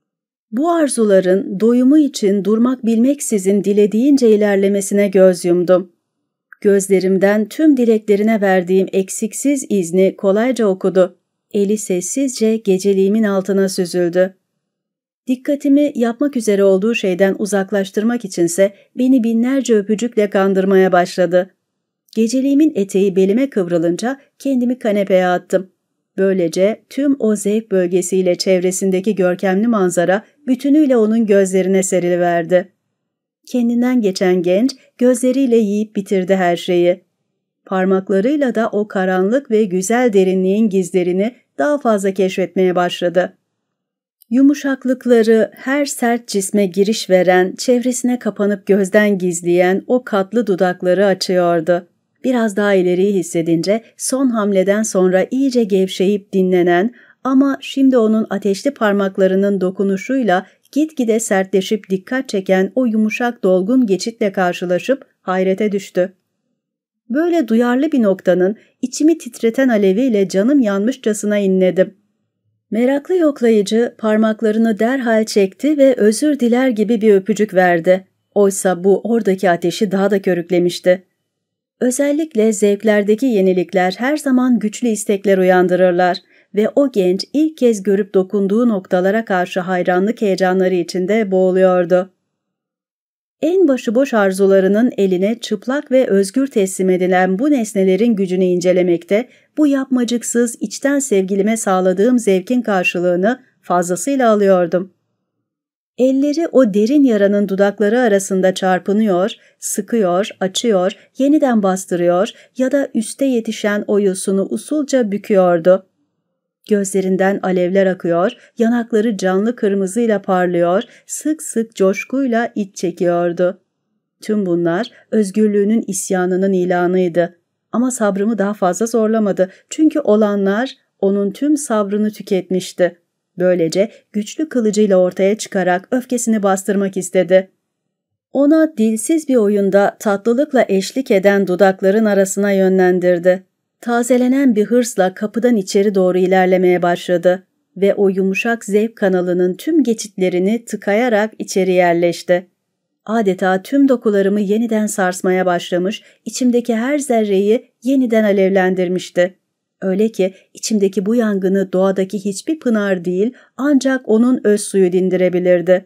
Bu arzuların doyumu için durmak bilmeksizin dilediğince ilerlemesine göz yumdum. Gözlerimden tüm dileklerine verdiğim eksiksiz izni kolayca okudu. Eli sessizce geceliğimin altına süzüldü. Dikkatimi yapmak üzere olduğu şeyden uzaklaştırmak içinse beni binlerce öpücükle kandırmaya başladı. Geceliğimin eteği belime kıvrılınca kendimi kanepeye attım. Böylece tüm o zevk bölgesiyle çevresindeki görkemli manzara bütünüyle onun gözlerine seriliverdi. Kendinden geçen genç gözleriyle yiyip bitirdi her şeyi. Parmaklarıyla da o karanlık ve güzel derinliğin gizlerini daha fazla keşfetmeye başladı. Yumuşaklıkları her sert cisme giriş veren, çevresine kapanıp gözden gizleyen o katlı dudakları açıyordu. Biraz daha ileriyi hissedince son hamleden sonra iyice gevşeyip dinlenen ama şimdi onun ateşli parmaklarının dokunuşuyla gitgide sertleşip dikkat çeken o yumuşak dolgun geçitle karşılaşıp hayrete düştü. Böyle duyarlı bir noktanın içimi titreten aleviyle canım yanmışçasına inledim. Meraklı yoklayıcı parmaklarını derhal çekti ve özür diler gibi bir öpücük verdi. Oysa bu oradaki ateşi daha da körüklemişti. Özellikle zevklerdeki yenilikler her zaman güçlü istekler uyandırırlar ve o genç ilk kez görüp dokunduğu noktalara karşı hayranlık heyecanları içinde boğuluyordu. En başıboş arzularının eline çıplak ve özgür teslim edilen bu nesnelerin gücünü incelemekte, bu yapmacıksız içten sevgilime sağladığım zevkin karşılığını fazlasıyla alıyordum. Elleri o derin yaranın dudakları arasında çarpınıyor, sıkıyor, açıyor, yeniden bastırıyor ya da üste yetişen o yosunu usulca büküyordu. Gözlerinden alevler akıyor, yanakları canlı kırmızıyla parlıyor, sık sık coşkuyla iç çekiyordu. Tüm bunlar özgürlüğünün isyanının ilanıydı. Ama sabrımı daha fazla zorlamadı çünkü olanlar onun tüm sabrını tüketmişti. Böylece güçlü kılıcıyla ortaya çıkarak öfkesini bastırmak istedi. Ona dilsiz bir oyunda tatlılıkla eşlik eden dudakların arasına yönlendirdi. Tazelenen bir hırsla kapıdan içeri doğru ilerlemeye başladı ve o yumuşak zevk kanalının tüm geçitlerini tıkayarak içeri yerleşti. Adeta tüm dokularımı yeniden sarsmaya başlamış, içimdeki her zerreyi yeniden alevlendirmişti. Öyle ki içimdeki bu yangını doğadaki hiçbir pınar değil, ancak onun öz suyu dindirebilirdi.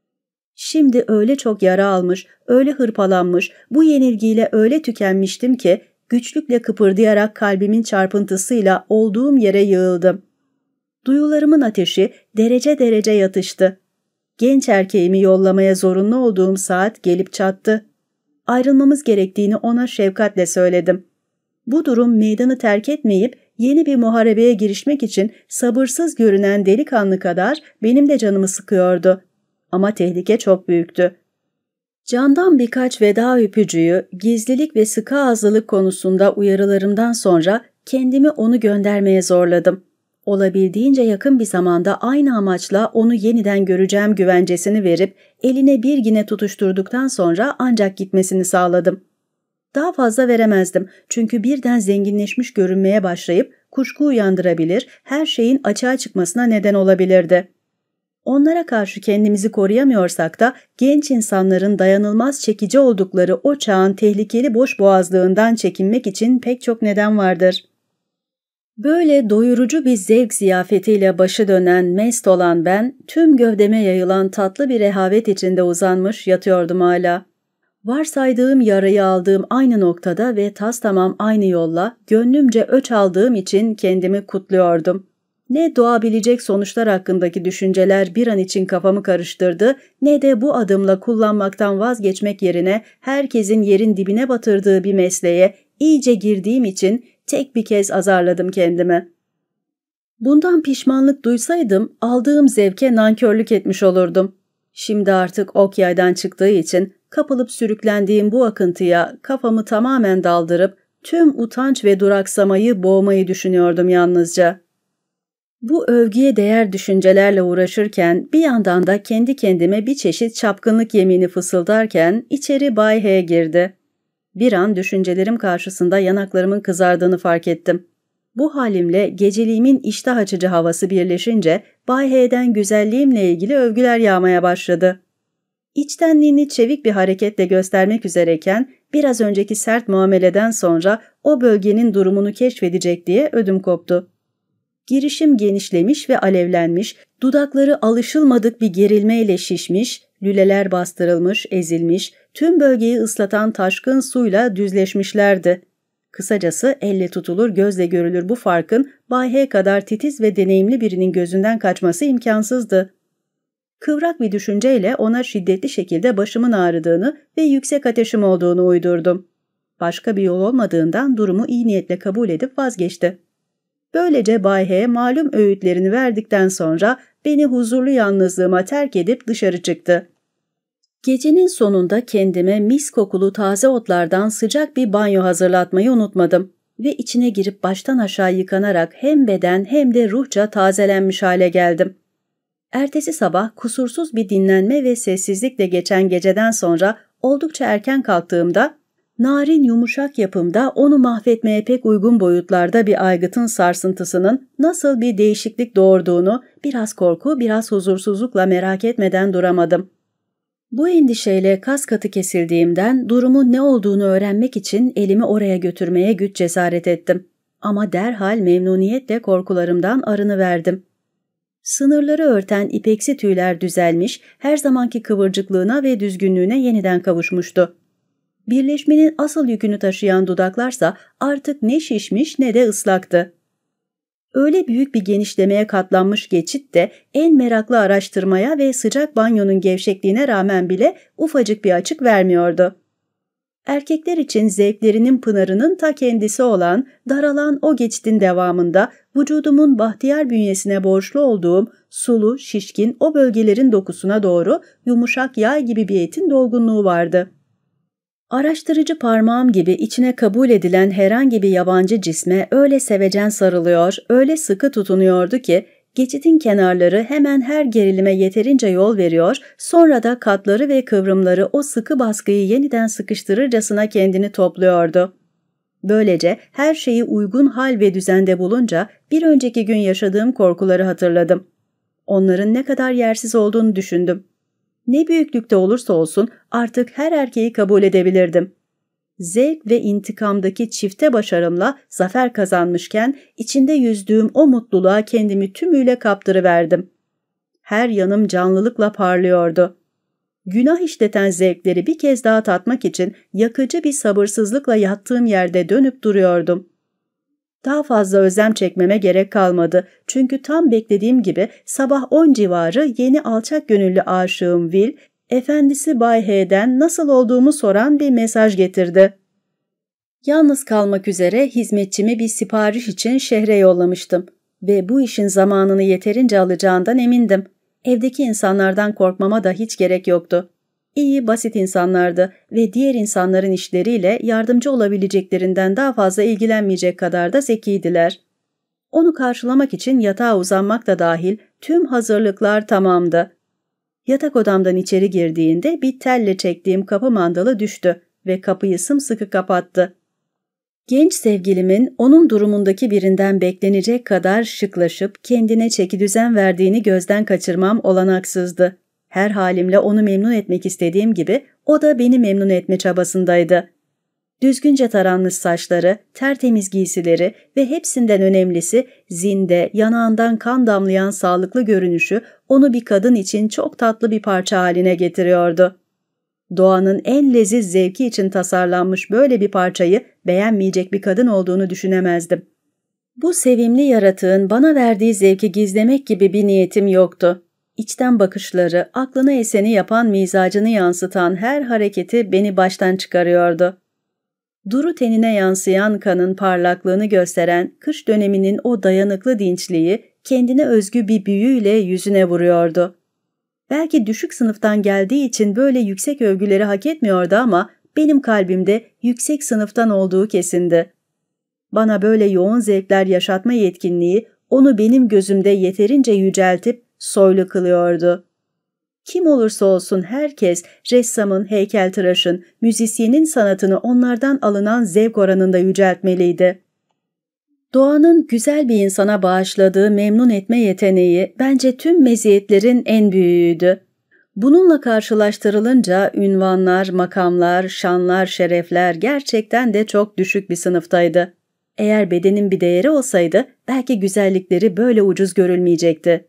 Şimdi öyle çok yara almış, öyle hırpalanmış, bu yenilgiyle öyle tükenmiştim ki, güçlükle kıpırdayarak kalbimin çarpıntısıyla olduğum yere yığıldım. Duyularımın ateşi derece derece yatıştı. Genç erkeğimi yollamaya zorunlu olduğum saat gelip çattı. Ayrılmamız gerektiğini ona şefkatle söyledim. Bu durum meydanı terk etmeyip yeni bir muharebeye girişmek için sabırsız görünen delikanlı kadar benim de canımı sıkıyordu. Ama tehlike çok büyüktü. Candan birkaç veda öpücüğü, gizlilik ve sıkı ağızlılık konusunda uyarılarımdan sonra kendimi onu göndermeye zorladım. Olabildiğince yakın bir zamanda aynı amaçla onu yeniden göreceğim güvencesini verip eline bir yine tutuşturduktan sonra ancak gitmesini sağladım. Daha fazla veremezdim çünkü birden zenginleşmiş görünmeye başlayıp kuşku uyandırabilir, her şeyin açığa çıkmasına neden olabilirdi. Onlara karşı kendimizi koruyamıyorsak da genç insanların dayanılmaz çekici oldukları o çağın tehlikeli boşboğazlığından çekinmek için pek çok neden vardır. Böyle doyurucu bir zevk ziyafetiyle başı dönen, mest olan ben, tüm gövdeme yayılan tatlı bir rehavet içinde uzanmış yatıyordum hala. Varsaydığım yarayı aldığım aynı noktada ve tastamam aynı yolla, gönlümce öç aldığım için kendimi kutluyordum. Ne doğabilecek sonuçlar hakkındaki düşünceler bir an için kafamı karıştırdı, ne de bu adımla kullanmaktan vazgeçmek yerine herkesin yerin dibine batırdığı bir mesleğe iyice girdiğim için tek bir kez azarladım kendimi. Bundan pişmanlık duysaydım aldığım zevke nankörlük etmiş olurdum. Şimdi artık ok yaydan çıktığı için kapılıp sürüklendiğim bu akıntıya kafamı tamamen daldırıp tüm utanç ve duraksamayı boğmayı düşünüyordum yalnızca. Bu övgüye değer düşüncelerle uğraşırken bir yandan da kendi kendime bir çeşit çapkınlık yemini fısıldarken içeri Bay H girdi. Bir an düşüncelerim karşısında yanaklarımın kızardığını fark ettim. Bu halimle geceliğimin iştah açıcı havası birleşince Bay H'den güzelliğimle ilgili övgüler yağmaya başladı. İçtenliğini çevik bir hareketle göstermek üzereyken biraz önceki sert muameleden sonra o bölgenin durumunu keşfedecek diye ödüm koptu. Girişim genişlemiş ve alevlenmiş, dudakları alışılmadık bir gerilmeyle şişmiş, lüleler bastırılmış, ezilmiş, tüm bölgeyi ıslatan taşkın suyla düzleşmişlerdi. Kısacası elle tutulur gözle görülür bu farkın Bay H kadar titiz ve deneyimli birinin gözünden kaçması imkansızdı. Kıvrak bir düşünceyle ona şiddetli şekilde başımın ağrıdığını ve yüksek ateşim olduğunu uydurdum. Başka bir yol olmadığından durumu iyi niyetle kabul edip vazgeçti. Böylece Bay H malum öğütlerini verdikten sonra beni huzurlu yalnızlığıma terk edip dışarı çıktı. Gecenin sonunda kendime mis kokulu taze otlardan sıcak bir banyo hazırlatmayı unutmadım ve içine girip baştan aşağı yıkanarak hem beden hem de ruhça tazelenmiş hale geldim. Ertesi sabah kusursuz bir dinlenme ve sessizlikle geçen geceden sonra oldukça erken kalktığımda, narin yumuşak yapımda onu mahvetmeye pek uygun boyutlarda bir aygıtın sarsıntısının nasıl bir değişiklik doğurduğunu biraz korku, biraz huzursuzlukla merak etmeden duramadım. Bu endişeyle kas katı kesildiğimden durumun ne olduğunu öğrenmek için elimi oraya götürmeye güç cesaret ettim. Ama derhal memnuniyetle korkularımdan arınıverdim. Sınırları örten ipeksi tüyler düzelmiş, her zamanki kıvırcıklığına ve düzgünlüğüne yeniden kavuşmuştu. Birleşmenin asıl yükünü taşıyan dudaklarsa artık ne şişmiş ne de ıslaktı. Öyle büyük bir genişlemeye katlanmış geçit de en meraklı araştırmaya ve sıcak banyonun gevşekliğine rağmen bile ufacık bir açık vermiyordu. Erkekler için zevklerinin pınarının ta kendisi olan, daralan o geçitin devamında vücudumun bahtiyar bünyesine borçlu olduğum sulu, şişkin o bölgelerin dokusuna doğru yumuşak yay gibi bir etin dolgunluğu vardı. Araştırıcı parmağım gibi içine kabul edilen herhangi bir yabancı cisme öyle sevecen sarılıyor, öyle sıkı tutunuyordu ki, geçitin kenarları hemen her gerilime yeterince yol veriyor, sonra da katları ve kıvrımları o sıkı baskıyı yeniden sıkıştırırcasına kendini topluyordu. Böylece her şeyi uygun hal ve düzende bulunca bir önceki gün yaşadığım korkuları hatırladım. Onların ne kadar yersiz olduğunu düşündüm. Ne büyüklükte olursa olsun artık her erkeği kabul edebilirdim. Zevk ve intikamdaki çifte başarımla zafer kazanmışken içinde yüzdüğüm o mutluluğa kendimi tümüyle kaptırıverdim. Her yanım canlılıkla parlıyordu. Günah işleten zevkleri bir kez daha tatmak için yakıcı bir sabırsızlıkla yattığım yerde dönüp duruyordum. Daha fazla özlem çekmeme gerek kalmadı çünkü tam beklediğim gibi sabah on civarı yeni alçak gönüllü aşığım Will, efendisi Bay H'den nasıl olduğumu soran bir mesaj getirdi. Yalnız kalmak üzere hizmetçimi bir sipariş için şehre yollamıştım ve bu işin zamanını yeterince alacağından emindim. Evdeki insanlardan korkmama da hiç gerek yoktu. İyi, basit insanlardı ve diğer insanların işleriyle yardımcı olabileceklerinden daha fazla ilgilenmeyecek kadar da zekiydiler. Onu karşılamak için yatağa uzanmak da dahil tüm hazırlıklar tamamdı. Yatak odamdan içeri girdiğinde bir telle çektiğim kapı mandalı düştü ve kapıyı sımsıkı kapattı. Genç sevgilimin onun durumundaki birinden beklenecek kadar şıklaşıp kendine çekidüzen verdiğini gözden kaçırmam olanaksızdı. Her halimle onu memnun etmek istediğim gibi o da beni memnun etme çabasındaydı. Düzgünce taranmış saçları, tertemiz giysileri ve hepsinden önemlisi zinde, yanağından kan damlayan sağlıklı görünüşü onu bir kadın için çok tatlı bir parça haline getiriyordu. Doğanın en leziz zevki için tasarlanmış böyle bir parçayı beğenmeyecek bir kadın olduğunu düşünemezdim. Bu sevimli yaratığın bana verdiği zevki gizlemek gibi bir niyetim yoktu. İçten bakışları, aklına eseni yapan mizacını yansıtan her hareketi beni baştan çıkarıyordu. Duru tenine yansıyan kanın parlaklığını gösteren kış döneminin o dayanıklı dinçliği kendine özgü bir büyüyle yüzüne vuruyordu. Belki düşük sınıftan geldiği için böyle yüksek övgüleri hak etmiyordu ama benim kalbimde yüksek sınıftan olduğu kesindi. Bana böyle yoğun zevkler yaşatma yetkinliği onu benim gözümde yeterince yüceltip soylu kılıyordu. Kim olursa olsun herkes ressamın, heykeltıraşın, müzisyenin sanatını onlardan alınan zevk oranında yüceltmeliydi. Doğanın güzel bir insana bağışladığı memnun etme yeteneği bence tüm meziyetlerin en büyüğüydü. Bununla karşılaştırılınca ünvanlar, makamlar, şanlar, şerefler gerçekten de çok düşük bir sınıftaydı. Eğer bedenin bir değeri olsaydı belki güzellikleri böyle ucuz görülmeyecekti.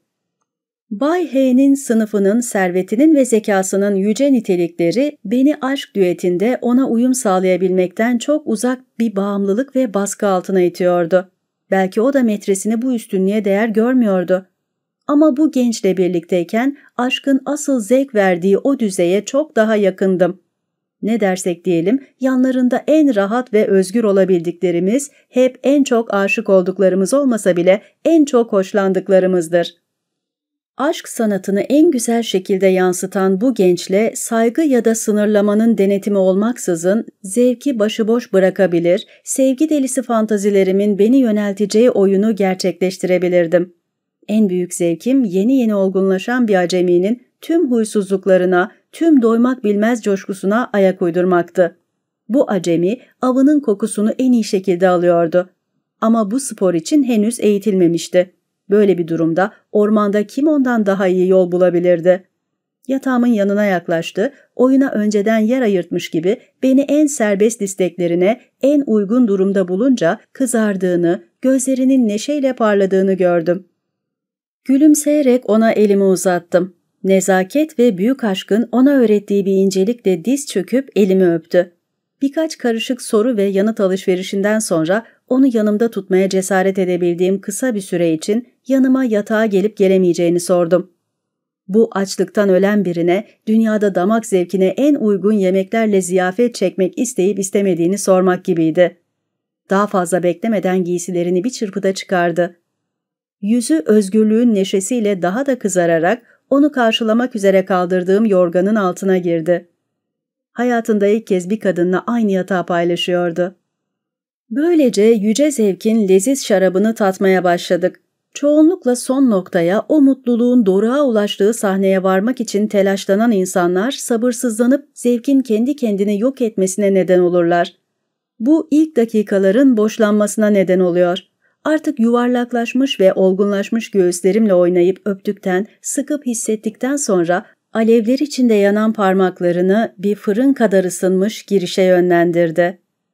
Bay H'nin sınıfının, servetinin ve zekasının yüce nitelikleri beni aşk düetinde ona uyum sağlayabilmekten çok uzak bir bağımlılık ve baskı altına itiyordu. Belki o da metresini bu üstünlüğe değer görmüyordu. Ama bu gençle birlikteyken aşkın asıl zevk verdiği o düzeye çok daha yakındım. Ne dersek diyelim, yanlarında en rahat ve özgür olabildiklerimiz hep en çok aşık olduklarımız olmasa bile en çok hoşlandıklarımızdır. Aşk sanatını en güzel şekilde yansıtan bu gençle saygı ya da sınırlamanın denetimi olmaksızın zevki başıboş bırakabilir, sevgi delisi fantazilerimin beni yönelteceği oyunu gerçekleştirebilirdim. En büyük zevkim yeni yeni olgunlaşan bir aceminin tüm huysuzluklarına, tüm doymak bilmez coşkusuna ayak uydurmaktı. Bu acemi avının kokusunu en iyi şekilde alıyordu. Ama bu spor için henüz eğitilmemişti. Böyle bir durumda ormanda kim ondan daha iyi yol bulabilirdi? Yatağımın yanına yaklaştı, oyuna önceden yer ayırtmış gibi beni en serbest isteklerine en uygun durumda bulunca kızardığını, gözlerinin neşeyle parladığını gördüm. Gülümseyerek ona elimi uzattım. Nezaket ve büyük aşkın ona öğrettiği bir incelikle diz çöküp elimi öptü. Birkaç karışık soru ve yanıt alışverişinden sonra onu yanımda tutmaya cesaret edebildiğim kısa bir süre için yanıma yatağa gelip gelemeyeceğini sordum. Bu açlıktan ölen birine dünyada damak zevkine en uygun yemeklerle ziyafet çekmek isteyip istemediğini sormak gibiydi. Daha fazla beklemeden giysilerini bir çırpıda çıkardı. Yüzü özgürlüğün neşesiyle daha da kızararak onu karşılamak üzere kaldırdığım yorganın altına girdi. Hayatında ilk kez bir kadınla aynı yatağı paylaşıyordu. Böylece yüce zevkin leziz şarabını tatmaya başladık. Çoğunlukla son noktaya, o mutluluğun doruğa ulaştığı sahneye varmak için telaşlanan insanlar sabırsızlanıp zevkin kendi kendini yok etmesine neden olurlar. Bu ilk dakikaların boşlanmasına neden oluyor. Artık yuvarlaklaşmış ve olgunlaşmış göğüslerimle oynayıp öptükten, sıkıp hissettikten sonra alevler içinde yanan parmaklarını bir fırın kadar ısınmış girişe yönlendirdi.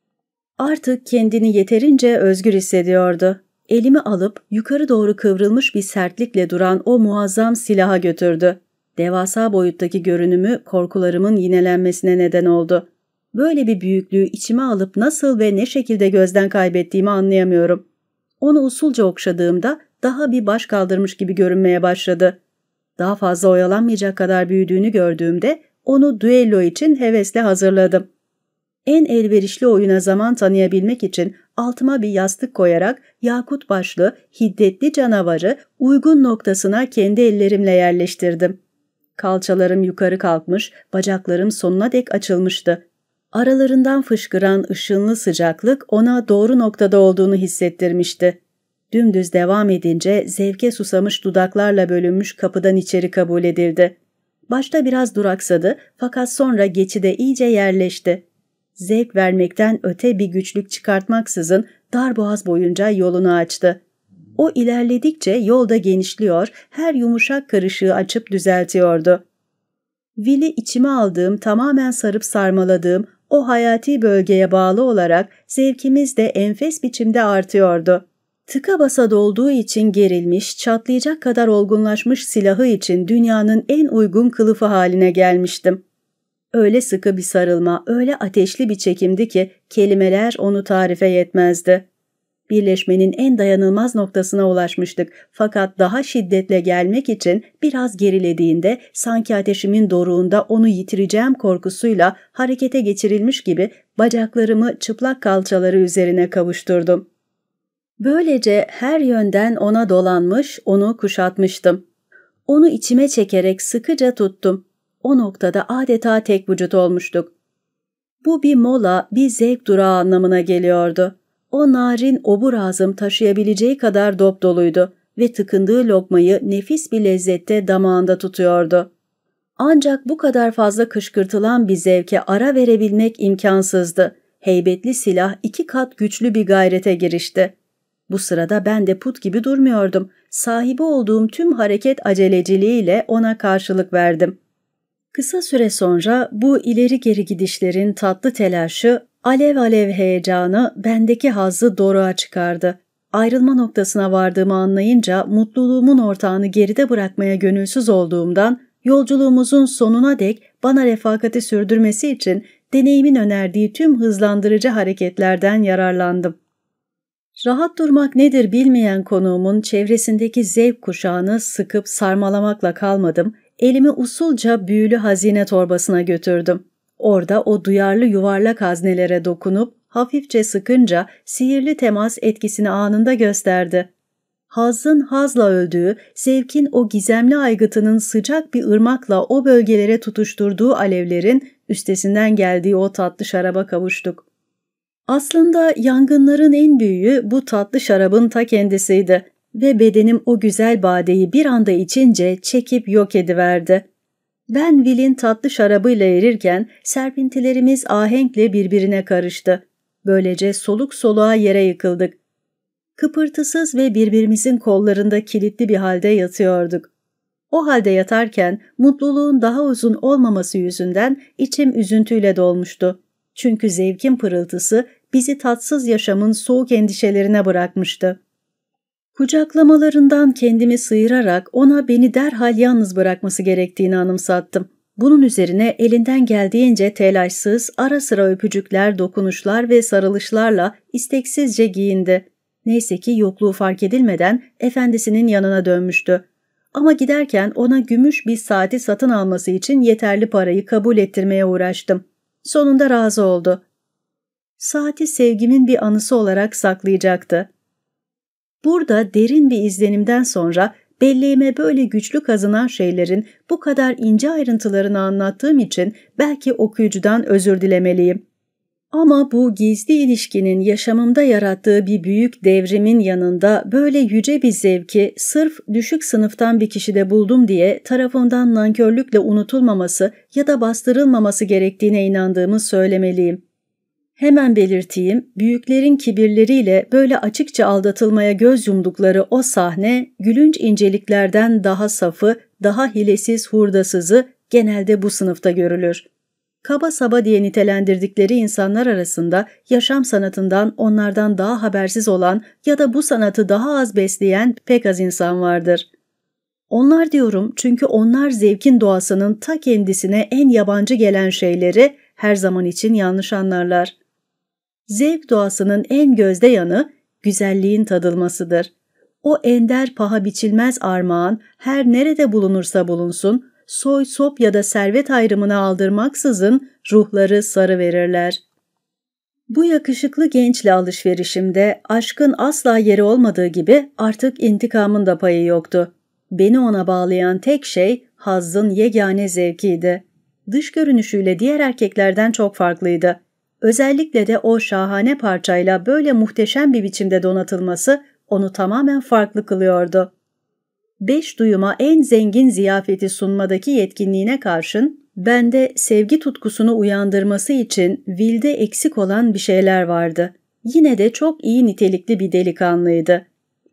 Artık kendini yeterince özgür hissediyordu. Elimi alıp yukarı doğru kıvrılmış bir sertlikle duran o muazzam silaha götürdü. Devasa boyuttaki görünümü korkularımın yinelenmesine neden oldu. Böyle bir büyüklüğü içime alıp nasıl ve ne şekilde gözden kaybettiğimi anlayamıyorum. Onu usulca okşadığımda daha bir baş kaldırmış gibi görünmeye başladı. Daha fazla oyalanmayacak kadar büyüdüğünü gördüğümde onu düello için hevesle hazırladım. En elverişli oyuna zaman tanıyabilmek için altıma bir yastık koyarak yakut başlı, hiddetli canavarı uygun noktasına kendi ellerimle yerleştirdim. Kalçalarım yukarı kalkmış, bacaklarım sonuna dek açılmıştı. Aralarından fışkıran ışınlı sıcaklık ona doğru noktada olduğunu hissettirmişti. Dümdüz devam edince zevke susamış dudaklarla bölünmüş kapıdan içeri kabul edildi. Başta biraz duraksadı fakat sonra geçide iyice yerleşti. Zevk vermekten öte bir güçlük çıkartmaksızın darboğaz boyunca yolunu açtı. O ilerledikçe yolda genişliyor, her yumuşak karışığı açıp düzeltiyordu. Vili içime aldığım, tamamen sarıp sarmaladığım, o hayati bölgeye bağlı olarak zevkimiz de enfes biçimde artıyordu. Tıka basa dolduğu için gerilmiş, çatlayacak kadar olgunlaşmış silahı için dünyanın en uygun kılıfı haline gelmiştim. Öyle sıkı bir sarılma, öyle ateşli bir çekimdi ki kelimeler onu tarife yetmezdi. Birleşmenin en dayanılmaz noktasına ulaşmıştık fakat daha şiddetle gelmek için biraz gerilediğinde sanki ateşimin doruğunda onu yitireceğim korkusuyla harekete geçirilmiş gibi bacaklarımı çıplak kalçaları üzerine kavuşturdum. Böylece her yönden ona dolanmış, onu kuşatmıştım. Onu içime çekerek sıkıca tuttum. O noktada adeta tek vücut olmuştuk. Bu bir mola, bir zevk durağı anlamına geliyordu. O narin obur ağzım taşıyabileceği kadar dop doluydu ve tıkındığı lokmayı nefis bir lezzette damağında tutuyordu. Ancak bu kadar fazla kışkırtılan bir zevke ara verebilmek imkansızdı. Heybetli silah iki kat güçlü bir gayrete girişti. Bu sırada ben de put gibi durmuyordum. Sahibi olduğum tüm hareket aceleciliğiyle ona karşılık verdim. Kısa süre sonra bu ileri geri gidişlerin tatlı telaşı, alev alev heyecanı bendeki hazzı doruğa çıkardı. Ayrılma noktasına vardığımı anlayınca mutluluğumun ortağını geride bırakmaya gönülsüz olduğumdan yolculuğumuzun sonuna dek bana refakati sürdürmesi için deneyimin önerdiği tüm hızlandırıcı hareketlerden yararlandım. Rahat durmak nedir bilmeyen konuğumun çevresindeki zevk kuşağını sıkıp sarmalamakla kalmadım, elimi usulca büyülü hazine torbasına götürdüm. Orada o duyarlı yuvarlak haznelere dokunup hafifçe sıkınca sihirli temas etkisini anında gösterdi. Hazzın hazla öldüğü, zevkin o gizemli aygıtının sıcak bir ırmakla o bölgelere tutuşturduğu alevlerin üstesinden geldiği o tatlı şaraba kavuştuk. Aslında yangınların en büyüğü bu tatlı şarabın ta kendisiydi ve bedenim o güzel badeyi bir anda içince çekip yok ediverdi. Ben Will'in tatlı şarabıyla erirken serpintilerimiz ahenkle birbirine karıştı. Böylece soluk soluğa yere yıkıldık. Kıpırtısız ve birbirimizin kollarında kilitli bir halde yatıyorduk. O halde yatarken mutluluğun daha uzun olmaması yüzünden içim üzüntüyle dolmuştu. Çünkü zevkin pırıltısı bizi tatsız yaşamın soğuk endişelerine bırakmıştı. Kucaklamalarından kendimi sıyırarak ona beni derhal yalnız bırakması gerektiğini anımsattım. Bunun üzerine elinden geldiğince telaşsız, ara sıra öpücükler, dokunuşlar ve sarılışlarla isteksizce giyindi. Neyse ki yokluğu fark edilmeden efendisinin yanına dönmüştü. Ama giderken ona gümüş bir saati satın alması için yeterli parayı kabul ettirmeye uğraştım. Sonunda razı oldu. Saati sevgimin bir anısı olarak saklayacaktı. Burada derin bir izlenimden sonra belleğime böyle güçlü kazınan şeylerin bu kadar ince ayrıntılarını anlattığım için belki okuyucudan özür dilemeliyim. Ama bu gizli ilişkinin yaşamımda yarattığı bir büyük devrimin yanında böyle yüce bir zevki sırf düşük sınıftan bir kişide buldum diye tarafından nankörlükle unutulmaması ya da bastırılmaması gerektiğine inandığımı söylemeliyim. Hemen belirteyim, büyüklerin kibirleriyle böyle açıkça aldatılmaya göz yumdukları o sahne, gülünç inceliklerden daha safı, daha hilesiz hurdasızı genelde bu sınıfta görülür. Kaba saba diye nitelendirdikleri insanlar arasında yaşam sanatından onlardan daha habersiz olan ya da bu sanatı daha az besleyen pek az insan vardır. Onlar diyorum çünkü onlar zevkin doğasının ta kendisine en yabancı gelen şeyleri her zaman için yanlış anlarlar. Zevk doğasının en gözde yanı güzelliğin tadılmasıdır. O ender paha biçilmez armağan her nerede bulunursa bulunsun, soy sop ya da servet ayrımına aldırmaksızın ruhları sarıverirler. Bu yakışıklı gençle alışverişimde aşkın asla yeri olmadığı gibi artık intikamın da payı yoktu. Beni ona bağlayan tek şey hazzın yegane zevkiydi. Dış görünüşüyle diğer erkeklerden çok farklıydı. Özellikle de o şahane parçayla böyle muhteşem bir biçimde donatılması onu tamamen farklı kılıyordu. Beş duyuma en zengin ziyafeti sunmadaki yetkinliğine karşın, bende sevgi tutkusunu uyandırması için Will'de eksik olan bir şeyler vardı. Yine de çok iyi nitelikli bir delikanlıydı.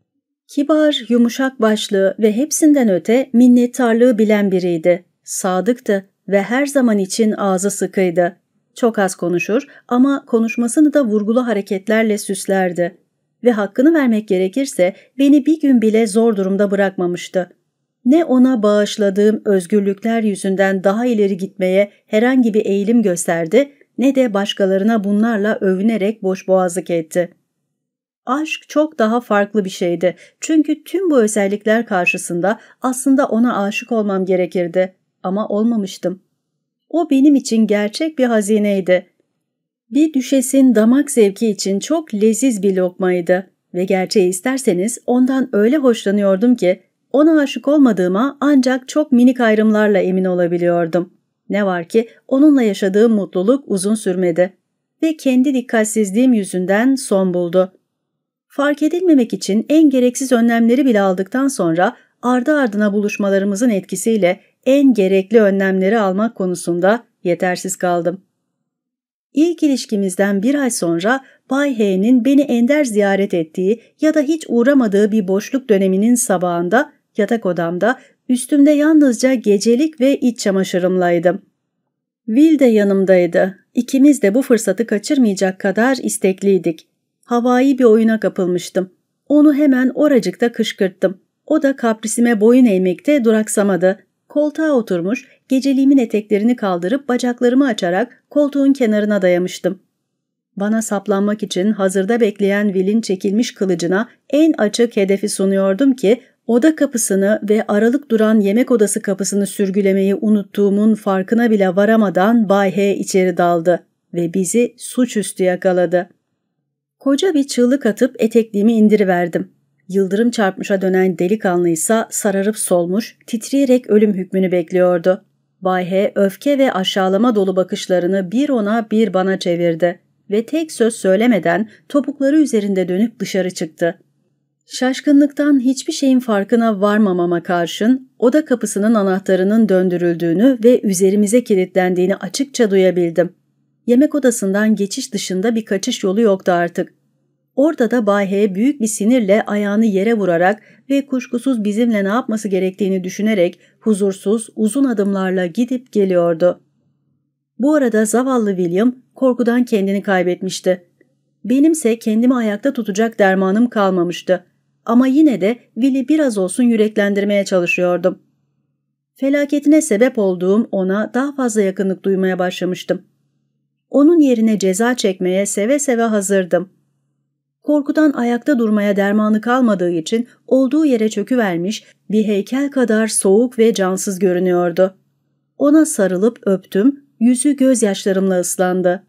Kibar, yumuşak başlı ve hepsinden öte minnettarlığı bilen biriydi. Sadıktı ve her zaman için ağzı sıkıydı. Çok az konuşur ama konuşmasını da vurgulu hareketlerle süslerdi. Ve hakkını vermek gerekirse beni bir gün bile zor durumda bırakmamıştı. Ne ona bağışladığım özgürlükler yüzünden daha ileri gitmeye herhangi bir eğilim gösterdi, ne de başkalarına bunlarla övünerek boşboğazlık etti. Aşk çok daha farklı bir şeydi. Çünkü tüm bu özellikler karşısında aslında ona aşık olmam gerekirdi. Ama olmamıştım. O benim için gerçek bir hazineydi. Bir düşesin damak zevki için çok leziz bir lokmaydı. Ve gerçeği isterseniz ondan öyle hoşlanıyordum ki ona aşık olmadığıma ancak çok minik ayrımlarla emin olabiliyordum. Ne var ki onunla yaşadığım mutluluk uzun sürmedi. Ve kendi dikkatsizliğim yüzünden son buldu. Fark edilmemek için en gereksiz önlemleri bile aldıktan sonra ardı ardına buluşmalarımızın etkisiyle en gerekli önlemleri almak konusunda yetersiz kaldım. İlk ilişkimizden bir ay sonra Bay H'nin beni ender ziyaret ettiği ya da hiç uğramadığı bir boşluk döneminin sabahında yatak odamda üstümde yalnızca gecelik ve iç çamaşırımlaydım. Will de yanımdaydı. İkimiz de bu fırsatı kaçırmayacak kadar istekliydik. Havai bir oyuna kapılmıştım. Onu hemen oracıkta kışkırttım. O da kaprisime boyun eğmekte duraksamadı. Koltuğa oturmuş, geceliğimin eteklerini kaldırıp bacaklarımı açarak koltuğun kenarına dayamıştım. Bana saplanmak için hazırda bekleyen Will'in çekilmiş kılıcına en açık hedefi sunuyordum ki oda kapısını ve aralık duran yemek odası kapısını sürgülemeyi unuttuğumun farkına bile varamadan Bay H içeri daldı ve bizi suçüstü yakaladı. Koca bir çığlık atıp etekliğimi indiriverdim. Yıldırım çarpmışa dönen delikanlıysa sararıp solmuş, titreyerek ölüm hükmünü bekliyordu. Bay H öfke ve aşağılama dolu bakışlarını bir ona bir bana çevirdi ve tek söz söylemeden topukları üzerinde dönüp dışarı çıktı. Şaşkınlıktan hiçbir şeyin farkına varmamama karşın oda kapısının anahtarının döndürüldüğünü ve üzerimize kilitlendiğini açıkça duyabildim. Yemek odasından geçiş dışında bir kaçış yolu yoktu artık. Orada da Bay H büyük bir sinirle ayağını yere vurarak ve kuşkusuz bizimle ne yapması gerektiğini düşünerek huzursuz, uzun adımlarla gidip geliyordu. Bu arada zavallı William korkudan kendini kaybetmişti. Benimse kendimi ayakta tutacak dermanım kalmamıştı. Ama yine de Will'i biraz olsun yüreklendirmeye çalışıyordum. Felaketine sebep olduğum ona daha fazla yakınlık duymaya başlamıştım. Onun yerine ceza çekmeye seve seve hazırdım. Korkudan ayakta durmaya dermanı kalmadığı için olduğu yere çöküvermiş, bir heykel kadar soğuk ve cansız görünüyordu. Ona sarılıp öptüm, yüzü gözyaşlarımla ıslandı.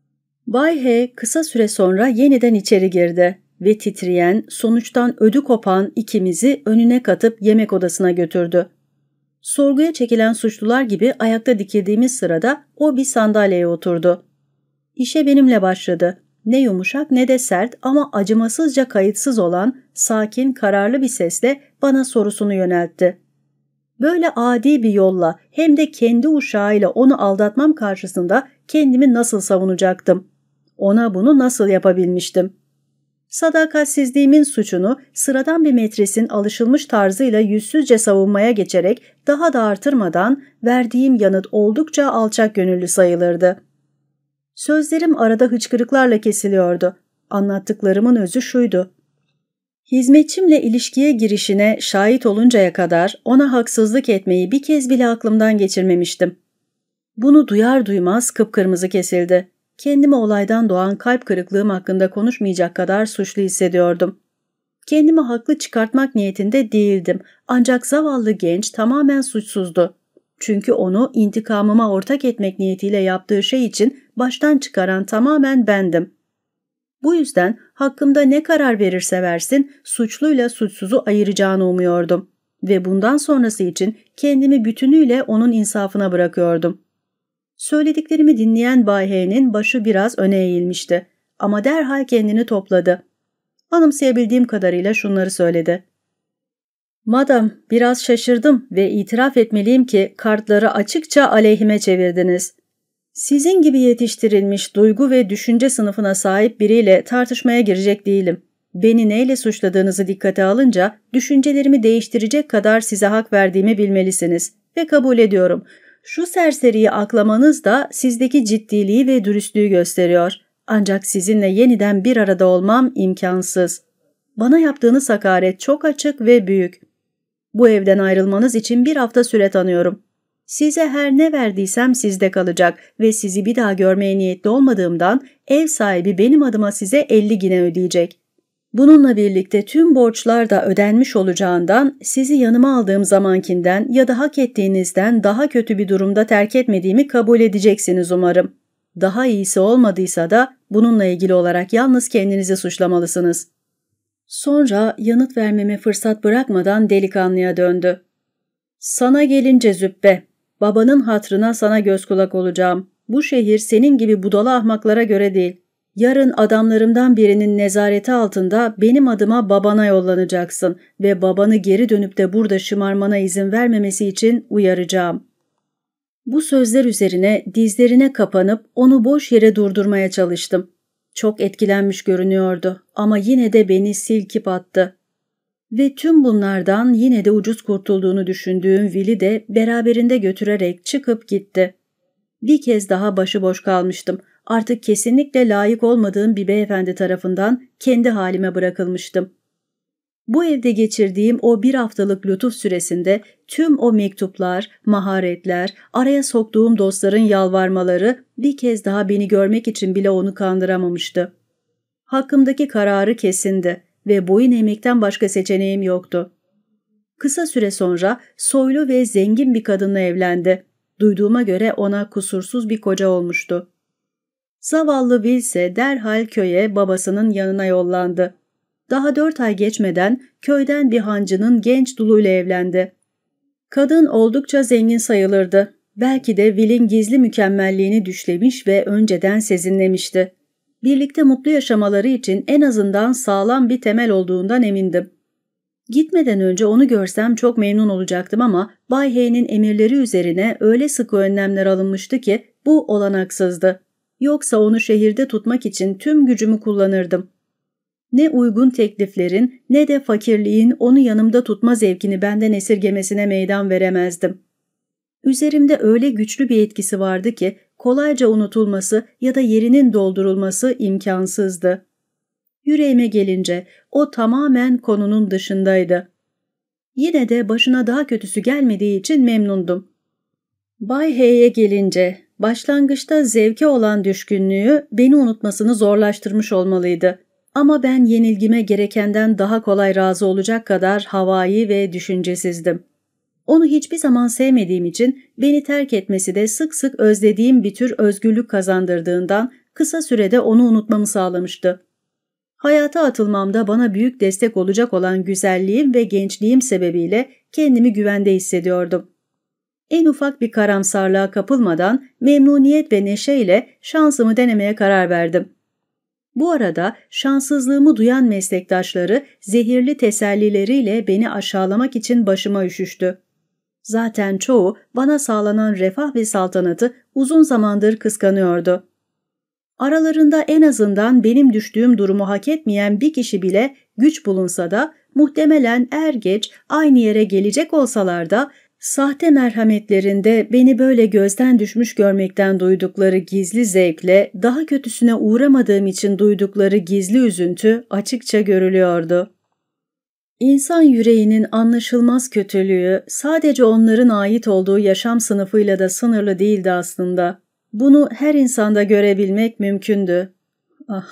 Bay H kısa süre sonra yeniden içeri girdi ve titreyen, sonuçtan ödü kopan ikimizi önüne katıp yemek odasına götürdü. Sorguya çekilen suçlular gibi ayakta dikildiğimiz sırada o bir sandalyeye oturdu. İşe benimle başladı. Ne yumuşak ne de sert ama acımasızca kayıtsız olan, sakin, kararlı bir sesle bana sorusunu yöneltti. Böyle adi bir yolla hem de kendi uşağıyla onu aldatmam karşısında kendimi nasıl savunacaktım? Ona bunu nasıl yapabilmiştim? Sadakatsizliğimin suçunu sıradan bir metresin alışılmış tarzıyla yüzsüzce savunmaya geçerek daha da artırmadan verdiğim yanıt oldukça alçak gönüllü sayılırdı. Sözlerim arada hıçkırıklarla kesiliyordu. Anlattıklarımın özü şuydu. Hizmetçimle ilişkiye girişine şahit oluncaya kadar ona haksızlık etmeyi bir kez bile aklımdan geçirmemiştim. Bunu duyar duymaz kıpkırmızı kesildi. Kendimi olaydan doğan kalp kırıklığım hakkında konuşmayacak kadar suçlu hissediyordum. Kendimi haklı çıkartmak niyetinde değildim ancak zavallı genç tamamen suçsuzdu. Çünkü onu intikamıma ortak etmek niyetiyle yaptığı şey için baştan çıkaran tamamen bendim. Bu yüzden hakkımda ne karar verirse versin suçluyla suçsuzu ayıracağını umuyordum ve bundan sonrası için kendimi bütünüyle onun insafına bırakıyordum. Söylediklerimi dinleyen Bay H'nin başı biraz öne eğilmişti ama derhal kendini topladı. Anımsayabildiğim kadarıyla şunları söyledi. Madam, biraz şaşırdım ve itiraf etmeliyim ki kartları açıkça aleyhime çevirdiniz. Sizin gibi yetiştirilmiş duygu ve düşünce sınıfına sahip biriyle tartışmaya girecek değilim. Beni neyle suçladığınızı dikkate alınca düşüncelerimi değiştirecek kadar size hak verdiğimi bilmelisiniz ve kabul ediyorum. Şu serseriyi aklamanız da sizdeki ciddiliği ve dürüstlüğü gösteriyor. Ancak sizinle yeniden bir arada olmam imkansız. Bana yaptığınız hakaret çok açık ve büyük. Bu evden ayrılmanız için bir hafta süre tanıyorum. Size her ne verdiysem sizde kalacak ve sizi bir daha görmeye niyetli olmadığımdan ev sahibi benim adıma size elli gine ödeyecek. Bununla birlikte tüm borçlar da ödenmiş olacağından sizi yanıma aldığım zamankinden ya da hak ettiğinizden daha kötü bir durumda terk etmediğimi kabul edeceksiniz umarım. Daha iyisi olmadıysa da bununla ilgili olarak yalnız kendinizi suçlamalısınız. Sonra yanıt vermeme fırsat bırakmadan delikanlıya döndü. Sana gelince Zübbe, babanın hatrına sana göz kulak olacağım. Bu şehir senin gibi budala ahmaklara göre değil. Yarın adamlarımdan birinin nezareti altında benim adıma babana yollanacaksın ve babanı geri dönüp de burada şımarmana izin vermemesi için uyaracağım. Bu sözler üzerine dizlerine kapanıp onu boş yere durdurmaya çalıştım. Çok etkilenmiş görünüyordu ama yine de beni silkip attı. Ve tüm bunlardan yine de ucuz kurtulduğunu düşündüğüm Will'i de beraberinde götürerek çıkıp gitti. Bir kez daha başıboş kalmıştım. Artık kesinlikle layık olmadığım bir beyefendi tarafından kendi halime bırakılmıştım. Bu evde geçirdiğim o bir haftalık lütuf süresinde tüm o mektuplar, maharetler, araya soktuğum dostların yalvarmaları bir kez daha beni görmek için bile onu kandıramamıştı. Hakkımdaki kararı kesindi ve boyun eğmekten başka seçeneğim yoktu. Kısa süre sonra soylu ve zengin bir kadınla evlendi. Duyduğuma göre ona kusursuz bir koca olmuştu. Zavallı Will ise derhal köye babasının yanına yollandı. Daha dört ay geçmeden köyden bir hancının genç duluyla evlendi. Kadın oldukça zengin sayılırdı. Belki de Will'in gizli mükemmelliğini düşlemiş ve önceden sezinlemişti. Birlikte mutlu yaşamaları için en azından sağlam bir temel olduğundan emindim. Gitmeden önce onu görsem çok memnun olacaktım ama Bay Hay'nin emirleri üzerine öyle sıkı önlemler alınmıştı ki bu olanaksızdı. Yoksa onu şehirde tutmak için tüm gücümü kullanırdım. Ne uygun tekliflerin ne de fakirliğin onu yanımda tutma zevkini benden esirgemesine meydan veremezdim. Üzerimde öyle güçlü bir etkisi vardı ki kolayca unutulması ya da yerinin doldurulması imkansızdı. Yüreğime gelince o tamamen konunun dışındaydı. Yine de başına daha kötüsü gelmediği için memnundum. Bay Hay'e gelince başlangıçta zevke olan düşkünlüğü beni unutmasını zorlaştırmış olmalıydı. Ama ben yenilgime gerekenden daha kolay razı olacak kadar havai ve düşüncesizdim. Onu hiçbir zaman sevmediğim için beni terk etmesi de sık sık özlediğim bir tür özgürlük kazandırdığından kısa sürede onu unutmamı sağlamıştı. Hayata atılmamda bana büyük destek olacak olan güzelliğim ve gençliğim sebebiyle kendimi güvende hissediyordum. En ufak bir karamsarlığa kapılmadan memnuniyet ve neşeyle şansımı denemeye karar verdim. Bu arada şanssızlığımı duyan meslektaşları zehirli tesellileriyle beni aşağılamak için başıma üşüştü. Zaten çoğu bana sağlanan refah ve saltanatı uzun zamandır kıskanıyordu. Aralarında en azından benim düştüğüm durumu hak etmeyen bir kişi bile güç bulunsa da muhtemelen er geç aynı yere gelecek olsalar da sahte merhametlerinde beni böyle gözden düşmüş görmekten duydukları gizli zevkle daha kötüsüne uğramadığım için duydukları gizli üzüntü açıkça görülüyordu. İnsan yüreğinin anlaşılmaz kötülüğü sadece onların ait olduğu yaşam sınıfıyla da sınırlı değildi aslında. Bunu her insanda görebilmek mümkündü. Ah!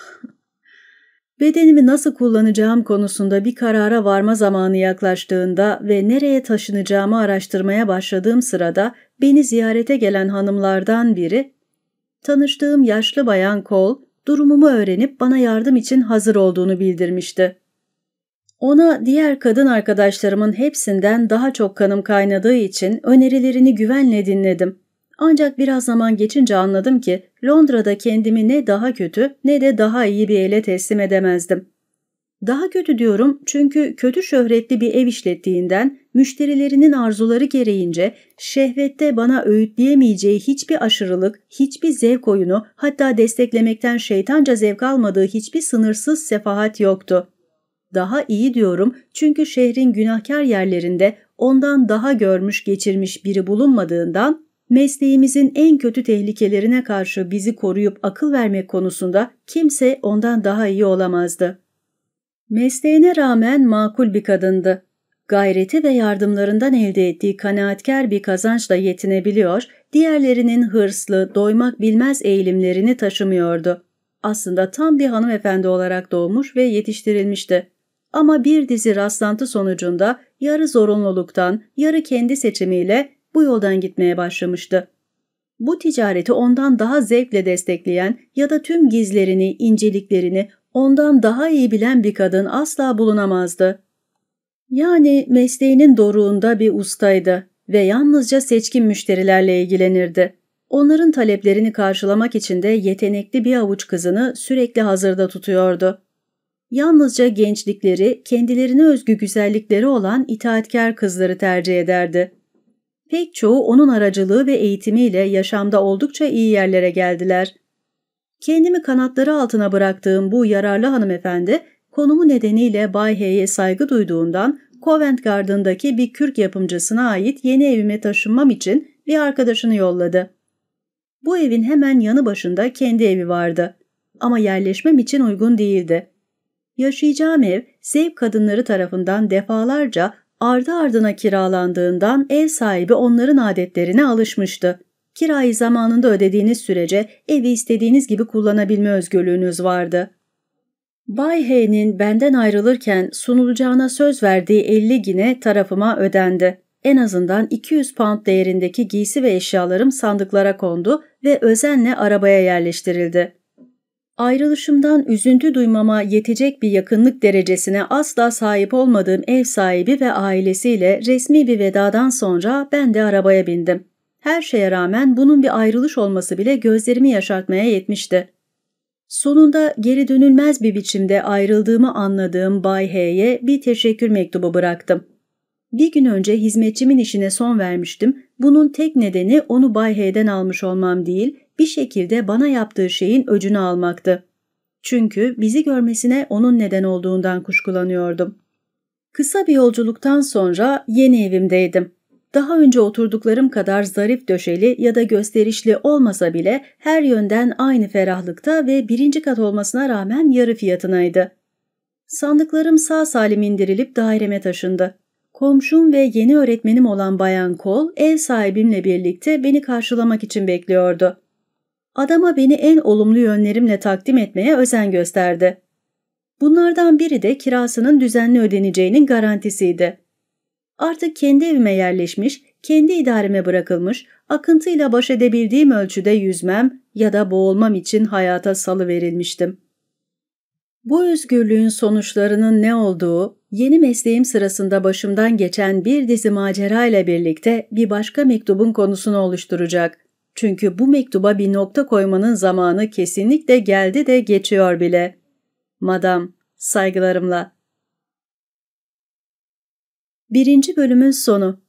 Bedenimi nasıl kullanacağım konusunda bir karara varma zamanı yaklaştığında ve nereye taşınacağımı araştırmaya başladığım sırada beni ziyarete gelen hanımlardan biri, tanıştığım yaşlı bayan Cole, durumumu öğrenip bana yardım için hazır olduğunu bildirmişti. Ona diğer kadın arkadaşlarımın hepsinden daha çok kanım kaynadığı için önerilerini güvenle dinledim. Ancak biraz zaman geçince anladım ki Londra'da kendimi ne daha kötü ne de daha iyi bir ele teslim edemezdim. Daha kötü diyorum çünkü kötü şöhretli bir ev işlettiğinden müşterilerinin arzuları gereğince şehvette bana öğütleyemeyeceği hiçbir aşırılık, hiçbir zevk oyunu, hatta desteklemekten şeytanca zevk almadığı hiçbir sınırsız sefahat yoktu. Daha iyi diyorum çünkü şehrin günahkar yerlerinde ondan daha görmüş geçirmiş biri bulunmadığından Mesleğimizin en kötü tehlikelerine karşı bizi koruyup akıl vermek konusunda kimse ondan daha iyi olamazdı. Mesleğine rağmen makul bir kadındı. Gayreti ve yardımlarından elde ettiği kanaatkar bir kazançla yetinebiliyor, diğerlerinin hırslı, doymak bilmez eğilimlerini taşımıyordu. Aslında tam bir hanımefendi olarak doğmuş ve yetiştirilmişti. Ama bir dizi rastlantı sonucunda yarı zorunluluktan, yarı kendi seçimiyle bu yoldan gitmeye başlamıştı. Bu ticareti ondan daha zevkle destekleyen ya da tüm gizlerini, inceliklerini ondan daha iyi bilen bir kadın asla bulunamazdı. Yani mesleğinin doruğunda bir ustaydı ve yalnızca seçkin müşterilerle ilgilenirdi. Onların taleplerini karşılamak için de yetenekli bir avuç kızını sürekli hazırda tutuyordu. Yalnızca gençlikleri, kendilerine özgü güzellikleri olan itaatkar kızları tercih ederdi. Pek çoğu onun aracılığı ve eğitimiyle yaşamda oldukça iyi yerlere geldiler. Kendimi kanatları altına bıraktığım bu yararlı hanımefendi, konumu nedeniyle Bay H'ye saygı duyduğundan Covent Garden'daki bir kürk yapımcısına ait yeni evime taşınmam için bir arkadaşını yolladı. Bu evin hemen yanı başında kendi evi vardı ama yerleşmem için uygun değildi. Yaşayacağım ev, Zev kadınları tarafından defalarca ardı ardına kiralandığından ev sahibi onların adetlerine alışmıştı. Kirayı zamanında ödediğiniz sürece evi istediğiniz gibi kullanabilme özgürlüğünüz vardı. Bay H'nin benden ayrılırken sunulacağına söz verdiği elli gine tarafıma ödendi. En azından iki yüz pound değerindeki giysi ve eşyalarım sandıklara kondu ve özenle arabaya yerleştirildi. Ayrılışımdan üzüntü duymama yetecek bir yakınlık derecesine asla sahip olmadığım ev sahibi ve ailesiyle resmi bir vedadan sonra ben de arabaya bindim. Her şeye rağmen bunun bir ayrılış olması bile gözlerimi yaşartmaya yetmişti. Sonunda geri dönülmez bir biçimde ayrıldığımı anladığım Bay H'ye bir teşekkür mektubu bıraktım. Bir gün önce hizmetçimin işine son vermiştim. Bunun tek nedeni onu Bay H'den almış olmam değil, bir şekilde bana yaptığı şeyin öcünü almaktı. Çünkü bizi görmesine onun neden olduğundan kuşkulanıyordum. Kısa bir yolculuktan sonra yeni evimdeydim. Daha önce oturduklarım kadar zarif döşeli ya da gösterişli olmasa bile her yönden aynı ferahlıkta ve birinci kat olmasına rağmen yarı fiyatınaydı. Sandıklarım sağ salim indirilip daireme taşındı. Komşum ve yeni öğretmenim olan Bayan Cole ev sahibimle birlikte beni karşılamak için bekliyordu. Adama beni en olumlu yönlerimle takdim etmeye özen gösterdi. Bunlardan biri de kirasının düzenli ödeneceğinin garantisiydi. Artık kendi evime yerleşmiş, kendi idareme bırakılmış, akıntıyla baş edebildiğim ölçüde yüzmem ya da boğulmam için hayata salıverilmiştim. Bu özgürlüğün sonuçlarının ne olduğu, yeni mesleğim sırasında başımdan geçen bir dizi macera ile birlikte bir başka mektubun konusunu oluşturacak. Çünkü bu mektuba bir nokta koymanın zamanı kesinlikle geldi de geçiyor bile. Madam, saygılarımla. Birinci bölümün sonu.